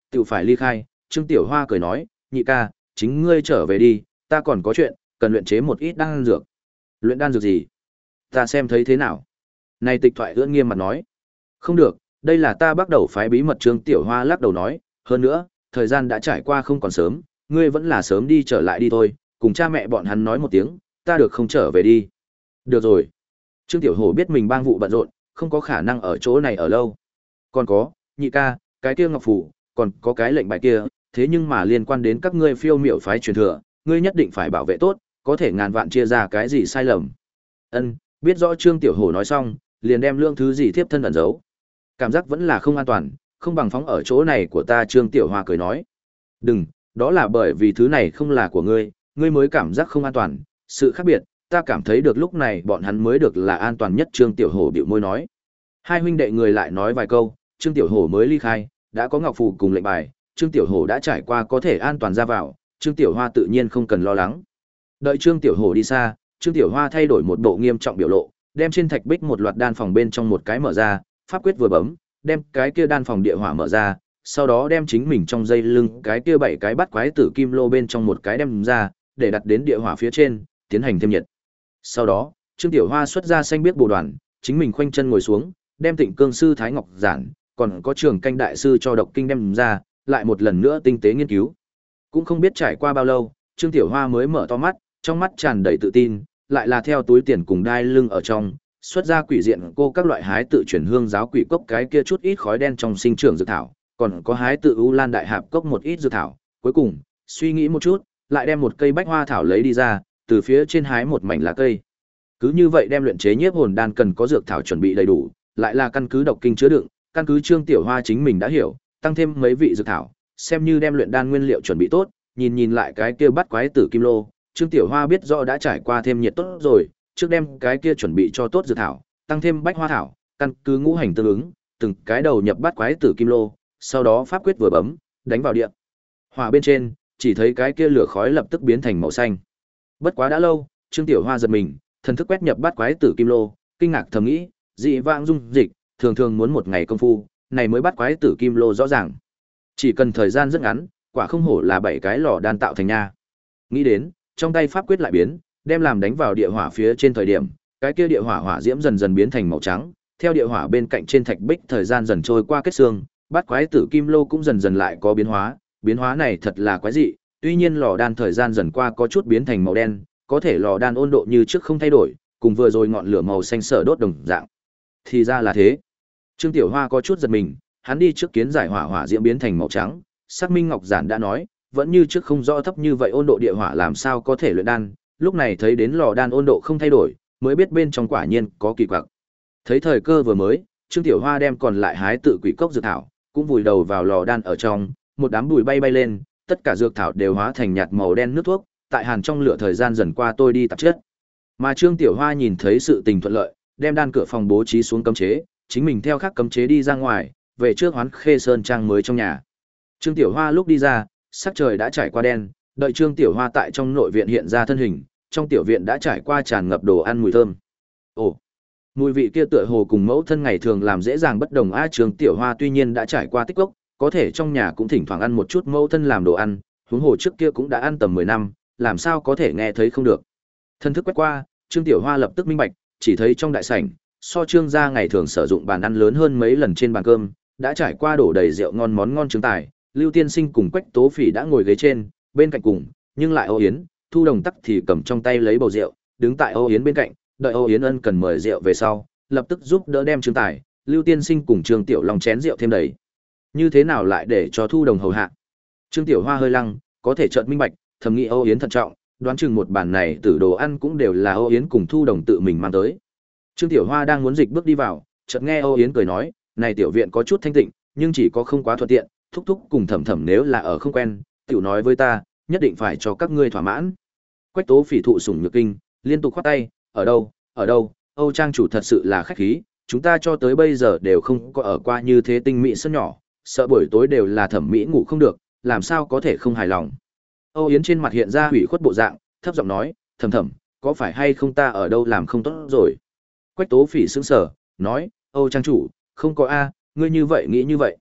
A: Tiểu phải ly khai, Trương Tiểu Hoa cười nói, nhị ca, chính ngươi trở về đi, ta còn có chuyện, cần luyện chế một ít đan dược. Luyện đan dược gì? Ta xem thấy thế nào? Này Tịch Thoại ưỡn nghiêm mặt nói. Không được, đây là ta bắt đầu phái bí mật. Trương Tiểu Hoa lắc đầu nói, hơn nữa, thời gian đã trải qua không còn sớm, ngươi vẫn là sớm đi trở lại đi thôi, cùng cha mẹ bọn hắn nói một tiếng, ta được không trở về đi. Được rồi. Trương Tiểu Hổ biết mình bang vụ bận rộn, không có khả năng ở chỗ này ở lâu. Còn có, nhị ca, cái kia ngọc phủ, còn có cái lệnh bài kia, thế nhưng mà liên quan đến các ngươi phiêu miểu phái truyền thừa, ngươi nhất định phải bảo vệ tốt, có thể ngàn vạn chia ra cái gì sai lầm. Ân, biết rõ. Trương Tiểu Hổ nói xong, liền đem lương thứ gì thiếp thân ẩn giấu. Cảm giác vẫn là không an toàn, không bằng phóng ở chỗ này của ta. Trương Tiểu Hoa cười nói. Đừng, đó là bởi vì thứ này không là của ngươi, ngươi mới cảm giác không an toàn, sự khác biệt, ta cảm thấy được lúc này bọn hắn mới được là an toàn nhất. Trương Tiểu Hổ bĩu môi nói. Hai huynh đệ người lại nói vài câu, Trương Tiểu Hổ mới ly khai, đã có ngọc phù cùng lệnh bài, Trương Tiểu Hổ đã trải qua có thể an toàn ra vào, Trương Tiểu Hoa tự nhiên không cần lo lắng. Đợi Trương Tiểu Hổ đi xa, Trương Tiểu Hoa thay đổi một bộ nghiêm trọng biểu lộ, đem trên thạch bích một loạt đan phòng bên trong một cái mở ra, pháp quyết vừa bấm, đem cái kia đan phòng địa hỏa mở ra, sau đó đem chính mình trong dây lưng cái kia bảy cái bắt quái tử kim lô bên trong một cái đem ra, để đặt đến địa hỏa phía trên, tiến hành thêm nhiệt. Sau đó, Trương Tiểu Hoa xuất ra xanh biếc bồ đoàn, chính mình khoanh chân ngồi xuống, đem Tịnh Cương sư Thái Ngọc giản, còn có Trường Canh đại sư cho độc kinh đem ra, lại một lần nữa tinh tế nghiên cứu. Cũng không biết trải qua bao lâu, Trương Tiểu Hoa mới mở to mắt, trong mắt tràn đầy tự tin, lại là theo túi tiền cùng đai lưng ở trong, xuất ra quỷ diện cô các loại hái tự chuyển hương giáo quỷ cốc cái kia chút ít khói đen trong sinh trưởng dược thảo, còn có hái tự U Lan đại hạp cốc một ít dược thảo, cuối cùng, suy nghĩ một chút, lại đem một cây bách hoa thảo lấy đi ra, từ phía trên hái một mảnh lá cây. Cứ như vậy đem luyện chế nhiếp hồn đan cần có dược thảo chuẩn bị đầy đủ, lại là căn cứ độc kinh chứa đựng, căn cứ Trương Tiểu Hoa chính mình đã hiểu, tăng thêm mấy vị dược thảo, xem như đem luyện đan nguyên liệu chuẩn bị tốt, nhìn nhìn lại cái kia bắt quái tử kim lô, Trương Tiểu Hoa biết rõ đã trải qua thêm nhiệt tốt rồi, trước đem cái kia chuẩn bị cho tốt dược thảo, tăng thêm bách hoa thảo, căn cứ ngũ hành tương ứng, từng cái đầu nhập bắt quái tử kim lô, sau đó pháp quyết vừa bấm, đánh vào địa hỏa bên trên, chỉ thấy cái kia lửa khói lập tức biến thành màu xanh. Bất quá đã lâu, Trương Tiểu Hoa giật mình, thần thức quét nhập bắt quái tử kim lô, kinh ngạc thầm nghĩ, dị vãng dung dịch, thường thường muốn một ngày công phu, này mới bắt quái tử kim lô rõ ràng. Chỉ cần thời gian rất ngắn, quả không hổ là bảy cái lò đan tạo thành nha. Nghĩ đến, trong tay pháp quyết lại biến, đem làm đánh vào địa hỏa phía trên thời điểm, cái kia địa hỏa hỏa diễm dần dần biến thành màu trắng, theo địa hỏa bên cạnh trên thạch bích thời gian dần trôi qua kết xương, bắt quái tử kim lô cũng dần dần lại có biến hóa, biến hóa này thật là quái dị, tuy nhiên lò đan thời gian dần qua có chút biến thành màu đen, có thể lò đan ôn độ như trước không thay đổi, cùng vừa rồi ngọn lửa màu xanh sở đốt đồng dạng. Thì ra là thế. Trương Tiểu Hoa có chút giật mình, hắn đi trước kiến giải hỏa hỏa diễm biến thành màu trắng, Sắc Minh Ngọc Giản đã nói, vẫn như trước không rõ thấp như vậy ôn độ địa hỏa làm sao có thể luyện đan, lúc này thấy đến lò đan ôn độ không thay đổi, mới biết bên trong quả nhiên có kỳ quặc. Thấy thời cơ vừa mới, Trương Tiểu Hoa đem còn lại hái tự quỷ cốc dược thảo, cũng vùi đầu vào lò đan ở trong, một đám bụi bay bay lên, tất cả dược thảo đều hóa thành nhạt màu đen nước thuốc, tại hàn trong lửa thời gian dần qua tôi đi tạp chất. Mà Trương Tiểu Hoa nhìn thấy sự tình thuận lợi, đem đan cửa phòng bố trí xuống cấm chế, chính mình theo khác cấm chế đi ra ngoài, về trước Hoán Khê Sơn trang mới trong nhà. Trương Tiểu Hoa lúc đi ra, sắc trời đã trải qua đen, đợi Trương Tiểu Hoa tại trong nội viện hiện ra thân hình, trong tiểu viện đã trải qua tràn ngập đồ ăn mùi thơm. Ồ, mùi vị kia tựa hồ cùng mẫu thân ngày thường làm dễ dàng bất đồng a. Trương Tiểu Hoa tuy nhiên đã trải qua tích cốc, có thể trong nhà cũng thỉnh thoảng ăn một chút mẫu thân làm đồ ăn, huống hồ trước kia cũng đã ăn tầm mười năm, làm sao có thể nghe thấy không được. Thân thức quét qua, Trương Tiểu Hoa lập tức minh bạch, chỉ thấy trong đại sảnh, so Trương gia ngày thường sử dụng bàn ăn lớn hơn mấy lần trên bàn cơm, đã trải qua đổ đầy rượu ngon món ngon trứng tài, Lưu Tiên Sinh cùng Quách Tố Phỉ đã ngồi ghế trên, bên cạnh cùng, nhưng lại Âu Yến, Thu Đồng tắc thì cầm trong tay lấy bầu rượu, đứng tại Âu Yến bên cạnh, đợi Âu Yến ân cần mời rượu về sau, lập tức giúp đỡ đem trứng tài, Lưu Tiên Sinh cùng Trương Tiểu Long chén rượu thêm đầy. Như thế nào lại để cho Thu Đồng hầu hạ? Trương Tiểu Hoa hơi lăng, có thể chợt minh bạch, thầm nghĩ Âu Yến thận trọng, đoán chừng một bàn này tử đồ ăn cũng đều là Âu Yến cùng Thu Đồng tự mình mang tới. Trương Tiểu Hoa đang muốn dịch bước đi vào, chợt nghe Âu Yến cười nói, "Này tiểu viện có chút thanh tịnh, nhưng chỉ có không quá thuận tiện, thúc thúc cùng thẩm thẩm nếu là ở không quen, tiểu nói với ta, nhất định phải cho các ngươi thỏa mãn." Quách Tố Phỉ thụ sủng nhược kinh, liên tục khoát tay, "Ở đâu? Ở đâu? Âu trang chủ thật sự là khách khí, chúng ta cho tới bây giờ đều không có ở qua như thế tinh mỹ sân nhỏ, sợ buổi tối đều là thẩm mỹ ngủ không được, làm sao có thể không hài lòng." Âu Yến trên mặt hiện ra hủy khuất bộ dạng, thấp giọng nói, "Thẩm thẩm, có phải hay không ta ở đâu làm không tốt rồi?" Quách Tố Phỉ sững sờ, nói, "Âu trang chủ, không có a, ngươi như vậy nghĩ như vậy."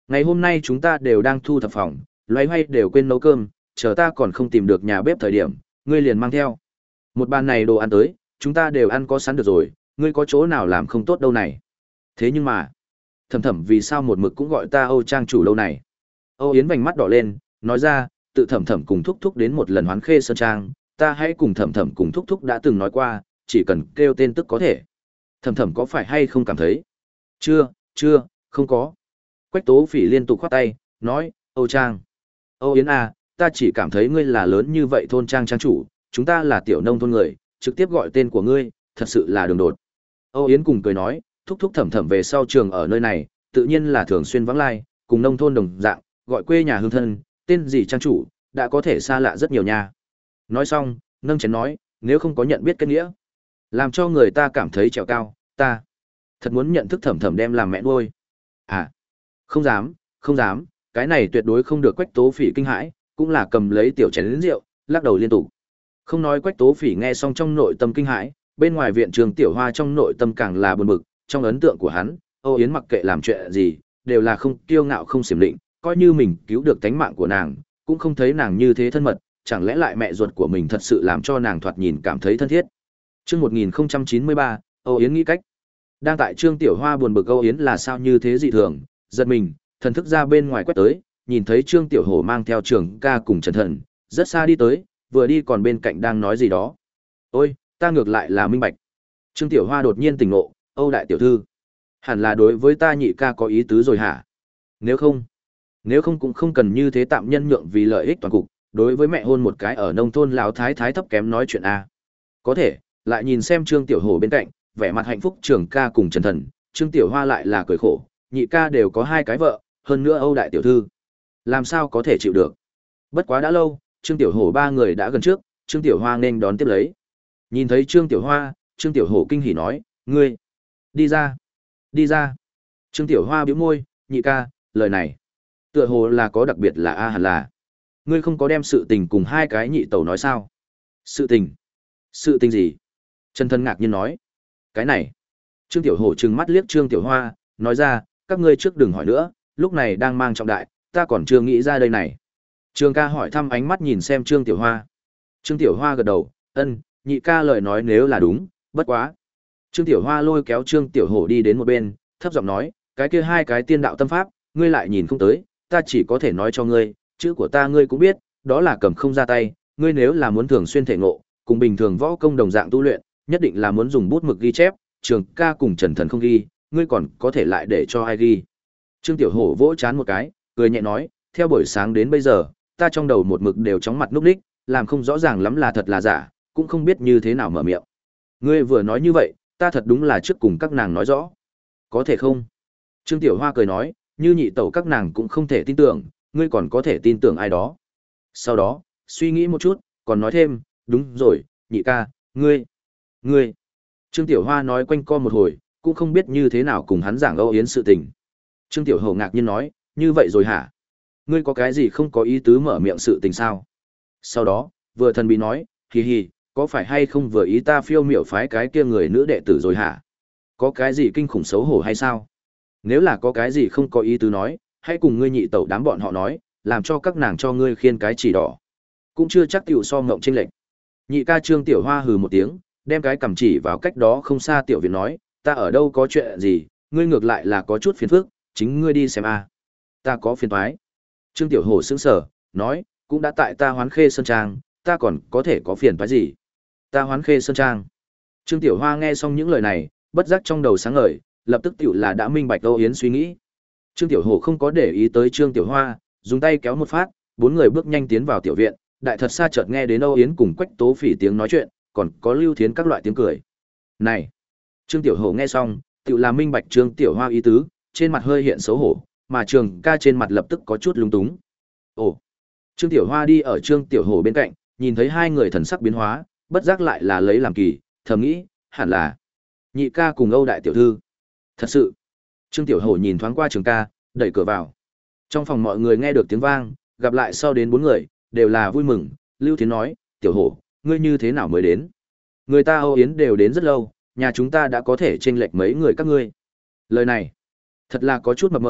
A: Ngày hôm nay chúng ta đều đang thu thập phòng, loay hoay đều quên nấu cơm, chờ ta còn không tìm được nhà bếp thời điểm, ngươi liền mang theo. Một bàn này đồ ăn tới, chúng ta đều ăn có sẵn được rồi, ngươi có chỗ nào làm không tốt đâu này. Thế nhưng mà, Thẩm Thẩm vì sao một mực cũng gọi ta Âu Trang chủ đâu này? Âu Yến vành mắt đỏ lên, nói ra, tự Thẩm Thẩm cùng thúc thúc đến một lần Hoán Khê Sơn Trang, ta hãy cùng Thẩm Thẩm cùng thúc thúc đã từng nói qua, chỉ cần kêu tên tức có thể. Thẩm Thẩm có phải hay không cảm thấy? Chưa, chưa, không có. Quách Tố Phỉ liên tục khoát tay, nói, Âu Trang. Âu Yến à, ta chỉ cảm thấy ngươi là lớn như vậy thôn trang trang chủ, chúng ta là tiểu nông thôn người, trực tiếp gọi tên của ngươi, thật sự là đường đột. Âu Yến cùng cười nói, thúc thúc Thẩm Thẩm về sau trường ở nơi này, tự nhiên là thường xuyên vắng lai, cùng nông thôn đồng dạng, gọi quê nhà hương thân, tên gì trang chủ, đã có thể xa lạ rất nhiều nha. Nói xong, nâng chén nói, nếu không có nhận biết kết nghĩa, làm cho người ta cảm thấy trèo cao, ta thật muốn nhận thức Thẩm Thẩm đem làm mẹ nuôi. À, không dám, không dám, cái này tuyệt đối không được. Quách Tố Phỉ kinh hãi, cũng là cầm lấy tiểu chén lớn rượu, lắc đầu liên tục. Không nói Quách Tố Phỉ nghe xong trong nội tâm kinh hãi, bên ngoài viện Trường Tiểu Hoa trong nội tâm càng là buồn bực, trong ấn tượng của hắn, Âu Yến mặc kệ làm chuyện gì, đều là không kiêu ngạo không xiểm định, coi như mình cứu được tánh mạng của nàng, cũng không thấy nàng như thế thân mật, chẳng lẽ lại mẹ ruột của mình thật sự làm cho nàng thoạt nhìn cảm thấy thân thiết. Chương một nghìn không trăm chín mươi ba, Âu Yến nghĩ cách. Đang tại Trương Tiểu Hoa buồn bực Âu Yến là sao như thế dị thường, giật mình, thần thức ra bên ngoài quét tới, nhìn thấy Trương Tiểu Hổ mang theo Trường Ca cùng Trần Thần, rất xa đi tới, vừa đi còn bên cạnh đang nói gì đó. Ôi, ta ngược lại là minh bạch. Trương Tiểu Hoa đột nhiên tỉnh ngộ, Âu đại tiểu thư, hẳn là đối với ta nhị ca có ý tứ rồi hả? Nếu không, nếu không cũng không cần như thế tạm nhân nhượng vì lợi ích toàn cục, đối với mẹ hôn một cái ở nông thôn lão thái thái thấp kém nói chuyện a. Có thể, lại nhìn xem Trương Tiểu Hổ bên cạnh, vẻ mặt hạnh phúc Trường Ca cùng Trần Thần, Trương Tiểu Hoa lại là cười khổ, nhị ca đều có hai cái vợ, hơn nữa Âu đại tiểu thư, làm sao có thể chịu được. Bất quá đã lâu, Trương Tiểu Hổ ba người đã gần trước, Trương Tiểu Hoa nên đón tiếp lấy. Nhìn thấy Trương Tiểu Hoa, Trương Tiểu Hổ kinh hỉ nói, ngươi, đi ra, đi ra. Trương Tiểu Hoa bĩu môi, nhị ca, lời này, tựa hồ là có đặc biệt là a hẳn là. Ngươi không có đem sự tình cùng hai cái nhị tẩu nói sao? Sự tình? Sự tình gì? Trần Thân ngạc nhiên nói. Cái này. Trương Tiểu Hổ trừng mắt liếc Trương Tiểu Hoa, nói ra, các ngươi trước đừng hỏi nữa, lúc này đang mang trọng đại, ta còn chưa nghĩ ra đây này. Trương ca hỏi thăm ánh mắt nhìn xem Trương Tiểu Hoa. Trương Tiểu Hoa gật đầu, ân, nhị ca lời nói nếu là đúng, bất quá. Trương Tiểu Hoa lôi kéo Trương Tiểu Hổ đi đến một bên, thấp giọng nói, cái kia hai cái tiên đạo tâm pháp, ngươi lại nhìn không tới, ta chỉ có thể nói cho ngươi, chữ của ta ngươi cũng biết, đó là cầm không ra tay, ngươi nếu là muốn thường xuyên thể ngộ, cùng bình thường võ công đồng dạng tu luyện, nhất định là muốn dùng bút mực ghi chép, Trường Ca cùng Trần Thần không ghi, ngươi còn có thể lại để cho ai ghi. Trương Tiểu Hổ vỗ chán một cái, cười nhẹ nói, theo buổi sáng đến bây giờ, ta trong đầu một mực đều chóng mặt núp đích, làm không rõ ràng lắm là thật là giả, cũng không biết như thế nào mở miệng. Ngươi vừa nói như vậy, ta thật đúng là trước cùng các nàng nói rõ. Có thể không? Trương Tiểu Hoa cười nói, như nhị tẩu các nàng cũng không thể tin tưởng, ngươi còn có thể tin tưởng ai đó. Sau đó, suy nghĩ một chút, còn nói thêm, đúng rồi, nhị ca, ngươi, ngươi. Trương Tiểu Hoa nói quanh co một hồi, cũng không biết như thế nào cùng hắn giảng Âu Yến sự tình. Trương Tiểu Hổ ngạc nhiên nói, như vậy rồi hả? Ngươi có cái gì không có ý tứ mở miệng sự tình sao? Sau đó, vừa thần bí nói, hì hì, có phải hay không vừa ý ta phiêu miểu phái cái kia người nữ đệ tử rồi hả? Có cái gì kinh khủng xấu hổ hay sao? Nếu là có cái gì không có ý tứ nói, hãy cùng ngươi nhị tẩu đám bọn họ nói, làm cho các nàng cho ngươi khiên cái chỉ đỏ. Cũng chưa chắc tiểu so ngộng chênh lệch. Nhị ca Trương Tiểu Hoa hừ một tiếng, đem cái cầm chỉ vào cách đó không xa tiểu viện nói, ta ở đâu có chuyện gì, ngươi ngược lại là có chút phiền phức, chính ngươi đi xem a. Ta có phiền toái. Trương Tiểu Hổ sững sờ, nói, cũng đã tại ta Hoán Khê Sơn Trang, ta còn có thể có phiền toái gì? Ta Hoán Khê Sơn Trang. Trương Tiểu Hoa nghe xong những lời này, bất giác trong đầu sáng ngời, lập tức tiểu là đã minh bạch Âu Yến suy nghĩ. Trương Tiểu Hổ không có để ý tới Trương Tiểu Hoa, dùng tay kéo một phát, bốn người bước nhanh tiến vào tiểu viện, đại thật xa chợt nghe đến Âu Yến cùng Quách Tố Phỉ tiếng nói chuyện, còn có Lưu Thiến các loại tiếng cười. Này, Trương Tiểu Hổ nghe xong, tiểu là minh bạch Trương Tiểu Hoa ý tứ, trên mặt hơi hiện xấu hổ, mà Trường Ca trên mặt lập tức có chút lúng túng. Ồ. Trương Tiểu Hoa đi ở Trương Tiểu Hổ bên cạnh, nhìn thấy hai người thần sắc biến hóa, bất giác lại là lấy làm kỳ, thầm nghĩ, hẳn là nhị ca cùng Âu đại tiểu thư. Thật sự. Trương Tiểu Hổ nhìn thoáng qua Trường Ca, đẩy cửa vào. Trong phòng mọi người nghe được tiếng vang, gặp lại sau đến bốn người, đều là vui mừng. Lưu Thiến nói, Tiểu Hổ, ngươi như thế nào mới đến? Người ta Âu Yến đều đến rất lâu, nhà chúng ta đã có thể chênh lệch mấy người các ngươi. Lời này, thật là có chút mập mờ,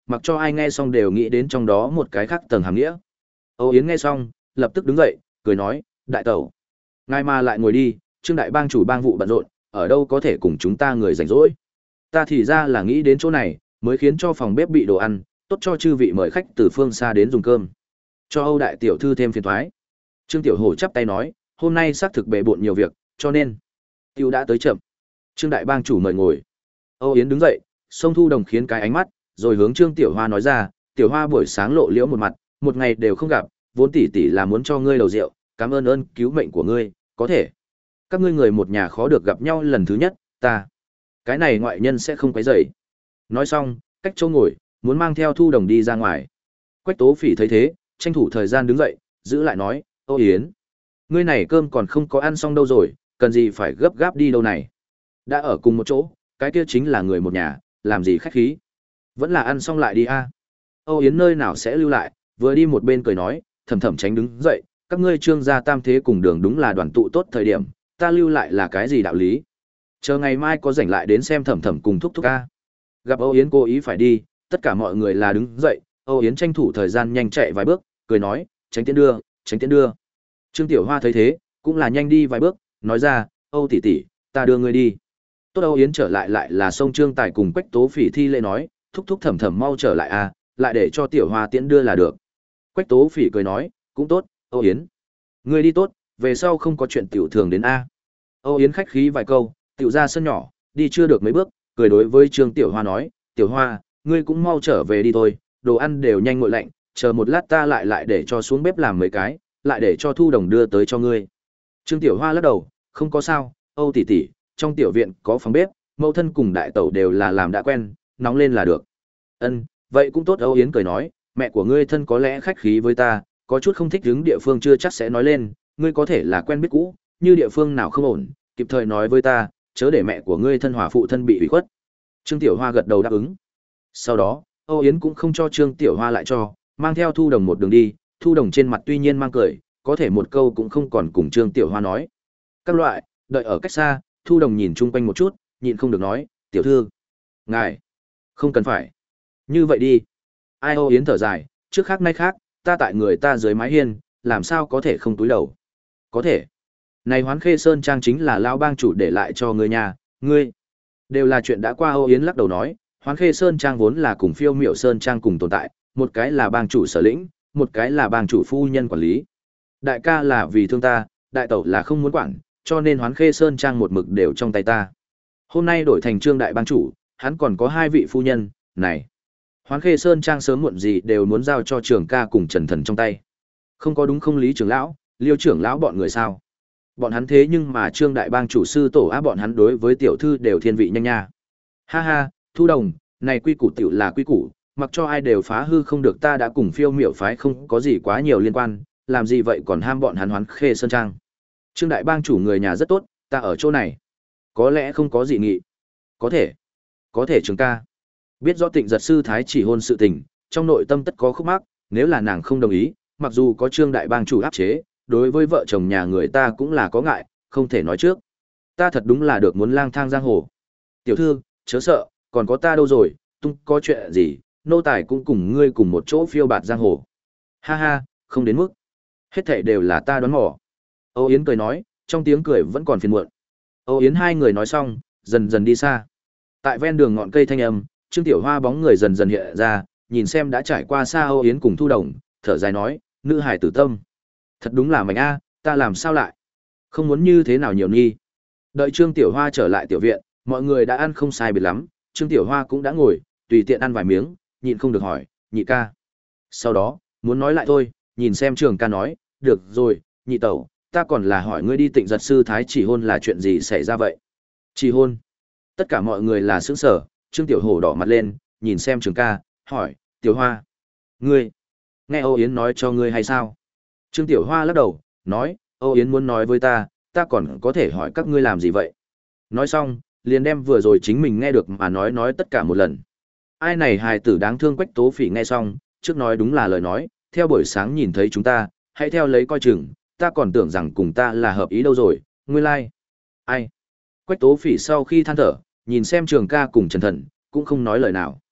A: mặc cho ai nghe xong đều nghĩ đến trong đó một cái khác tầng hàm nghĩa. Âu Yến nghe xong, lập tức đứng dậy, cười nói, đại tẩu, ngài mà lại ngồi đi, Trương đại bang chủ bang vụ bận rộn, ở đâu có thể cùng chúng ta người rảnh rỗi. Ta thì ra là nghĩ đến chỗ này, mới khiến cho phòng bếp bị đồ ăn, tốt cho chư vị mời khách từ phương xa đến dùng cơm. Cho Âu đại tiểu thư thêm phiền toái. Trương Tiểu Hổ chắp tay nói, hôm nay xác thực bề bộn nhiều việc, cho nên tiêu đã tới chậm. Trương đại bang chủ mời ngồi. Âu Yến đứng dậy, Song Thu Đồng khiến cái ánh mắt, rồi hướng Trương Tiểu Hoa nói ra, Tiểu Hoa buổi sáng lộ liễu một mặt, một ngày đều không gặp, vốn tỷ tỷ là muốn cho ngươi đầu rượu, cảm ơn ơn cứu mệnh của ngươi, có thể. Các ngươi người một nhà khó được gặp nhau lần thứ nhất, ta. Cái này ngoại nhân sẽ không quấy rầy. Nói xong, cách chỗ ngồi, muốn mang theo Thu Đồng đi ra ngoài. Quách Tố Phỉ thấy thế, tranh thủ thời gian đứng dậy, giữ lại nói, Âu Yến, ngươi này cơm còn không có ăn xong đâu rồi, cần gì phải gấp gáp đi đâu này. Đã ở cùng một chỗ, cái kia chính là người một nhà, làm gì khách khí. Vẫn là ăn xong lại đi a. Âu Yến nơi nào sẽ lưu lại, vừa đi một bên cười nói, Thầm Thầm tránh đứng dậy, các ngươi Trương gia tam thế cùng đường đúng là đoàn tụ tốt thời điểm, ta lưu lại là cái gì đạo lý. Chờ ngày mai có rảnh lại đến xem Thầm Thầm cùng thúc thúc a. Gặp Âu Yến cố ý phải đi, tất cả mọi người là đứng dậy, Âu Yến tranh thủ thời gian nhanh chạy vài bước, cười nói, tránh tiễn đưa, tránh tiễn đưa. Trương Tiểu Hoa thấy thế, cũng là nhanh đi vài bước, nói ra, Âu tỷ tỷ, ta đưa ngươi đi. Tốt. Âu Yến trở lại lại là sông Trương Tài cùng Quách Tố Phỉ thi lễ nói, thúc thúc Thầm Thầm mau trở lại a, lại để cho Tiểu Hoa tiễn đưa là được. Quách Tố Phỉ cười nói, cũng tốt, Âu Yến, ngươi đi tốt, về sau không có chuyện tiểu thường đến a. Âu Yến khách khí vài câu, tiểu ra sân nhỏ, đi chưa được mấy bước, cười đối với Trương Tiểu Hoa nói, Tiểu Hoa, ngươi cũng mau trở về đi thôi, đồ ăn đều nhanh nguội lạnh, chờ một lát ta lại lại để cho xuống bếp làm mấy cái, lại để cho Thu Đồng đưa tới cho ngươi. Trương Tiểu Hoa lắc đầu, không có sao, Âu tỷ tỷ, trong tiểu viện có phòng bếp, mẫu thân cùng đại tẩu đều là làm đã quen, nóng lên là được. Ân, vậy cũng tốt. Âu Yến cười nói, mẹ của ngươi thân có lẽ khách khí với ta, có chút không thích đứng địa phương chưa chắc sẽ nói lên, ngươi có thể là quen biết cũ, như địa phương nào không ổn, kịp thời nói với ta, chớ để mẹ của ngươi thân hòa phụ thân bị ủy khuất. Trương Tiểu Hoa gật đầu đáp ứng. Sau đó, Âu Yến cũng không cho Trương Tiểu Hoa lại cho, mang theo Thu Đồng một đường đi, Thu Đồng trên mặt tuy nhiên mang cười, có thể một câu cũng không còn cùng Trương Tiểu Hoa nói. Các loại, đợi ở cách xa, Thu Đồng nhìn chung quanh một chút, nhịn không được nói, tiểu thư, ngài, không cần phải. Như vậy đi. Ai. Âu Yến thở dài, trước khác nay khác, ta tại người ta dưới mái hiên, làm sao có thể không túi đầu. Có thể. Này Hoán Khê Sơn Trang chính là lão bang chủ để lại cho người nhà, ngươi. Đều là chuyện đã qua. Âu Yến lắc đầu nói, Hoán Khê Sơn Trang vốn là cùng Phiêu Miểu Sơn Trang cùng tồn tại, một cái là bang chủ sở lĩnh, một cái là bang chủ phu nhân quản lý. Đại ca là vì thương ta, đại tẩu là không muốn quản, cho nên Hoán Khê Sơn Trang một mực đều trong tay ta. Hôm nay đổi thành Trương đại bang chủ, hắn còn có hai vị phu nhân, này. Hoán Khê Sơn Trang sớm muộn gì đều muốn giao cho Trường ca cùng Trần Thần trong tay. Không có đúng không Lý trưởng lão, Liêu trưởng lão bọn người sao? Bọn hắn thế nhưng mà Trương đại bang chủ sư tổ á, bọn hắn đối với tiểu thư đều thiên vị nhanh nha. Ha ha, Thu Đồng, này quy củ tiểu là quy củ, mặc cho ai đều phá hư không được, ta đã cùng Phiêu Miểu phái không có gì quá nhiều liên quan, làm gì vậy còn ham bọn hắn Hoán Khê Sơn Trang. Trương đại bang chủ người nhà rất tốt, ta ở chỗ này. Có lẽ không có gì nghị. Có thể. Có thể Trường ca. Biết rõ Tịnh Giật sư thái chỉ hôn sự tình, trong nội tâm tất có khúc mắc, nếu là nàng không đồng ý, mặc dù có Trương đại bang chủ áp chế, đối với vợ chồng nhà người ta cũng là có ngại, không thể nói trước. Ta thật đúng là được muốn lang thang giang hồ. Tiểu thư, chớ sợ, còn có ta đâu rồi, tung có chuyện gì, nô tài cũng cùng ngươi cùng một chỗ phiêu bạt giang hồ. Ha ha, không đến mức. Hết thảy đều là ta đoán mò. Âu Yến cười nói, trong tiếng cười vẫn còn phiền muộn. Âu Yến hai người nói xong, dần dần đi xa. Tại ven đường ngọn cây thanh âm, Trương Tiểu Hoa bóng người dần dần hiện ra, nhìn xem đã trải qua xa Âu Yến cùng Thu Đồng, thở dài nói, nữ hải tử tâm. Thật đúng là mạnh a, ta làm sao lại? Không muốn như thế nào nhiều nghi. Đợi Trương Tiểu Hoa trở lại tiểu viện, mọi người đã ăn không sai biệt lắm, Trương Tiểu Hoa cũng đã ngồi, tùy tiện ăn vài miếng, nhịn không được hỏi, nhị ca. Sau đó, muốn nói lại thôi, nhìn xem Trường ca nói, được rồi, nhị tẩu, ta còn là hỏi ngươi đi Tịnh Giật sư thái chỉ hôn là chuyện gì xảy ra vậy? Chỉ hôn? Tất cả mọi người là sững sờ, Trương Tiểu Hổ đỏ mặt lên, nhìn xem Trường ca, hỏi, Tiểu Hoa, ngươi, nghe Âu Yến nói cho ngươi hay sao? Trương Tiểu Hoa lắc đầu, nói, Âu Yến muốn nói với ta, ta còn có thể hỏi các ngươi làm gì vậy? Nói xong, liền đem vừa rồi chính mình nghe được mà nói nói tất cả một lần. Ai này hài tử đáng thương. Quách Tố Phỉ nghe xong, trước nói đúng là lời nói, theo buổi sáng nhìn thấy chúng ta, hãy theo lấy coi chừng, ta còn tưởng rằng cùng ta là hợp ý đâu rồi, nguyên lai. Like. Ai? Quách Tố Phỉ sau khi than thở, nhìn xem Trường ca cùng Trần Thần, cũng không nói lời nào.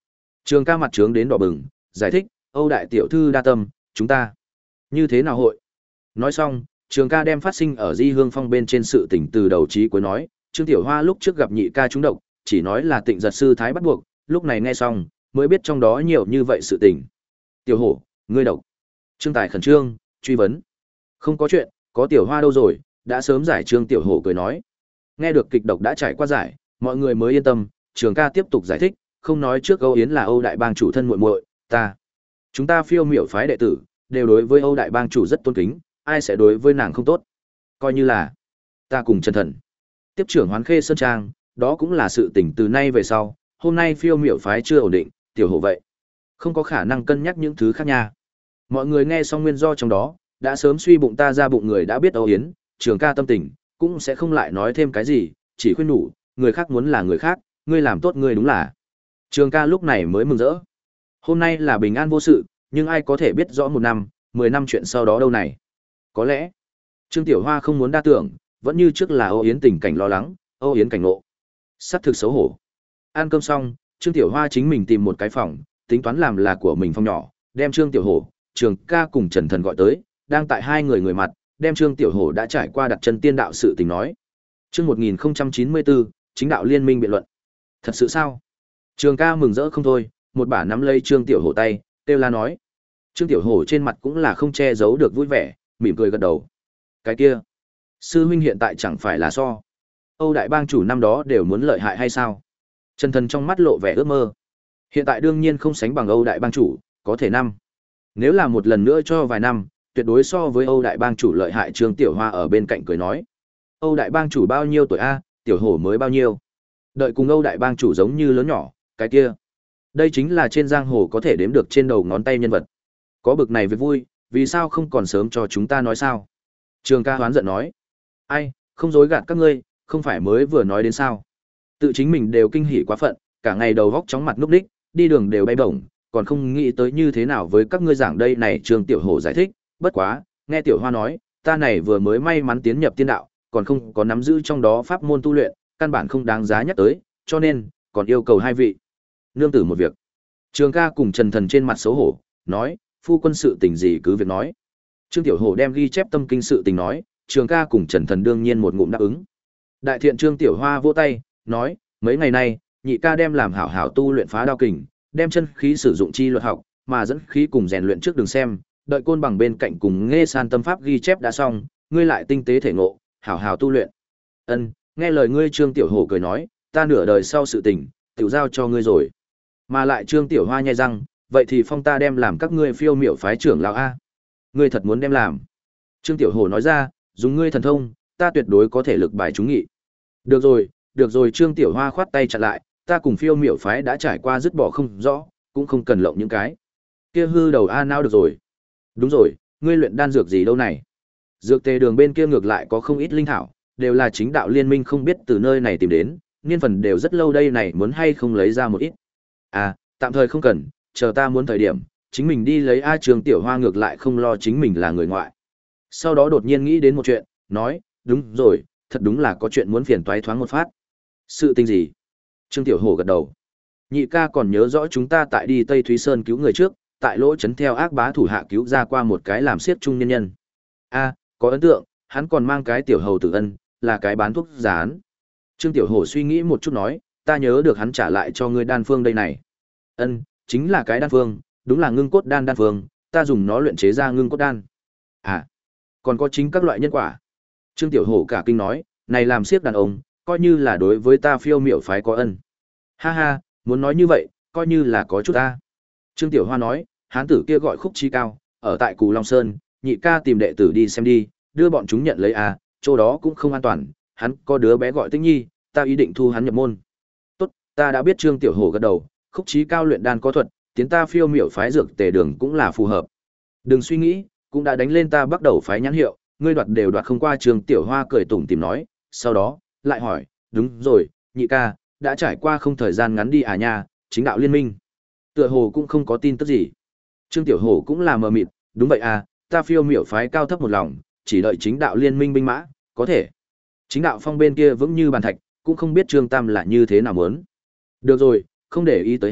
A: Trường ca mặt trướng đến đỏ bừng, giải thích, Âu đại tiểu thư đa tâm, chúng ta như thế nào hội? Nói xong, Trường ca đem phát sinh ở Di Hương Phong bên trên sự tình từ đầu chí cuối nói, Trương Tiểu Hoa lúc trước gặp nhị ca trúng độc, chỉ nói là Tịnh Giật sư thái bắt buộc, lúc này nghe xong, mới biết trong đó nhiều như vậy sự tình. Tiểu Hổ, ngươi độc. Trương Tài khẩn trương, truy vấn. Không có chuyện, có Tiểu Hoa đâu rồi, đã sớm giải. Trương Tiểu Hổ cười nói. Nghe được kịch độc đã trải qua giải, mọi người mới yên tâm, Trường ca tiếp tục giải thích, không nói trước Âu Yến là Âu đại bang chủ thân muội muội, ta. Chúng ta phiêu miểu phái đệ tử, đều đối với Âu đại bang chủ rất tôn kính, ai sẽ đối với nàng không tốt. Coi như là ta cùng Trần Thần. Tiếp trưởng Hoán Khê Sơn Trang, đó cũng là sự tình từ nay về sau, hôm nay phiêu miểu phái chưa ổn định, Tiểu Hổ vậy. Không có khả năng cân nhắc những thứ khác nha. Mọi người nghe xong nguyên do trong đó, đã sớm suy bụng ta ra bụng người đã biết Âu Yến, Trường ca tâm tình, cũng sẽ không lại nói thêm cái gì, chỉ khuyên nhủ, người khác muốn là người khác, ngươi làm tốt ngươi đúng là. Trường ca lúc này mới mừng rỡ. Hôm nay là bình an vô sự, nhưng ai có thể biết rõ một năm, mười năm chuyện sau đó đâu này. Có lẽ, Trương Tiểu Hoa không muốn đa tưởng, vẫn như trước là Âu Yến tình cảnh lo lắng, Âu Yến cảnh ngộ. Sắc thực xấu hổ. Ăn cơm xong, Trương Tiểu Hoa chính mình tìm một cái phòng, tính toán làm là của mình phòng nhỏ, đem Trương Tiểu Hổ, Trường ca cùng Trần Thần gọi tới, đang tại hai người người mặt, đem Trương Tiểu Hổ đã trải qua đặt chân tiên đạo sự tình nói. Chương một nghìn chín mươi tư, chính đạo liên minh biện luận. Thật sự sao? Trường ca mừng rỡ không thôi, một bả nắm lấy Trương Tiểu Hổ tay, kêu la nói. Trương Tiểu Hổ trên mặt cũng là không che giấu được vui vẻ, mỉm cười gật đầu. Cái kia, sư huynh hiện tại chẳng phải là so Âu đại bang chủ năm đó đều muốn lợi hại hay sao? Trần Thần trong mắt lộ vẻ ước mơ. Hiện tại đương nhiên không sánh bằng Âu đại bang chủ, có thể năm. Nếu là một lần nữa cho vài năm, tuyệt đối so với Âu đại bang chủ lợi hại. Trương Tiểu Hoa ở bên cạnh cười nói. Âu đại bang chủ bao nhiêu tuổi a? Tiểu Hổ mới bao nhiêu? Đợi cùng Âu đại bang chủ giống như lớn nhỏ, cái kia. Đây chính là trên giang hồ có thể đếm được trên đầu ngón tay nhân vật. Có bực này việc vui, vì sao không còn sớm cho chúng ta nói sao? Trường ca hoán giận nói. Ai, không dối gạt các ngươi, không phải mới vừa nói đến sao? Tự chính mình đều kinh hỉ quá phận, cả ngày đầu góc chóng mặt núp đích, đi đường đều bay bổng, còn không nghĩ tới như thế nào với các ngươi giảng đây này. Trương Tiểu Hổ giải thích, bất quá, nghe Tiểu Hoa nói, ta này vừa mới may mắn tiến nhập tiên đạo, còn không có nắm giữ trong đó pháp môn tu luyện, căn bản không đáng giá nhắc tới, cho nên, còn yêu cầu hai vị nương tử một việc. Trường ca cùng Trần Thần trên mặt xấu hổ, nói, phu quân sự tình gì cứ việc nói. Trương Tiểu Hổ đem ghi chép tâm kinh sự tình nói, Trường ca cùng Trần Thần đương nhiên một ngụm đáp ứng. Đại thiện Trương Tiểu Hoa vỗ tay, nói, mấy ngày nay, nhị ca đem làm hảo hảo tu luyện phá đao kình, đem chân khí sử dụng chi luật học, mà dẫn khí cùng rèn luyện trước đường xem, đợi côn bằng bên cạnh cùng nghe san tâm pháp ghi chép đã xong, ngươi lại tinh tế thể ngộ, hảo hảo tu luyện. Ân, nghe lời ngươi. Trương Tiểu Hổ cười nói, ta nửa đời sau sự tình, tiểu giao cho ngươi rồi. Mà lại Trương Tiểu Hoa nhai răng, vậy thì phong ta đem làm các ngươi phiêu miểu phái trưởng lão a. Ngươi thật muốn đem làm? Trương Tiểu Hổ nói ra, dùng ngươi thần thông, ta tuyệt đối có thể lực bài chúng nghị. Được rồi, được rồi. Trương Tiểu Hoa khoát tay chặn lại, ta cùng phiêu miểu phái đã trải qua dứt bỏ không rõ, cũng không cần lộng những cái kia hư đầu a nao được rồi. Đúng rồi, ngươi luyện đan dược gì đâu này? Dược tề đường bên kia ngược lại có không ít linh thảo, đều là chính đạo liên minh không biết từ nơi này tìm đến, niên phần đều rất lâu đây này, muốn hay không lấy ra một ít? À, tạm thời không cần, chờ ta muốn thời điểm, chính mình đi lấy. A. Trương Tiểu Hoa ngược lại không lo chính mình là người ngoại. Sau đó đột nhiên nghĩ đến một chuyện, nói, đúng rồi, thật đúng là có chuyện muốn phiền toái thoáng một phát. Sự tình gì? Trương Tiểu Hổ gật đầu. Nhị ca còn nhớ rõ chúng ta tại đi Tây Thúy Sơn cứu người trước, tại lỗ trấn theo ác bá thủ hạ cứu ra qua một cái làm siết trung nhân nhân. A, có ấn tượng, hắn còn mang cái tiểu hầu tử ân, là cái bán thuốc gián. Trương Tiểu Hổ suy nghĩ một chút nói, ta nhớ được hắn trả lại cho ngươi đan phương đây này. Ân, chính là cái đan phương, đúng là ngưng cốt đan đan phương, ta dùng nó luyện chế ra ngưng cốt đan. À, còn có chính các loại nhân quả. Trương Tiểu Hổ cả kinh nói, này làm siếc đàn ông, coi như là đối với ta phiêu miểu phái có ân. Ha ha, muốn nói như vậy, coi như là có chút ta. Trương Tiểu Hoa nói, hán tử kia gọi Khúc Chí Cao, ở tại Cù Long Sơn, nhị ca tìm đệ tử đi xem đi, đưa bọn chúng nhận lấy à, chỗ đó cũng không an toàn, hắn có đứa bé gọi Tĩnh Nhi, ta ý định thu hắn nhập môn. Tốt, ta đã biết. Trương Tiểu Hổ gật đầu, Khúc Chí Cao luyện đan có thuật, tiến ta phiêu miểu phái dược tề đường cũng là phù hợp. Đừng suy nghĩ, cũng đã đánh lên ta bắt đầu phái nhãn hiệu, ngươi đoạt đều đoạt không qua. Trương Tiểu Hoa cười tủm tỉm nói, sau đó, lại hỏi, đúng rồi, nhị ca, đã trải qua không thời gian ngắn đi à nha, chính đạo liên minh. Tựa hồ cũng không có tin tức gì. Trương Tiểu Hổ cũng là mờ mịt, đúng vậy à, ta phiêu miểu phái cao thấp một lòng, chỉ đợi chính đạo liên minh binh mã, có thể. Chính đạo phong bên kia vững như bàn thạch, cũng không biết Trương Tam là như thế nào muốn. Được rồi, không để ý tới hắn,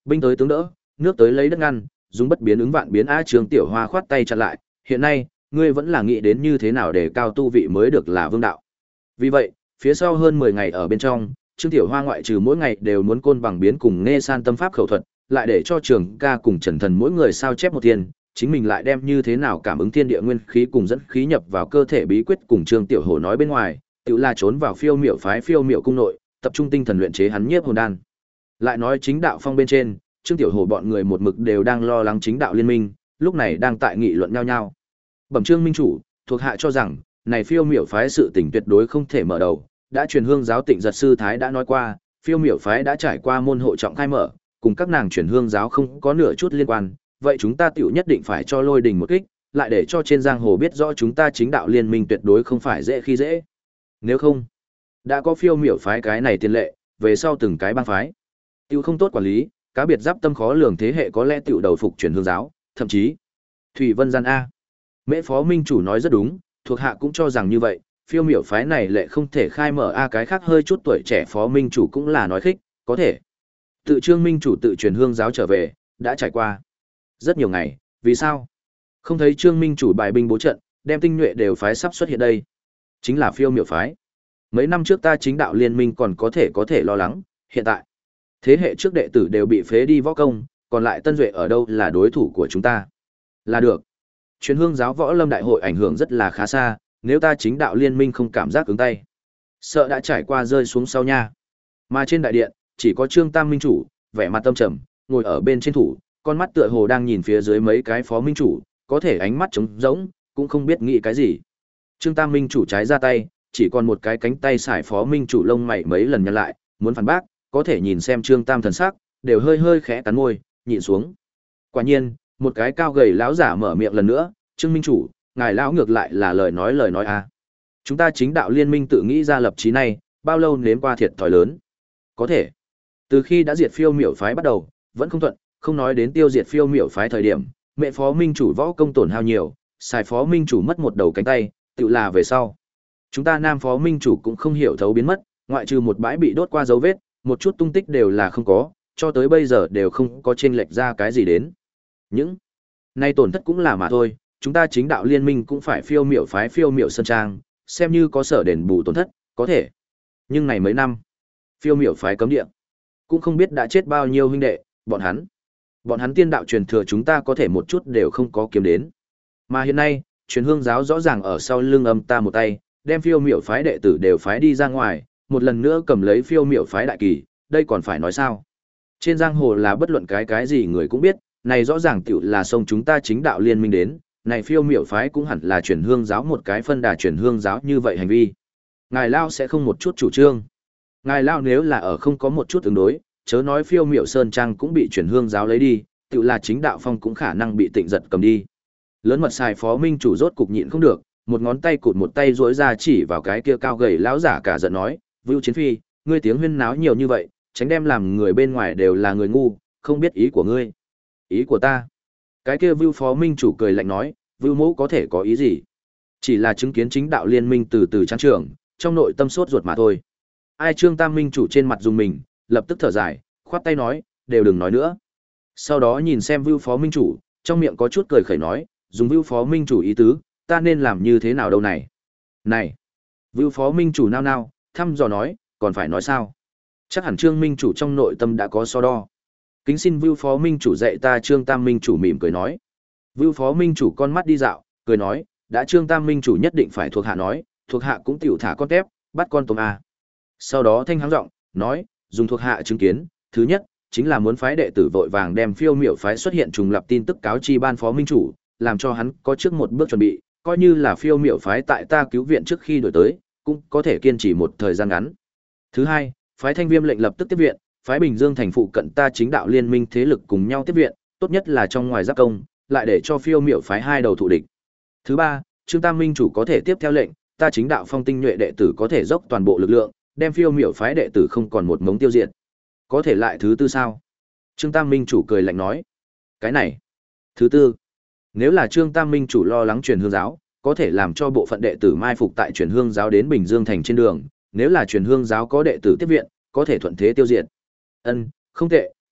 A: Binh tới tướng đỡ, nước tới lấy đất ngăn, dùng bất biến ứng vạn biến. A Trương Tiểu Hoa khoát tay chặn lại, hiện nay, ngươi vẫn là nghĩ đến như thế nào để cao tu vị mới được là vương đạo. Vì vậy, phía sau hơn mười ngày ở bên trong, Trương Tiểu Hoa ngoại trừ mỗi ngày đều muốn côn bằng biến cùng nghe san tâm pháp khẩu thuật, lại để cho Trường Ca cùng Trần Thần mỗi người sao chép một thiên, chính mình lại đem như thế nào cảm ứng thiên địa nguyên khí cùng dẫn khí nhập vào cơ thể bí quyết cùng Trương Tiểu Hổ nói bên ngoài, tự là trốn vào phiêu miểu phái phiêu miểu cung nội, tập trung tinh thần luyện chế hắn nhiếp hồn đan. Lại nói chính đạo phong bên trên, Trương Tiểu Hổ bọn người một mực đều đang lo lắng chính đạo liên minh, lúc này đang tại nghị luận nhau nhau. Bẩm Trương minh chủ, thuộc hạ cho rằng, này phiêu miểu phái sự tình tuyệt đối không thể mở đầu, đã truyền hương giáo Tịnh Giật sư thái đã nói qua, phiêu miểu phái đã trải qua môn hộ trọng khai mở, cùng các nàng truyền hương giáo không có nửa chút liên quan, vậy chúng ta tiểu nhất định phải cho Lôi Đình một kích, lại để cho trên giang hồ biết rõ chúng ta chính đạo liên minh tuyệt đối không phải dễ khi dễ. Nếu không, đã có phiêu miểu phái cái này tiền lệ, về sau từng cái bang phái, tiểu không tốt quản lý, cá biệt giáp tâm khó lường thế hệ có lẽ tiểu đầu phục truyền hương giáo, thậm chí Thủy Vân gian a. Mễ Phó Minh chủ nói rất đúng, thuộc hạ cũng cho rằng như vậy, phiêu miểu phái này lệ không thể khai mở a. Cái khác hơi chút tuổi trẻ Phó Minh chủ cũng là nói khích, có thể. Tự Trương Minh chủ tự truyền hương giáo trở về, đã trải qua rất nhiều ngày, vì sao? Không thấy Trương Minh chủ bài binh bố trận, đem tinh nhuệ đều phái sắp xuất hiện đây. Chính là phiêu miểu phái. Mấy năm trước ta chính đạo liên minh còn có thể có thể lo lắng, hiện tại thế hệ trước đệ tử đều bị phế đi võ công, còn lại tân duệ ở đâu là đối thủ của chúng ta? Là được. Truyền hương giáo võ lâm đại hội ảnh hưởng rất là khá xa, nếu ta chính đạo liên minh không cảm giác cứng tay, sợ đã trải qua rơi xuống sau nha. Mà trên đại điện, chỉ có Trương Tam minh chủ, vẻ mặt tâm trầm, ngồi ở bên trên thủ, con mắt tựa hồ đang nhìn phía dưới mấy cái phó minh chủ, có thể ánh mắt trống rỗng, cũng không biết nghĩ cái gì. Trương Tam minh chủ trái ra tay, chỉ còn một cái cánh tay xài phó minh chủ lông mày mấy lần nhăn lại, muốn phản bác, có thể nhìn xem Trương Tam thần sắc, đều hơi hơi khẽ cắn môi, nhịn xuống. Quả nhiên, một cái cao gầy lão giả mở miệng lần nữa, "Trương minh chủ, ngài lão ngược lại là lời nói lời nói a. À. Chúng ta chính đạo liên minh tự nghĩ ra lập chí này, bao lâu nếm qua thiệt thòi lớn. Có thể, từ khi đã diệt phiêu miểu phái bắt đầu, vẫn không thuận, không nói đến tiêu diệt phiêu miểu phái thời điểm, mẹ phó minh chủ võ công tổn hao nhiều, xài phó minh chủ mất một đầu cánh tay, tự là về sau. Chúng ta nam phó minh chủ cũng không hiểu thấu biến mất, ngoại trừ một bãi bị đốt qua dấu vết, một chút tung tích đều là không có, cho tới bây giờ đều không có chênh lệch ra cái gì đến. Những nay tổn thất cũng là mà thôi, chúng ta chính đạo liên minh cũng phải phiêu miểu phái phiêu miểu sơn trang, xem như có sở đền bù tổn thất, có thể. Nhưng này mấy năm, phiêu miểu phái cấm địa, cũng không biết đã chết bao nhiêu huynh đệ, bọn hắn. Bọn hắn tiên đạo truyền thừa chúng ta có thể một chút đều không có kiếm đến. Mà hiện nay, truyền hương giáo rõ ràng ở sau lưng âm ta một tay, đem phiêu miểu phái đệ tử đều phái đi ra ngoài, một lần nữa cầm lấy phiêu miểu phái đại kỳ, đây còn phải nói sao? Trên giang hồ là bất luận cái cái gì người cũng biết, này rõ ràng tiểu là sông chúng ta chính đạo liên minh đến, này phiêu miểu phái cũng hẳn là truyền hương giáo một cái phân đà truyền hương giáo như vậy hành vi. Ngài Lao sẽ không một chút chủ trương. Ngài Lao nếu là ở không có một chút ứng đối, chớ nói phiêu miểu sơn trang cũng bị truyền hương giáo lấy đi, tự là chính đạo phong cũng khả năng bị Tịnh Giật cầm đi. Lớn mật xài phó minh chủ rốt cục nhịn không được, một ngón tay cụt một tay duỗi ra chỉ vào cái kia cao gầy lão giả cả giận nói, "Vưu Chiến Phi, ngươi tiếng huyên náo nhiều như vậy, tránh đem làm người bên ngoài đều là người ngu, không biết ý của ngươi." "Ý của ta?" Cái kia Vưu phó minh chủ cười lạnh nói, "Vưu mẫu có thể có ý gì? Chỉ là chứng kiến chính đạo liên minh từ từ trang trưởng, trong nội tâm sốt ruột mà thôi." Ai Trương Tam minh chủ trên mặt dùng mình, lập tức thở dài, khoát tay nói, "Đều đừng nói nữa." Sau đó nhìn xem Vưu phó minh chủ, trong miệng có chút cười khẩy nói, "Dùng Vưu phó minh chủ ý tứ, ta nên làm như thế nào đâu này?" "Này." Vưu phó minh chủ nao nao, thăm dò nói, "Còn phải nói sao? Chắc hẳn Trương minh chủ trong nội tâm đã có so đo. Kính xin Vưu phó minh chủ dạy ta." Trương Tam minh chủ mỉm cười nói. Vưu phó minh chủ con mắt đi dạo, cười nói, "Đã Trương Tam minh chủ nhất định phải thuộc hạ nói, thuộc hạ cũng tiểu thả con tép, bắt con tôm a." Sau đó thanh hắng giọng, nói, "Dùng thuộc hạ chứng kiến, thứ nhất, chính là muốn phái đệ tử vội vàng đem phiêu miểu phái xuất hiện trùng lập tin tức cáo chi ban phó minh chủ, làm cho hắn có trước một bước chuẩn bị, coi như là phiêu miểu phái tại ta cứu viện trước khi đổi tới, cũng có thể kiên trì một thời gian ngắn. Thứ hai, phái Thanh Viêm lệnh lập tức tiếp viện, phái Bình Dương thành phụ cận ta chính đạo liên minh thế lực cùng nhau tiếp viện, tốt nhất là trong ngoài giáp công, lại để cho phiêu miểu phái hai đầu thủ địch. Thứ ba, Trương Tam minh chủ có thể tiếp theo lệnh, ta chính đạo phong tinh nhuệ đệ tử có thể dốc toàn bộ lực lượng, đem phiêu miểu phái đệ tử không còn một mống tiêu diệt. Có thể lại thứ tư sao?" Trương Tam minh chủ cười lạnh nói, "Cái này, thứ tư, nếu là Trương Tam minh chủ lo lắng truyền hương giáo, có thể làm cho bộ phận đệ tử mai phục tại truyền hương giáo đến Bình Dương thành trên đường, nếu là truyền hương giáo có đệ tử tiếp viện, có thể thuận thế tiêu diệt." "Ân, không tệ,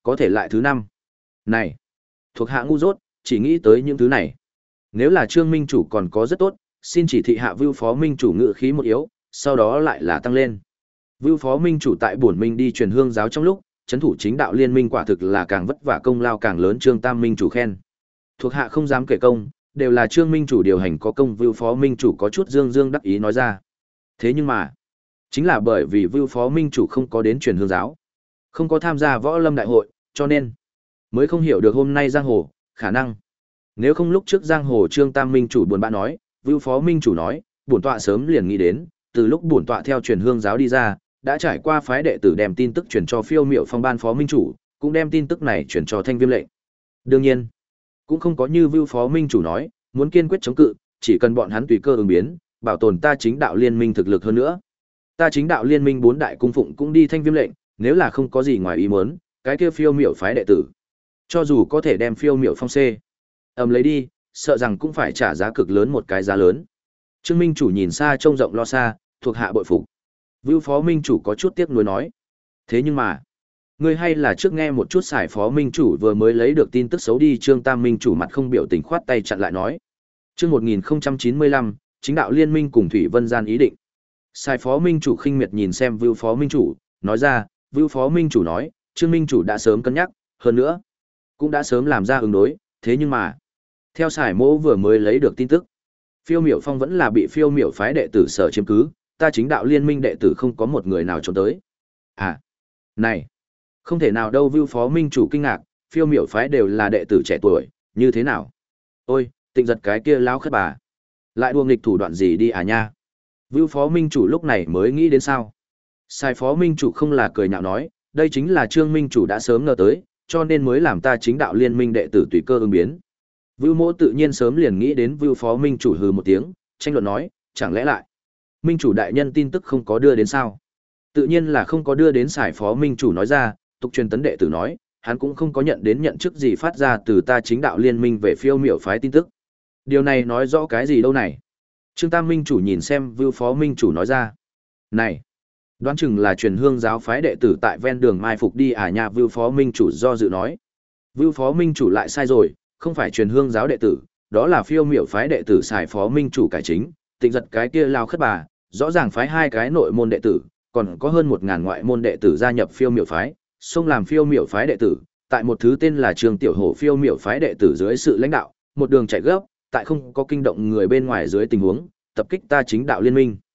A: có thể lại thứ năm. Này, thuộc hạ ngu dốt, chỉ nghĩ tới những thứ này. Nếu là Trương Minh chủ còn có rất tốt, xin chỉ thị hạ Vưu Phó Minh chủ ngự khí một yếu, sau đó lại là tăng lên. Vưu Phó Minh chủ tại bổn minh đi truyền hương giáo trong lúc, trấn thủ chính đạo liên minh quả thực là càng vất vả công lao càng lớn. Trương Tam Minh chủ khen. Thuộc hạ không dám kể công, đều là Trương Minh chủ điều hành có công. Vưu Phó Minh chủ có chút dương dương đắc ý nói ra. Thế nhưng mà, chính là bởi vì Vưu Phó Minh chủ không có đến truyền hương giáo, không có tham gia võ lâm đại hội, cho nên mới không hiểu được hôm nay giang hồ khả năng. Nếu không lúc trước giang hồ Trương Tam Minh chủ buồn bã nói, Vưu Phó Minh chủ nói, bổn tọa sớm liền nghĩ đến, từ lúc bổn tọa theo truyền hương giáo đi ra, đã trải qua phái đệ tử đem tin tức truyền cho Phiêu Miểu Phong ban phó minh chủ, cũng đem tin tức này truyền cho Thanh Viêm lệnh. Đương nhiên, cũng không có như Vưu Phó Minh chủ nói, muốn kiên quyết chống cự, chỉ cần bọn hắn tùy cơ ứng biến, bảo tồn ta chính đạo liên minh thực lực hơn nữa. Ta chính đạo liên minh bốn đại cung phụng cũng đi Thanh Viêm lệnh, nếu là không có gì ngoài ý muốn, cái kia Phiêu Miểu phái đệ tử, cho dù có thể đem Phiêu Miểu Phong C ầm lấy đi, sợ rằng cũng phải trả giá cực lớn một cái giá lớn. Trương Minh chủ nhìn xa trông rộng lo xa, thuộc hạ bội phục. Vưu Phó Minh chủ có chút tiếc nuối nói. Thế nhưng mà, ngươi hay là trước nghe một chút Sải Phó Minh chủ vừa mới lấy được tin tức xấu đi. Trương Tam Minh chủ mặt không biểu tình khoát tay chặn lại nói. Chương một nghìn không trăm chín mươi lăm, chính đạo liên minh cùng Thủy Vân gian ý định. Sải Phó Minh chủ khinh miệt nhìn xem Vưu Phó Minh chủ, nói ra, Vưu Phó Minh chủ nói, Trương Minh chủ đã sớm cân nhắc, hơn nữa, cũng đã sớm làm ra ứng đối, thế nhưng mà, theo Sải Mỗ vừa mới lấy được tin tức, Phiêu Miểu Phong vẫn là bị Phiêu Miểu phái đệ tử sở chiếm cứ, ta chính đạo liên minh đệ tử không có một người nào trốn tới. À, này, không thể nào đâu. Vưu Phó Minh chủ kinh ngạc, Phiêu Miểu phái đều là đệ tử trẻ tuổi, như thế nào? Ôi, Tịnh Giật cái kia lão khất bà, lại đùa nghịch thủ đoạn gì đi à nha? Vưu Phó Minh chủ lúc này mới nghĩ đến sao? Sai Phó Minh chủ không là cười nhạo nói, đây chính là Trương Minh chủ đã sớm ngờ tới, cho nên mới làm ta chính đạo liên minh đệ tử tùy cơ ứng biến. Vưu Mỗ tự nhiên sớm liền nghĩ đến. Vưu Phó Minh chủ hừ một tiếng, tranh luận nói, chẳng lẽ lại Minh chủ đại nhân tin tức không có đưa đến sao? Tự nhiên là không có đưa đến. Sải Phó Minh chủ nói ra, tục truyền tấn đệ tử nói, hắn cũng không có nhận đến nhận chức gì phát ra từ ta chính đạo liên minh về Phiêu Miểu phái tin tức. Điều này nói rõ cái gì đâu này? Trương Tam Minh chủ nhìn xem Vưu Phó Minh chủ nói ra. Này, đoán chừng là truyền hương giáo phái đệ tử tại ven đường mai phục đi à nha. Vưu Phó Minh chủ do dự nói. Vưu Phó Minh chủ lại sai rồi, không phải truyền hương giáo đệ tử, đó là Phiêu Miểu phái đệ tử. Sải Phó Minh chủ cải chính, Tịnh Giật cái kia lao khất bà, rõ ràng phái hai cái nội môn đệ tử, còn có hơn một ngàn ngoại môn đệ tử gia nhập Phiêu Miểu phái, xông làm Phiêu Miểu phái đệ tử, tại một thứ tên là Trường Tiểu Hổ Phiêu Miểu phái đệ tử dưới sự lãnh đạo, một đường chạy gấp, tại không có kinh động người bên ngoài dưới tình huống, tập kích ta chính đạo liên minh.